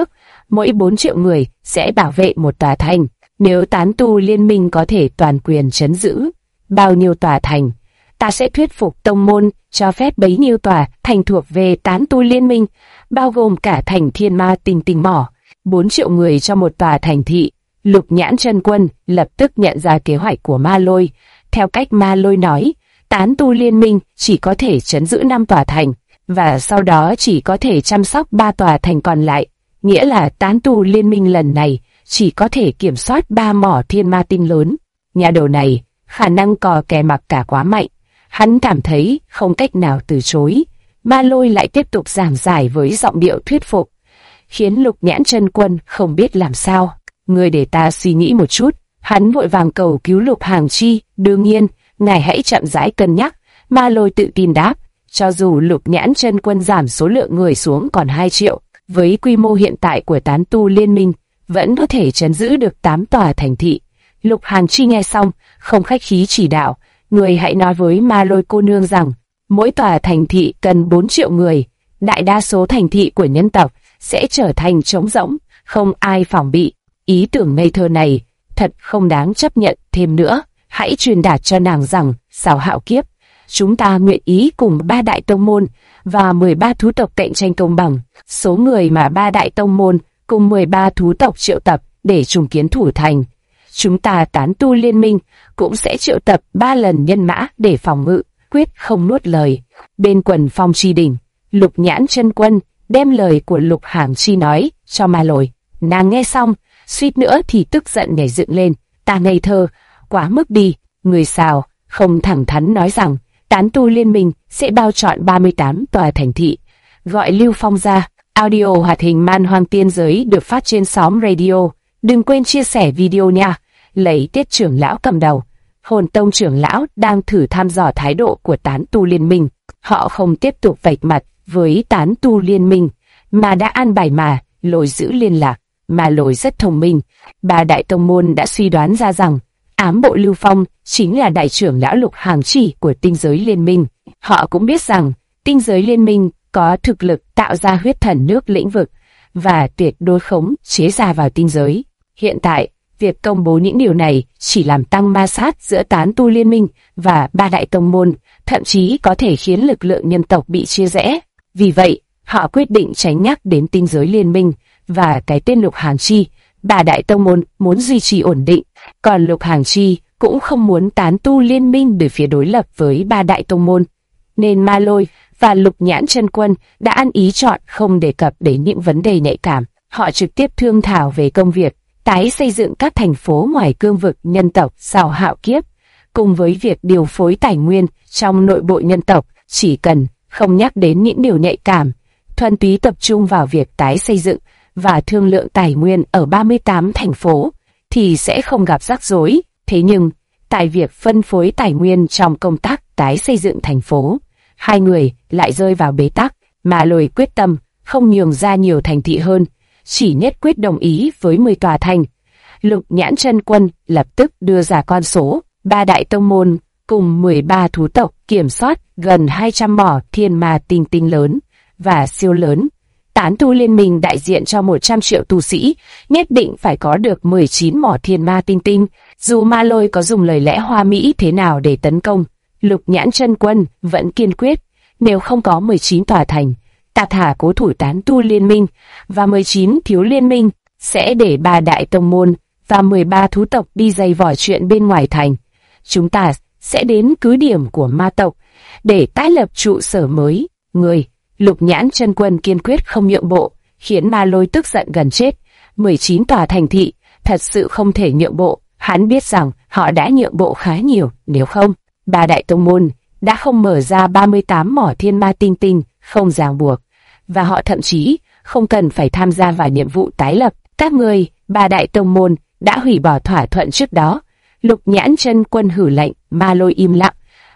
mỗi 4 triệu người sẽ bảo vệ một tòa thành. Nếu tán tu liên minh có thể toàn quyền trấn giữ bao nhiêu tòa thành, ta sẽ thuyết phục tông môn cho phép bấy nhiêu tòa thành thuộc về tán tu liên minh, bao gồm cả thành Thiên Ma Tinh Tinh Mỏ. 4 triệu người cho một tòa thành thị. Lục Nhãn Chân Quân lập tức nhận ra kế hoạch của Ma Lôi. Theo cách Ma Lôi nói, tán tu liên minh chỉ có thể trấn giữ 5 tòa thành, và sau đó chỉ có thể chăm sóc 3 tòa thành còn lại. Nghĩa là tán tu liên minh lần này chỉ có thể kiểm soát 3 mỏ thiên ma tinh lớn. Nhà đầu này, khả năng cò kè mặc cả quá mạnh. Hắn cảm thấy không cách nào từ chối. Ma Lôi lại tiếp tục giảng giải với giọng điệu thuyết phục, khiến Lục Nhãn Chân Quân không biết làm sao. Ngươi để ta suy nghĩ một chút. Hắn vội vàng cầu cứu Lục Hàng Chi. Đương nhiên, ngài hãy chậm rãi cân nhắc. Ma Lôi tự tin đáp. Cho dù Lục Nhãn Chân Quân giảm số lượng người xuống còn 2 triệu, với quy mô hiện tại của tán tu liên minh, vẫn có thể trấn giữ được 8 tòa thành thị. Lục Hàng Chi nghe xong, không khách khí chỉ đạo. Người hãy nói với Ma Lôi cô nương rằng, mỗi tòa thành thị cần 4 triệu người. Đại đa số thành thị của nhân tộc sẽ trở thành trống rỗng, không ai phòng bị. Ý tưởng ngây thơ này thật không đáng chấp nhận thêm nữa. Hãy truyền đạt cho nàng rằng, Sào Hạo Kiếp, chúng ta nguyện ý cùng 3 đại tông môn và 13 thú tộc cạnh tranh công bằng. Số người mà 3 đại tông môn cùng 13 thú tộc triệu tập để trùng kiến thủ thành, chúng ta tán tu liên minh cũng sẽ triệu tập 3 lần nhân mã để phòng ngự, quyết không nuốt lời. Bên quần phong tri đỉnh, Lục Nhãn Chân Quân đem lời của Lục Hàng Chi nói cho Ma Lôi. Nàng nghe xong, suýt nữa thì tức giận nhảy dựng lên. Ta ngây thơ, quá mức đi. Người Sào không thẳng thắn nói rằng tán tu liên minh sẽ bao trọn 38 tòa thành thị. Gọi Lưu Phong ra. Audio hoạt hình Man Hoang Tiên Giới được phát trên xóm radio. Đừng quên chia sẻ video nha. Lấy Tiết trưởng lão cầm đầu, Hồn Tông trưởng lão đang thử thăm dò thái độ của tán tu liên minh. Họ không tiếp tục vạch mặt với tán tu liên minh, mà đã an bài Ma Lôi giữ liên lạc. Ma Lôi rất thông minh. 3 đại tông môn đã suy đoán ra rằng ám bộ Lưu Phong chính là đại trưởng lão Lục Hàng Chi của tinh giới liên minh. Họ cũng biết rằng tinh giới liên minh có thực lực tạo ra huyết thần nước lĩnh vực và tuyệt đối khống chế ra vào tinh giới. Hiện tại, việc công bố những điều này chỉ làm tăng ma sát giữa tán tu liên minh và 3 đại tông môn, thậm chí có thể khiến lực lượng nhân tộc bị chia rẽ. Vì vậy, họ quyết định tránh nhắc đến tinh giới liên minh và cái tên Lục Hàng Chi. 3 đại tông môn muốn duy trì ổn định, còn Lục Hàng Chi cũng không muốn tán tu liên minh về phía đối lập với 3 đại tông môn. Nên Ma Lôi và Lục Nhãn Chân Quân đã ăn ý chọn không đề cập đến những vấn đề nhạy cảm. Họ trực tiếp thương thảo về công việc tái xây dựng các thành phố ngoài cương vực nhân tộc Sào Hạo Kiếp, cùng với việc điều phối tài nguyên trong nội bộ nhân tộc. Chỉ cần không nhắc đến những điều nhạy cảm, thuần túy tập trung vào việc tái xây dựng và thương lượng tài nguyên ở 38 thành phố, thì sẽ không gặp rắc rối. Thế nhưng, tại việc phân phối tài nguyên trong công tác tái xây dựng thành phố, hai người lại rơi vào bế tắc. Ma Lôi quyết tâm không nhường ra nhiều thành thị hơn, chỉ nhất quyết đồng ý với 10 tòa thành. Lục Nhãn Chân Quân lập tức đưa ra con số: 3 đại tông môn cùng 13 thú tộc kiểm soát gần 200 mỏ thiên ma tinh tinh lớn và siêu lớn. Tán tu liên minh đại diện cho 100 triệu tu sĩ, nhất định phải có được 19 mỏ thiên ma tinh tinh. Dù Ma Lôi có dùng lời lẽ hoa mỹ thế nào để tấn công, Lục Nhãn Chân Quân vẫn kiên quyết. Nếu không có 19 tòa thành, ta thả cố thủ tán tu liên minh và 19 thiếu liên minh, sẽ để 3 đại tông môn và 13 thú tộc đi dày vò chuyện bên ngoài thành. Chúng ta sẽ đến cứ điểm của ma tộc để tái lập trụ sở mới. Người Lục Nhãn Chân Quân kiên quyết không nhượng bộ, khiến Ma Lôi tức giận gần chết. 19 tòa thành thị thật sự không thể nhượng bộ. Hắn biết rằng họ đã nhượng bộ khá nhiều, nếu không, 3 đại tông môn đã không mở ra 38 mỏ thiên ma tinh tinh không ràng buộc, và họ thậm chí không cần phải tham gia vào nhiệm vụ tái lập. Các người, 3 đại tông môn đã hủy bỏ thỏa thuận trước đó. Lục Nhãn Chân Quân hử lệnh. Ma Lôi im lặng.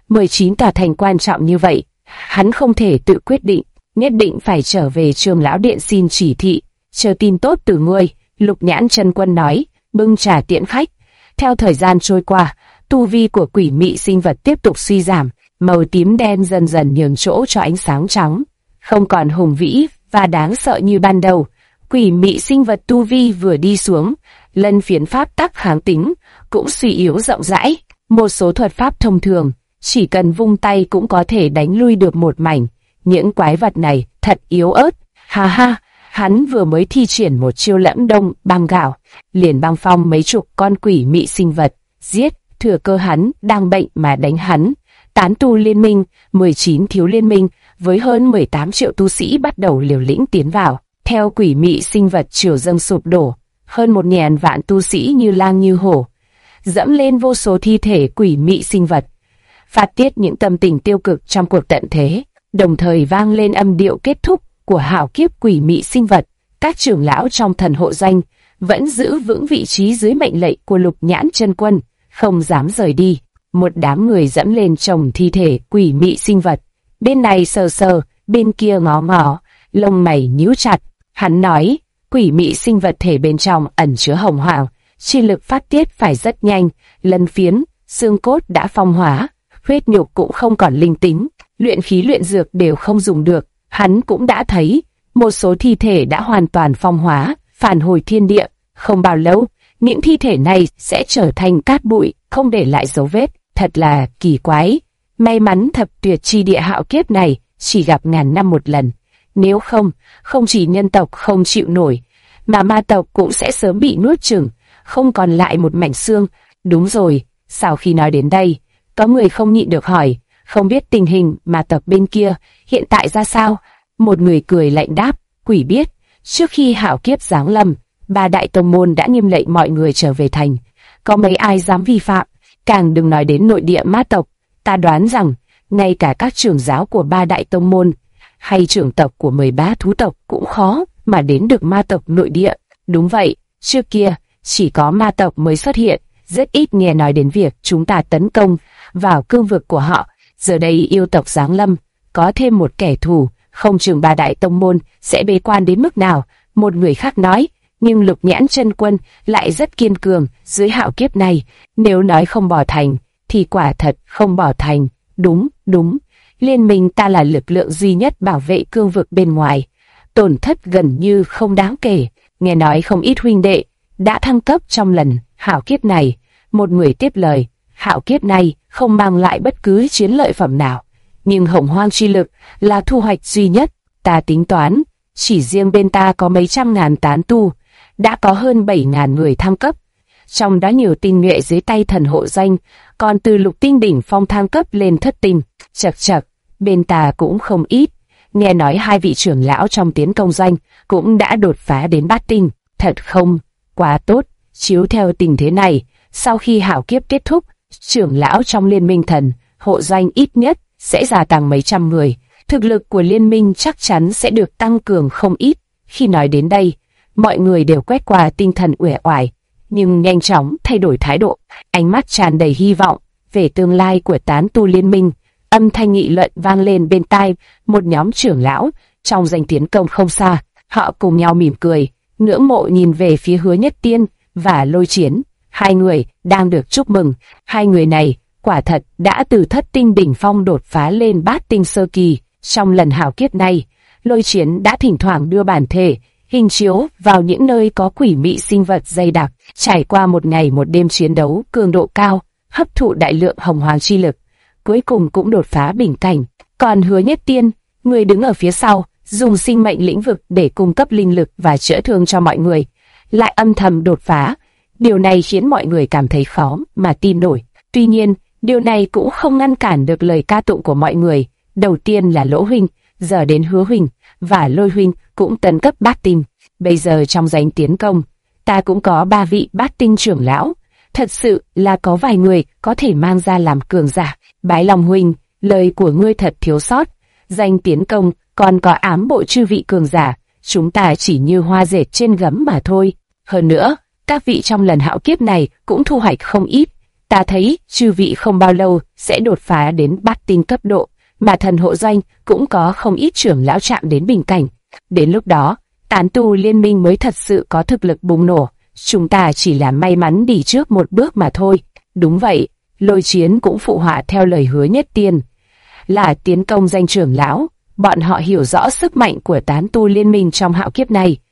19 tòa thành quan trọng như vậy, hắn không thể tự quyết định, nhất định phải trở về Trường Lão Điện xin chỉ thị, chờ tin tốt từ ngươi. Lục Nhãn Chân Quân nói, bưng trà tiễn khách. Theo thời gian trôi qua, tu vi của quỷ mị sinh vật tiếp tục suy giảm, màu tím đen dần dần nhường chỗ cho ánh sáng trắng, không còn hùng vĩ và đáng sợ như ban đầu. Quỷ mị sinh vật tu vi vừa đi xuống, lân phiến pháp tắc kháng tính cũng suy yếu rộng rãi. Một số thuật pháp thông thường, chỉ cần vung tay cũng có thể đánh lui được một mảnh. Những quái vật này thật yếu ớt. Ha ha, hắn vừa mới thi triển một chiêu lẫm đông băng gạo, liền băng phong mấy chục con quỷ mị sinh vật, giết, thừa cơ hắn đang bệnh mà đánh hắn. Tán tu liên minh, 19 thiếu liên minh, với hơn 18 triệu tu sĩ bắt đầu liều lĩnh tiến vào. Theo quỷ mị sinh vật triều dâng sụp đổ, hơn 1.000 vạn tu sĩ như lang như hổ, dẫm lên vô số thi thể quỷ mị sinh vật, phát tiết những tâm tình tiêu cực trong cuộc tận thế, đồng thời vang lên âm điệu kết thúc của hạo kiếp quỷ mị sinh vật. Các trưởng lão trong thần hộ doanh vẫn giữ vững vị trí dưới mệnh lệnh của Lục Nhãn Chân Quân, không dám rời đi. Một đám người dẫm lên chồng thi thể quỷ mị sinh vật, bên này sờ sờ, bên kia ngó ngó, lông mày nhíu chặt. Hắn nói, quỷ mị sinh vật thể bên trong ẩn chứa hồng hoàng, chi lực phát tiết phải rất nhanh, lân phiến, xương cốt đã phong hóa, huyết nhục cũng không còn linh tính, luyện khí luyện dược đều không dùng được. Hắn cũng đã thấy, một số thi thể đã hoàn toàn phong hóa, phản hồi thiên địa, không bao lâu, những thi thể này sẽ trở thành cát bụi, không để lại dấu vết. Thật là kỳ quái, may mắn thập tuyệt chi địa hạo kiếp này chỉ gặp ngàn năm một lần. Nếu không, không chỉ nhân tộc không chịu nổi, mà ma tộc cũng sẽ sớm bị nuốt chửng, không còn lại một mảnh xương. Đúng rồi, sau khi nói đến đây, có người không nhịn được hỏi, không biết tình hình ma tộc bên kia hiện tại ra sao? Một người cười lạnh đáp, quỷ biết, trước khi hạo kiếp giáng lâm, 3 đại tông môn đã nghiêm lệnh mọi người trở về thành, có mấy ai dám vi phạm, càng đừng nói đến nội địa ma tộc. Ta đoán rằng, ngay cả các trưởng giáo của 3 đại tông môn, hay trưởng tộc của 13 thú tộc cũng khó mà đến được ma tộc nội địa. Đúng vậy, trước kia, chỉ có ma tộc mới xuất hiện, rất ít nghe nói đến việc chúng ta tấn công vào cương vực của họ. Giờ đây yêu tộc giáng lâm, có thêm một kẻ thù, không chừng 3 đại tông môn sẽ bế quan đến mức nào. Một người khác nói, nhưng Lục Nhãn Chân Quân lại rất kiên cường dưới hạo kiếp này, nếu nói không bỏ thành, thì quả thật không bỏ thành. Đúng, đúng, liên minh ta là lực lượng duy nhất bảo vệ cương vực bên ngoài, tổn thất gần như không đáng kể. Nghe nói không ít huynh đệ đã thăng cấp trong lần hạo kiếp này. Một người tiếp lời, hạo kiếp này không mang lại bất cứ chiến lợi phẩm nào, nhưng hồng hoang chi lực là thu hoạch duy nhất. Ta tính toán, chỉ riêng bên ta có mấy trăm ngàn tán tu, đã có hơn 7.000 người thăng cấp, trong đó nhiều tinh nhuệ dưới tay thần hộ danh, còn từ lục tinh đỉnh phong thăng cấp lên thất tinh. Chậc chậc, bên ta cũng không ít. Nghe nói 2 vị trưởng lão trong tiến công doanh cũng đã đột phá đến bát tinh. Thật không? Quá tốt. Chiếu theo tình thế này, sau khi hạo kiếp kết thúc, trưởng lão trong liên minh thần hộ doanh ít nhất sẽ gia tăng mấy trăm người. Thực lực của liên minh chắc chắn sẽ được tăng cường không ít. Khi nói đến đây, mọi người đều quét qua tinh thần uể oải, nhưng nhanh chóng thay đổi thái độ, ánh mắt tràn đầy hy vọng về tương lai của tán tu liên minh. Âm thanh nghị luận vang lên bên tai một nhóm trưởng lão trong danh tiến công không xa. Họ cùng nhau mỉm cười, ngưỡng mộ nhìn về phía Hứa Nhất Tiên và Lôi Chiến. 2 người đang được chúc mừng. 2 người này quả thật đã từ thất tinh đỉnh phong đột phá lên bát tinh sơ kỳ. Trong lần hạo kiếp này, Lôi Chiến đã thỉnh thoảng đưa bản thể hình chiếu vào những nơi có quỷ mị sinh vật dày đặc, trải qua một ngày một đêm chiến đấu cường độ cao, hấp thụ đại lượng hồng hoàng chi lực, cuối cùng cũng đột phá bình cảnh. Còn Hứa Nhất Tiên, người đứng ở phía sau, dùng sinh mệnh lĩnh vực để cung cấp linh lực và chữa thương cho mọi người, lại âm thầm đột phá. Điều này khiến mọi người cảm thấy khó mà tin nổi. Tuy nhiên, điều này cũng không ngăn cản được lời ca tụng của mọi người. Đầu tiên là Lỗ huynh, giờ đến Hứa huynh và Lôi huynh cũng tấn cấp bát tinh. Bây giờ trong danh tiến công, ta cũng có 3 vị bát tinh trưởng lão. Thật sự là có vài người có thể mang ra làm cường giả. Bái Long huynh, lời của ngươi thật thiếu sót. Danh tiến công còn có ám bộ chư vị cường giả, chúng ta chỉ như hoa dệt trên gấm mà thôi. Hơn nữa, các vị trong lần hạo kiếp này cũng thu hoạch không ít. Ta thấy chư vị không bao lâu sẽ đột phá đến bát tinh cấp độ, mà thần hộ doanh cũng có không ít trưởng lão chạm đến bình cảnh. Đến lúc đó, tán tu liên minh mới thật sự có thực lực bùng nổ. Chúng ta chỉ là may mắn đi trước một bước mà thôi. Đúng vậy, Lôi Chiến cũng phụ họa theo lời Hứa Nhất Tiên. Là tiến công danh trưởng lão, bọn họ hiểu rõ sức mạnh của tán tu liên minh trong hạo kiếp này.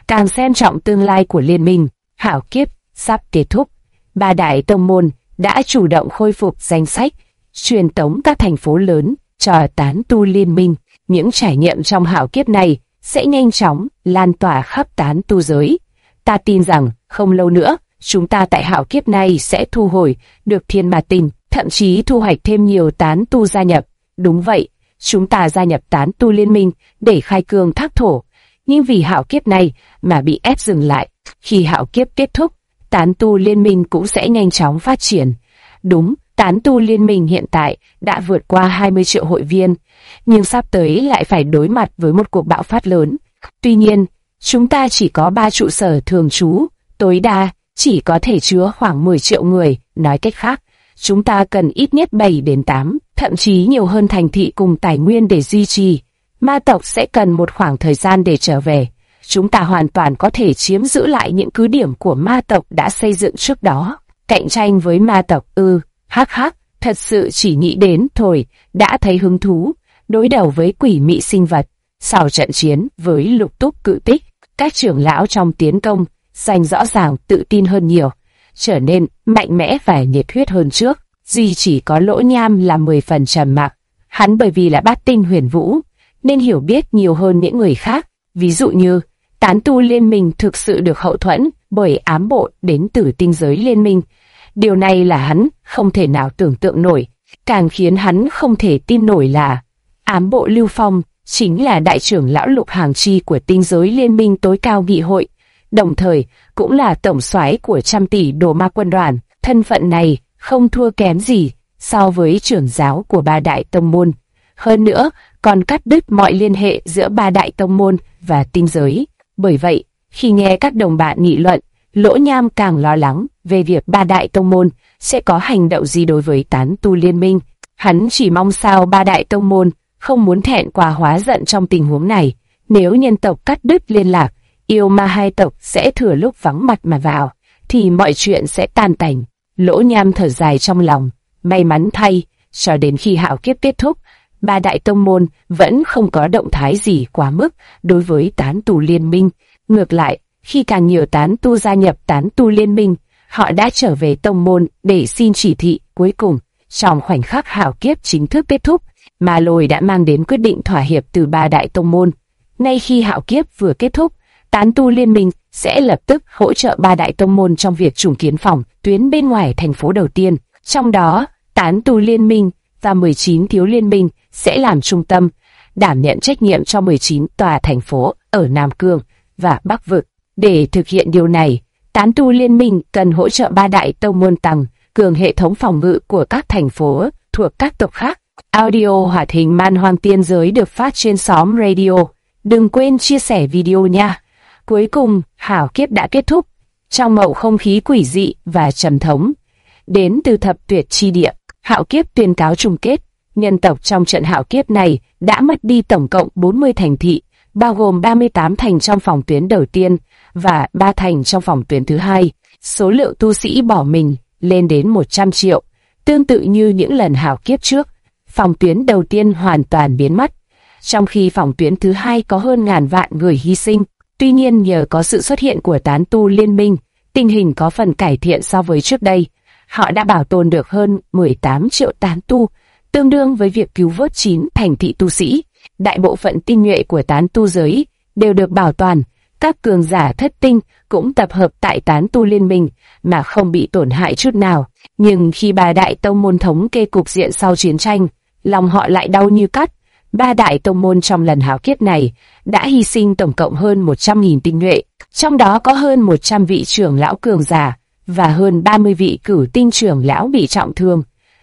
càng xem trọng tương lai của liên minh. Hạo kiếp sắp kết thúc, ba đại tông môn đã chủ động khôi phục danh sách, truyền tống các thành phố lớn cho tán tu liên minh. Những trải nghiệm trong hạo kiếp này sẽ nhanh chóng lan tỏa khắp tán tu giới. Ta tin rằng không lâu nữa, chúng ta tại hạo kiếp này sẽ thu hồi được thiên ma tinh, thậm chí thu hoạch thêm nhiều tán tu gia nhập. Đúng vậy, chúng ta gia nhập tán tu liên minh để khai cương thác thổ, nhưng vì hạo kiếp này mà bị ép dừng lại. Khi hạo kiếp kết thúc, tán tu liên minh cũng sẽ nhanh chóng phát triển. Đúng, tán tu liên minh hiện tại đã vượt qua 20 triệu hội viên, nhưng sắp tới lại phải đối mặt với một cuộc bạo phát lớn. Tuy nhiên, chúng ta chỉ có 3 trụ sở thường trú, tối đa chỉ có thể chứa khoảng 10 triệu người. Nói cách khác, chúng ta cần ít nhất 7 đến 8, thậm chí nhiều hơn thành thị cùng tài nguyên để duy trì. Ma tộc sẽ cần một khoảng thời gian để trở về. Chúng ta hoàn toàn có thể chiếm giữ lại những cứ điểm của ma tộc đã xây dựng trước đó. Cạnh tranh với ma tộc hắc hắc, thật sự chỉ nghĩ đến thôi, đã thấy hứng thú. Đối đầu với quỷ mị sinh vật, sau trận chiến với lục túc cự tích, các trưởng lão trong tiến công giành rõ ràng tự tin hơn nhiều, trở nên mạnh mẽ và nhiệt huyết hơn trước. Duy chỉ có Lỗ Nham là 10 phần trầm mặc. Hắn bởi vì là bát tinh huyền vũ nên hiểu biết nhiều hơn những người khác. Ví dụ như tán tu liên minh thực sự được hậu thuẫn bởi ám bộ đến từ tinh giới liên minh. Điều này là hắn không thể nào tưởng tượng nổi. Càng khiến hắn không thể tin nổi là ám bộ Lưu Phong chính là đại trưởng lão Lục Hàng Chi của tinh giới liên minh tối cao nghị hội, đồng thời cũng là tổng soái của 100 tỷ đồ ma quân đoàn. Thân phận này không thua kém gì so với trưởng giáo của ba đại tông môn. Hơn nữa, còn cắt đứt mọi liên hệ giữa ba đại tông môn và tinh giới. Bởi vậy, khi nghe các đồng bạn nghị luận, Lỗ Nham càng lo lắng về việc ba đại tông môn sẽ có hành động gì đối với tán tu liên minh. Hắn chỉ mong sao ba đại tông môn không muốn thẹn quá hóa giận trong tình huống này. Nếu nhân tộc cắt đứt liên lạc, yêu ma hai tộc sẽ thừa lúc vắng mặt mà vào, thì mọi chuyện sẽ tan tành. Lỗ Nham thở dài trong lòng, may mắn thay, cho đến khi hạo kiếp kết thúc, ba đại tông môn vẫn không có động thái gì quá mức đối với tán tu liên minh. Ngược lại, khi càng nhiều tán tu gia nhập tán tu liên minh, họ đã trở về tông môn để xin chỉ thị. Cuối cùng, trong khoảnh khắc hạo kiếp chính thức kết thúc, Ma Lôi đã mang đến quyết định thỏa hiệp từ ba đại tông môn. Ngay khi hạo kiếp vừa kết thúc, tán tu liên minh sẽ lập tức hỗ trợ ba đại tông môn trong việc trùng kiến phòng tuyến bên ngoài thành phố đầu tiên. Trong đó, tán tu liên minh và 19 thiếu liên minh sẽ làm trung tâm, đảm nhận trách nhiệm cho 19 tòa thành phố ở Nam Cương và Bắc Vực. Để thực hiện điều này, tán tu liên minh cần hỗ trợ ba đại tông môn tăng cường hệ thống phòng ngự của các thành phố thuộc các tộc khác. Audio hoạt hình Man Hoang Tiên Giới được phát trên xóm radio. Đừng quên chia sẻ video nha. Cuối cùng, hạo kiếp đã kết thúc, trong bầu không khí quỷ dị và trầm thống. Đến từ thập tuyệt chi địa, hạo kiếp tuyên cáo chung kết. Nhân tộc trong trận hạo kiếp này đã mất đi tổng cộng 40 thành thị, bao gồm 38 thành trong phòng tuyến đầu tiên và 3 thành trong phòng tuyến thứ hai. Số lượng tu sĩ bỏ mình lên đến 100 triệu, tương tự như những lần hạo kiếp trước. Phòng tuyến đầu tiên hoàn toàn biến mất, trong khi phòng tuyến thứ hai có hơn ngàn vạn người hy sinh. Tuy nhiên nhờ có sự xuất hiện của tán tu liên minh, tình hình có phần cải thiện so với trước đây. Họ đã bảo tồn được hơn 18 triệu tán tu, tương đương với việc cứu vớt 9 thành thị tu sĩ. Đại bộ phận tinh nhuệ của tán tu giới đều được bảo toàn. Các cường giả thất tinh cũng tập hợp tại tán tu liên minh mà không bị tổn hại chút nào. Nhưng khi ba đại tông môn thống kê cục diện sau chiến tranh, lòng họ lại đau như cắt. Ba đại tông môn trong lần hạo kiếp này đã hy sinh tổng cộng hơn 100.000 tinh nhuệ, trong đó có hơn 100 vị trưởng lão cường giả và hơn 30 vị cửu tinh trưởng lão bị trọng thương.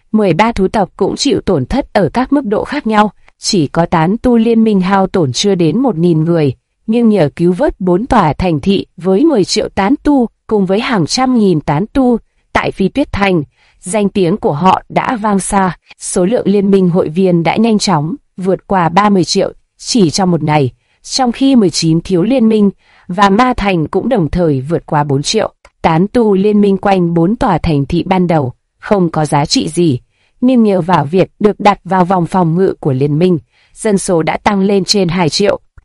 13 thú tộc cũng chịu tổn thất ở các mức độ khác nhau. Chỉ có tán tu liên minh hao tổn chưa đến 1.000 người, nhưng nhờ cứu vớt 4 tòa thành thị với 10 triệu tán tu cùng với hàng trăm nghìn tán tu tại Phi Tuyết Thành, danh tiếng của họ đã vang xa. Số lượng liên minh hội viên đã nhanh chóng vượt qua 30 triệu chỉ trong một ngày, trong khi 19 thiếu liên minh và Ma Thành cũng đồng thời vượt qua 4 triệu. Tán tu liên minh quanh 4 tòa thành thị ban đầu không có giá trị gì, nhưng nhờ vào việc được đặt vào vòng phòng ngự của liên minh, dân số đã tăng lên trên 2 triệu.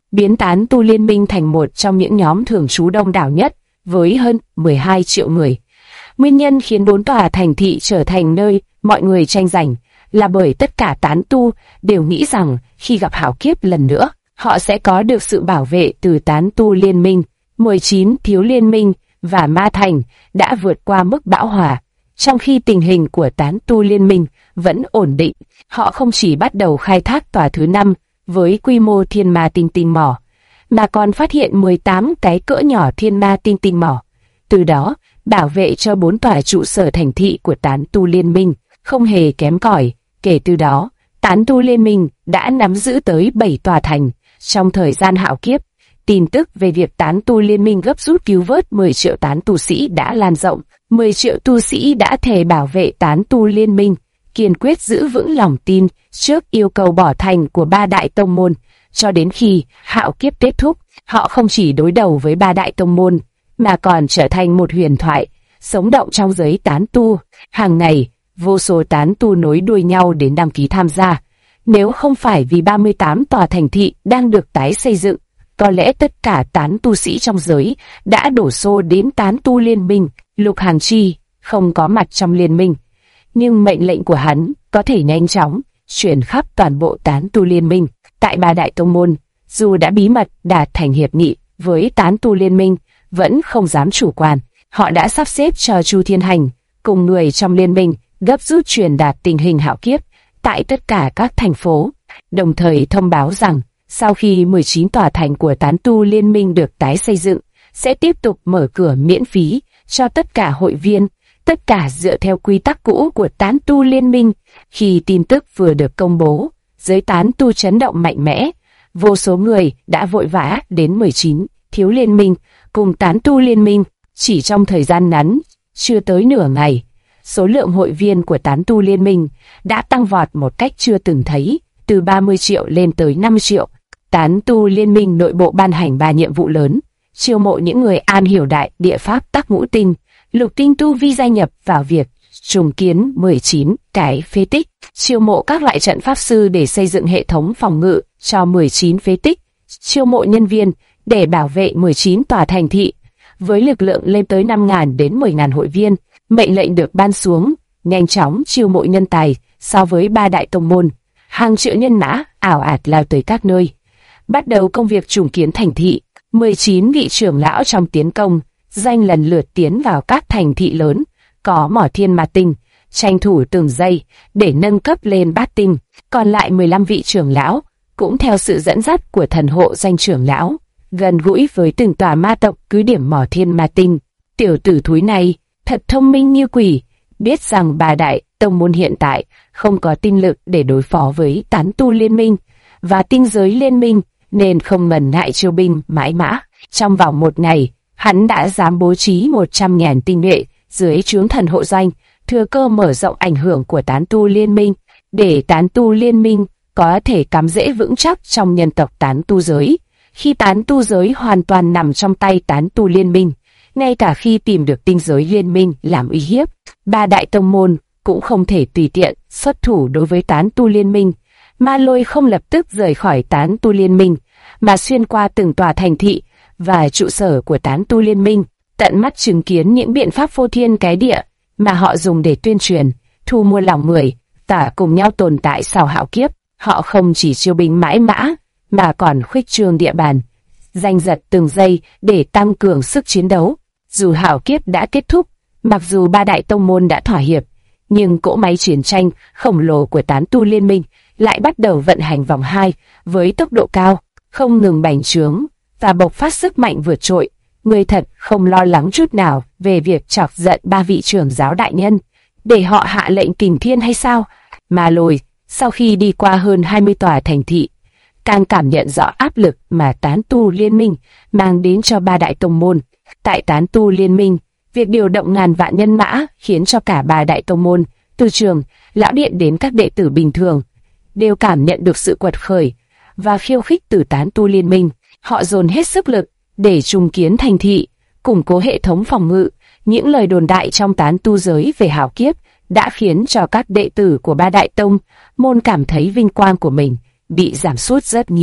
biến tán tu liên minh thành một trong những nhóm thường trú đông đảo nhất, với hơn 12 triệu người. Nguyên nhân khiến 4 tòa thành thị trở thành nơi mọi người tranh giành là bởi tất cả tán tu đều nghĩ rằng khi gặp hạo kiếp lần nữa, họ sẽ có được sự bảo vệ từ tán tu liên minh. 19 thiếu liên minh và ma thành đã vượt qua mức bão hòa, trong khi tình hình của tán tu liên minh vẫn ổn định. Họ không chỉ bắt đầu khai thác tòa thứ 5 với quy mô thiên ma tinh tinh mỏ, mà còn phát hiện 18 cái cỡ nhỏ thiên ma tinh tinh mỏ. Từ đó, bảo vệ cho 4 tòa trụ sở thành thị của tán tu liên minh không hề kém cỏi. Kể từ đó, tán tu liên minh đã nắm giữ tới 7 tòa thành. Trong thời gian hạo kiếp, tin tức về việc tán tu liên minh gấp rút cứu vớt 10 triệu tán tu sĩ đã lan rộng. 10 triệu tu sĩ đã thề bảo vệ tán tu liên minh, kiên quyết giữ vững lòng tin trước yêu cầu bỏ thành của 3 đại tông môn. Cho đến khi hạo kiếp kết thúc, họ không chỉ đối đầu với 3 đại tông môn, mà còn trở thành một huyền thoại, sống động trong giới tán tu. Hàng ngày, vô số tán tu nối đuôi nhau đến đăng ký tham gia. Nếu không phải vì 38 tòa thành thị đang được tái xây dựng, có lẽ tất cả tán tu sĩ trong giới đã đổ xô đến tán tu liên minh. Lục Hàn Chi không có mặt trong liên minh, nhưng mệnh lệnh của hắn có thể nhanh chóng truyền khắp toàn bộ tán tu liên minh. Tại 3 đại tông môn, dù đã bí mật đạt thành hiệp nghị với tán tu liên minh, vẫn không dám chủ quan. Họ đã sắp xếp cho Chu Thiên Hành cùng người trong liên minh gấp rút truyền đạt tình hình hạo kiếp tại tất cả các thành phố, đồng thời thông báo rằng sau khi 19 tòa thành của tán tu liên minh được tái xây dựng, sẽ tiếp tục mở cửa miễn phí cho tất cả hội viên, tất cả dựa theo quy tắc cũ của tán tu liên minh. Khi tin tức vừa được công bố, giới tán tu chấn động mạnh mẽ, vô số người đã vội vã đến 19 thiếu liên minh cùng tán tu liên minh. Chỉ trong thời gian ngắn, chưa tới nửa ngày, số lượng hội viên của tán tu liên minh đã tăng vọt một cách chưa từng thấy, từ 30 triệu lên tới 50 triệu. Tán tu liên minh nội bộ ban hành 3 nhiệm vụ lớn: chiêu mộ những người am hiểu đại địa pháp tắc ngũ tinh, lục tinh tu vi gia nhập vào việc trùng kiến 19 cái phế tích, chiêu mộ các loại trận pháp sư để xây dựng hệ thống phòng ngự cho 19 phế tích, chiêu mộ nhân viên để bảo vệ 19 tòa thành thị, với lực lượng lên tới 5.000 đến 10.000 hội viên. Mệnh lệnh được ban xuống, nhanh chóng chiêu mộ nhân tài. So với 3 đại tông môn, hàng triệu nhân mã ảo ạt lao tới các nơi, bắt đầu công việc trùng kiến thành thị. 19 vị trưởng lão trong tiến công danh lần lượt tiến vào các thành thị lớn có mỏ thiên ma tinh, tranh thủ từng giây để nâng cấp lên bát tinh. Còn lại 15 vị trưởng lão cũng theo sự dẫn dắt của thần hộ danh trưởng lão, gần gũi với từng tòa ma tộc cứ điểm mỏ thiên ma tinh. Tiểu tử thúi này thật thông minh như quỷ, biết rằng 3 đại tông môn hiện tại không có tinh lực để đối phó với tán tu liên minh và tinh giới liên minh, nên không ngần ngại chiêu binh mãi mã. Trong vòng một ngày, hắn đã dám bố trí 100.000 tinh nhuệ dưới trướng thần hộ danh, thừa cơ mở rộng ảnh hưởng của tán tu liên minh, để tán tu liên minh có thể cắm rễ vững chắc trong nhân tộc tán tu giới. Khi tán tu giới hoàn toàn nằm trong tay tán tu liên minh, ngay cả khi tìm được tinh giới liên minh làm uy hiếp, 3 đại tông môn cũng không thể tùy tiện xuất thủ đối với tán tu liên minh. Ma Lôi không lập tức rời khỏi tán tu liên minh, mà xuyên qua từng tòa thành thị và trụ sở của tán tu liên minh, tận mắt chứng kiến những biện pháp phô thiên cái địa mà họ dùng để tuyên truyền, thu mua lòng người, và cùng nhau tồn tại sau hạo kiếp. Họ không chỉ chiêu binh mãi mã, mà còn khuếch trương địa bàn, giành giật từng giây để tăng cường sức chiến đấu. Dù hạo kiếp đã kết thúc, mặc dù 3 đại tông môn đã thỏa hiệp, nhưng cỗ máy chiến tranh khổng lồ của tán tu liên minh lại bắt đầu vận hành vòng 2 với tốc độ cao, không ngừng bành trướng và bộc phát sức mạnh vượt trội. Người thật không lo lắng chút nào về việc chọc giận 3 vị trưởng giáo đại nhân, để họ hạ lệnh kình thiên hay sao? Ma Lôi, sau khi đi qua hơn 20 tòa thành thị, càng cảm nhận rõ áp lực mà tán tu liên minh mang đến cho 3 đại tông môn. Tại tán tu liên minh, việc điều động ngàn vạn nhân mã khiến cho cả 3 đại tông môn, từ trường, lão điện đến các đệ tử bình thường, đều cảm nhận được sự quật khởi và khiêu khích từ tán tu liên minh. Họ dồn hết sức lực để trùng kiến thành thị, củng cố hệ thống phòng ngự. Những lời đồn đại trong tán tu giới về hạo kiếp đã khiến cho các đệ tử của 3 đại tông môn cảm thấy vinh quang của mình bị giảm sút rất nhiều.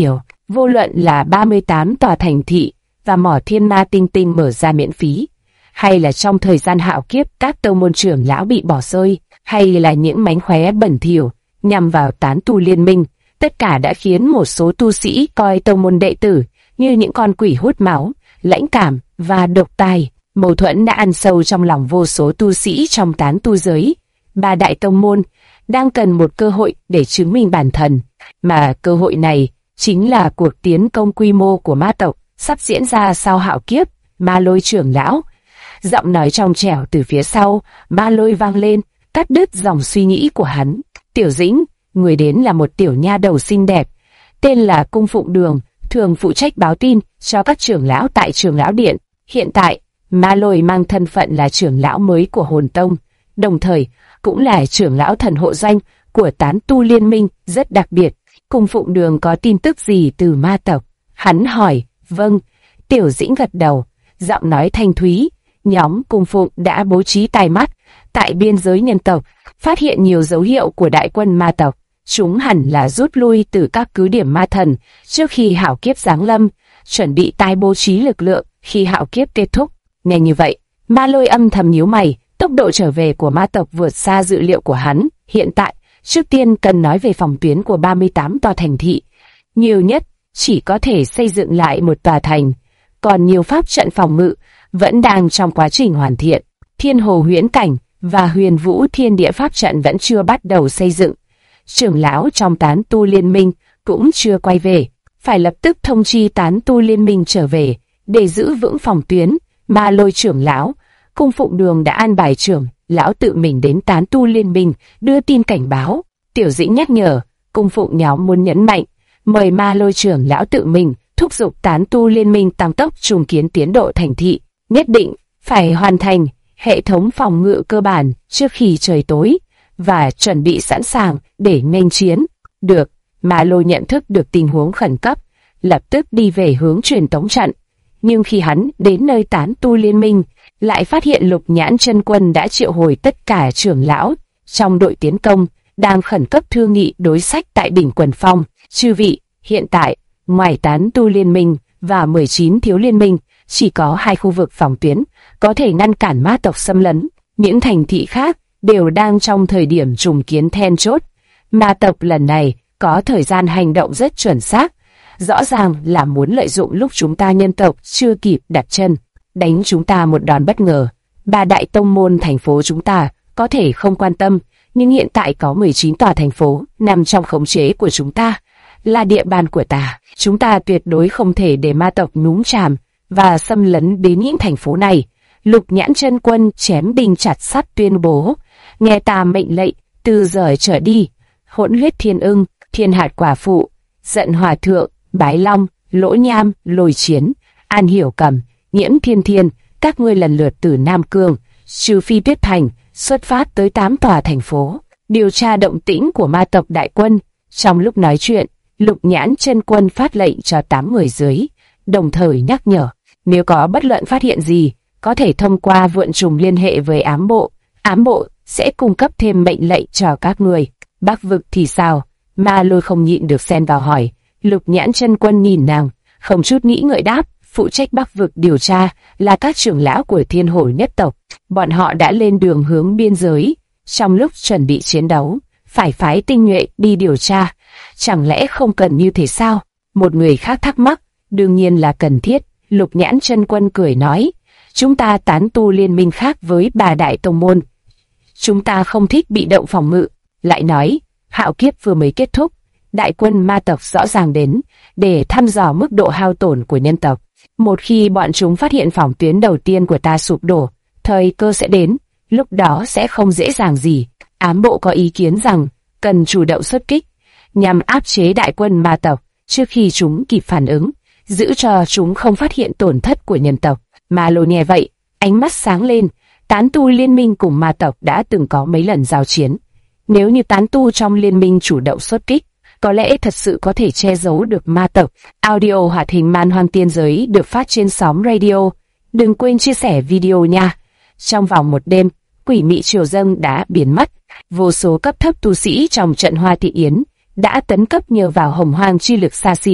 Vô luận là 38 tòa thành thị và mỏ thiên ma tinh tinh mở ra miễn phí, hay là trong thời gian hạo kiếp các tông môn trưởng lão bị bỏ rơi, hay là những mánh khóe bẩn thỉu nhằm vào tán tu liên minh, tất cả đã khiến một số tu sĩ coi tông môn đệ tử như những con quỷ hút máu, lãnh cảm và độc tài. Mâu thuẫn đã ăn sâu trong lòng vô số tu sĩ trong tán tu giới. Ba đại tông môn đang cần một cơ hội để chứng minh bản thân, mà cơ hội này chính là cuộc tiến công quy mô của ma tộc sắp diễn ra sau hạo kiếp. Ma Lôi trưởng lão, giọng nói trong trẻo từ phía sau Ma Lôi vang lên, cắt đứt dòng suy nghĩ của hắn. Tiểu Dĩnh, người đến là một tiểu nha đầu xinh đẹp, tên là Cung Phụng Đường, thường phụ trách báo tin cho các trưởng lão tại Trưởng lão điện. Hiện tại, Ma Lôi mang thân phận là trưởng lão mới của Hồn Tông, đồng thời cũng là trưởng lão thần hộ doanh của tán tu liên minh rất đặc biệt. Cung Phụng Đường có tin tức gì từ ma tộc? Hắn hỏi. Vâng. Tiểu Dĩnh gật đầu, giọng nói thanh thúy. Nhóm Cung Phụng đã bố trí tai mắt tại biên giới nhân tộc, phát hiện nhiều dấu hiệu của đại quân ma tộc. Chúng hẳn là rút lui từ các cứ điểm ma thần trước khi hạo kiếp giáng lâm, chuẩn bị tái bố trí lực lượng khi hạo kiếp kết thúc. Nghe như vậy, Ma Lôi âm thầm nhíu mày, tốc độ trở về của ma tộc vượt xa dự liệu của hắn. Hiện tại, trước tiên cần nói về phòng tuyến của 38 tòa thành thị. Nhiều nhất, chỉ có thể xây dựng lại một tòa thành, còn nhiều pháp trận phòng ngự vẫn đang trong quá trình hoàn thiện. Thiên Hồ Huyễn Cảnh và Huyền Vũ Thiên Địa pháp trận vẫn chưa bắt đầu xây dựng. Trưởng lão trong tán tu liên minh cũng chưa quay về, phải lập tức thông chi tán tu liên minh trở về để giữ vững phòng tuyến. Ma Lôi trưởng lão, Cung Phụng Đường đã an bài trưởng lão tự mình đến tán tu liên minh đưa tin cảnh báo. Tiểu Dĩnh nhắc nhở, Cung Phụng nhóm muốn nhấn mạnh, mời Ma Lôi trưởng lão tự mình thúc giục tán tu liên minh tăng tốc trùng kiến tiến độ thành thị, nhất định phải hoàn thành hệ thống phòng ngự cơ bản trước khi trời tối và chuẩn bị sẵn sàng để nghênh chiến. Được. Ma Lôi nhận thức được tình huống khẩn cấp, lập tức đi về hướng truyền tống trận. Nhưng khi hắn đến nơi tán tu liên minh, lại phát hiện Lục Nhãn chân quân đã triệu hồi tất cả trưởng lão trong đội tiến công, đang khẩn cấp thương nghị đối sách tại đỉnh Quần Phong. Chư vị, hiện tại, ngoài tán tu liên minh và 19 thiếu liên minh, chỉ có 2 khu vực phòng tuyến có thể ngăn cản ma tộc xâm lấn. Những thành thị khác đều đang trong thời điểm trùng kiến then chốt. Ma tộc lần này có thời gian hành động rất chuẩn xác, rõ ràng là muốn lợi dụng lúc chúng ta nhân tộc chưa kịp đặt chân, đánh chúng ta một đòn bất ngờ. Ba đại tông môn thành phố chúng ta có thể không quan tâm, nhưng hiện tại có 19 tòa thành phố nằm trong khống chế của chúng ta, là địa bàn của ta. Chúng ta tuyệt đối không thể để ma tộc nhúng chàm và xâm lấn đến những thành phố này. Lục Nhãn chân quân chém đinh chặt sắt tuyên bố, nghe ta mệnh lệnh, từ giờ trở đi, Hỗn Huyết Thiên Ưng, Thiên Hạt Quả Phụ, Giận Hòa Thượng, Bái Long, Lỗ Nham, Lôi Chiến, An Hiểu Cầm, Nhiễm Thiên Thiên, các ngươi lần lượt từ Nam Cương, Trừ Phi Tuyết Thành, xuất phát tới 8 tòa thành phố, điều tra động tĩnh của ma tộc đại quân. Trong lúc nói chuyện, Lục Nhãn chân quân phát lệnh cho 8 người dưới, đồng thời nhắc nhở, nếu có bất luận phát hiện gì, có thể thông qua vượn trùng liên hệ với ám bộ. Ám bộ sẽ cung cấp thêm mệnh lệnh cho các người. Bắc vực thì sao? Ma Lôi không nhịn được xen vào hỏi. Lục Nhãn chân quân nhìn nàng, không chút nghĩ ngợi đáp, phụ trách Bắc vực điều tra là các trưởng lão của Thiên Hổ nhất tộc. Bọn họ đã lên đường hướng biên giới, trong lúc chuẩn bị chiến đấu, phải phái tinh nhuệ đi điều tra. Chẳng lẽ không cần như thế sao? Một người khác thắc mắc, đương nhiên là cần thiết. Lục Nhãn chân quân cười nói, chúng ta tán tu liên minh khác với bà đại tông môn. Chúng ta không thích bị động phòng ngự. Lại nói, hạo kiếp vừa mới kết thúc, đại quân ma tộc rõ ràng đến để thăm dò mức độ hao tổn của nhân tộc. Một khi bọn chúng phát hiện phòng tuyến đầu tiên của ta sụp đổ, thời cơ sẽ đến, lúc đó sẽ không dễ dàng gì. Ám bộ có ý kiến rằng cần chủ động xuất kích nhằm áp chế đại quân ma tộc trước khi chúng kịp phản ứng, giữ cho chúng không phát hiện tổn thất của nhân tộc. Ma Lôi nghe vậy, ánh mắt sáng lên. Tán tu liên minh cùng ma tộc đã từng có mấy lần giao chiến. Nếu như tán tu trong liên minh chủ động xuất kích, có lẽ thật sự có thể che giấu được ma tộc. Audio hoạt hình Man Hoang Tiên Giới được phát trên xóm radio. Đừng quên chia sẻ video nha. Trong vòng một đêm, quỷ mị triều dâng đã biến mất. Vô số cấp thấp tu sĩ trong trận Hoa Thị Yến đã tấn cấp nhờ vào hồng hoang chi lực xa xỉ.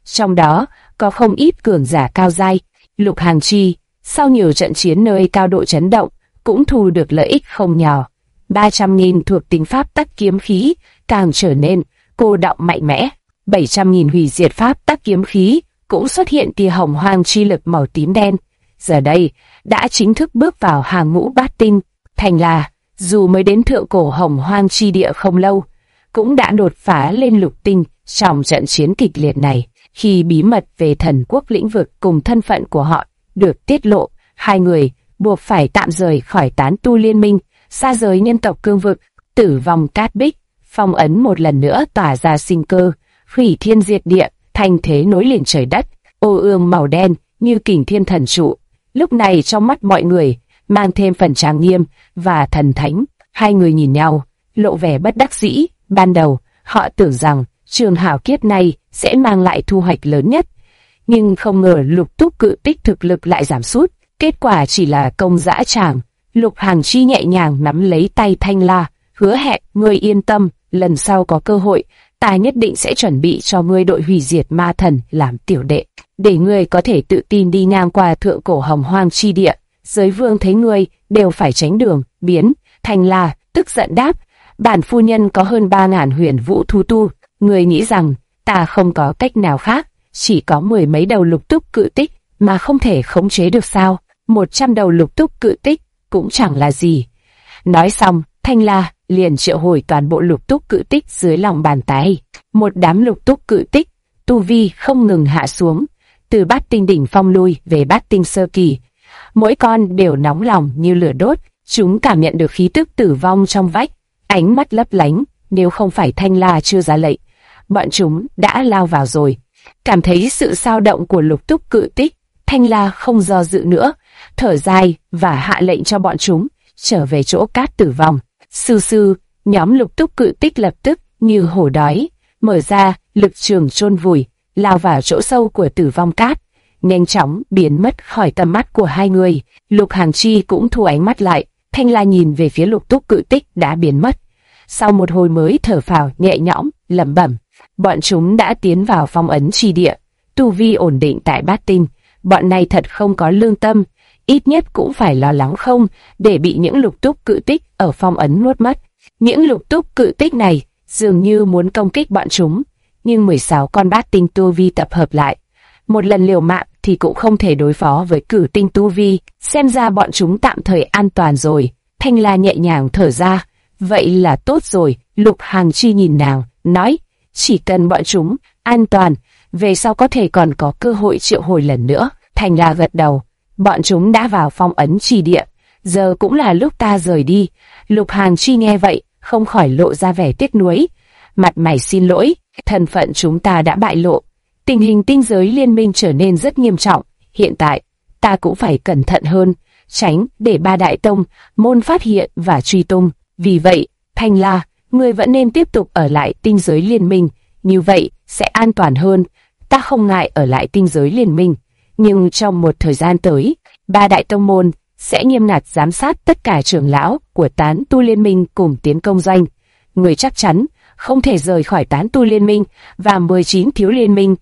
trong đó có không ít cường giả cao giai. Lục Hàng Chi, sau nhiều trận chiến nơi cao độ chấn động, cũng thu được lợi ích không nhỏ. 300.000 thuộc tính pháp tắc kiếm khí càng trở nên cô đọng mạnh mẽ. 700.000 hủy diệt pháp tắc kiếm khí cũng xuất hiện tia hồng hoang chi lực màu tím đen. Giờ đây, đã chính thức bước vào hàng ngũ bát tinh. Thành là, dù mới đến thượng cổ hồng hoang chi địa không lâu, cũng đã đột phá lên lục tinh trong trận chiến kịch liệt này. Khi bí mật về thần quốc lĩnh vực cùng thân phận của họ được tiết lộ, hai người buộc phải tạm rời khỏi tán tu liên minh, xa rời nhân tộc cương vực. Tử vong cát bích, phong ấn một lần nữa tỏa ra sinh cơ, hủy thiên diệt địa, thanh thế nối liền trời đất. Ô ương màu đen như kình thiên thần trụ, lúc này trong mắt mọi người mang thêm phần trang nghiêm và thần thánh. Hai người nhìn nhau, lộ vẻ bất đắc dĩ. Ban đầu họ tưởng rằng trường hảo kiếp này sẽ mang lại thu hoạch lớn nhất, nhưng không ngờ Lục Túc Cự Tích thực lực lại giảm sút, kết quả chỉ là công dã tràng. Lục Hàng Chi nhẹ nhàng nắm lấy tay Thanh La, hứa hẹn: ngươi yên tâm, lần sau có cơ hội, ta nhất định sẽ chuẩn bị cho ngươi đội hủy diệt ma thần làm tiểu đệ, để ngươi có thể tự tin đi ngang qua thượng cổ hồng hoang chi địa. Giới vương thấy ngươi đều phải tránh đường biến. Thanh La tức giận đáp: bản phu nhân có hơn 3.000 huyền vũ thú tu, ngươi nghĩ rằng ta không có cách nào khác? Chỉ có 10 mấy đầu Lục Túc Cự Tích mà không thể khống chế được sao? 100 đầu Lục Túc Cự Tích cũng chẳng là gì. Nói xong, Thanh La liền triệu hồi toàn bộ Lục Túc Cự Tích dưới lòng bàn tay. Một đám Lục Túc Cự Tích, tu vi không ngừng hạ xuống, từ bát tinh đỉnh phong lui về bát tinh sơ kỳ. Mỗi con đều nóng lòng như lửa đốt, chúng cảm nhận được khí tức tử vong trong vách, ánh mắt lấp lánh. Nếu không phải Thanh La chưa ra lệnh, bọn chúng đã lao vào rồi. Cảm thấy sự xao động của Lục Túc Cự Tích, Thanh La không do dự nữa, thở dài và hạ lệnh cho bọn chúng trở về chỗ cát tử vong. Sư sư, nhóm Lục Túc Cự Tích lập tức như hổ đói, mở ra lực trường chôn vùi, lao vào chỗ sâu của tử vong cát, nhanh chóng biến mất khỏi tầm mắt của hai người. Lục Hàng Chi cũng thu ánh mắt lại. Thanh La nhìn về phía Lục Túc Cự Tích đã biến mất, sau một hồi mới thở phào nhẹ nhõm, lẩm bẩm: bọn chúng đã tiến vào phong ấn chi địa, tu vi ổn định tại bát tinh. Bọn này thật không có lương tâm, ít nhất cũng phải lo lắng không để bị những Lục Túc Cự Tích ở phong ấn nuốt mất. Những Lục Túc Cự Tích này dường như muốn công kích bọn chúng, nhưng 16 con bát tinh tu vi tập hợp lại, một lần liều mạng thì cũng không thể đối phó với cửu tinh tu vi. Xem ra bọn chúng tạm thời an toàn rồi. Thanh La nhẹ nhàng thở ra. Vậy là tốt rồi. Lục Hàng Chi nhìn nàng, nói: chỉ cần bọn chúng an toàn, về sau có thể còn có cơ hội triệu hồi lần nữa. Thanh La gật đầu. Bọn chúng đã vào phong ấn chi địa, giờ cũng là lúc ta rời đi. Lục Hàng Chi nghe vậy, không khỏi lộ ra vẻ tiếc nuối. Mặt mày xin lỗi, thân phận chúng ta đã bại lộ. Tình hình tinh giới liên minh trở nên rất nghiêm trọng. Hiện tại, ta cũng phải cẩn thận hơn, tránh để ba đại tông môn phát hiện và truy tung. Vì vậy, Thanh La, ngươi vẫn nên tiếp tục ở lại tinh giới liên minh, như vậy sẽ an toàn hơn. Ta không ngại ở lại tinh giới liên minh, nhưng trong một thời gian tới, ba đại tông môn sẽ nghiêm ngặt giám sát tất cả trưởng lão của tán tu liên minh cùng tiến công doanh. Người chắc chắn không thể rời khỏi tán tu liên minh và 19 thiếu liên minh,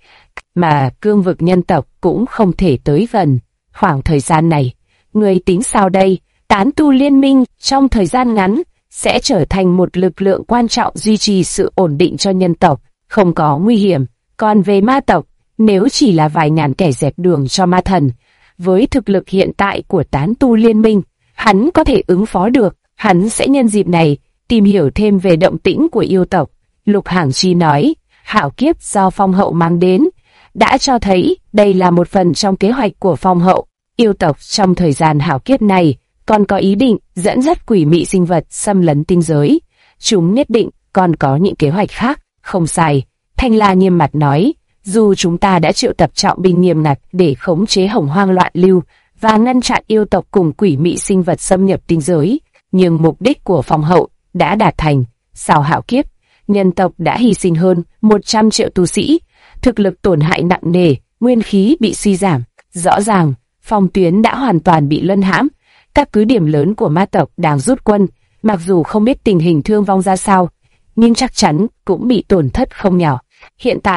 mà cương vực nhân tộc cũng không thể tới gần. Khoảng thời gian này, người tính sao đây? Tán tu liên minh trong thời gian ngắn sẽ trở thành một lực lượng quan trọng duy trì sự ổn định cho nhân tộc, không có nguy hiểm. Còn về ma tộc, nếu chỉ là vài ngàn kẻ dẹp đường cho ma thần, với thực lực hiện tại của tán tu liên minh, hắn có thể ứng phó được. Hắn sẽ nhân dịp này tìm hiểu thêm về động tĩnh của yêu tộc. Lục Hàng Chi nói: hảo kiếp do phong hậu mang đến đã cho thấy đây là một phần trong kế hoạch của phong hậu. Yêu tộc trong thời gian hảo kiếp này còn có ý định dẫn dắt quỷ mị sinh vật xâm lấn tinh giới. Chúng nhất định còn có những kế hoạch khác. Không sai, Thanh La nghiêm mặt nói, dù chúng ta đã triệu tập trọng binh nghiêm ngặt để khống chế hồng hoang loạn lưu và ngăn chặn yêu tộc cùng quỷ mị sinh vật xâm nhập tinh giới, nhưng mục đích của phong hậu đã đạt thành. Sau hạo kiếp, nhân tộc đã hy sinh hơn 100 triệu tu sĩ, thực lực tổn hại nặng nề, nguyên khí bị suy giảm. Rõ ràng, phong tuyến đã hoàn toàn bị luân hãm. Các cứ điểm lớn của ma tộc đang rút quân, mặc dù không biết tình hình thương vong ra sao, nhưng chắc chắn cũng bị tổn thất không nhỏ. Hiện tại,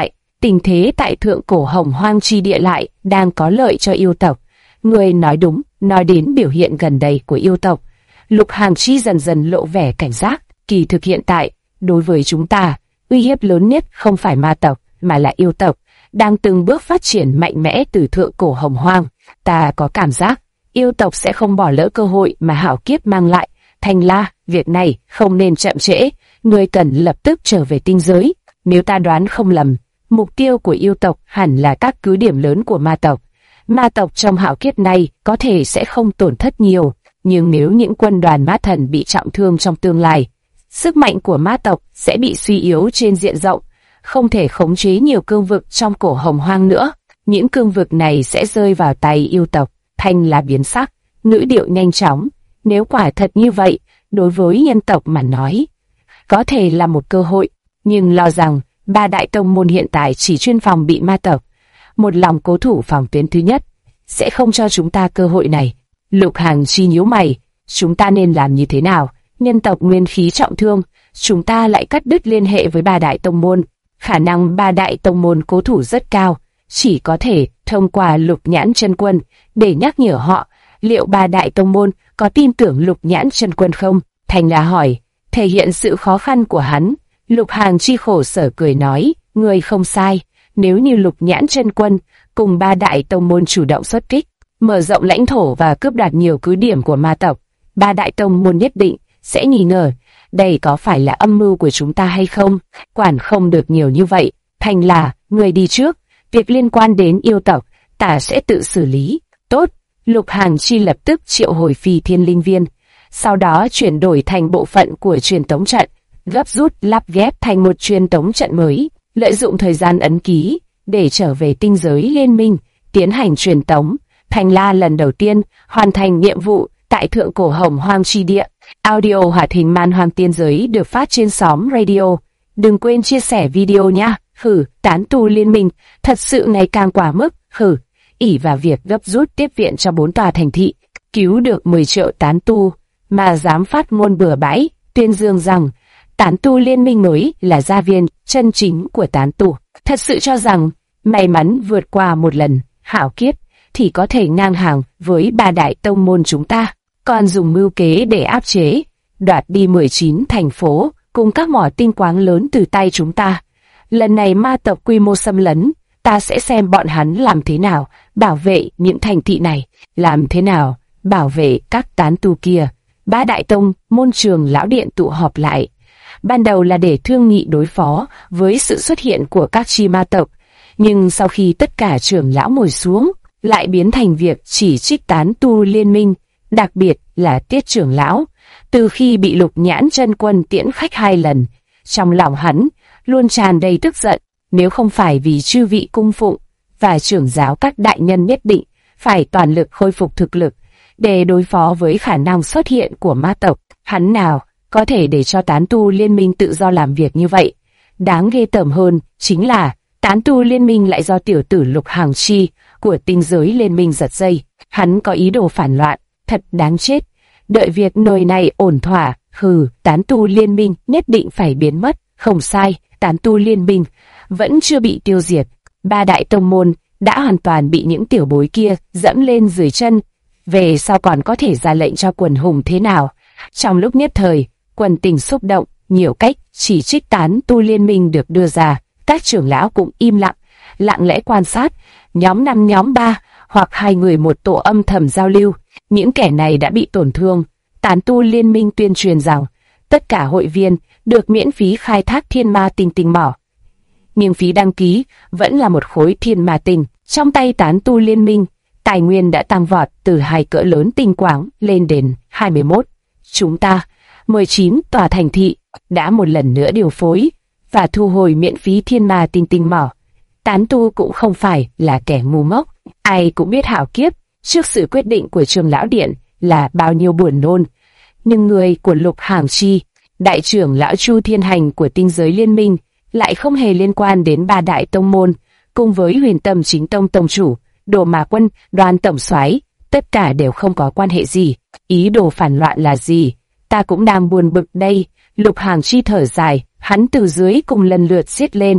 tình thế tại thượng cổ Hồng Hoang chi địa lại đang có lợi cho yêu tộc. Người nói đúng, nói đến biểu hiện gần đây của yêu tộc. Lục Hàn Chi dần dần lộ vẻ cảnh giác. Kỳ thực hiện tại, đối với chúng ta, uy hiếp lớn nhất không phải ma tộc, mà là yêu tộc, đang từng bước phát triển mạnh mẽ từ thượng cổ Hồng Hoang. Ta có cảm giác, yêu tộc sẽ không bỏ lỡ cơ hội mà hạo kiếp mang lại. Thanh La, việc này không nên chậm trễ, ngươi cần lập tức trở về tinh giới. Nếu ta đoán không lầm, mục tiêu của yêu tộc hẳn là các cứ điểm lớn của ma tộc. Ma tộc trong hạo kiếp này có thể sẽ không tổn thất nhiều, nhưng nếu những quân đoàn ma thần bị trọng thương trong tương lai, sức mạnh của ma tộc sẽ bị suy yếu trên diện rộng, không thể khống chế nhiều cương vực trong cổ Hồng Hoang nữa. Những cương vực này sẽ rơi vào tay yêu tộc. Thanh La biến sắc, ngữ điệu nhanh chóng. Nếu quả thật như vậy, đối với nhân tộc mà nói, có thể là một cơ hội, nhưng lo rằng ba đại tông môn hiện tại chỉ chuyên phòng bị ma tộc, một lòng cố thủ phòng tuyến thứ nhất, sẽ không cho chúng ta cơ hội này. Lục Hàn Chi nhíu mày, chúng ta nên làm như thế nào? Nhân tộc nguyên khí trọng thương, chúng ta lại cắt đứt liên hệ với ba đại tông môn. Khả năng ba đại tông môn cố thủ rất cao, chỉ có thể thông qua Lục Nhãn Chân Quân để nhắc nhở họ. Liệu ba đại tông môn có tin tưởng Lục Nhãn Chân Quân không? Thanh La hỏi, thể hiện sự khó khăn của hắn. Lục Hàn Chi khổ sở cười nói, người không sai. Nếu như Lục Nhãn Chân Quân cùng ba đại tông môn chủ động xuất kích, mở rộng lãnh thổ và cướp đoạt nhiều cứ điểm của ma tộc, ba đại tông môn nhất định sẽ nghi ngờ, đây có phải là âm mưu của chúng ta hay không? Quản không được nhiều như vậy. Thanh La, người đi trước, việc liên quan đến yêu tộc, ta sẽ tự xử lý. Tốt. Lục Hàn Chi lập tức triệu hồi Phi Thiên Linh Viên, sau đó chuyển đổi thành bộ phận của truyền tống trận, gấp rút lắp ghép thành một truyền tống trận mới, lợi dụng thời gian ấn ký để trở về tinh giới liên minh, tiến hành truyền tống. Thanh La lần đầu tiên hoàn thành nhiệm vụ tại thượng cổ Hồng Hoang chi địa. Audio hoạt hình Man Hoang Tiên Giới được phát trên xóm radio. Đừng quên chia sẻ video nha. Tán tu liên minh thật sự ngày càng quá mức. Ỷ vào việc gấp rút tiếp viện cho 4 tòa thành thị, cứu được 10 triệu tán tu, mà dám phát ngôn bừa bãi, tuyên dương rằng tán tu liên minh mới là gia viên chân chính của tán tu. Thật sự cho rằng may mắn vượt qua một lần hạo kiếp thì có thể ngang hàng với ba đại tông môn chúng ta, còn dùng mưu kế để áp chế, đoạt đi 19 thành phố cùng các mỏ tinh quáng lớn từ tay chúng ta. Lần này ma tộc quy mô xâm lấn, ta sẽ xem bọn hắn làm thế nào bảo vệ những thành thị này, làm thế nào bảo vệ các tán tu kia. Ba đại tông môn Trường Lão Điện tụ họp lại, ban đầu là để thương nghị đối phó với sự xuất hiện của các chi ma tộc, nhưng sau khi tất cả trưởng lão ngồi xuống, lại biến thành việc chỉ trích tán tu liên minh, đặc biệt là Tiết trưởng lão. Từ khi bị Lục Nhãn Chân Quân tiễn khách 2 lần, trong lòng hắn luôn tràn đầy tức giận. Nếu không phải vì chư vị cung phụng và trưởng giáo các đại nhân nhất định phải toàn lực khôi phục thực lực để đối phó với khả năng xuất hiện của ma tộc, hắn nào có thể để cho tán tu liên minh tự do làm việc như vậy. Đáng ghê tởm hơn chính là tán tu liên minh lại do tiểu tử Lục Hàn Chi của tinh giới liên minh giật dây. Hắn có ý đồ phản loạn, thật đáng chết. Đợi việc nồi này ổn thỏa, tán tu liên minh nhất định phải biến mất. Không sai, tán tu liên minh vẫn chưa bị tiêu diệt. Ba đại tông môn đã hoàn toàn bị những tiểu bối kia dẫm lên dưới chân. Về sau còn có thể ra lệnh cho quần hùng thế nào? Trong lúc nhất thời, quần tình xúc động, nhiều cách chỉ trích tán tu liên minh được đưa ra. Các trưởng lão cũng im lặng, lặng lẽ quan sát. Nhóm 5 nhóm 3 hoặc 2 người một tổ âm thầm giao lưu. Những kẻ này đã bị tổn thương. Tán tu liên minh tuyên truyền rằng tất cả hội viên được miễn phí khai thác thiên ma tinh mỏ, nhưng phí đăng ký vẫn là một khối thiên ma tinh. Trong tay tán tu liên minh, tài nguyên đã tăng vọt từ 2 cỡ lớn tinh quáng lên đến 21. Chúng ta, 19 tòa thành thị, đã một lần nữa điều phối và thu hồi miễn phí thiên ma tinh mỏ. Tán tu cũng không phải là kẻ ngu ngốc, ai cũng biết hạo kiếp trước sự quyết định của Trường Lão Điện là bao nhiêu buồn nôn. Nhưng người của Lục Hàn Chi, đại trưởng lão Chu Thiên Hành của tinh giới liên minh, lại không hề liên quan đến ba đại tông môn, cùng với Huyền Tâm Chính Tông tông chủ, Đồ Ma Quân, Đoan tổng soái, tất cả đều không có quan hệ gì. Ý đồ phản loạn là gì? Ta cũng đang buồn bực đây. Lục Hàn Chi thở dài, hắn từ dưới cùng lần lượt xiết lên,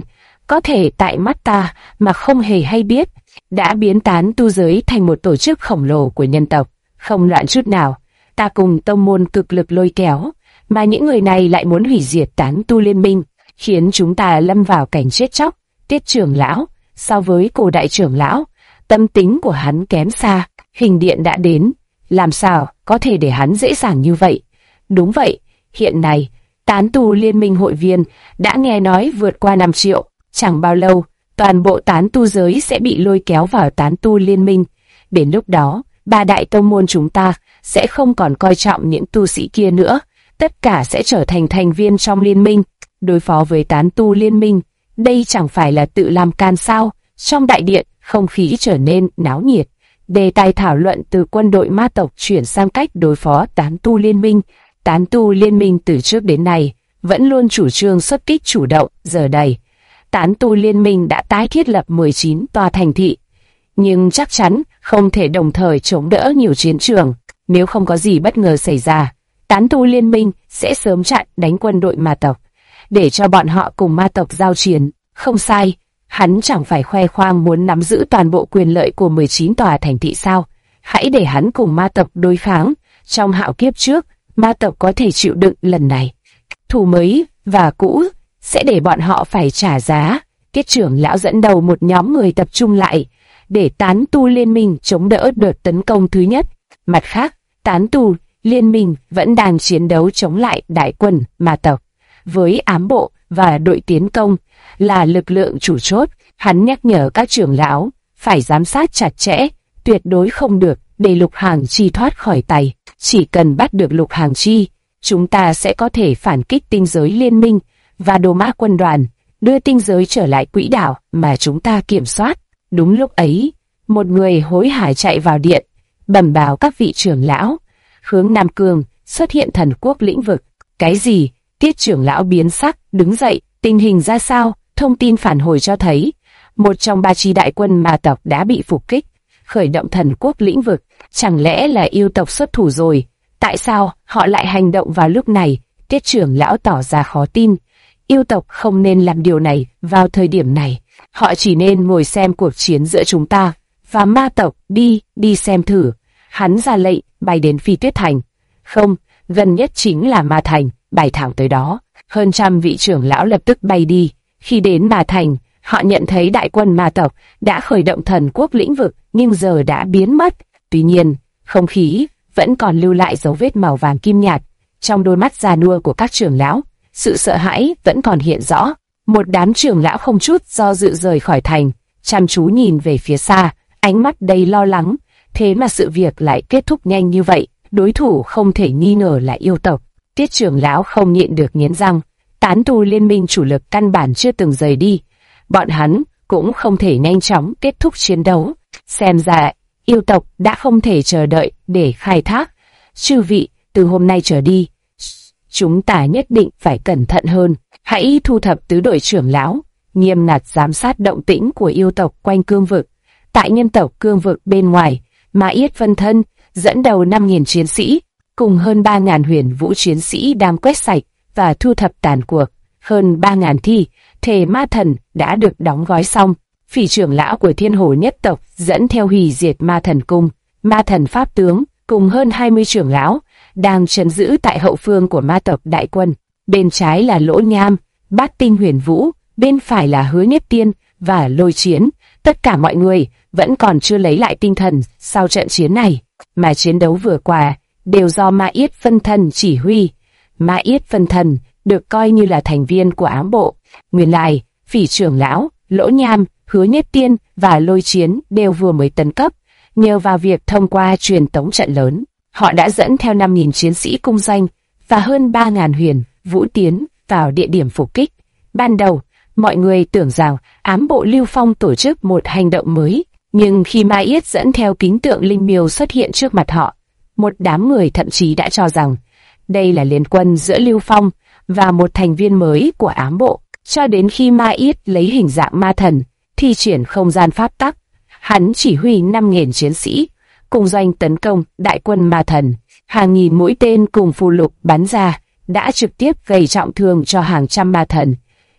có thể tại mắt ta mà không hề hay biết, đã biến tán tu giới thành một tổ chức khổng lồ của nhân tộc, không loạn chút nào. Ta cùng tông môn cực lực lôi kéo, mà những người này lại muốn hủy diệt tán tu liên minh, khiến chúng ta lâm vào cảnh chết chóc. Tiết trưởng lão, so với Cổ đại trưởng lão, tâm tính của hắn kém xa. Hình điện đã đến, làm sao có thể để hắn dễ dàng như vậy? Đúng vậy, hiện nay, tán tu liên minh hội viên đã nghe nói vượt qua 5 triệu. Chẳng bao lâu, toàn bộ tán tu giới sẽ bị lôi kéo vào tán tu liên minh. Đến lúc đó, ba đại tông môn chúng ta sẽ không còn coi trọng những tu sĩ kia nữa. Tất cả sẽ trở thành thành viên trong liên minh, đối phó với tán tu liên minh. Đây chẳng phải là tự làm can sao? Trong đại điện, không khí trở nên náo nhiệt. Đề tài thảo luận từ quân đội ma tộc chuyển sang cách đối phó tán tu liên minh. Tán tu liên minh từ trước đến nay vẫn luôn chủ trương xuất kích chủ động, giờ đây tán tu liên minh đã tái thiết lập 19 tòa thành thị, nhưng chắc chắn không thể đồng thời chống đỡ nhiều chiến trường. Nếu không có gì bất ngờ xảy ra, tán tu liên minh sẽ sớm chặn đánh quân đội ma tộc, để cho bọn họ cùng ma tộc giao chiến. Không sai, hắn chẳng phải khoe khoang muốn nắm giữ toàn bộ quyền lợi của 19 tòa thành thị sao? Hãy để hắn cùng ma tộc đối kháng. Trong hạo kiếp trước, ma tộc có thể chịu đựng lần này. Thù mới và cũ sẽ để bọn họ phải trả giá. Tiết trưởng lão dẫn đầu một nhóm người tập trung lại để tán tu liên minh chống đỡ đợt tấn công thứ nhất. Mặt khác, tán tu liên minh vẫn đang chiến đấu chống lại đại quân ma tộc, với ám bộ và đội tiến công là lực lượng chủ chốt. Hắn nhắc nhở các trưởng lão phải giám sát chặt chẽ, tuyệt đối không được để Lục Hàng Chi thoát khỏi tay. Chỉ cần bắt được Lục Hàng Chi, chúng ta sẽ có thể phản kích tinh giới liên minh và Đồ Mã quân đoàn, đưa tinh giới trở lại quỹ đạo mà chúng ta kiểm soát. Đúng lúc ấy, một người hối hả chạy vào điện, bẩm báo các vị trưởng lão. Hướng Nam Cương xuất hiện thần quốc lĩnh vực. Cái gì? Tiết trưởng lão biến sắc, đứng dậy. Tình hình ra sao? Thông tin phản hồi cho thấy một trong 3 chi đại quân ma tộc đã bị phục kích, khởi động thần quốc lĩnh vực. Chẳng lẽ là yêu tộc xuất thủ rồi? Tại sao họ lại hành động vào lúc này? Tiết trưởng lão tỏ ra khó tin. Yêu tộc không nên làm điều này vào thời điểm này. Họ chỉ nên ngồi xem cuộc chiến giữa chúng ta và ma tộc. Đi xem thử. Hắn ra lệnh, bay đến Phi Tuyết Thành. Không, gần nhất chính là Ma Thành, bay thẳng tới đó. Hơn trăm vị trưởng lão lập tức bay đi. Khi đến Ma Thành, họ nhận thấy đại quân ma tộc đã khởi động thần quốc lĩnh vực, nhưng giờ đã biến mất. Tuy nhiên, không khí vẫn còn lưu lại dấu vết màu vàng kim nhạt. Trong đôi mắt già nua của các trưởng lão, sự sợ hãi vẫn còn hiện rõ. Một đám trưởng lão không chút do dự rời khỏi thành, chăm chú nhìn về phía xa, ánh mắt đầy lo lắng. Thế mà sự việc lại kết thúc nhanh như vậy. Đối thủ không thể nghi ngờ là yêu tộc. Tiết trưởng lão không nhịn được nghiến răng. Tán tu liên minh chủ lực căn bản chưa từng rời đi. Bọn hắn cũng không thể nhanh chóng kết thúc chiến đấu. Xem ra, yêu tộc đã không thể chờ đợi để khai thác. Chư vị, từ hôm nay trở đi, chúng ta nhất định phải cẩn thận hơn. Hãy thu thập tứ đội trưởng lão, nghiêm ngặt giám sát động tĩnh của yêu tộc quanh cương vực. Tại nhân tộc cương vực bên ngoài, Ma Yết phân thân dẫn đầu 5.000 chiến sĩ, cùng hơn 3.000 huyền vũ chiến sĩ đang quét sạch và thu thập tàn cuộc. Hơn 3.000 thi thể ma thần đã được đóng gói xong. Phỉ trưởng lão của Thiên Hồ nhất tộc dẫn theo hủy diệt ma thần cung, ma thần pháp tướng cùng hơn 20 trưởng lão đang trấn giữ tại hậu phương của ma tộc đại quân. Bên trái là Lỗ Nham, Bát Tinh huyền vũ, bên phải là Hứa Nhất Tiên và Lôi Chiến. Tất cả mọi người vẫn còn chưa lấy lại tinh thần sau trận chiến này, mà chiến đấu vừa qua đều do Ma Yết phân thân chỉ huy. Ma Yết phân thân được coi như là thành viên của ám bộ. Nguyên lai, Phỉ trưởng lão, Lỗ Nham, Hứa Nhất Tiên và Lôi Chiến đều vừa mới tấn cấp. Nhờ vào việc thông qua truyền tống trận lớn, họ đã dẫn theo 5.000 chiến sĩ cung danh và hơn 3.000 huyền vũ tiến vào địa điểm phục kích. Ban đầu, mọi người tưởng rằng ám bộ Lưu Phong tổ chức một hành động mới, nhưng khi Ma Yết dẫn theo kính tượng linh miêu xuất hiện trước mặt họ, một đám người thậm chí đã cho rằng đây là liên quân giữa Lưu Phong và một thành viên mới của ám bộ. Cho đến khi Ma Yết lấy hình dạng ma thần, thi triển không gian pháp tắc, hắn chỉ huy 5.000 chiến sĩ cùng doanh tấn công đại quân ma thần. Hàng nghìn mũi tên cùng phù lục bắn ra đã trực tiếp gây trọng thương cho hàng trăm ma thần.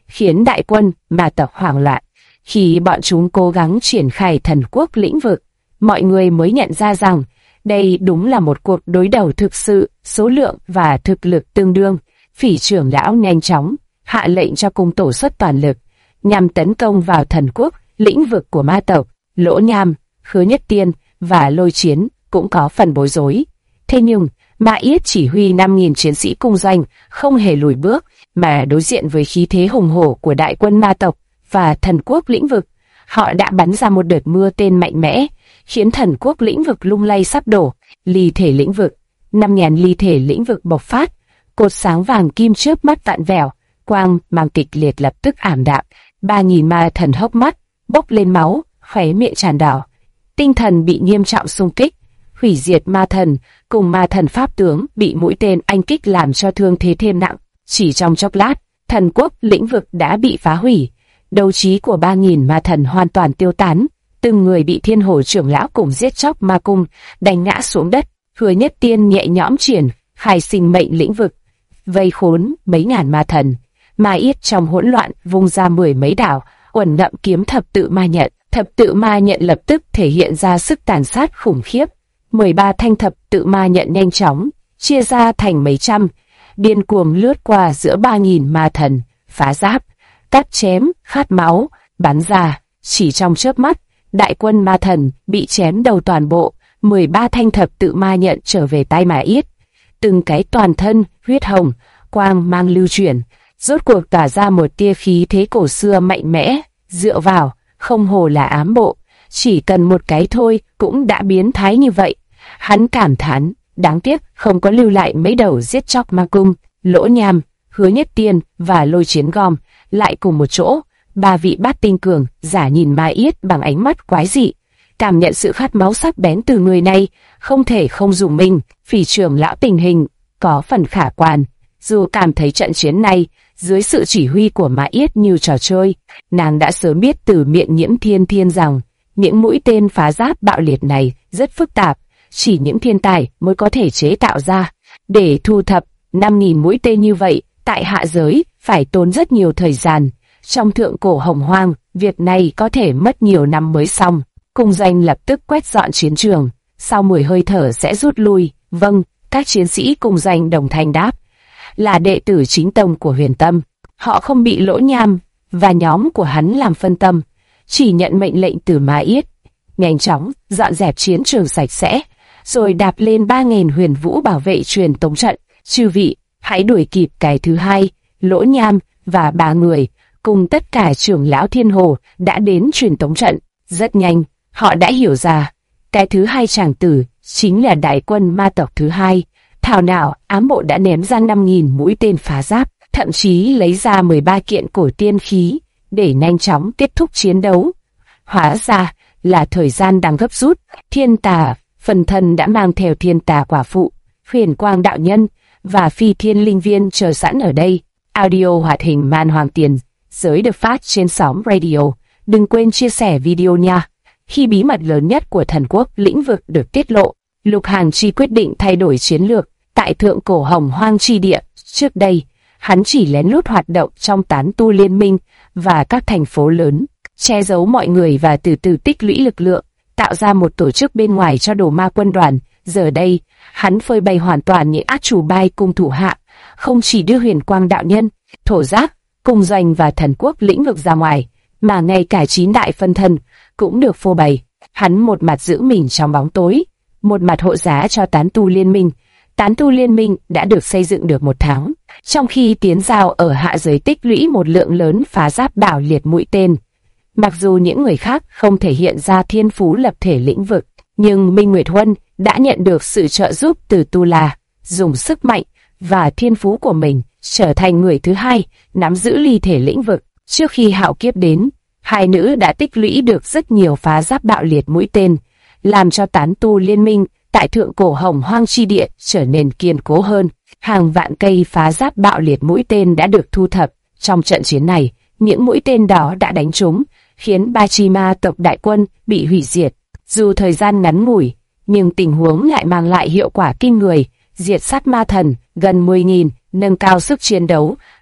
khiến đại quân ma tộc hoảng loạn. Khi bọn chúng cố gắng triển khai thần quốc lĩnh vực, mọi người mới nhận ra rằng đây đúng là một cuộc đối đầu thực sự, số lượng và thực lực tương đương. Phỉ trưởng lão nhanh chóng hạ lệnh cho cung tổ xuất toàn lực nhằm tấn công vào thần quốc lĩnh vực của ma tộc. Lỗ Nham, Khứa Nhất Tiên và Lôi Chiến cũng có phần bối rối. Thế nhưng Ma Yết chỉ huy 5.000 chiến sĩ cung doanh không hề lùi bước, mà đối diện với khí thế hùng hổ của đại quân ma tộc và thần quốc lĩnh vực, họ đã bắn ra một đợt mưa tên mạnh mẽ, khiến thần quốc lĩnh vực lung lay sắp đổ. Ly thể lĩnh vực, 5.000 ly thể lĩnh vực bộc phát, cột sáng vàng kim chớp mắt vặn vẹo, quang mang kịch liệt lập tức ảm đạm. 3.000 ma thần hốc mắt bốc lên máu, khóe miệng tràn đỏ. Tinh thần bị nghiêm trọng xung kích, hủy diệt ma thần cùng ma thần pháp tướng bị mũi tên anh kích làm cho thương thế thêm nặng. Chỉ trong chốc lát, thần quốc lĩnh vực đã bị phá hủy, đấu trí của 3.000 ma thần hoàn toàn tiêu tán, từng người bị thiên hồ trưởng lão cùng giết chóc ma cung đánh ngã xuống đất. Hứa Nhất Tiên nhẹ nhõm triển khai sinh mệnh lĩnh vực, vây khốn mấy ngàn ma thần. Ma Yết trong hỗn loạn vung ra 10 mấy đảo uẩn ngậm kiếm thập tự ma nhận. Thập tự ma nhận lập tức thể hiện ra sức tàn sát khủng khiếp. 13 thanh thập tự ma nhận nhanh chóng chia ra thành mấy trăm, điên cuồng lướt qua giữa 3.000 ma thần, phá giáp, cắt chém, khát máu, bắn ra. Chỉ trong chớp mắt, đại quân ma thần bị chém đầu toàn bộ. 13 thanh thập tự ma nhận trở về tay Ma Yết, từng cái toàn thân huyết hồng, quang mang lưu chuyển, rốt cuộc tỏa ra một tia khí thế cổ xưa mạnh mẽ. Dựa vào, không hồ là ám bộ, chỉ cần một cái thôi cũng đã biến thái như vậy. Hắn cảm thán, đáng tiếc không có lưu lại mấy đầu giết chóc ma cung. Lỗ Nham, Hứa Nhất Tiên và Lôi Chiến gom lại cùng một chỗ. 3 vị bát tinh cường giả nhìn Ma Yết bằng ánh mắt quái dị, cảm nhận sự khát máu sắc bén từ người này, không thể không dùng mình. Phỉ trưởng lão tình hình có phần khả quan, dù cảm thấy trận chiến này dưới sự chỉ huy của Ma Yết như trò chơi. Nàng đã sớm biết từ miệng Nhiễm Thiên Thiên rằng những mũi tên phá giáp bạo liệt này rất phức tạp, chỉ những thiên tài mới có thể chế tạo ra. Để thu thập 5.000 mũi tên như vậy, tại hạ giới phải tốn rất nhiều thời gian. Trong thượng cổ hồng hoang, việc này có thể mất nhiều năm mới xong. Cung doanh lập tức quét dọn chiến trường, sau 10 hơi thở sẽ rút lui. Vâng, các chiến sĩ cung doanh đồng thanh đáp. Là đệ tử chính tông của Huyền Tâm, họ không bị Lỗ Nham và nhóm của hắn làm phân tâm, chỉ nhận mệnh lệnh từ Ma Yết, nhanh chóng dọn dẹp chiến trường sạch sẽ, rồi đạp lên 3.000 huyền vũ bảo vệ truyền tống trận. Chư vị, hãy đuổi kịp cái thứ hai. Lỗ Nham và 3 người cùng tất cả trưởng lão thiên hồ đã đến truyền tống trận. Rất nhanh, họ đã hiểu ra, cái thứ hai chàng tử chính là đại quân ma tộc thứ hai. Thảo nào ám bộ đã ném ra 5.000 mũi tên phá giáp, thậm chí lấy ra 13 kiện cổ tiên khí để nhanh chóng kết thúc chiến đấu. Hóa ra là thời gian đang gấp rút. Thiên Tà phần thân đã mang theo Thiên Tà quả phụ, Huyền Quang đạo nhân và Phi Thiên linh viên chờ sẵn ở đây. Audio hoạt hình Man Hoàng Tiền giới được phát trên sóng radio. Đừng quên chia sẻ video nha. Khi bí mật lớn nhất của thần quốc lĩnh vực được tiết lộ, Lục Hàn Chi quyết định thay đổi chiến lược. Tại thượng cổ hồng hoang chi địa, trước đây, hắn chỉ lén lút hoạt động trong tán tu liên minh và các thành phố lớn, che giấu mọi người và từ từ tích lũy lực lượng, tạo ra một tổ chức bên ngoài cho đồ ma quân đoàn. Giờ đây, hắn phơi bày hoàn toàn những át chủ bài cùng thủ hạ, không chỉ đưa Huyền Quang đạo nhân, Thổ Giác, Cung Doanh và thần quốc lĩnh vực ra ngoài, mà ngay cả 9 đại phân thân cũng được phô bày. Hắn một mặt giữ mình trong bóng tối, một mặt hộ giá cho tán tu liên minh. Tán tu liên minh đã được xây dựng được 1 tháng, trong khi Tiến Giao ở hạ giới tích lũy một lượng lớn phá giáp bảo liệt mũi tên. Mặc dù những người khác không thể hiện ra thiên phú lập thể lĩnh vực, nhưng Minh Nguyệt Huân đã nhận được sự trợ giúp từ Tu La, dùng sức mạnh và thiên phú của mình trở thành người thứ hai nắm giữ ly thể lĩnh vực. Trước khi hạo kiếp đến, hai nữ đã tích lũy được rất nhiều phá giáp bạo liệt mũi tên, làm cho tán tu liên minh tại thượng cổ hồng hoang chi địa trở nên kiên cố hơn. Hàng vạn cây phá giáp bạo liệt mũi tên đã được thu thập. Trong trận chiến này, những mũi tên đó đã đánh trúng, khiến Ba Chi Ma tộc đại quân bị hủy diệt. Dù thời gian ngắn ngủi, nhưng tình huống lại mang lại hiệu quả kinh người, diệt sát ma thần gần 10.000, nâng cao sức chiến đấu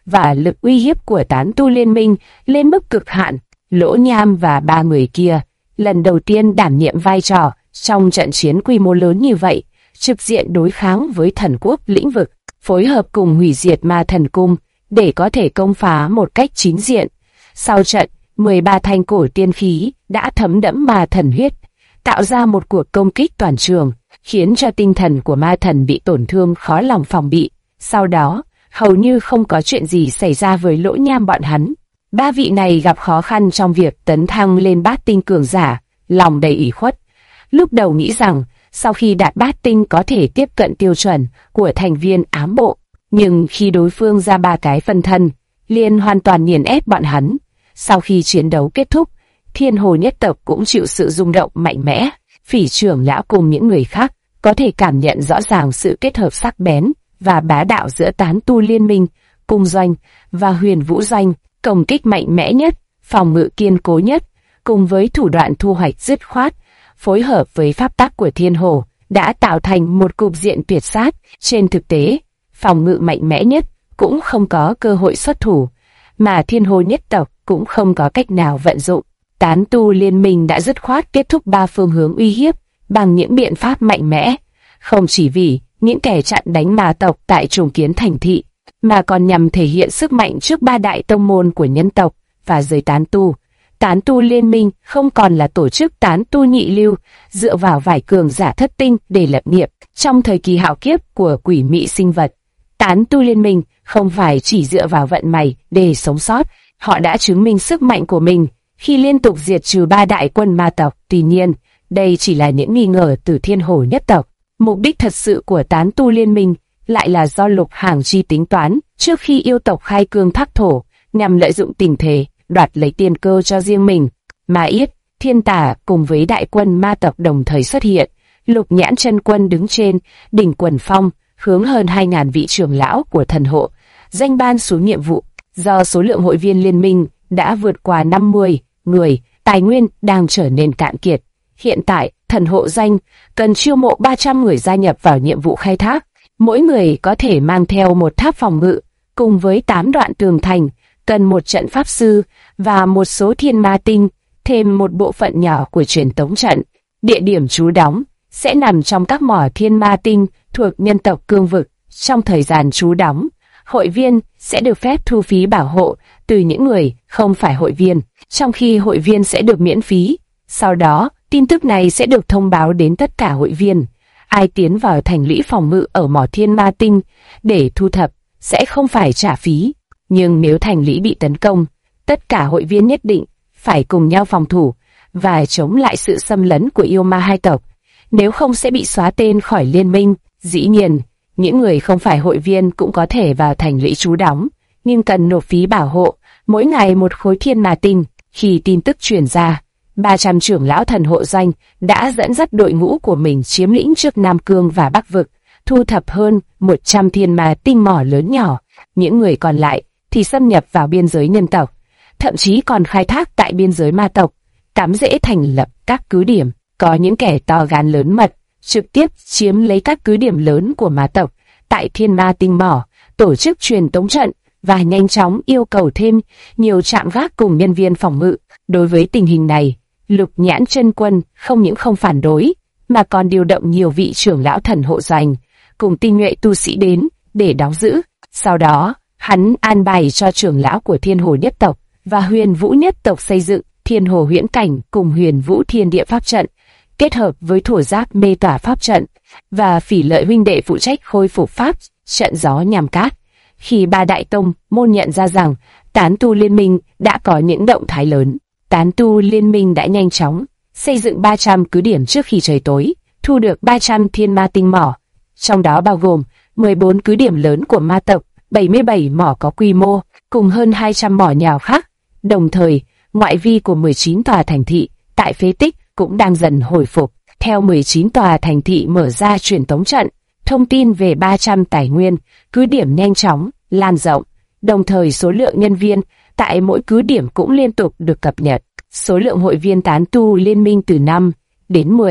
và lực uy hiếp của tán tu liên minh lên mức cực hạn. Lỗ Nham và 3 người kia lần đầu tiên đảm nhiệm vai trò trong trận chiến quy mô lớn như vậy, trực diện đối kháng với thần quốc lĩnh vực, phối hợp cùng hủy diệt ma thần cung để có thể công phá một cách chính diện. Sau trận, 13 thanh cổ tiên khí đã thấm đẫm ma thần huyết, tạo ra một cuộc công kích toàn trường, khiến cho tinh thần của ma thần bị tổn thương khó lòng phòng bị. Sau đó, hầu như không có chuyện gì xảy ra với Lỗ Nham bọn hắn. 3 vị này gặp khó khăn trong việc tấn thăng lên bát tinh cường giả, lòng đầy ủy khuất. Lúc đầu nghĩ rằng, sau khi đạt bát tinh có thể tiếp cận tiêu chuẩn của thành viên ám bộ, nhưng khi đối phương ra 3 cái phân thân, liền hoàn toàn nghiền ép bọn hắn. Sau khi chiến đấu kết thúc, Thiên Hồ nhất tộc cũng chịu sự rung động mạnh mẽ. Phỉ trưởng lão cùng những người khác có thể cảm nhận rõ ràng sự kết hợp sắc bén và bá đạo giữa tán tu liên minh, cung doanh và huyền vũ doanh, công kích mạnh mẽ nhất, phòng ngự kiên cố nhất, cùng với thủ đoạn thu hoạch dứt khoát, phối hợp với pháp tắc của Thiên Hồ, đã tạo thành một cục diện tuyệt sát. Trên thực tế, phòng ngự mạnh mẽ nhất cũng không có cơ hội xuất thủ, mà Thiên Hồ nhất tộc cũng không có cách nào vận dụng. Tán tu liên minh đã dứt khoát kết thúc 3 phương hướng uy hiếp bằng những biện pháp mạnh mẽ, không chỉ vì những kẻ chặn đánh ma tộc tại trùng kiến thành thị, mà còn nhằm thể hiện sức mạnh trước 3 đại tông môn của nhân tộc và giới tán tu. Tán tu liên minh không còn là tổ chức tán tu nhị lưu, dựa vào vài cường giả thất tinh để lập nghiệp. Trong thời kỳ hạo kiếp của quỷ mị sinh vật, tán tu liên minh không phải chỉ dựa vào vận may để sống sót, họ đã chứng minh sức mạnh của mình khi liên tục diệt trừ 3 đại quân ma tộc. Tuy nhiên, đây chỉ là những nghi ngờ từ Thiên Hồ nhất tộc. Mục đích thật sự của tán tu liên minh lại là do Lục Hàng Chi tính toán trước khi yêu tộc khai cương thác thổ, nhằm lợi dụng tình thế đoạt lấy tiên cơ cho riêng mình. Ma Yết, Thiên Tà cùng với đại quân ma tộc đồng thời xuất hiện. Lục Nhãn chân quân đứng trên đỉnh Quần Phong, hướng hơn 2.000 vị trưởng lão của thần hộ danh ban xuống nhiệm vụ. Do số lượng hội viên liên minh đã vượt qua 50 người, tài nguyên đang trở nên cạn kiệt. Hiện tại, thần hộ danh cần chiêu mộ 300 người gia nhập vào nhiệm vụ khai thác. Mỗi người có thể mang theo một tháp phòng ngự, cùng với 8 đoạn tường thành, cần một trận pháp sư và một số thiên ma tinh, thêm một bộ phận nhỏ của truyền tống trận. Địa điểm trú đóng sẽ nằm trong các mỏ thiên ma tinh thuộc nhân tộc cương vực. Trong thời gian trú đóng, hội viên sẽ được phép thu phí bảo hộ từ những người không phải hội viên, trong khi hội viên sẽ được miễn phí. Sau đó, tin tức này sẽ được thông báo đến tất cả hội viên. Ai tiến vào thành lũy phòng ngự ở mỏ thiên ma tinh để thu thập sẽ không phải trả phí. Nhưng nếu thành lũy bị tấn công, tất cả hội viên nhất định phải cùng nhau phòng thủ và chống lại sự xâm lấn của yêu ma hai tộc. Nếu không sẽ bị xóa tên khỏi liên minh. Dĩ nhiên, những người không phải hội viên cũng có thể vào thành lũy trú đóng, nhưng cần nộp phí bảo hộ, mỗi ngày một khối thiên ma tinh. Khi tin tức truyền ra, 300 trưởng lão thần hộ doanh đã dẫn dắt đội ngũ của mình chiếm lĩnh trước Nam Cương và Bắc Vực, thu thập hơn 100 thiên ma tinh mỏ lớn nhỏ. Những người còn lại thì xâm nhập vào biên giới nhân tộc, thậm chí còn khai thác tại biên giới ma tộc, cắm rễ thành lập các cứ điểm. Có những kẻ to gan lớn mật, trực tiếp chiếm lấy các cứ điểm lớn của ma tộc tại thiên ma tinh mỏ, tổ chức truyền tống trận và nhanh chóng yêu cầu thêm nhiều trạm gác cùng nhân viên phòng ngự. Đối với tình hình này, Lục Nhãn chân quân không những không phản đối, mà còn điều động nhiều vị trưởng lão thần hộ doanh cùng tinh nhuệ tu sĩ đến để đóng giữ. Sau đó, hắn an bài cho trưởng lão của Thiên Hồ nhất tộc và Huyền Vũ nhất tộc xây dựng Thiên Hồ huyễn cảnh cùng Huyền Vũ thiên địa pháp trận, kết hợp với Thổ Giác mê tỏa pháp trận, và Phỉ Lợi huynh đệ phụ trách khôi phục pháp trận gió nhằm cát. Khi 3 đại tông môn nhận ra rằng tán tu liên minh đã có những động thái lớn, tán tu liên minh đã nhanh chóng xây dựng 300 cứ điểm trước khi trời tối, thu được 300 thiên ma tinh mỏ, trong đó bao gồm 14 cứ điểm lớn của ma tộc, 77 mỏ có quy mô, cùng hơn 200 mỏ nhỏ khác. Đồng thời, ngoại vi của 19 tòa thành thị tại phế tích cũng đang dần hồi phục. Theo 19 tòa thành thị mở ra truyền tống trận, thông tin về 300 tài nguyên cứ điểm nhanh chóng lan rộng. Đồng thời số lượng nhân viên tại mỗi cứ điểm cũng liên tục được cập nhật. Số lượng hội viên tán tu liên minh từ 5 đến 10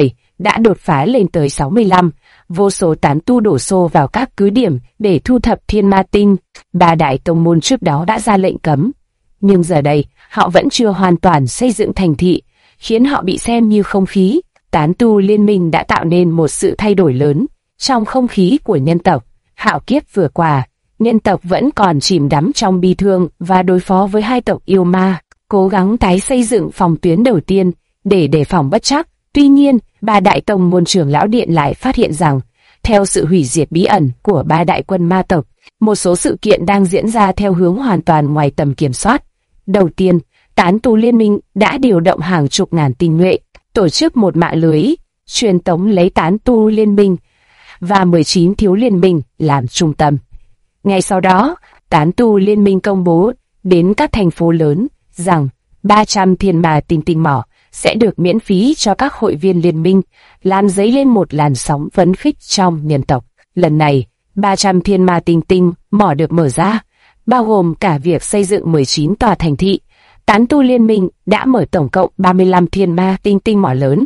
đã đột phá lên tới 65. Vô số tán tu đổ xô vào các cứ điểm để thu thập thiên ma tinh. Ba đại tông môn trước đó đã ra lệnh cấm, nhưng giờ đây họ vẫn chưa hoàn toàn xây dựng thành thị, khiến họ bị xem như không khí. Tán tu liên minh đã tạo nên một sự thay đổi lớn trong không khí của nhân tộc. Hạo kiếp vừa qua, nhân tộc vẫn còn chìm đắm trong bi thương và đối phó với hai tộc yêu ma, cố gắng tái xây dựng phòng tuyến đầu tiên để đề phòng bất trắc. Tuy nhiên, ba đại tông môn trưởng lão điện lại phát hiện rằng, theo sự hủy diệt bí ẩn của ba đại quân ma tộc, một số sự kiện đang diễn ra theo hướng hoàn toàn ngoài tầm kiểm soát. Đầu tiên, tán tu liên minh đã điều động hàng chục ngàn tinh nhuệ, tổ chức một mạng lưới truyền tống lấy tán tu liên minh và 19 thiếu liên minh làm trung tâm. Ngay sau đó, tán tu liên minh công bố đến các thành phố lớn rằng 300 thiên ma tinh mỏ sẽ được miễn phí cho các hội viên liên minh, làm dấy lên một làn sóng phấn khích trong nhân tộc. Lần này, 300 thiên ma tinh mỏ được mở ra, bao gồm cả việc xây dựng 19 tòa thành thị. Tán tu liên minh đã mở tổng cộng 35 thiên ma tinh mỏ lớn,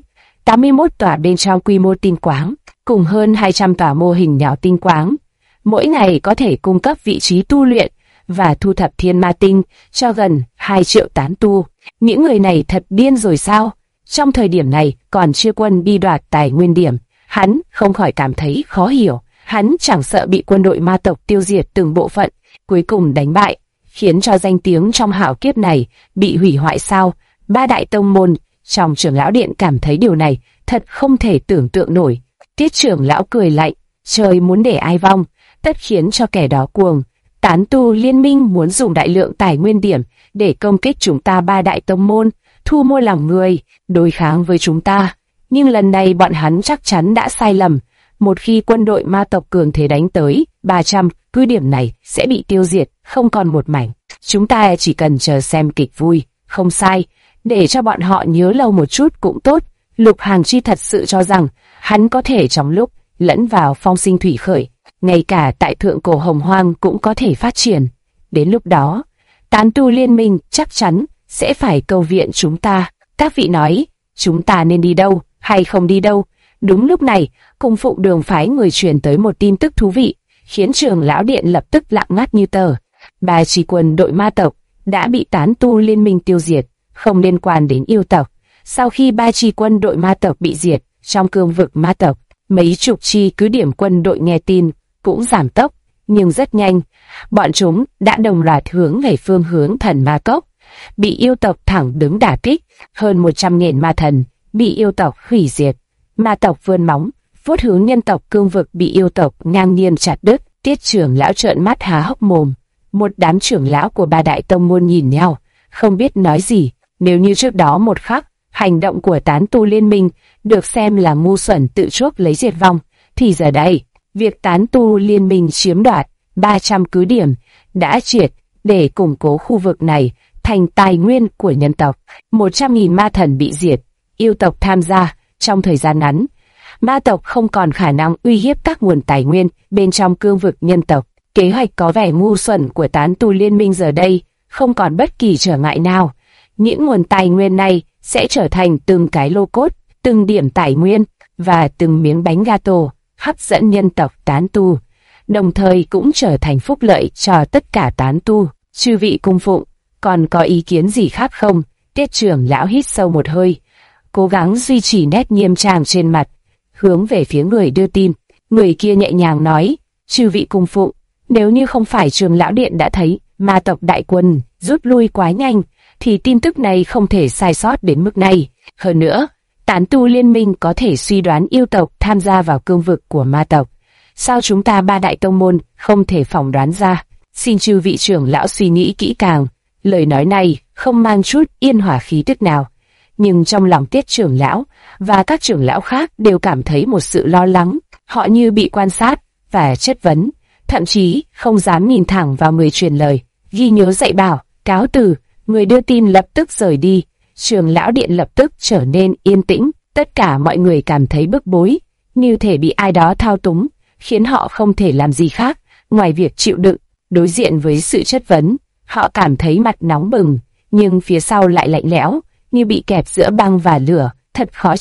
81 tòa bên trong quy mô tinh quáng, cùng hơn 200 tòa mô hình nhỏ tinh quáng. Mỗi ngày có thể cung cấp vị trí tu luyện và thu thập thiên ma tinh cho gần 2 triệu tán tu. Những người này thật điên rồi sao? Trong thời điểm này còn chưa quân đi đoạt tài nguyên điểm, hắn không khỏi cảm thấy khó hiểu. Hắn chẳng sợ bị quân đội ma tộc tiêu diệt từng bộ phận, cuối cùng đánh bại, khiến cho danh tiếng trong hạo kiếp này bị hủy hoại sao? Ba đại tông môn trong trưởng lão điện cảm thấy điều này thật không thể tưởng tượng nổi. Tiết trưởng lão cười lạnh, trời muốn để ai vong, tất khiến cho kẻ đó cuồng. Tán tu liên minh muốn dùng đại lượng tài nguyên điểm để công kích chúng ta ba đại tông môn, thu mua lòng người, đối kháng với chúng ta. Nhưng lần này bọn hắn chắc chắn đã sai lầm. Một khi quân đội ma tộc cường thế đánh tới, 300 cứ điểm này sẽ bị tiêu diệt, không còn một mảnh. Chúng ta chỉ cần chờ xem kịch vui, không sai, để cho bọn họ nhớ lâu một chút cũng tốt. Lục Hàn Chi thật sự cho rằng hắn có thể trong lúc lẫn vào phong sinh thủy khởi, ngay cả tại thượng cổ hồng hoang cũng có thể phát triển. Đến lúc đó, tán tu liên minh chắc chắn sẽ phải cầu viện chúng ta. Các vị nói, chúng ta nên đi đâu hay không đi đâu? Đúng lúc này, Cung Phụng Đường phái người truyền tới một tin tức thú vị, khiến trưởng lão điện lập tức lặng ngắt như tờ. Ba chi quân đội ma tộc đã bị tán tu liên minh tiêu diệt, không liên quan đến yêu tộc. Sau khi ba chi quân đội ma tộc bị diệt trong cương vực ma tộc, mấy chục chi cứ điểm quân đội nghe tin cũng giảm tốc, nhưng rất nhanh, bọn chúng đã đồng loạt hướng về phương hướng thần ma cốc, bị yêu tộc thẳng đứng đả kích. Hơn 100.000 ma thần bị yêu tộc hủy diệt. Ma tộc vươn móng, vuốt hướng nhân tộc cương vực bị yêu tộc ngang nhiên chặt đứt. Tiết trưởng lão trợn mắt há hốc mồm. Một đám trưởng lão của ba đại tông môn nhìn nhau, không biết nói gì. Nếu như trước đó một khắc, hành động của tán tu liên minh được xem là ngu xuẩn tự chuốc lấy diệt vong, thì giờ đây, việc tán tu liên minh chiếm đoạt 300 cứ điểm đã triệt để củng cố khu vực này thành tài nguyên của nhân tộc. 100.000 ma thần bị diệt, yêu tộc tham gia. Trong thời gian ngắn, ma tộc không còn khả năng uy hiếp các nguồn tài nguyên bên trong cương vực nhân tộc. Kế hoạch có vẻ ngu xuẩn của tán tu liên minh giờ đây không còn bất kỳ trở ngại nào. Những nguồn tài nguyên này sẽ trở thành từng cái lô cốt, từng điểm tài nguyên và từng miếng bánh gato hấp dẫn nhân tộc tán tu, đồng thời cũng trở thành phúc lợi cho tất cả tán tu. Chư vị cung phụng, còn có ý kiến gì khác không? Tiết trưởng lão hít sâu một hơi, cố gắng duy trì nét nghiêm trang trên mặt, hướng về phía người đưa tin. Người kia nhẹ nhàng nói, chư vị cung phụng, nếu như không phải trưởng lão điện đã thấy ma tộc đại quân rút lui quá nhanh, thì tin tức này không thể sai sót đến mức này. Hơn nữa, tán tu liên minh có thể suy đoán yêu tộc tham gia vào cương vực của ma tộc. Sao chúng ta ba đại tông môn không thể phỏng đoán ra? Xin chư vị trưởng lão suy nghĩ kỹ càng. Lời nói này không mang chút yên hòa khí tức nào. Nhưng trong lòng Tiết trưởng lão và các trưởng lão khác đều cảm thấy một sự lo lắng. Họ như bị quan sát và chất vấn, thậm chí không dám nhìn thẳng vào người truyền lời. Ghi nhớ dạy bảo, cáo từ. Người đưa tin lập tức rời đi. Trưởng lão điện lập tức trở nên yên tĩnh. Tất cả mọi người cảm thấy bức bối, như thể bị ai đó thao túng, khiến họ không thể làm gì khác ngoài việc chịu đựng. Đối diện với sự chất vấn, họ cảm thấy mặt nóng bừng, nhưng phía sau lại lạnh lẽo, như bị kẹp giữa băng và lửa, thật khó chịu.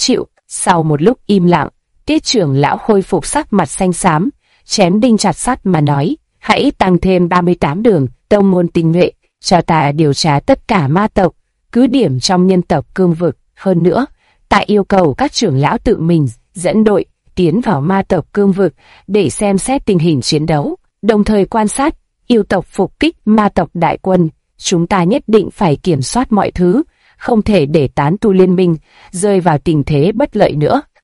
Sau một lúc im lặng, Tiết trưởng lão khôi phục sắc mặt xanh xám, chém đinh chặt sắt mà nói, hãy tăng thêm 38 đường tông môn tinh nhuệ, cho ta điều tra tất cả ma tộc, cứ điểm trong nhân tộc cương vực. Hơn nữa, ta yêu cầu các trưởng lão tự mình dẫn đội tiến vào ma tộc cương vực để xem xét tình hình chiến đấu, đồng thời quan sát yêu tộc phục kích ma tộc đại quân. Chúng ta nhất định phải kiểm soát mọi thứ, không thể để tán tu liên minh rơi vào tình thế bất lợi nữa.